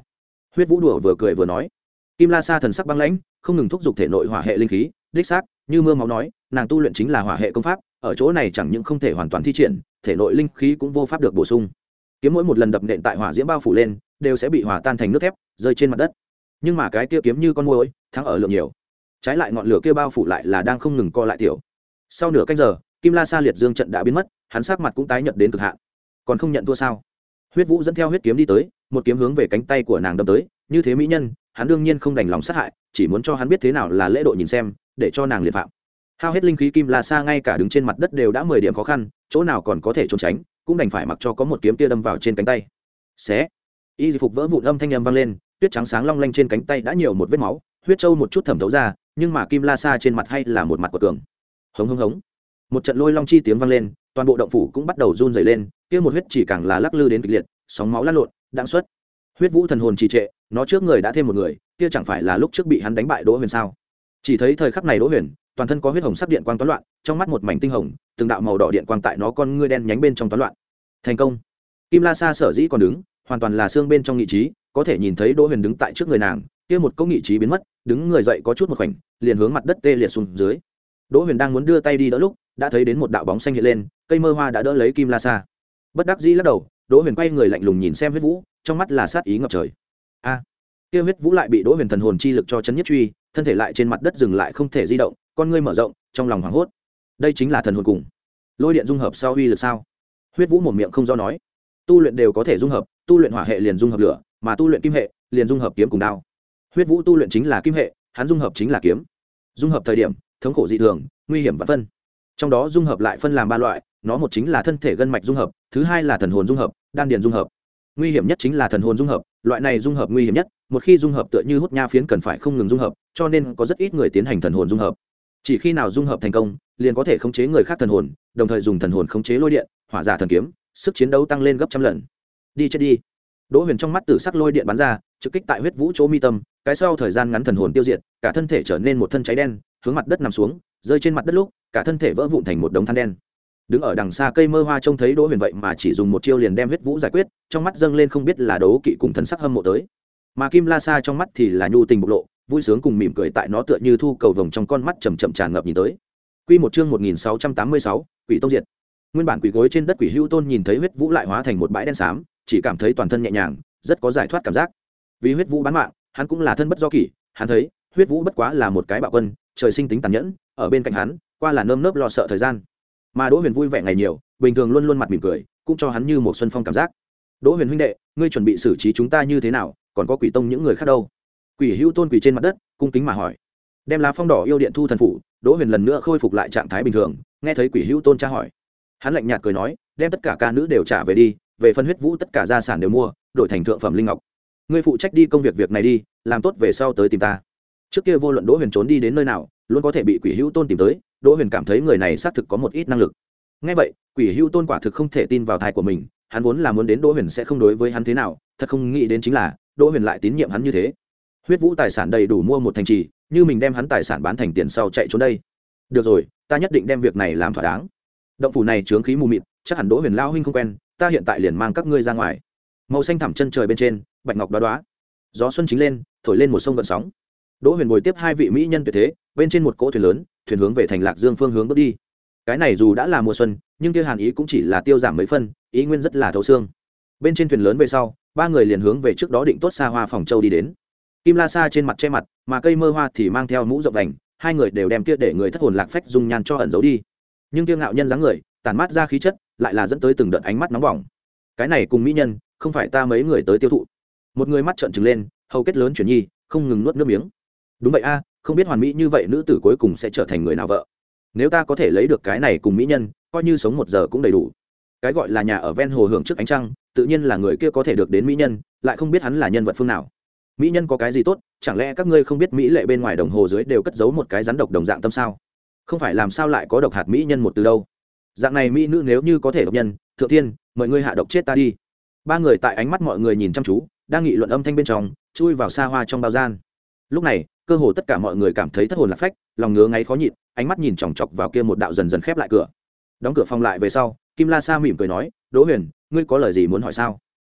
Speaker 1: Huyết Vũ đùa vừa cười vừa nói. Kim La Sa thần sắc băng lãnh, không ngừng thúc giục thể nội hỏa hệ linh khí, đích xác, như mưa máu nói, nàng tu luyện chính là hỏa hệ công pháp, ở chỗ này chẳng những không thể hoàn toàn thi triển, thể nội linh khí cũng vô pháp được bổ sung. Kiếm mỗi một lần đập nện tại hỏa diễm bao phủ lên, đều sẽ bị hòa tan thành nước thép, rơi trên mặt đất. Nhưng mà cái kia kiếm như con muỗi, thắng ở lượng nhiều. Trái lại ngọn lửa kia bao phủ lại là đang không ngừng co lại tiểu. Sau nửa canh giờ, Kim La Sa liệt dương trận đã biến mất, hắn sắc mặt cũng tái nhợt đến cực hạn. Còn không nhận thua sao? Huyết Vũ dẫn theo huyết kiếm đi tới, một kiếm hướng về cánh tay của nàng đâm tới, như thế mỹ nhân, hắn đương nhiên không đành lòng sát hại, chỉ muốn cho hắn biết thế nào là lễ độ nhìn xem, để cho nàng liệt phạm. Hao hết linh khí Kim La Sa ngay cả đứng trên mặt đất đều đã mười điểm khó khăn, chỗ nào còn có thể trốn tránh, cũng đành phải mặc cho có một kiếm kia đâm vào trên cánh tay. Xé. Y phục vỡ vụn âm thanh âm vang lên, tuyết trắng sáng long lanh trên cánh tay đã nhiều một vết máu, huyết châu một chút thẩm thấu ra, nhưng mà Kim La Sa trên mặt hay là một mặt của cường. Hống hống hống. Một trận lôi long chi tiếng vang lên, toàn bộ động phủ cũng bắt đầu run rẩy lên, kia một huyết chỉ càng là lắc lư đến kịch liệt, sóng máu lăn lộn, đãng xuất. Huyết Vũ thần hồn trì trệ, nó trước người đã thêm một người, kia chẳng phải là lúc trước bị hắn đánh bại Đỗ Huyền sao? Chỉ thấy thời khắc này Đỗ Huyền, toàn thân có huyết hồng sắc điện quang toán loạn, trong mắt một mảnh tinh hồng, từng đạo màu đỏ điện quang tại nó con ngươi đen nhánh bên trong toán loạn. Thành công. Kim La Sa sở dĩ còn đứng, hoàn toàn là xương bên trong nghị trí, có thể nhìn thấy Đỗ Huyền đứng tại trước người nàng, kia một câu nghị trí biến mất, đứng người dậy có chút một khoảnh, liền hướng mặt đất tê liệt xuống dưới. Đỗ Huyền đang muốn đưa tay đi đỡ lúc, đã thấy đến một đạo bóng xanh hiện lên, cây mơ hoa đã đỡ lấy Kim La Sa. Bất đắc dĩ lắc đầu, Đỗ Huyền quay người lạnh lùng nhìn xem Huyết Vũ, trong mắt là sát ý ngập trời. A, à, kia Huyết Vũ lại bị Đỗ Huyền thần hồn chi lực cho chấn nhất truy, thân thể lại trên mặt đất dừng lại không thể di động, con ngươi mở rộng, trong lòng hoảng hốt. Đây chính là thần hồn cùng lôi điện dung hợp sau uy lực sao? Huyết Vũ một miệng không do nói. Tu luyện đều có thể dung hợp, tu luyện hỏa hệ liền dung hợp lửa, mà tu luyện kim hệ liền dung hợp kiếm cùng đao. Huyết Vũ tu luyện chính là kim hệ, hắn dung hợp chính là kiếm. Dung hợp thời điểm, thống khổ dị thường, nguy hiểm vạn phân. Trong đó dung hợp lại phân làm ba loại, nó một chính là thân thể gân mạch dung hợp, thứ hai là thần hồn dung hợp, đan điền dung hợp. Nguy hiểm nhất chính là thần hồn dung hợp, loại này dung hợp nguy hiểm nhất, một khi dung hợp tựa như hút nha phiến cần phải không ngừng dung hợp, cho nên có rất ít người tiến hành thần hồn dung hợp. Chỉ khi nào dung hợp thành công, liền có thể khống chế người khác thần hồn, đồng thời dùng thần hồn khống chế lôi điện, hỏa giả thần kiếm, sức chiến đấu tăng lên gấp trăm lần. Đi chết đi. Đỗ Huyền trong mắt tử sắc lôi điện bắn ra, trực kích tại Huyết Vũ chỗ mi tâm, cái sau thời gian ngắn thần hồn tiêu diệt, cả thân thể trở nên một thân cháy đen, hướng mặt đất nằm xuống, rơi trên mặt đất lúc, cả thân thể vỡ vụn thành một đống than đen. Đứng ở đằng xa cây mơ hoa trông thấy Đỗ Huyền vậy mà chỉ dùng một chiêu liền đem Huyết Vũ giải quyết, trong mắt dâng lên không biết là đấu kỵ cùng thần sắc hâm mộ tới. Mà Kim La Sa trong mắt thì là nhu tình bộc lộ, vui sướng cùng mỉm cười tại nó tựa như thu cầu vồng trong con mắt chậm chậm tràn ngập nhìn tới. Quy một chương một nghìn sáu trăm tám mươi sáu, Quỷ Tông diệt. Nguyên bản quỷ gối trên đất Quỷ Hưu Tôn nhìn thấy Huyết Vũ lại hóa thành một bãi đen xám, chỉ cảm thấy toàn thân nhẹ nhàng, rất có giải thoát cảm giác. Vì Huyết Vũ bán mạng, hắn cũng là thân bất do kỷ, hắn thấy, Huyết Vũ bất quá là một cái bạo quân, trời sinh tính tàn nhẫn, ở bên cạnh hắn, qua là nơm nớp lo sợ thời gian. Mà Đỗ Huyền vui vẻ ngày nhiều, bình thường luôn luôn mặt mỉm cười, cũng cho hắn như một xuân phong cảm giác. Đỗ Huyền huynh đệ, ngươi chuẩn bị xử trí chúng ta như thế nào, còn có Quỷ Tông những người khác đâu? Quỷ Hưu Tôn quỳ trên mặt đất, cung kính mà hỏi. Đem lá phong đỏ yêu điện thu thần phủ, Đỗ Huyền lần nữa khôi phục lại trạng thái bình thường, nghe thấy Quỷ Hưu Tôn tra hỏi, hắn lạnh nhạt cười nói, đem tất cả ca nữ đều trả về đi, về phân Huyết Vũ tất cả gia sản đều mua, đổi thành thượng phẩm linh ngọc. Ngươi phụ trách đi công việc việc này đi, làm tốt về sau tới tìm ta. Trước kia vô luận Đỗ Huyền trốn đi đến nơi nào, luôn có thể bị Quỷ Hưu Tôn tìm tới, Đỗ Huyền cảm thấy người này xác thực có một ít năng lực. Nghe vậy, Quỷ Hưu Tôn quả thực không thể tin vào tai của mình, hắn vốn là muốn đến Đỗ Huyền sẽ không đối với hắn thế nào, thật không nghĩ đến chính là Đỗ Huyền lại tín nhiệm hắn như thế. Huyết Vũ tài sản đầy đủ mua một thành trì, như mình đem hắn tài sản bán thành tiền sau chạy trốn đây. Được rồi, ta nhất định đem việc này làm thỏa đáng. Động phủ này chướng khí mù mịt, chắc hẳn Đỗ Huyền lao huynh không quen, ta hiện tại liền mang các ngươi ra ngoài. Màu xanh thẳm chân trời bên trên, bạch ngọc đóa đóa, gió xuân chính lên, thổi lên một sông gợn sóng. Đỗ Huyền bồi tiếp hai vị mỹ nhân tuyệt thế, bên trên một cỗ thuyền lớn, thuyền hướng về thành Lạc Dương phương hướng bước đi. Cái này dù đã là mùa xuân, nhưng kia hàn ý cũng chỉ là tiêu giảm mấy phân, ý nguyên rất là thấu xương. Bên trên thuyền lớn về sau, ba người liền hướng về trước đó định tốt xa hoa phòng châu đi đến. Kim La Sa trên mặt che mặt, mà cây mơ hoa thì mang theo mũ rộng vành, hai người đều đem kia để người thất hồn lạc phách dung nhan cho ẩn giấu đi. Nhưng kia ngạo nhân dáng người, tản mát ra khí chất, lại là dẫn tới từng đợt ánh mắt nóng bỏng. Cái này cùng mỹ nhân, không phải ta mấy người tới tiêu thụ. Một người mắt trợn trừng lên, hầu kết lớn chuyển nhi, không ngừng nuốt nước miếng. Đúng vậy a, không biết hoàn mỹ như vậy nữ tử cuối cùng sẽ trở thành người nào vợ. Nếu ta có thể lấy được cái này cùng mỹ nhân, coi như sống một giờ cũng đầy đủ. Cái gọi là nhà ở ven hồ hưởng trước ánh trăng, tự nhiên là người kia có thể được đến mỹ nhân, lại không biết hắn là nhân vật phương nào. Mỹ nhân có cái gì tốt, chẳng lẽ các ngươi không biết mỹ lệ bên ngoài đồng hồ dưới đều cất giấu một cái rắn độc đồng dạng tâm sao? Không phải làm sao lại có độc hạt mỹ nhân một từ đâu? Dạng này mỹ nữ nếu như có thể độc nhân, thượng thiên, mời ngươi hạ độc chết ta đi. Ba người tại ánh mắt mọi người nhìn chăm chú, đang nghị luận âm thanh bên trong, chui vào xa hoa trong bao gian. Lúc này, cơ hồ tất cả mọi người cảm thấy thất hồn lạc phách, lòng ngứa ngáy khó nhịn, ánh mắt nhìn chòng chọc vào kia một đạo dần dần khép lại cửa. Đóng cửa phòng lại về sau, Kim La Sa mỉm cười nói, Đỗ Huyền, ngươi có lời gì muốn hỏi sao?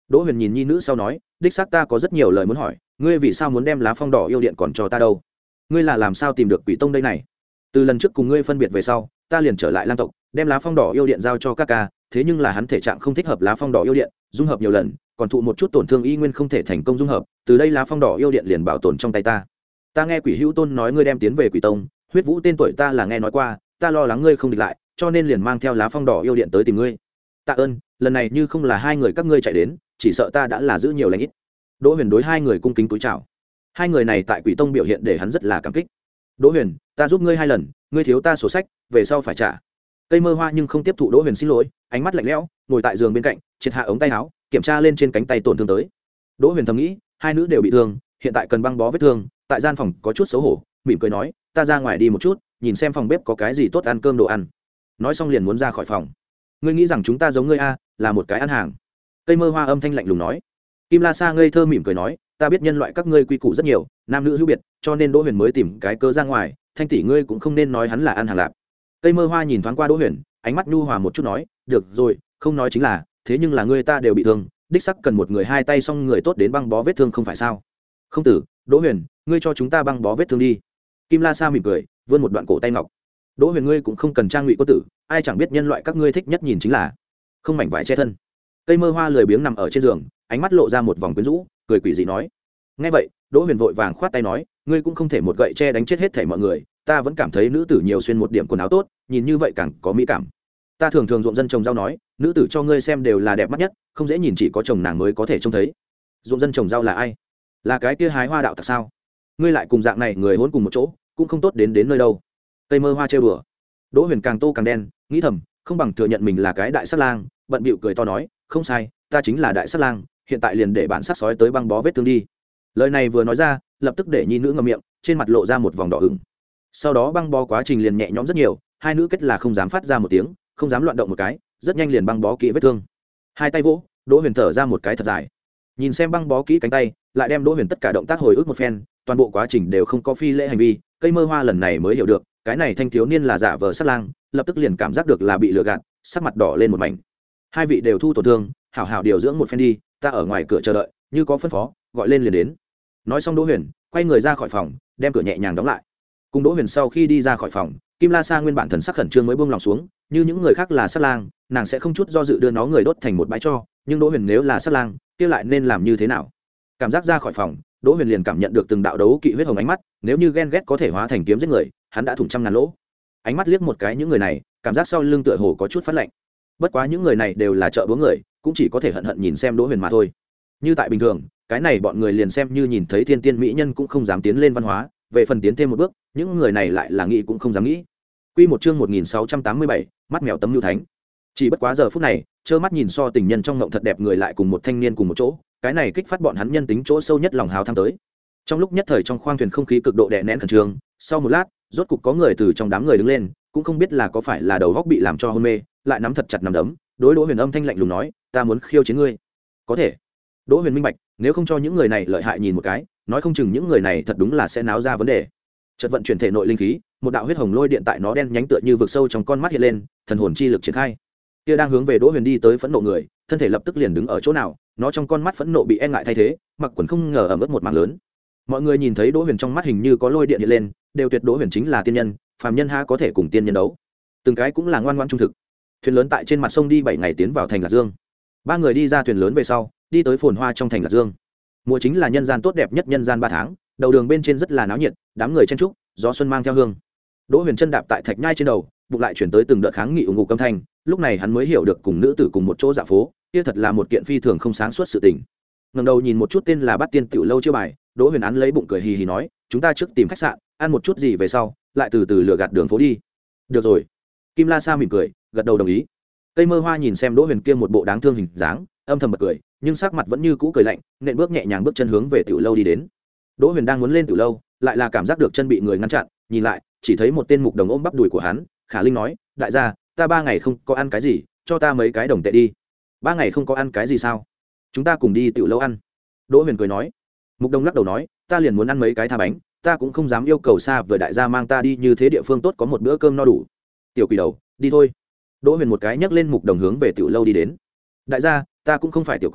Speaker 1: Đỗ Huyền nhìn nhi nữ sau nói, đích xác ta có rất nhiều lời muốn hỏi, ngươi vì sao muốn đem lá phong đỏ yêu điện còn cho ta đâu? Ngươi là làm sao tìm được quỷ tông đây này? Từ lần trước cùng ngươi phân biệt về sau, ta liền trở lại lang tộc, đem lá phong đỏ yêu điện giao cho ca ca, thế nhưng là hắn thể trạng không thích hợp lá phong đỏ yêu điện, dung hợp nhiều lần, còn thụ một chút tổn thương y nguyên không thể thành công dung hợp, từ đây lá phong đỏ yêu điện liền bảo tồn trong tay ta. Ta nghe Quỷ Hữu Tôn nói ngươi đem tiến về Quỷ Tông, huyết vũ tên tuổi ta là nghe nói qua, ta lo lắng ngươi không địch lại, cho nên liền mang theo lá phong đỏ yêu điện tới tìm ngươi. Tạ ơn, lần này như không là hai người các ngươi chạy đến, chỉ sợ ta đã là giữ nhiều lành ít. Đỗ Huyền đối hai người cung kính cúi chào. Hai người này tại Quỷ Tông biểu hiện để hắn rất là cảm kích. Đỗ Huyền, ta giúp ngươi hai lần, ngươi thiếu ta sổ sách, về sau phải trả. Cây Mơ Hoa nhưng không tiếp thụ Đỗ Huyền xin lỗi, ánh mắt lạnh lẽo, ngồi tại giường bên cạnh, triệt hạ ống tay áo, kiểm tra lên trên cánh tay tổn thương tới. Đỗ Huyền thầm nghĩ, hai nữ đều bị thương, hiện tại cần băng bó vết thương, tại gian phòng có chút xấu hổ, mỉm cười nói, ta ra ngoài đi một chút, nhìn xem phòng bếp có cái gì tốt ăn cơm đồ ăn. Nói xong liền muốn ra khỏi phòng. Ngươi nghĩ rằng chúng ta giống ngươi a, là một cái ăn hàng? Cây Mơ Hoa âm thanh lạnh lùng nói. Kim La Sa ngây thơ mỉm cười nói, ta biết nhân loại các ngươi quy củ rất nhiều, nam nữ hữu biệt, cho nên Đỗ Huyền mới tìm cái cớ ra ngoài, Thanh tỷ ngươi cũng không nên nói hắn là ăn hàng lạp. Cây Mơ Hoa nhìn thoáng qua Đỗ Huyền, ánh mắt nhu hòa một chút nói, được rồi, không nói chính là, thế nhưng là ngươi ta đều bị thương, đích sắc cần một người hai tay xong người tốt đến băng bó vết thương không phải sao? Không tử, Đỗ Huyền, ngươi cho chúng ta băng bó vết thương đi. Kim La Sa mỉm cười, vươn một đoạn cổ tay ngọc. Đỗ Huyền ngươi cũng không cần trang ngụy quân tử, ai chẳng biết nhân loại các ngươi thích nhất nhìn chính là không mảnh vải che thân. Cây Mơ Hoa lười biếng nằm ở trên giường, ánh mắt lộ ra một vòng quyến rũ, cười quỷ dị nói. Nghe vậy, Đỗ Huyền vội vàng khoát tay nói, ngươi cũng không thể một gậy che đánh chết hết thảy mọi người, ta vẫn cảm thấy nữ tử nhiều xuyên một điểm quần áo tốt, nhìn như vậy càng có mỹ cảm. Ta thường thường ruộng dân trồng rau nói, nữ tử cho ngươi xem đều là đẹp mắt nhất, không dễ nhìn chỉ có chồng nàng mới có thể trông thấy. Ruộng dân trồng rau là ai? Là cái kia hái hoa đạo tặc sao? Ngươi lại cùng dạng này người hôn cùng một chỗ, cũng không tốt đến đến nơi đâu. Cây Mơ Hoa trêu đùa. Đỗ Huyền càng tô càng đen, nghĩ thầm, không bằng thừa nhận mình là cái đại sát lang, bận bịu cười to nói, không sai, ta chính là đại sát lang, hiện tại liền để bản sát sói tới băng bó vết thương đi. Lời này vừa nói ra, lập tức để nhi nữ ngậm miệng, trên mặt lộ ra một vòng đỏ ửng. Sau đó băng bó quá trình liền nhẹ nhõm rất nhiều, hai nữ kết là không dám phát ra một tiếng, không dám loạn động một cái, rất nhanh liền băng bó kỹ vết thương. Hai tay vỗ, Đỗ Huyền thở ra một cái thật dài. Nhìn xem băng bó kỹ cánh tay, lại đem Đỗ Huyền tất cả động tác hồi ức một phen, toàn bộ quá trình đều không có phi lễ hành vi, Cây Mơ Hoa lần này mới hiểu được, cái này thanh thiếu niên là giả vờ sát lang, lập tức liền cảm giác được là bị lừa gạt, sắc mặt đỏ lên một mảnh. Hai vị đều thu tổn thương, hảo hảo điều dưỡng một phen đi, ta ở ngoài cửa chờ đợi, như có phân phó, gọi lên liền đến. Nói xong Đỗ Huyền quay người ra khỏi phòng, đem cửa nhẹ nhàng đóng lại. Cùng Đỗ Huyền sau khi đi ra khỏi phòng, Kim La Sa nguyên bản thần sắc khẩn trương mới buông lòng xuống, như những người khác là sát lang, nàng sẽ không chút do dự đưa nó người đốt thành một bãi tro, nhưng Đỗ Huyền nếu là sát lang, kia lại nên làm như thế nào? Cảm giác ra khỏi phòng, Đỗ Huyền liền cảm nhận được từng đạo đấu kỵ huyết hồng ánh mắt, nếu như ghen ghét có thể hóa thành kiếm giết người, hắn đã thủng trăm ngàn lỗ. Ánh mắt liếc một cái những người này, cảm giác sau lưng tựa hồ có chút phát lạnh. Bất quá những người này đều là trợ búa người, cũng chỉ có thể hận hận nhìn xem Đỗ Huyền mà thôi. Như tại bình thường, cái này bọn người liền xem như nhìn thấy thiên tiên mỹ nhân cũng không dám tiến lên văn hóa, về phần tiến thêm một bước, những người này lại là nghĩ cũng không dám nghĩ. Quy một chương một nghìn sáu trăm tám mươi bảy, mắt mèo tấm lưu thánh. Chỉ bất quá giờ phút này, trơ mắt nhìn so tình nhân trong ngộng thật đẹp người lại cùng một thanh niên cùng một chỗ, cái này kích phát bọn hắn nhân tính chỗ sâu nhất lòng hào tham tới. Trong lúc nhất thời trong khoang thuyền không khí cực độ đè nén khẩn trương, sau một lát, rốt cục có người từ trong đám người đứng lên, cũng không biết là có phải là đầu góc bị làm cho hôn mê, lại nắm thật chặt nắm đấm, đối Đỗ Huyền âm thanh lạnh lùng nói, ta muốn khiêu chiến ngươi. Có thể. Đỗ Huyền minh bạch, nếu không cho những người này lợi hại nhìn một cái, nói không chừng những người này thật đúng là sẽ náo ra vấn đề. Chợt vận chuyển thể nội linh khí, một đạo huyết hồng lôi điện tại nó đen nhánh tựa như vực sâu trong con mắt hiện lên, thần hồn chi lực triển khai. Kia đang hướng về Đỗ Huyền đi tới phẫn nộ người, thân thể lập tức liền đứng ở chỗ nào, nó trong con mắt phẫn nộ bị e ngại thay thế, mặc quần không ngờ ẩm ướt một mảng lớn. Mọi người nhìn thấy Đỗ Huyền trong mắt hình như có lôi điện hiện lên, đều tuyệt Đỗ Huyền chính là tiên nhân, phàm nhân ha có thể cùng tiên nhân đấu. Từng cái cũng là ngoan ngoãn trung thực. Thuyền lớn tại trên mặt sông đi bảy ngày tiến vào thành Lạc Dương. Ba người đi ra thuyền lớn về sau, đi tới phồn hoa trong thành Lạc Dương. Mùa chính là nhân gian tốt đẹp nhất nhân gian ba tháng, đầu đường bên trên rất là náo nhiệt, đám người chen trúc, gió xuân mang theo hương. Đỗ Huyền chân đạp tại thạch nhai trên đầu, bụng lại chuyển tới từng đợt kháng nghị ủng hộ âm thanh, lúc này hắn mới hiểu được cùng nữ tử cùng một chỗ dạo phố, kia thật là một kiện phi thường không sáng suốt sự tình. Ngẩng đầu nhìn một chút tên là Bát Tiên tiểu lâu chiêu bài, Đỗ Huyền án lấy bụng cười hì hì nói, chúng ta trước tìm khách sạn, ăn một chút gì về sau, lại từ từ lừa gạt đường phố đi. Được rồi. Kim La Sa mỉm cười, gật đầu đồng ý. Cây Mơ Hoa nhìn xem Đỗ Huyền kia một bộ đáng thương hình dáng, âm thầm bật cười, nhưng sắc mặt vẫn như cũ cười lạnh, nện bước nhẹ nhàng bước chân hướng về tiểu lâu đi đến. Đỗ Huyền đang muốn lên tiểu lâu, lại là cảm giác được chân bị người ngăn chặn, nhìn lại, chỉ thấy một tên mục đồng ôm bắp đùi của hắn, Khả Linh nói, đại gia, ta ba ngày không có ăn cái gì, cho ta mấy cái đồng tệ đi. Ba ngày không có ăn cái gì sao? Chúng ta cùng đi tiểu lâu ăn. Đỗ Huyền cười nói. Mục đồng lắc đầu nói, ta liền muốn ăn mấy cái tha bánh, ta cũng không dám yêu cầu xa với đại gia mang ta đi như thế địa phương tốt có một bữa cơm no đủ. Tiểu quỷ đầu, đi thôi. Đỗ Huyền một cái nhấc lên mục đồng hướng về tiểu lâu đi đến. Đại gia, ta cũng không phải tiểu quỷ,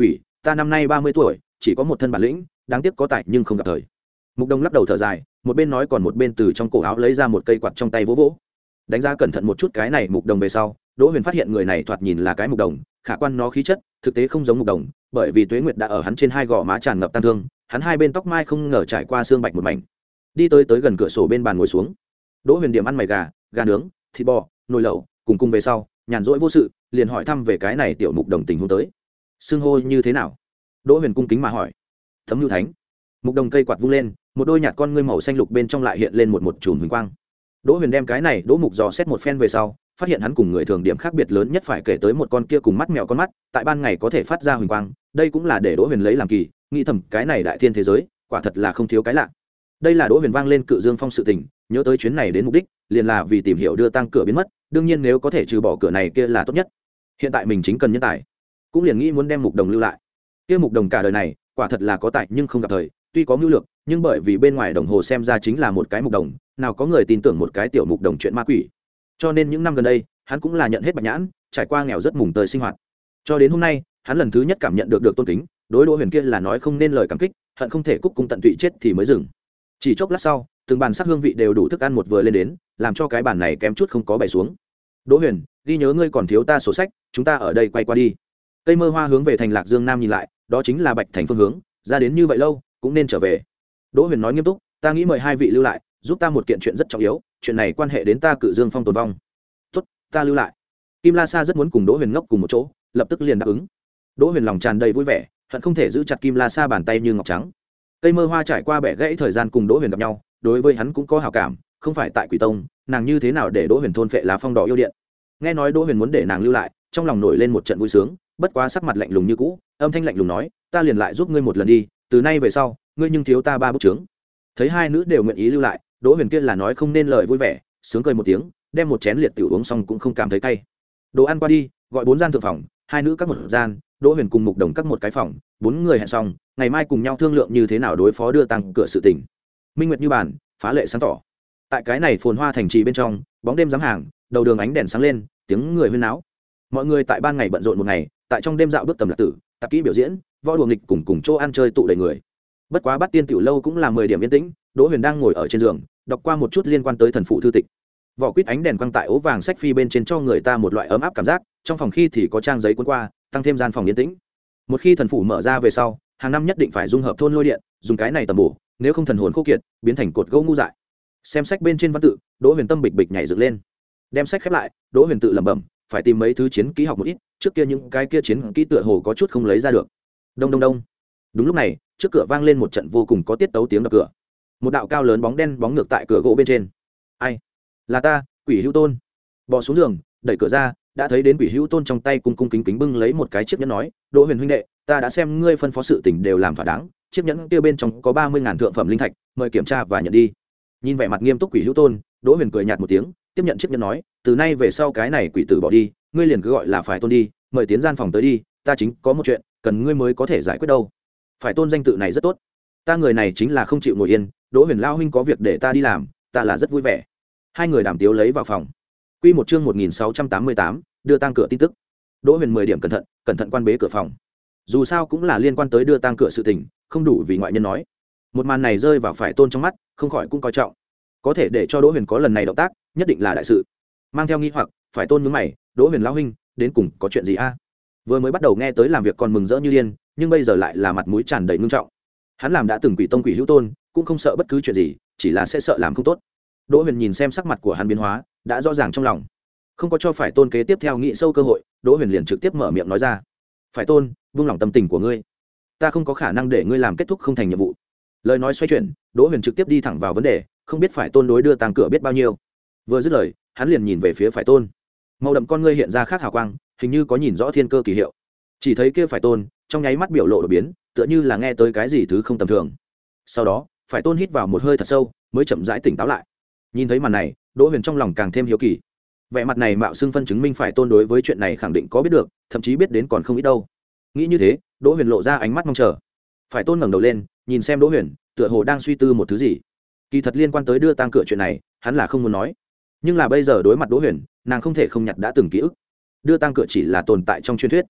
Speaker 1: ta năm nay ba mươi tuổi chỉ có một thân bản lĩnh, đáng tiếc có tài nhưng không gặp thời. Mục Đồng lắc đầu thở dài, một bên nói còn một bên từ trong cổ áo lấy ra một cây quạt trong tay vỗ vỗ. Đánh giá cẩn thận một chút cái này Mục Đồng về sau, Đỗ Huyền phát hiện người này thoạt nhìn là cái Mục Đồng, khả quan nó khí chất thực tế không giống Mục Đồng, bởi vì tuế nguyệt đã ở hắn trên hai gò má tràn ngập tang thương, hắn hai bên tóc mai không ngờ trải qua xương bạch một mảnh. Đi tới tới gần cửa sổ bên bàn ngồi xuống. Đỗ Huyền điểm ăn mày gà, gà nướng, thịt bò, nồi lẩu, cùng cùng về sau, nhàn rỗi vô sự, liền hỏi thăm về cái này tiểu Mục Đồng tình huống tới. Xưng hô như thế nào? Đỗ Huyền cung kính mà hỏi. Thấm Nhu Thánh. Mục Đồng cây quạt vung lên, một đôi nhạt con ngươi màu xanh lục bên trong lại hiện lên một một chùm huỳnh quang. Đỗ Huyền đem cái này Đỗ Mục dò xét một phen về sau, phát hiện hắn cùng người thường điểm khác biệt lớn nhất phải kể tới một con kia cùng mắt mèo con mắt, tại ban ngày có thể phát ra huỳnh quang, đây cũng là để Đỗ Huyền lấy làm kỳ, nghĩ thầm cái này đại thiên thế giới, quả thật là không thiếu cái lạ. Đây là Đỗ Huyền vang lên Cự Dương Phong sự tình, nhớ tới chuyến này đến mục đích, liền là vì tìm hiểu đưa tăng cửa biến mất, đương nhiên nếu có thể trừ bỏ cửa này kia là tốt nhất. Hiện tại mình chính cần nhân tài, cũng liền nghĩ muốn đem Mục Đồng lưu lại. Kia Mục Đồng cả đời này, quả thật là có tài nhưng không gặp thời, tuy có mưu lược, nhưng bởi vì bên ngoài đồng hồ xem ra chính là một cái Mục Đồng, nào có người tin tưởng một cái tiểu Mục Đồng chuyện ma quỷ. Cho nên những năm gần đây, hắn cũng là nhận hết bạch nhãn, trải qua nghèo rất mùng tơi sinh hoạt. Cho đến hôm nay, hắn lần thứ nhất cảm nhận được được tôn kính, đối Đỗ Huyền kia là nói không nên lời cảm kích, hận không thể cúc cung tận tụy chết thì mới dừng. Chỉ chốc lát sau, từng bàn sắc hương vị đều đủ thức ăn một vừa lên đến, làm cho cái bàn này kém chút không có bày xuống. Đỗ Huyền, ghi nhớ ngươi còn thiếu ta sổ sách, chúng ta ở đây quay qua đi. Cây Mơ Hoa hướng về thành Lạc Dương Nam nhìn lại, đó chính là Bạch Thành phương hướng, ra đến như vậy lâu, cũng nên trở về. Đỗ Huyền nói nghiêm túc, ta nghĩ mời hai vị lưu lại, giúp ta một kiện chuyện rất trọng yếu, chuyện này quan hệ đến ta Cự Dương Phong tồn vong. Tốt, ta lưu lại. Kim La Sa rất muốn cùng Đỗ Huyền ngốc cùng một chỗ, lập tức liền đáp ứng. Đỗ Huyền lòng tràn đầy vui vẻ, hận không thể giữ chặt Kim La Sa bàn tay như ngọc trắng. Cây Mơ Hoa trải qua bẻ gãy thời gian cùng Đỗ Huyền gặp nhau, đối với hắn cũng có hảo cảm, không phải tại Quỷ Tông, nàng như thế nào để Đỗ Huyền thôn phệ lá phong đỏ yêu điện. Nghe nói Đỗ Huyền muốn để nàng lưu lại, trong lòng nổi lên một trận vui sướng, bất quá sắc mặt lạnh lùng như cũ, âm thanh lạnh lùng nói, ta liền lại giúp ngươi một lần đi, từ nay về sau, ngươi nhưng thiếu ta ba bút chướng. Thấy hai nữ đều nguyện ý lưu lại, Đỗ Huyền kia là nói không nên lời vui vẻ, sướng cười một tiếng, đem một chén liệt tiểu uống xong cũng không cảm thấy cay. Đồ ăn qua đi, gọi bốn gian thượng phòng, hai nữ các một gian, Đỗ Huyền cùng Mục Đồng các một cái phòng, bốn người hẹn xong, ngày mai cùng nhau thương lượng như thế nào đối phó đưa tăng cửa sự tình. Minh nguyệt như bàn, phá lệ sáng tỏ. Tại cái này phồn hoa thành trì bên trong, bóng đêm giáng hàng, đầu đường ánh đèn sáng lên, tiếng người huyên náo. Mọi người tại ban ngày bận rộn một ngày, tại trong đêm dạo bước tầm lạc tử, tạp kỹ biểu diễn, võ đùa nghịch cùng cùng chỗ ăn chơi tụ đầy người. Bất quá Bát Tiên tiểu lâu cũng là mười điểm yên tĩnh, Đỗ Huyền đang ngồi ở trên giường, đọc qua một chút liên quan tới thần phụ thư tịch. Vỏ quýt ánh đèn quang tại ố vàng sách phi bên trên cho người ta một loại ấm áp cảm giác, trong phòng khi thì có trang giấy cuốn qua, tăng thêm gian phòng yên tĩnh. Một khi thần phủ mở ra về sau, hàng năm nhất định phải dung hợp thôn lôi điện, dùng cái này tầm bổ, nếu không thần hồn khô kiệt, biến thành cột gỗ ngu dại. Xem sách bên trên văn tự, Đỗ Huyền tâm bịch bịch nhảy dựng lên. Đem sách khép lại, Đỗ Huyền tự lẩm bẩm, phải tìm mấy thứ chiến kỹ học một ít, trước kia những cái kia chiến kỹ tựa hồ có chút không lấy ra được. Đông đông đông. Đúng lúc này, trước cửa vang lên một trận vô cùng có tiết tấu tiếng đập cửa. Một đạo cao lớn bóng đen bóng ngược tại cửa gỗ bên trên. Ai? Là ta, Quỷ Hữu Tôn. Bò xuống giường, đẩy cửa ra, đã thấy đến Quỷ Hữu Tôn trong tay cung cung kính kính bưng lấy một cái chiếc nhẫn nói, Đỗ Huyền huynh đệ, ta đã xem ngươi phân phó sự tình đều làm thỏa đáng, chiếc nhẫn kia bên trong có ba mươi ngàn thượng phẩm linh thạch, mời kiểm tra và nhận đi. Nhìn vẻ mặt nghiêm túc Quỷ Hữu Tôn, Đỗ Huyền cười nhạt một tiếng, tiếp nhận chiếc nhẫn nói, từ nay về sau cái này quỷ tử bỏ đi, ngươi liền cứ gọi là Phải Tôn đi, mời tiến gian phòng tới đi, ta chính có một chuyện cần ngươi mới có thể giải quyết đâu. Phải Tôn danh tự này rất tốt, ta người này chính là không chịu ngồi yên, Đỗ Huyền lao huynh có việc để ta đi làm, ta là rất vui vẻ. Hai người đàm tiếu lấy vào phòng. Quy một chương một nghìn sáu trăm tám mươi tám, đưa tang cửa tin tức. Đỗ Huyền mười điểm cẩn thận, cẩn thận quan bế cửa phòng. Dù sao cũng là liên quan tới đưa tang cửa sự tình, không đủ vì ngoại nhân nói. Một màn này rơi vào Phải Tôn trong mắt, không khỏi cũng coi trọng. Có thể để cho Đỗ Huyền có lần này động tác, nhất định là đại sự. Mang theo nghi hoặc, Phải Tôn nhướng mày, Đỗ Huyền lão huynh, đến cùng có chuyện gì a? Vừa mới bắt đầu nghe tới làm việc còn mừng rỡ như điên, nhưng bây giờ lại là mặt mũi tràn đầy ngưng trọng. Hắn làm đã từng Quỷ Tông Quỷ Hữu Tôn, cũng không sợ bất cứ chuyện gì, chỉ là sẽ sợ làm không tốt. Đỗ Huyền nhìn xem sắc mặt của hắn biến hóa, đã rõ ràng trong lòng. Không có cho Phải Tôn kế tiếp theo nghĩ sâu cơ hội, Đỗ Huyền liền trực tiếp mở miệng nói ra. Phải Tôn, buông lòng tâm tình của ngươi, ta không có khả năng để ngươi làm kết thúc không thành nhiệm vụ. Lời nói xoay chuyển, Đỗ Huyền trực tiếp đi thẳng vào vấn đề, không biết Phải Tôn đối đưa tang cửa biết bao nhiêu. Vừa dứt lời, hắn liền nhìn về phía Phải Tôn. Màu đậm con ngươi hiện ra khác hào quang, hình như có nhìn rõ thiên cơ kỳ hiệu. Chỉ thấy kia Phải Tôn, trong nháy mắt biểu lộ đổi biến, tựa như là nghe tới cái gì thứ không tầm thường. Sau đó, Phải Tôn hít vào một hơi thật sâu, mới chậm rãi tỉnh táo lại. Nhìn thấy màn này, Đỗ Huyền trong lòng càng thêm hiếu kỳ. Vẻ mặt này mạo xưng phân chứng minh Phải Tôn đối với chuyện này khẳng định có biết được, thậm chí biết đến còn không ít đâu. Nghĩ như thế, Đỗ Huyền lộ ra ánh mắt mong chờ. Phải Tôn ngẩng đầu lên, nhìn xem Đỗ Huyền, tựa hồ đang suy tư một thứ gì. Kỳ thật liên quan tới đưa tang cửa chuyện này, hắn là không muốn nói. Nhưng là bây giờ đối mặt Đỗ Huyền, nàng không thể không nhặt đã từng ký ức. Đưa tang cửa chỉ là tồn tại trong truyền thuyết.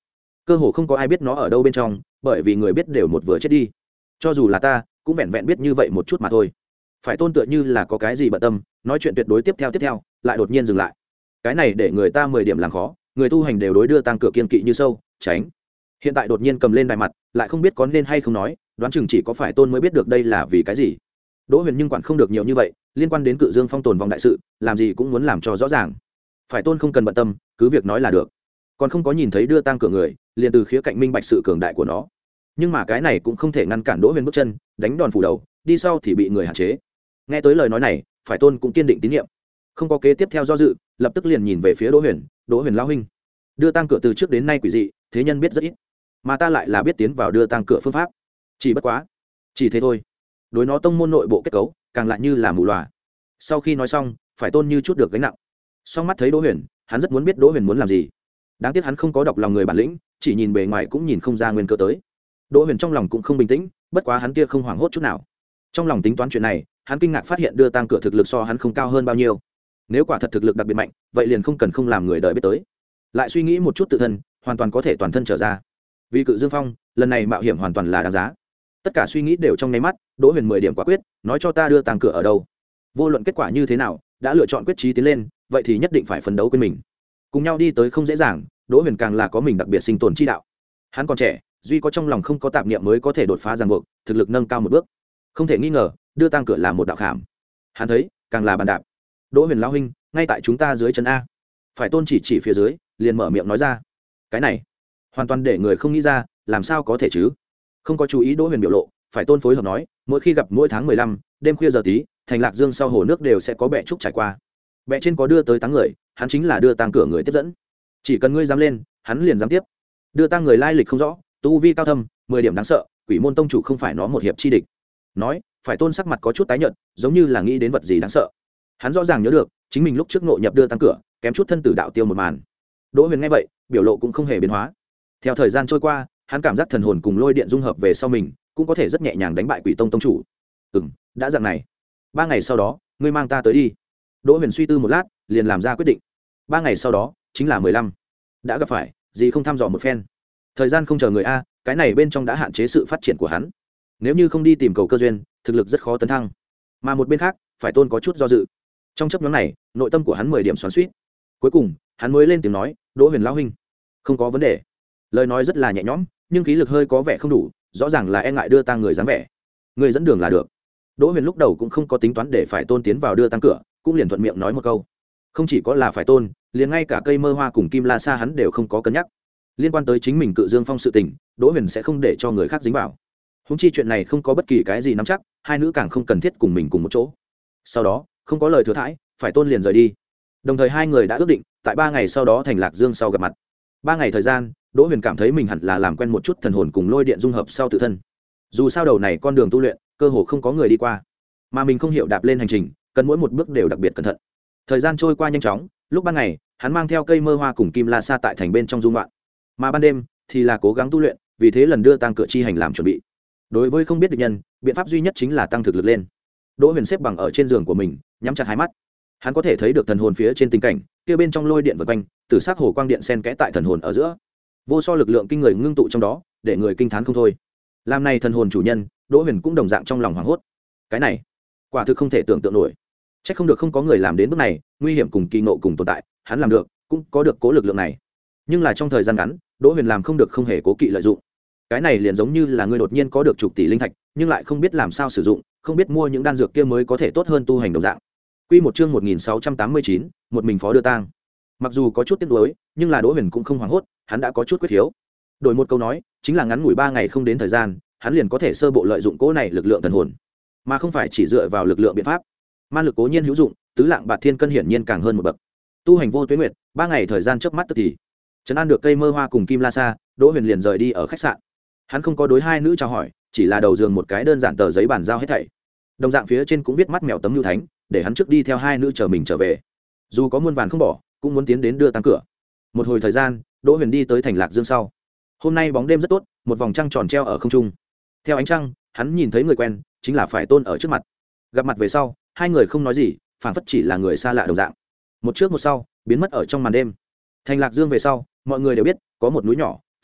Speaker 1: cơ hồ không có ai biết nó ở đâu bên trong, bởi vì người biết đều một vừa chết đi. Cho dù là ta cũng vẹn vẹn biết như vậy một chút mà thôi. Phải Tôn tựa như là có cái gì bận tâm, nói chuyện tuyệt đối tiếp theo tiếp theo lại đột nhiên dừng lại. Cái này để người ta mười điểm làm khó, người tu hành đều đối đưa tăng cửa kiên kỵ như sâu tránh. Hiện tại đột nhiên cầm lên đài mặt, lại không biết có nên hay không nói, đoán chừng chỉ có Phải Tôn mới biết được đây là vì cái gì. Đỗ Huyền nhưng quản không được nhiều như vậy, liên quan đến Cự Dương Phong tồn vong đại sự, làm gì cũng muốn làm cho rõ ràng. Phải Tôn không cần bận tâm, cứ việc nói là được. Còn không có nhìn thấy đưa tăng cửa người, liền từ khía cạnh minh bạch sự cường đại của nó. Nhưng mà cái này cũng không thể ngăn cản Đỗ Huyền bước chân, đánh đòn phủ đầu, đi sau thì bị người hạn chế. Nghe tới lời nói này, Phải Tôn cũng kiên định tín nhiệm, không có kế tiếp theo do dự, lập tức liền nhìn về phía Đỗ Huyền. Đỗ Huyền lão huynh, đưa tăng cửa từ trước đến nay quỷ dị, thế nhân biết rất ít, mà ta lại là biết tiến vào đưa tăng cửa phương pháp, chỉ bất quá chỉ thế thôi. Đối nó tông môn nội bộ kết cấu càng lại như là mù loà. Sau khi nói xong, Phải Tôn như chút được gánh nặng, song mắt thấy Đỗ Huyền, hắn rất muốn biết Đỗ Huyền muốn làm gì. Đáng tiếc hắn không có đọc lòng người bản lĩnh, chỉ nhìn bề ngoài cũng nhìn không ra nguyên cơ tới. Đỗ Huyền trong lòng cũng không bình tĩnh, bất quá hắn kia không hoảng hốt chút nào. Trong lòng tính toán chuyện này, hắn kinh ngạc phát hiện đưa tăng cửa thực lực so hắn không cao hơn bao nhiêu. Nếu quả thật thực lực đặc biệt mạnh, vậy liền không cần không làm người đời biết tới. Lại suy nghĩ một chút tự thân, hoàn toàn có thể toàn thân trở ra. Vì Cự Dương Phong, lần này mạo hiểm hoàn toàn là đáng giá. Tất cả suy nghĩ đều trong nháy mắt, Đỗ Huyền mười điểm quả quyết, nói cho ta đưa tăng cửa ở đâu. Vô luận kết quả như thế nào, đã lựa chọn quyết chí tiến lên, vậy thì nhất định phải phấn đấu quên mình. Cùng nhau đi tới không dễ dàng, Đỗ Huyền càng là có mình đặc biệt sinh tồn chi đạo. Hắn còn trẻ, duy có trong lòng không có tạp niệm mới có thể đột phá ràng buộc, thực lực nâng cao một bước. Không thể nghi ngờ, đưa tăng cửa là một đạo khảm. Hắn thấy, càng là bàn đạp. Đỗ Huyền lão huynh, ngay tại chúng ta dưới chân a. Phải Tôn chỉ chỉ phía dưới, liền mở miệng nói ra. Cái này, hoàn toàn để người không nghĩ ra, làm sao có thể chứ? Không có chú ý Đỗ Huyền biểu lộ, Phải Tôn phối hợp nói, mỗi khi gặp mỗi tháng mười lăm, đêm khuya giờ tí, thành Lạc Dương sau hồ nước đều sẽ có bệ trúc trải qua. Bệ trên có đưa tới táng người, hắn chính là đưa tăng cửa người tiếp dẫn. Chỉ cần ngươi dám lên, hắn liền dám tiếp. Đưa tăng người lai lịch không rõ, tu vi cao thâm, mười điểm đáng sợ, Quỷ môn tông chủ không phải nó một hiệp chi địch. Nói, Phải Tôn sắc mặt có chút tái nhợt, giống như là nghĩ đến vật gì đáng sợ. Hắn rõ ràng nhớ được, chính mình lúc trước ngộ nhập đưa tăng cửa, kém chút thân tử đạo tiêu một màn. Đỗ Huyền nghe vậy, biểu lộ cũng không hề biến hóa. Theo thời gian trôi qua, hắn cảm giác thần hồn cùng lôi điện dung hợp về sau mình, cũng có thể rất nhẹ nhàng đánh bại Quỷ tông tông chủ. Ừm, đã dạng này. Ba ngày sau đó, ngươi mang ta tới đi. Đỗ Huyền suy tư một lát, liền làm ra quyết định. Ba ngày sau đó, chính là mười lăm. Đã gặp phải, gì không thăm dò một phen. Thời gian không chờ người a, cái này bên trong đã hạn chế sự phát triển của hắn. Nếu như không đi tìm cầu cơ duyên, thực lực rất khó tấn thăng. Mà một bên khác, Phải Tôn có chút do dự. Trong chấp nhóm này, nội tâm của hắn mười điểm xoắn xuýt. Cuối cùng, hắn mới lên tiếng nói, Đỗ Huyền lão huynh, không có vấn đề. Lời nói rất là nhẹ nhõm, nhưng khí lực hơi có vẻ không đủ, rõ ràng là e ngại đưa tăng người dáng vẻ. Người dẫn đường là được. Đỗ Huyền lúc đầu cũng không có tính toán để Phải Tôn tiến vào đưa tăng cửa, cũng liền thuận miệng nói một câu. Không chỉ có là Phải Tôn, liền ngay cả Cây Mơ Hoa cùng Kim La Sa hắn đều không có cân nhắc. Liên quan tới chính mình Cự Dương Phong sự tình, Đỗ Huyền sẽ không để cho người khác dính vào. Húng chi chuyện này không có bất kỳ cái gì nắm chắc, hai nữ càng không cần thiết cùng mình cùng một chỗ. Sau đó, không có lời thừa thãi, Phải Tôn liền rời đi. Đồng thời hai người đã ước định, tại ba ngày sau đó thành Lạc Dương sau gặp mặt. Ba ngày thời gian, Đỗ Huyền cảm thấy mình hẳn là làm quen một chút thần hồn cùng lôi điện dung hợp sau tự thân. Dù sao đầu này con đường tu luyện, cơ hồ không có người đi qua, mà mình không hiểu đạp lên hành trình, cần mỗi một bước đều đặc biệt cẩn thận. Thời gian trôi qua nhanh chóng, lúc ban ngày, hắn mang theo Cây Mơ Hoa cùng Kim La Sa tại thành bên trong dung loạn, mà ban đêm thì là cố gắng tu luyện, vì thế lần đưa tăng cửa chi hành làm chuẩn bị. Đối với không biết địch nhân, biện pháp duy nhất chính là tăng thực lực lên. Đỗ Huyền xếp bằng ở trên giường của mình, nhắm chặt hai mắt. Hắn có thể thấy được thần hồn phía trên tình cảnh, kia bên trong lôi điện vần quanh, từ sắc hồ quang điện xen kẽ tại thần hồn ở giữa, vô so lực lượng kinh người ngưng tụ trong đó, để người kinh thán không thôi. Làm này thần hồn chủ nhân, Đỗ Huyền cũng đồng dạng trong lòng hoảng hốt. Cái này, quả thực không thể tưởng tượng nổi. Chắc không được không có người làm đến bước này, nguy hiểm cùng kỳ ngộ cùng tồn tại, hắn làm được, cũng có được cố lực lượng này. Nhưng là trong thời gian ngắn, Đỗ Huyền làm không được không hề cố kỵ lợi dụng. Cái này liền giống như là người đột nhiên có được chục tỷ linh thạch, nhưng lại không biết làm sao sử dụng, không biết mua những đan dược kia mới có thể tốt hơn tu hành đồng dạng. Quy một chương một nghìn sáu trăm tám mươi chín, một mình phó đưa tang. Mặc dù có chút tiếc nuối, nhưng là Đỗ Huyền cũng không hoảng hốt, hắn đã có chút quyết hiếu. Đổi một câu nói, chính là ngắn ngủi ba ngày không đến thời gian, hắn liền có thể sơ bộ lợi dụng cỗ này lực lượng thần hồn, mà không phải chỉ dựa vào lực lượng biện pháp. Man lực cố nhiên hữu dụng, tứ lạng bạt thiên cân hiển nhiên càng hơn một bậc. Tu hành vô tuế nguyệt, ba ngày thời gian chớp mắt tức thì. Trấn an được Cây Mơ Hoa cùng Kim La Sa, Đỗ Huyền liền rời đi ở khách sạn. Hắn không có đối hai nữ chào hỏi, chỉ là đầu giường một cái đơn giản tờ giấy bàn giao hết thảy. Đồng dạng phía trên cũng viết mắt mèo tấm lưu thánh, để hắn trước đi theo hai nữ chờ mình trở về. Dù có muôn vàn không bỏ, cũng muốn tiến đến đưa tăng cửa. Một hồi thời gian, Đỗ Huyền đi tới thành Lạc Dương sau. Hôm nay bóng đêm rất tốt, một vòng trăng tròn treo ở không trung. Theo ánh trăng, hắn nhìn thấy người quen, chính là Phải Tôn ở trước mặt. Gặp mặt về sau, hai người không nói gì, phảng phất chỉ là người xa lạ đồng dạng. Một trước một sau, biến mất ở trong màn đêm. Thành Lạc Dương về sau, mọi người đều biết, có một núi nhỏ,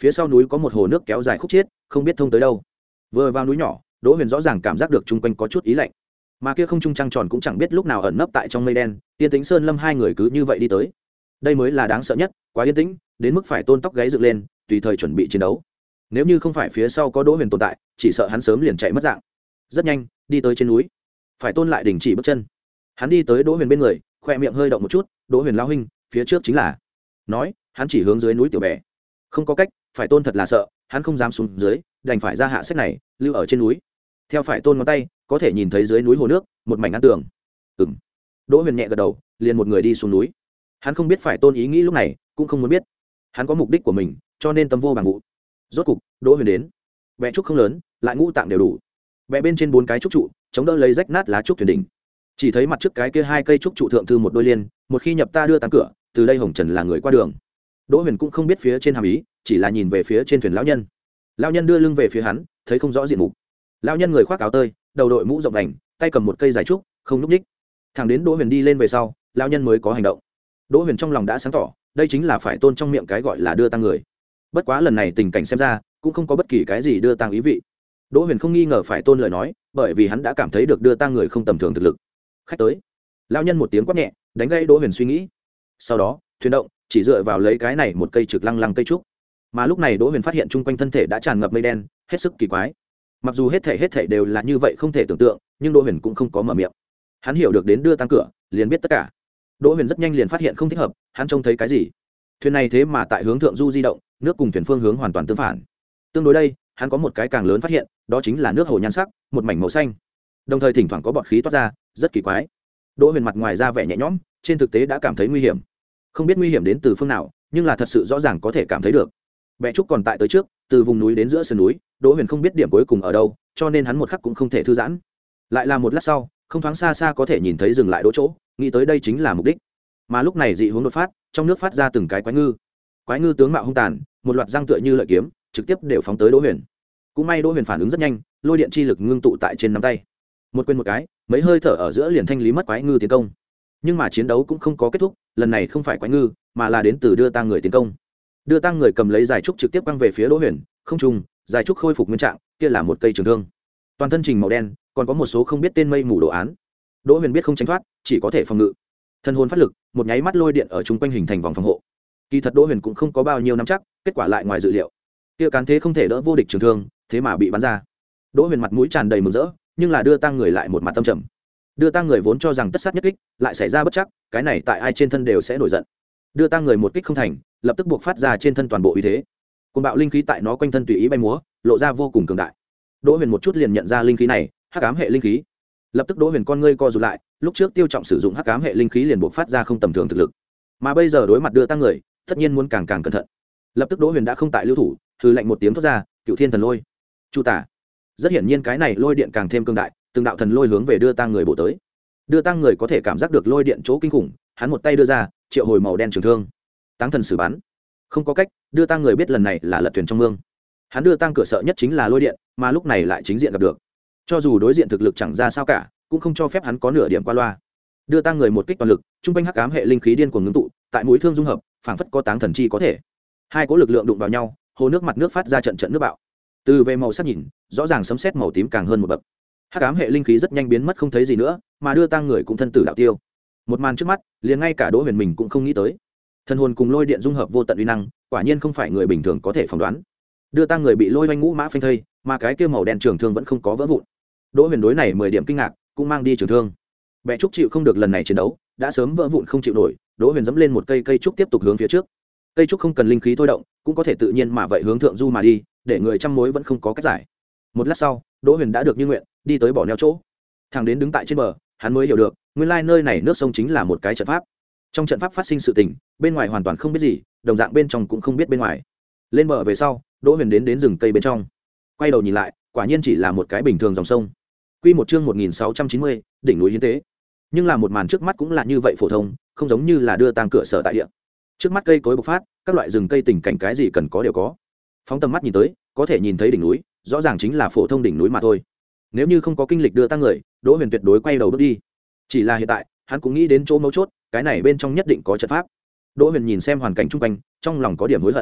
Speaker 1: phía sau núi có một hồ nước kéo dài khúc chiết không biết thông tới đâu. Vừa vào núi nhỏ, Đỗ Huyền rõ ràng cảm giác được chung quanh có chút ý lạnh, mà kia không trung trăng tròn cũng chẳng biết lúc nào ẩn nấp tại trong mây đen. Yên tĩnh sơn lâm hai người cứ như vậy đi tới, đây mới là đáng sợ nhất, quá yên tĩnh đến mức phải Tôn tóc gáy dựng lên tùy thời chuẩn bị chiến đấu. Nếu như không phải phía sau có Đỗ Huyền tồn tại, chỉ sợ hắn sớm liền chạy mất dạng. Rất nhanh đi tới trên núi, phải Tôn lại đình chỉ bước chân. Hắn đi tới Đỗ Huyền bên người, khoe miệng hơi động một chút. Đỗ Huyền lao huynh, phía trước chính là. Nói hắn chỉ hướng dưới núi tiểu bè. Không có cách, phải Tôn thật là sợ, hắn không dám xuống dưới, đành phải ra hạ sách này lưu ở trên núi. Theo phải Tôn ngón tay có thể nhìn thấy dưới núi hồ nước một mảnh ngăn tường. Ừm. Đỗ Huyền nhẹ gật đầu, liền một người đi xuống núi. Hắn không biết phải Tôn ý nghĩ lúc này, cũng không muốn biết. Hắn có mục đích của mình, cho nên tâm vô bằng vụ. Rốt cục Đỗ Huyền đến. Bè trúc không lớn, lại ngũ tạng đều đủ. Bè bên trên bốn cái trúc trụ chống đỡ lấy rách nát lá trúc thuyền đỉnh. Chỉ thấy mặt trước cái kia hai cây trúc trụ thượng thư một đôi liên, một khi nhập ta đưa tăng cửa, từ đây hồng trần là người qua đường. Đỗ Huyền cũng không biết phía trên hàm ý, chỉ là nhìn về phía trên thuyền lão nhân. Lão nhân đưa lưng về phía hắn, thấy không rõ diện mục. Lão nhân người khoác áo tơi, đầu đội mũ rộng vành, tay cầm một cây dài trúc, không lúc ních. Thẳng đến Đỗ Huyền đi lên về sau, lão nhân mới có hành động. Đỗ Huyền trong lòng đã sáng tỏ, đây chính là phải Tôn trong miệng cái gọi là đưa tăng người. Bất quá lần này tình cảnh xem ra cũng không có bất kỳ cái gì đưa tăng ý vị. Đỗ Huyền không nghi ngờ phải Tôn lời nói, bởi vì hắn đã cảm thấy được đưa tăng người không tầm thường thực lực. Khách tới. Lão nhân một tiếng quát nhẹ, đánh gây Đỗ Huyền suy nghĩ. Sau đó thuyền động, chỉ dựa vào lấy cái này một cây trực lăng lăng cây trúc. Mà lúc này Đỗ Huyền phát hiện chung quanh thân thể đã tràn ngập mây đen, hết sức kỳ quái. Mặc dù hết thể hết thể đều là như vậy không thể tưởng tượng, nhưng Đỗ Huyền cũng không có mở miệng. Hắn hiểu được đến đưa tăng cửa, liền biết tất cả. Đỗ Huyền rất nhanh liền phát hiện không thích hợp, hắn trông thấy cái gì? Thuyền này thế mà tại hướng thượng du di động, nước cùng thuyền phương hướng hoàn toàn tương phản. Tương đối đây, hắn có một cái càng lớn phát hiện, đó chính là nước hồ nhan sắc, một mảnh màu xanh. Đồng thời thỉnh thoảng có bọt khí toát ra, rất kỳ quái. Đỗ Huyền mặt ngoài ra vẻ nhẹ nhõm, trên thực tế đã cảm thấy nguy hiểm. Không biết nguy hiểm đến từ phương nào, nhưng là thật sự rõ ràng có thể cảm thấy được. Bè trúc còn tại tới trước, từ vùng núi đến giữa sườn núi, Đỗ Huyền không biết điểm cuối cùng ở đâu, cho nên hắn một khắc cũng không thể thư giãn. Lại là một lát sau, không thoáng xa xa có thể nhìn thấy dừng lại đỗ chỗ, nghĩ tới đây chính là mục đích. Mà lúc này dị hướng đột phát, trong nước phát ra từng cái quái ngư. Quái ngư tướng mạo hung tàn, một loạt răng tựa như lợi kiếm, trực tiếp đều phóng tới Đỗ Huyền. Cũng may Đỗ Huyền phản ứng rất nhanh, lôi điện chi lực ngưng tụ tại trên nắm tay. Một quên một cái, mấy hơi thở ở giữa liền thanh lý mất quái ngư tiến công. Nhưng mà chiến đấu cũng không có kết thúc, lần này không phải quái ngư, mà là đến từ đưa tang người tiến công. Đưa tang người cầm lấy dài trúc trực tiếp quăng về phía Đỗ Huyền, không trùng, dài trúc khôi phục nguyên trạng, kia là một cây trường thương. Toàn thân trình màu đen, còn có một số không biết tên mây mù đồ án. Đỗ Huyền biết không tránh thoát, chỉ có thể phòng ngự. Thân hồn phát lực, một nháy mắt lôi điện ở chung quanh hình thành vòng phòng hộ. Kỳ thật Đỗ Huyền cũng không có bao nhiêu nắm chắc, kết quả lại ngoài dự liệu. Kia cán thế không thể đỡ vô địch trường thương, thế mà bị bắn ra. Đỗ Huyền mặt mũi tràn đầy mừng rỡ, nhưng là đưa tang người lại một mặt tâm trầm. Đưa tang người vốn cho rằng tất sát nhất kích, lại xảy ra bất chắc, cái này tại ai trên thân đều sẽ nổi giận. Đưa tang người một kích không thành, lập tức buộc phát ra trên thân toàn bộ uy thế. Cơn bạo linh khí tại nó quanh thân tùy ý bay múa, lộ ra vô cùng cường đại. Đỗ Huyền một chút liền nhận ra linh khí này, hắc ám hệ linh khí. Lập tức Đỗ Huyền con ngươi co rụt lại, lúc trước Tiêu Trọng sử dụng hắc ám hệ linh khí liền buộc phát ra không tầm thường thực lực, mà bây giờ đối mặt đưa tăng người, tất nhiên muốn càng càng cẩn thận. Lập tức Đỗ Huyền đã không tại lưu thủ, hừ lạnh một tiếng thoát ra, Cựu Thiên Thần Lôi. Chu tả. Rất hiển nhiên cái này lôi điện càng thêm cường đại, từng đạo thần lôi hướng về đưa tăng người bổ tới. Đưa tăng người có thể cảm giác được lôi điện chỗ kinh khủng, hắn một tay đưa ra, triệu hồi màu đen trường thương. Táng thần sử bắn. Không có cách, đưa tăng người biết lần này là lật thuyền trong mương. Hắn đưa tăng cửa sợ nhất chính là lôi điện, mà lúc này lại chính diện gặp được. Cho dù đối diện thực lực chẳng ra sao cả, cũng không cho phép hắn có nửa điểm qua loa. Đưa tăng người một kích toàn lực, trung quanh hắc ám hệ linh khí điên cuồng ngưng tụ, tại mũi thương dung hợp, phảng phất có táng thần chi có thể. Hai cỗ lực lượng đụng vào nhau, hồ nước mặt nước phát ra trận trận nước bạo. Từ về màu sắc nhìn, rõ ràng sấm sét màu tím càng hơn một bậc. Hắc ám hệ linh khí rất nhanh biến mất không thấy gì nữa, mà đưa tăng người cũng thân tử đạo tiêu. Một màn trước mắt, liền ngay cả Đỗ Huyền mình cũng không nghĩ tới. Thần hồn cùng lôi điện dung hợp vô tận uy năng, quả nhiên không phải người bình thường có thể phỏng đoán. Đưa tăng người bị lôi vanh ngũ mã phanh thây, mà cái kia màu đen trường thương vẫn không có vỡ vụn. Đỗ Huyền đối này mười điểm kinh ngạc, cũng mang đi trường thương. Bè trúc chịu không được lần này chiến đấu, đã sớm vỡ vụn không chịu nổi. Đỗ Huyền dẫm lên một cây cây trúc tiếp tục hướng phía trước. Cây trúc không cần linh khí thôi động, cũng có thể tự nhiên mà vậy hướng thượng du mà đi, để người trăm mối vẫn không có cách giải. Một lát sau, Đỗ Huyền đã được như nguyện, đi tới bỏ neo chỗ. Thằng đến đứng tại trên bờ, hắn mới hiểu được, nguyên lai nơi này nước sông chính là một cái trận pháp. Trong trận pháp phát sinh sự tình, bên ngoài hoàn toàn không biết gì, đồng dạng bên trong cũng không biết bên ngoài. Lên bờ về sau, Đỗ Huyền đến đến rừng cây bên trong. Quay đầu nhìn lại, quả nhiên chỉ là một cái bình thường dòng sông. Quy một chương một nghìn sáu trăm chín mươi, đỉnh núi hiến tế. Nhưng là một màn trước mắt cũng là như vậy phổ thông, không giống như là đưa tang cửa sở tại địa. Trước mắt cây cối bộc phát, các loại rừng cây tình cảnh cái gì cần có đều có. Phóng tầm mắt nhìn tới, có thể nhìn thấy đỉnh núi, rõ ràng chính là phổ thông đỉnh núi mà thôi. Nếu như không có kinh lịch đưa tang người, Đỗ Huyền tuyệt đối quay đầu bước đi. Chỉ là hiện tại, hắn cũng nghĩ đến chỗ mấu chốt, cái này bên trong nhất định có trận pháp. Đỗ Huyền nhìn xem hoàn cảnh xung quanh, trong lòng có điểm hối hận.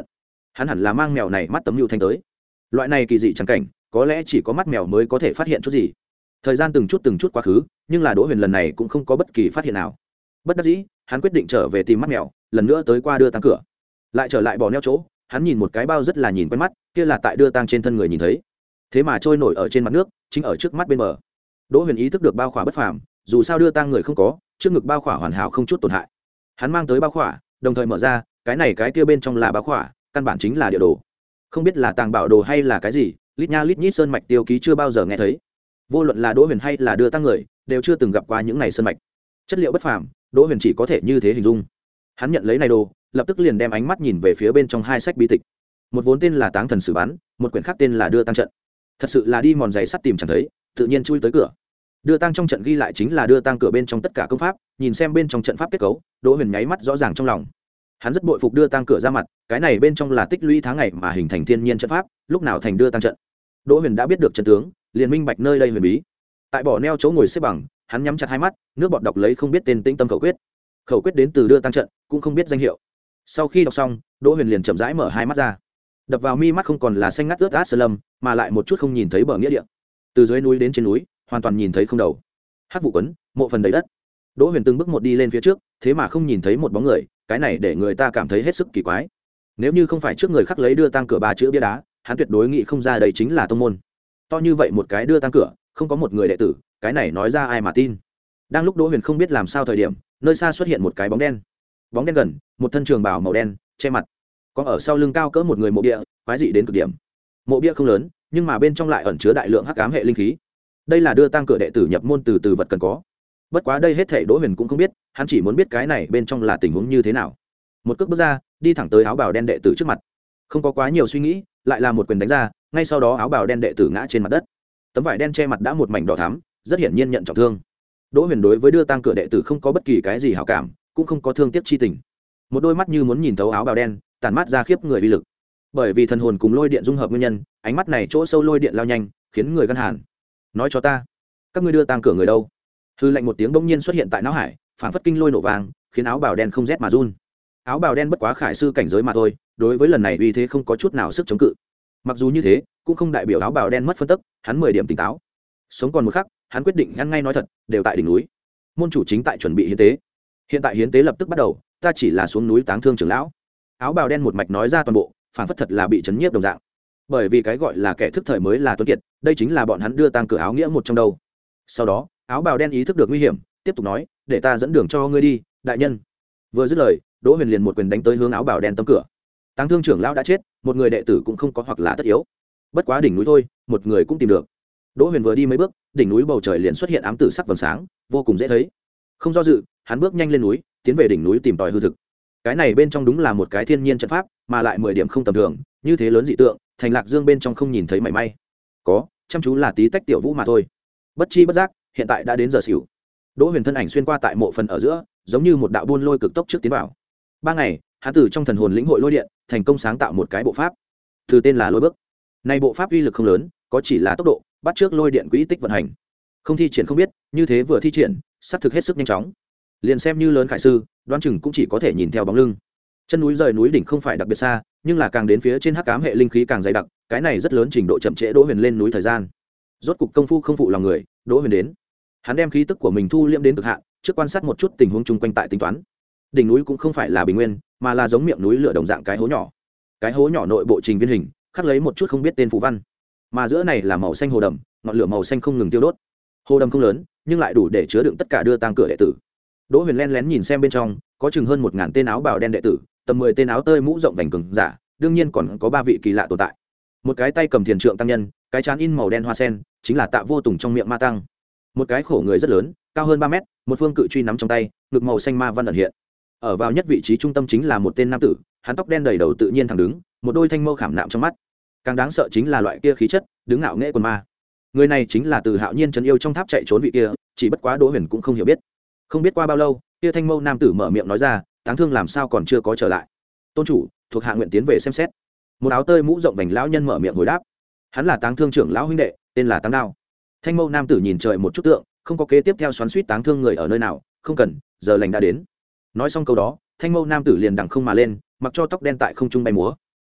Speaker 1: hắn hẳn là mang mèo này mắt tấm lưu thanh tới. Loại này kỳ dị chẳng cảnh có lẽ chỉ có mắt mèo mới có thể phát hiện chút gì. Thời gian từng chút từng chút quá khứ, nhưng là Đỗ Huyền lần này cũng không có bất kỳ phát hiện nào. Bất đắc dĩ, hắn quyết định trở về tìm mắt mèo, lần nữa tới qua đưa tang cửa. Lại trở lại bò neo chỗ, hắn nhìn một cái bao rất là nhìn quen mắt, kia là tại đưa tang trên thân người nhìn thấy. Thế mà trôi nổi ở trên mặt nước, chính ở trước mắt bên bờ. Đỗ Huyền ý thức được bao khỏa bất phàm, dù sao đưa tang người không có, trước ngực bao khỏa hoàn hảo không chút tổn hại. Hắn mang tới bao khỏa, đồng thời mở ra, cái này cái kia bên trong là bao khỏa, căn bản chính là địa đồ. Không biết là tàng bảo đồ hay là cái gì, lít nha lít nhít sơn mạch tiêu ký chưa bao giờ nghe thấy. Vô luận là Đỗ Huyền hay là đưa tang người, đều chưa từng gặp qua những này sơn mạch. Chất liệu bất phàm, Đỗ Huyền chỉ có thể như thế hình dung. Hắn nhận lấy này đồ, lập tức liền đem ánh mắt nhìn về phía bên trong hai sách bí tịch. Một vốn tên là Táng thần sử bán, một quyển khác tên là Đưa tang trận. Thật sự là đi mòn giày sắt tìm chẳng thấy, tự nhiên chui tới cửa. Đưa tang trong trận ghi lại chính là đưa tang cửa bên trong tất cả công pháp, nhìn xem bên trong trận pháp kết cấu, Đỗ Huyền nháy mắt rõ ràng trong lòng. Hắn rất bội phục đưa tang cửa ra mặt, cái này bên trong là tích lũy tháng ngày mà hình thành thiên nhiên trận pháp, lúc nào thành đưa tang trận. Đỗ Huyền đã biết được trận tướng, liền minh bạch nơi đây huyền bí. Tại bỏ neo chỗ ngồi xếp bằng, hắn nhắm chặt hai mắt, nước bọt đọc lấy không biết tên tĩnh tâm khẩu quyết. Khẩu quyết đến từ đưa tang trận, cũng không biết danh hiệu. Sau khi đọc xong, Đỗ Huyền liền chậm rãi mở hai mắt ra. Đập vào mi mắt không còn là xanh ngắt ướt át sơn lâm, mà lại một chút không nhìn thấy bờ nghĩa địa. Từ dưới núi đến trên núi, hoàn toàn nhìn thấy không đầu. Hắc vụ quấn, mộ phần đầy đất. Đỗ Huyền từng bước một đi lên phía trước, thế mà không nhìn thấy một bóng người, cái này để người ta cảm thấy hết sức kỳ quái. Nếu như không phải trước người khắc lấy đưa tang cửa ba chữ bia đá, hắn tuyệt đối nghĩ không ra đây chính là tông môn. To như vậy một cái đưa tang cửa, không có một người đệ tử, cái này nói ra ai mà tin. Đang lúc Đỗ Huyền không biết làm sao thời điểm, nơi xa xuất hiện một cái bóng đen. Bóng đen gần, một thân trường bào màu đen, che mặt. Có ở sau lưng cao cỡ một người mộ bia, quái dị đến cực điểm. Mộ bia không lớn, nhưng mà bên trong lại ẩn chứa đại lượng hắc ám hệ linh khí. Đây là đưa tang cửa đệ tử nhập môn từ từ vật cần có. Bất quá đây hết thảy Đỗ Huyền cũng không biết, hắn chỉ muốn biết cái này bên trong là tình huống như thế nào. Một cước bước ra, đi thẳng tới áo bào đen đệ tử trước mặt. Không có quá nhiều suy nghĩ, lại là một quyền đánh ra, ngay sau đó áo bào đen đệ tử ngã trên mặt đất. Tấm vải đen che mặt đã một mảnh đỏ thắm, rất hiển nhiên nhận trọng thương. Đỗ Huyền đối với đưa tang cửa đệ tử không có bất kỳ cái gì hảo cảm, cũng không có thương tiếc chi tình. Một đôi mắt như muốn nhìn thấu áo bào đen, tản mát ra khiếp người uy lực. Bởi vì thần hồn cùng lôi điện dung hợp nguyên nhân, ánh mắt này chỗ sâu lôi điện lao nhanh, khiến người gan hàn. Nói cho ta, các ngươi đưa tang cửa người đâu? Hư lạnh một tiếng bỗng nhiên xuất hiện tại não hải, phản phất kinh lôi nổ vàng, khiến áo bào đen không rét mà run. Áo bào đen bất quá khải sư cảnh giới mà thôi, đối với lần này uy thế không có chút nào sức chống cự. Mặc dù như thế, cũng không đại biểu áo bào đen mất phân tức, hắn mười điểm tỉnh táo. Sống còn một khắc, hắn quyết định ngăn ngay nói thật, đều tại đỉnh núi. Môn chủ chính tại chuẩn bị hiến tế. Hiện tại hiến tế lập tức bắt đầu, ta chỉ là xuống núi táng thương trưởng lão. Áo bào đen một mạch nói ra toàn bộ, phản phất thật là bị chấn nhiếp đồng dạng. Bởi vì cái gọi là kẻ thức thời mới là tuấn kiệt, đây chính là bọn hắn đưa tang cửa áo nghĩa một trong đầu. Sau đó, áo bào đen ý thức được nguy hiểm, tiếp tục nói, để ta dẫn đường cho ngươi đi, đại nhân. Vừa dứt lời, Đỗ Huyền liền một quyền đánh tới hướng áo bào đen tấm cửa. Táng thương trưởng lão đã chết, một người đệ tử cũng không có hoặc là tất yếu. Bất quá đỉnh núi thôi, một người cũng tìm được. Đỗ Huyền vừa đi mấy bước, đỉnh núi bầu trời liền xuất hiện ám tử sắc vầng sáng, vô cùng dễ thấy. Không do dự, hắn bước nhanh lên núi, tiến về đỉnh núi tìm tòi hư thực. Cái này bên trong đúng là một cái thiên nhiên trận pháp, mà lại mười điểm không tầm thường, như thế lớn dị tượng, thành Lạc Dương bên trong không nhìn thấy mảy may. Có, chăm chú là tí tách tiểu vũ mà thôi. Bất chi bất giác, hiện tại đã đến giờ xỉu. Đỗ Huyền thân ảnh xuyên qua tại mộ phần ở giữa, giống như một đạo buôn lôi cực tốc trước tiến vào. Ba ngày, hắn từ trong thần hồn lĩnh hội lôi điện, thành công sáng tạo một cái bộ pháp. Từ tên là lôi bước. Này bộ pháp uy lực không lớn, có chỉ là tốc độ, bắt trước lôi điện quỹ tích vận hành. Không thi triển không biết, như thế vừa thi triển, sắp thực hết sức nhanh chóng. Liền xem như lớn khải sư, đoán chừng cũng chỉ có thể nhìn theo bóng lưng. Chân núi rời núi đỉnh không phải đặc biệt xa, nhưng là càng đến phía trên hắc ám hệ linh khí càng dày đặc, cái này rất lớn trình độ chậm trễ Đỗ Huyền lên núi thời gian. Rốt cục công phu không phụ lòng người, Đỗ Huyền đến. Hắn đem khí tức của mình thu liễm đến cực hạn, trước quan sát một chút tình huống chung quanh tại tính toán. Đỉnh núi cũng không phải là bình nguyên, mà là giống miệng núi lửa đồng dạng cái hố nhỏ. Cái hố nhỏ nội bộ trình viên hình, khắc lấy một chút không biết tên phù văn. Mà giữa này là màu xanh hồ đầm, ngọn lửa màu xanh không ngừng tiêu đốt. Hồ đầm không lớn, nhưng lại đủ để chứa đựng tất cả đưa tang cửa đệ tử. Đỗ Huyền lén lén nhìn xem bên trong, có chừng hơn một ngàn tên áo bào đen đệ tử, tầm mười tên áo tơi mũ rộng vành cường giả, đương nhiên còn có ba vị kỳ lạ tồn tại. Một cái tay cầm thiền trượng tăng nhân, cái trán in màu đen hoa sen, chính là Tạ Vô Tùng trong miệng ma tăng. Một cái khổ người rất lớn, cao hơn ba mét, một phương cự truy nắm trong tay, ngực màu xanh ma văn ẩn hiện. Ở vào nhất vị trí trung tâm chính là một tên nam tử, hắn tóc đen đầy đầu tự nhiên thẳng đứng, một đôi thanh mâu khảm nạm trong mắt. Càng đáng sợ chính là loại kia khí chất, đứng ngạo nghễ quần ma. Người này chính là từ Hạo Nhiên trấn yêu trong tháp chạy trốn vị kia, chỉ bất quá Đỗ Huyền cũng không hiểu biết. Không biết qua bao lâu, kia thanh mâu nam tử mở miệng nói ra, táng thương làm sao còn chưa có trở lại. Tôn chủ, thuộc hạ nguyện tiến về xem xét. Một áo tơi mũ rộng vành lão nhân mở miệng hồi đáp. Hắn là táng thương trưởng lão huynh đệ, tên là Táng Đao. Thanh mâu nam tử nhìn trời một chút tượng, không có kế tiếp theo xoắn suýt táng thương người ở nơi nào, không cần, giờ lành đã đến. Nói xong câu đó, thanh mâu nam tử liền đằng không mà lên, mặc cho tóc đen tại không trung bay múa.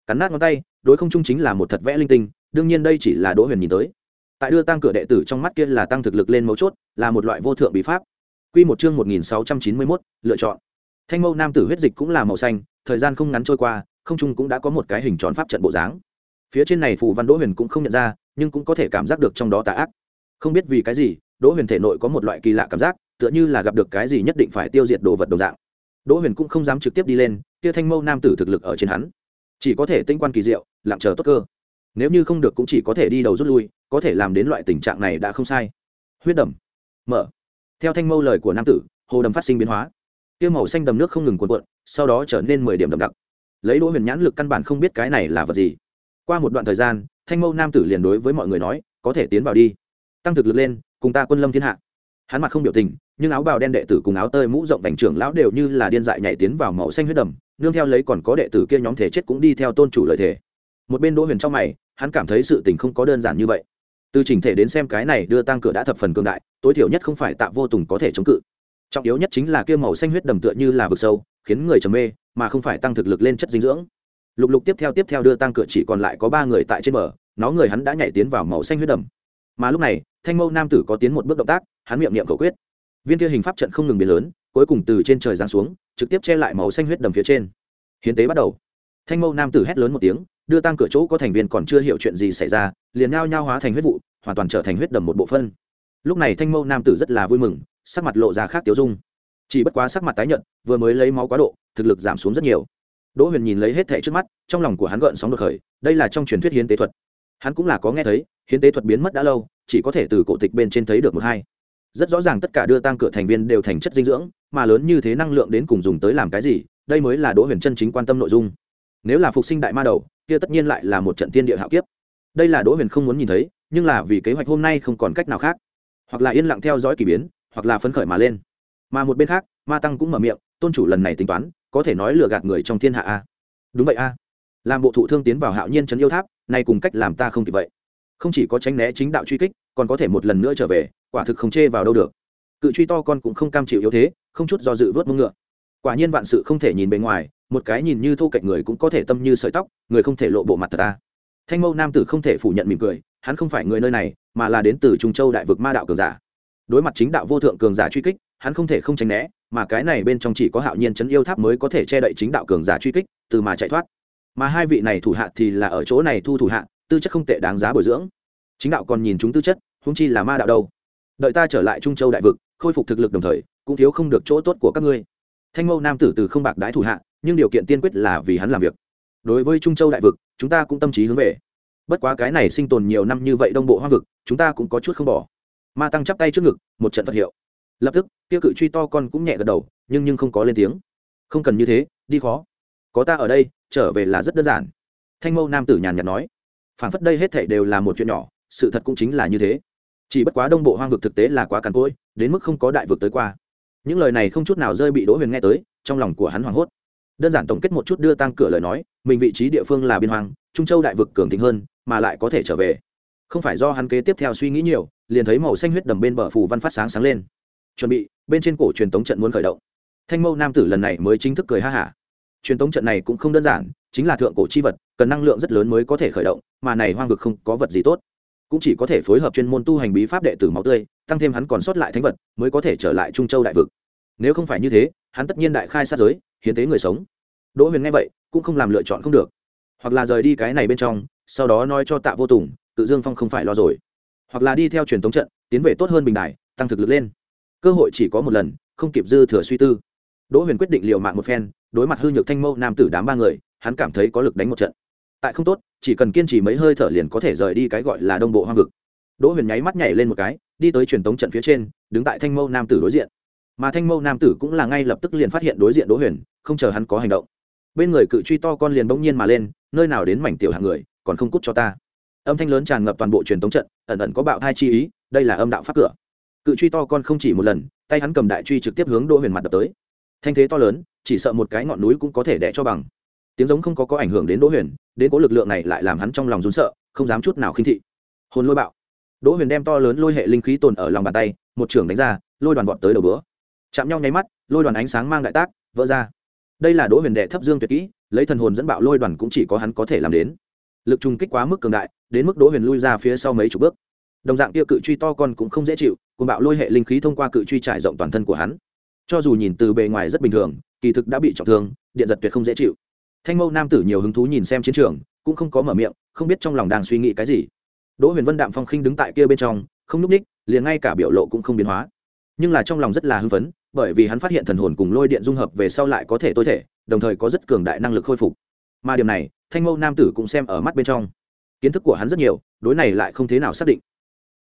Speaker 1: cắn nát ngón tay, đối không trung chính là một thật vẽ linh tinh, đương nhiên đây chỉ là Đỗ Huyền nhìn tới. Tại đưa tăng cửa đệ tử trong mắt kia là tăng thực lực lên mấu chốt, là một loại vô thượng bí pháp. Quy một chương một nghìn sáu trăm chín mươi mốt, lựa chọn. Thanh mâu nam tử huyết dịch cũng là màu xanh, thời gian không ngắn trôi qua, không trung cũng đã có một cái hình tròn pháp trận bộ dáng. Phía trên này phù văn Đỗ Huyền cũng không nhận ra, nhưng cũng có thể cảm giác được trong đó tà ác. Không biết vì cái gì, Đỗ Huyền thể nội có một loại kỳ lạ cảm giác, tựa như là gặp được cái gì nhất định phải tiêu diệt đồ vật đồng dạng. Đỗ Huyền cũng không dám trực tiếp đi lên, kia thanh mâu nam tử thực lực ở trên hắn, chỉ có thể tinh quan kỳ diệu, lặng chờ tốt cơ. Nếu như không được cũng chỉ có thể đi đầu rút lui, có thể làm đến loại tình trạng này đã không sai. Huyết đầm mở. Theo thanh mâu lời của nam tử, hồ đầm phát sinh biến hóa, kia màu xanh đầm nước không ngừng cuộn cuộn, sau đó trở nên mười điểm đậm đặc. Lấy Đỗ Huyền nhãn lực căn bản không biết cái này là vật gì. Qua một đoạn thời gian, thanh mâu nam tử liền đối với mọi người nói, có thể tiến vào đi, tăng thực lực lên, cùng ta quân lâm thiên hạ. Hắn mặt không biểu tình, nhưng áo bào đen đệ tử cùng áo tơi mũ rộng vành trưởng lão đều như là điên dại nhảy tiến vào màu xanh huyết đầm, nương theo lấy còn có đệ tử kia nhóm thể chết cũng đi theo tôn chủ lời thể. Một bên Đỗ Huyền trong mày, hắn cảm thấy sự tình không có đơn giản như vậy. Từ chỉnh thể đến xem, cái này đưa tăng cửa đã thập phần cường đại, tối thiểu nhất không phải Tạ Vô Tùng có thể chống cự. Trọng yếu nhất chính là kia màu xanh huyết đầm tựa như là vực sâu, khiến người trầm mê, mà không phải tăng thực lực lên chất dinh dưỡng. Lục lục tiếp theo tiếp theo đưa tăng cửa chỉ còn lại có ba người tại trên bờ, nó người hắn đã nhảy tiến vào màu xanh huyết đầm. Mà lúc này, thanh mâu nam tử có tiến một bước động tác, hắn miệng niệm khẩu quyết. Viên kia hình pháp trận không ngừng biến lớn, cuối cùng từ trên trời giáng xuống, trực tiếp che lại màu xanh huyết đầm phía trên. Hiến tế bắt đầu. Thanh mâu nam tử hét lớn một tiếng, đưa tăng cửa chỗ có thành viên còn chưa hiểu chuyện gì xảy ra, liền nhao nhao hóa thành huyết vụ, hoàn toàn trở thành huyết đầm một bộ phân. Lúc này thanh mâu nam tử rất là vui mừng, sắc mặt lộ ra khác tiêu dung. Chỉ bất quá sắc mặt tái nhợt, vừa mới lấy máu quá độ, thực lực giảm xuống rất nhiều. Đỗ Huyền nhìn lấy hết thảy trước mắt, trong lòng của hắn gợn sóng đột khởi, đây là trong truyền thuyết hiến tế thuật. Hắn cũng là có nghe thấy, hiến tế thuật biến mất đã lâu, chỉ có thể từ cổ tịch bên trên thấy được một hai. Rất rõ ràng tất cả đưa tăng cửa thành viên đều thành chất dinh dưỡng, mà lớn như thế năng lượng đến cùng dùng tới làm cái gì, đây mới là Đỗ Huyền chân chính quan tâm nội dung. Nếu là phục sinh đại ma đầu, kia tất nhiên lại là một trận tiên địa hạo kiếp. Đây là Đỗ Huyền không muốn nhìn thấy, nhưng là vì kế hoạch hôm nay không còn cách nào khác, hoặc là yên lặng theo dõi kỳ biến, hoặc là phấn khởi mà lên. Mà một bên khác, Ma Tăng cũng mở miệng, tôn chủ lần này tính toán, có thể nói lừa gạt người trong thiên hạ a. Đúng vậy a. Làm bộ thụ thương tiến vào Hạo Nhiên trấn yêu tháp, này cùng cách làm ta không kịp vậy. Không chỉ có tránh né chính đạo truy kích, còn có thể một lần nữa trở về, quả thực không chê vào đâu được. Cự truy to con cũng không cam chịu yếu thế, không chút do dự vớt mông ngựa. Quả nhiên vạn sự không thể nhìn bề ngoài, một cái nhìn như thô kệch người cũng có thể tâm như sợi tóc, người không thể lộ bộ mặt thật ta. Thanh mâu nam tử không thể phủ nhận mỉm cười, hắn không phải người nơi này, mà là đến từ Trung Châu đại vực ma đạo cường giả. Đối mặt chính đạo vô thượng cường giả truy kích, hắn không thể không tránh né, mà cái này bên trong chỉ có Hạo Nhiên trấn yêu tháp mới có thể che đậy chính đạo cường giả truy kích, từ mà chạy thoát. Mà hai vị này thủ hạ thì là ở chỗ này thu thủ hạ, tư chất không tệ đáng giá bồi dưỡng. Chính đạo còn nhìn chúng tư chất, huống chi là ma đạo đâu. Đợi ta trở lại Trung Châu đại vực, khôi phục thực lực đồng thời, cũng thiếu không được chỗ tốt của các ngươi. Thanh mâu nam tử từ không bạc đái thủ hạ, nhưng điều kiện tiên quyết là vì hắn làm việc. Đối với Trung Châu đại vực, chúng ta cũng tâm trí hướng về. Bất quá cái này sinh tồn nhiều năm như vậy đông bộ hoang vực, chúng ta cũng có chút không bỏ. Ma Tăng chắp tay trước ngực, một trận Phật hiệu. Lập tức, kia cự truy to con cũng nhẹ gật đầu, nhưng nhưng không có lên tiếng. Không cần như thế, đi khó. Có ta ở đây, trở về là rất đơn giản. Thanh mâu nam tử nhàn nhạt nói. Phản phất đây hết thảy đều là một chuyện nhỏ, sự thật cũng chính là như thế. Chỉ bất quá đông bộ hoang vực thực tế là quá cằn cỗi, đến mức không có đại vực tới qua. Những lời này không chút nào rơi bị Đỗ Huyền nghe tới, trong lòng của hắn hoảng hốt. Đơn giản tổng kết một chút đưa tăng cửa lời nói, mình vị trí địa phương là biên hoang, Trung Châu đại vực cường thịnh hơn, mà lại có thể trở về. Không phải do hắn kế tiếp theo suy nghĩ nhiều, liền thấy màu xanh huyết đầm bên bờ phù văn phát sáng sáng lên. Chuẩn bị, bên trên cổ truyền tống trận muốn khởi động. Thanh mâu nam tử lần này mới chính thức cười ha hả. Truyền tống trận này cũng không đơn giản, chính là thượng cổ chi vật, cần năng lượng rất lớn mới có thể khởi động, mà này hoang vực không có vật gì tốt, cũng chỉ có thể phối hợp chuyên môn tu hành bí pháp đệ tử máu tươi, tăng thêm hắn còn sót lại thánh vật, mới có thể trở lại Trung Châu đại vực. Nếu không phải như thế, hắn tất nhiên đại khai sát giới, hiến tế người sống. Đỗ Huyền nghe vậy, cũng không làm lựa chọn không được, hoặc là rời đi cái này bên trong, sau đó nói cho Tạ Vô Tùng, Tự Dương Phong không phải lo rồi, hoặc là đi theo truyền tống trận, tiến về tốt hơn bình đài, tăng thực lực lên. Cơ hội chỉ có một lần, không kịp dư thừa suy tư. Đỗ Huyền quyết định liều mạng một phen, đối mặt hư nhược thanh mâu nam tử đám ba người, hắn cảm thấy có lực đánh một trận. Tại không tốt, chỉ cần kiên trì mấy hơi thở liền có thể rời đi cái gọi là đông bộ hoang vực. Đỗ Huyền nháy mắt nhảy lên một cái, đi tới truyền tống trận phía trên, đứng tại thanh mâu nam tử đối diện. Mà thanh mâu nam tử cũng là ngay lập tức liền phát hiện đối diện Đỗ Huyền, không chờ hắn có hành động, bên người cự truy to con liền bỗng nhiên mà lên, nơi nào đến mảnh tiểu hạng người, còn không cút cho ta. Âm thanh lớn tràn ngập toàn bộ truyền tống trận, ẩn ẩn có bạo thai chi ý, đây là âm đạo pháp cửa. Cự truy to con không chỉ một lần, tay hắn cầm đại truy trực tiếp hướng Đỗ Huyền mặt đập tới. Thanh thế to lớn, chỉ sợ một cái ngọn núi cũng có thể đè cho bằng. Tiếng giống không có có ảnh hưởng đến Đỗ Huyền, đến cố lực lượng này lại làm hắn trong lòng run sợ, không dám chút nào khinh thị. Hồn lôi bạo. Đỗ Huyền đem to lớn lôi hệ linh khí tồn ở lòng bàn tay, một trường đánh ra, lôi đoàn vọt tới đầu bữa. Chạm nhau nháy mắt, lôi đoàn ánh sáng mang đại tác, vỡ ra. đây là đỗ huyền đệ thấp dương tuyệt kỹ, lấy thần hồn dẫn bạo lôi đoàn cũng chỉ có hắn có thể làm đến. Lực trùng kích quá mức cường đại, đến mức đỗ huyền lui ra phía sau mấy chục bước. Đồng dạng kia cự truy to con cũng không dễ chịu, cùng bạo lôi hệ linh khí thông qua cự truy trải rộng toàn thân của hắn. Cho dù nhìn từ bề ngoài rất bình thường, kỳ thực đã bị trọng thương, điện giật tuyệt không dễ chịu. Thanh mâu nam tử nhiều hứng thú nhìn xem chiến trường, cũng không có mở miệng, không biết trong lòng đang suy nghĩ cái gì. Đỗ Huyền Vân đạm phong khinh đứng tại kia bên trong, không lúc ních, liền ngay cả biểu lộ cũng không biến hóa, nhưng là trong lòng rất là hưng phấn, bởi vì hắn phát hiện thần hồn cùng lôi điện dung hợp về sau lại có thể tối thể, đồng thời có rất cường đại năng lực khôi phục. Mà điểm này, Thanh mâu nam tử cũng xem ở mắt bên trong. Kiến thức của hắn rất nhiều, đối này lại không thế nào xác định.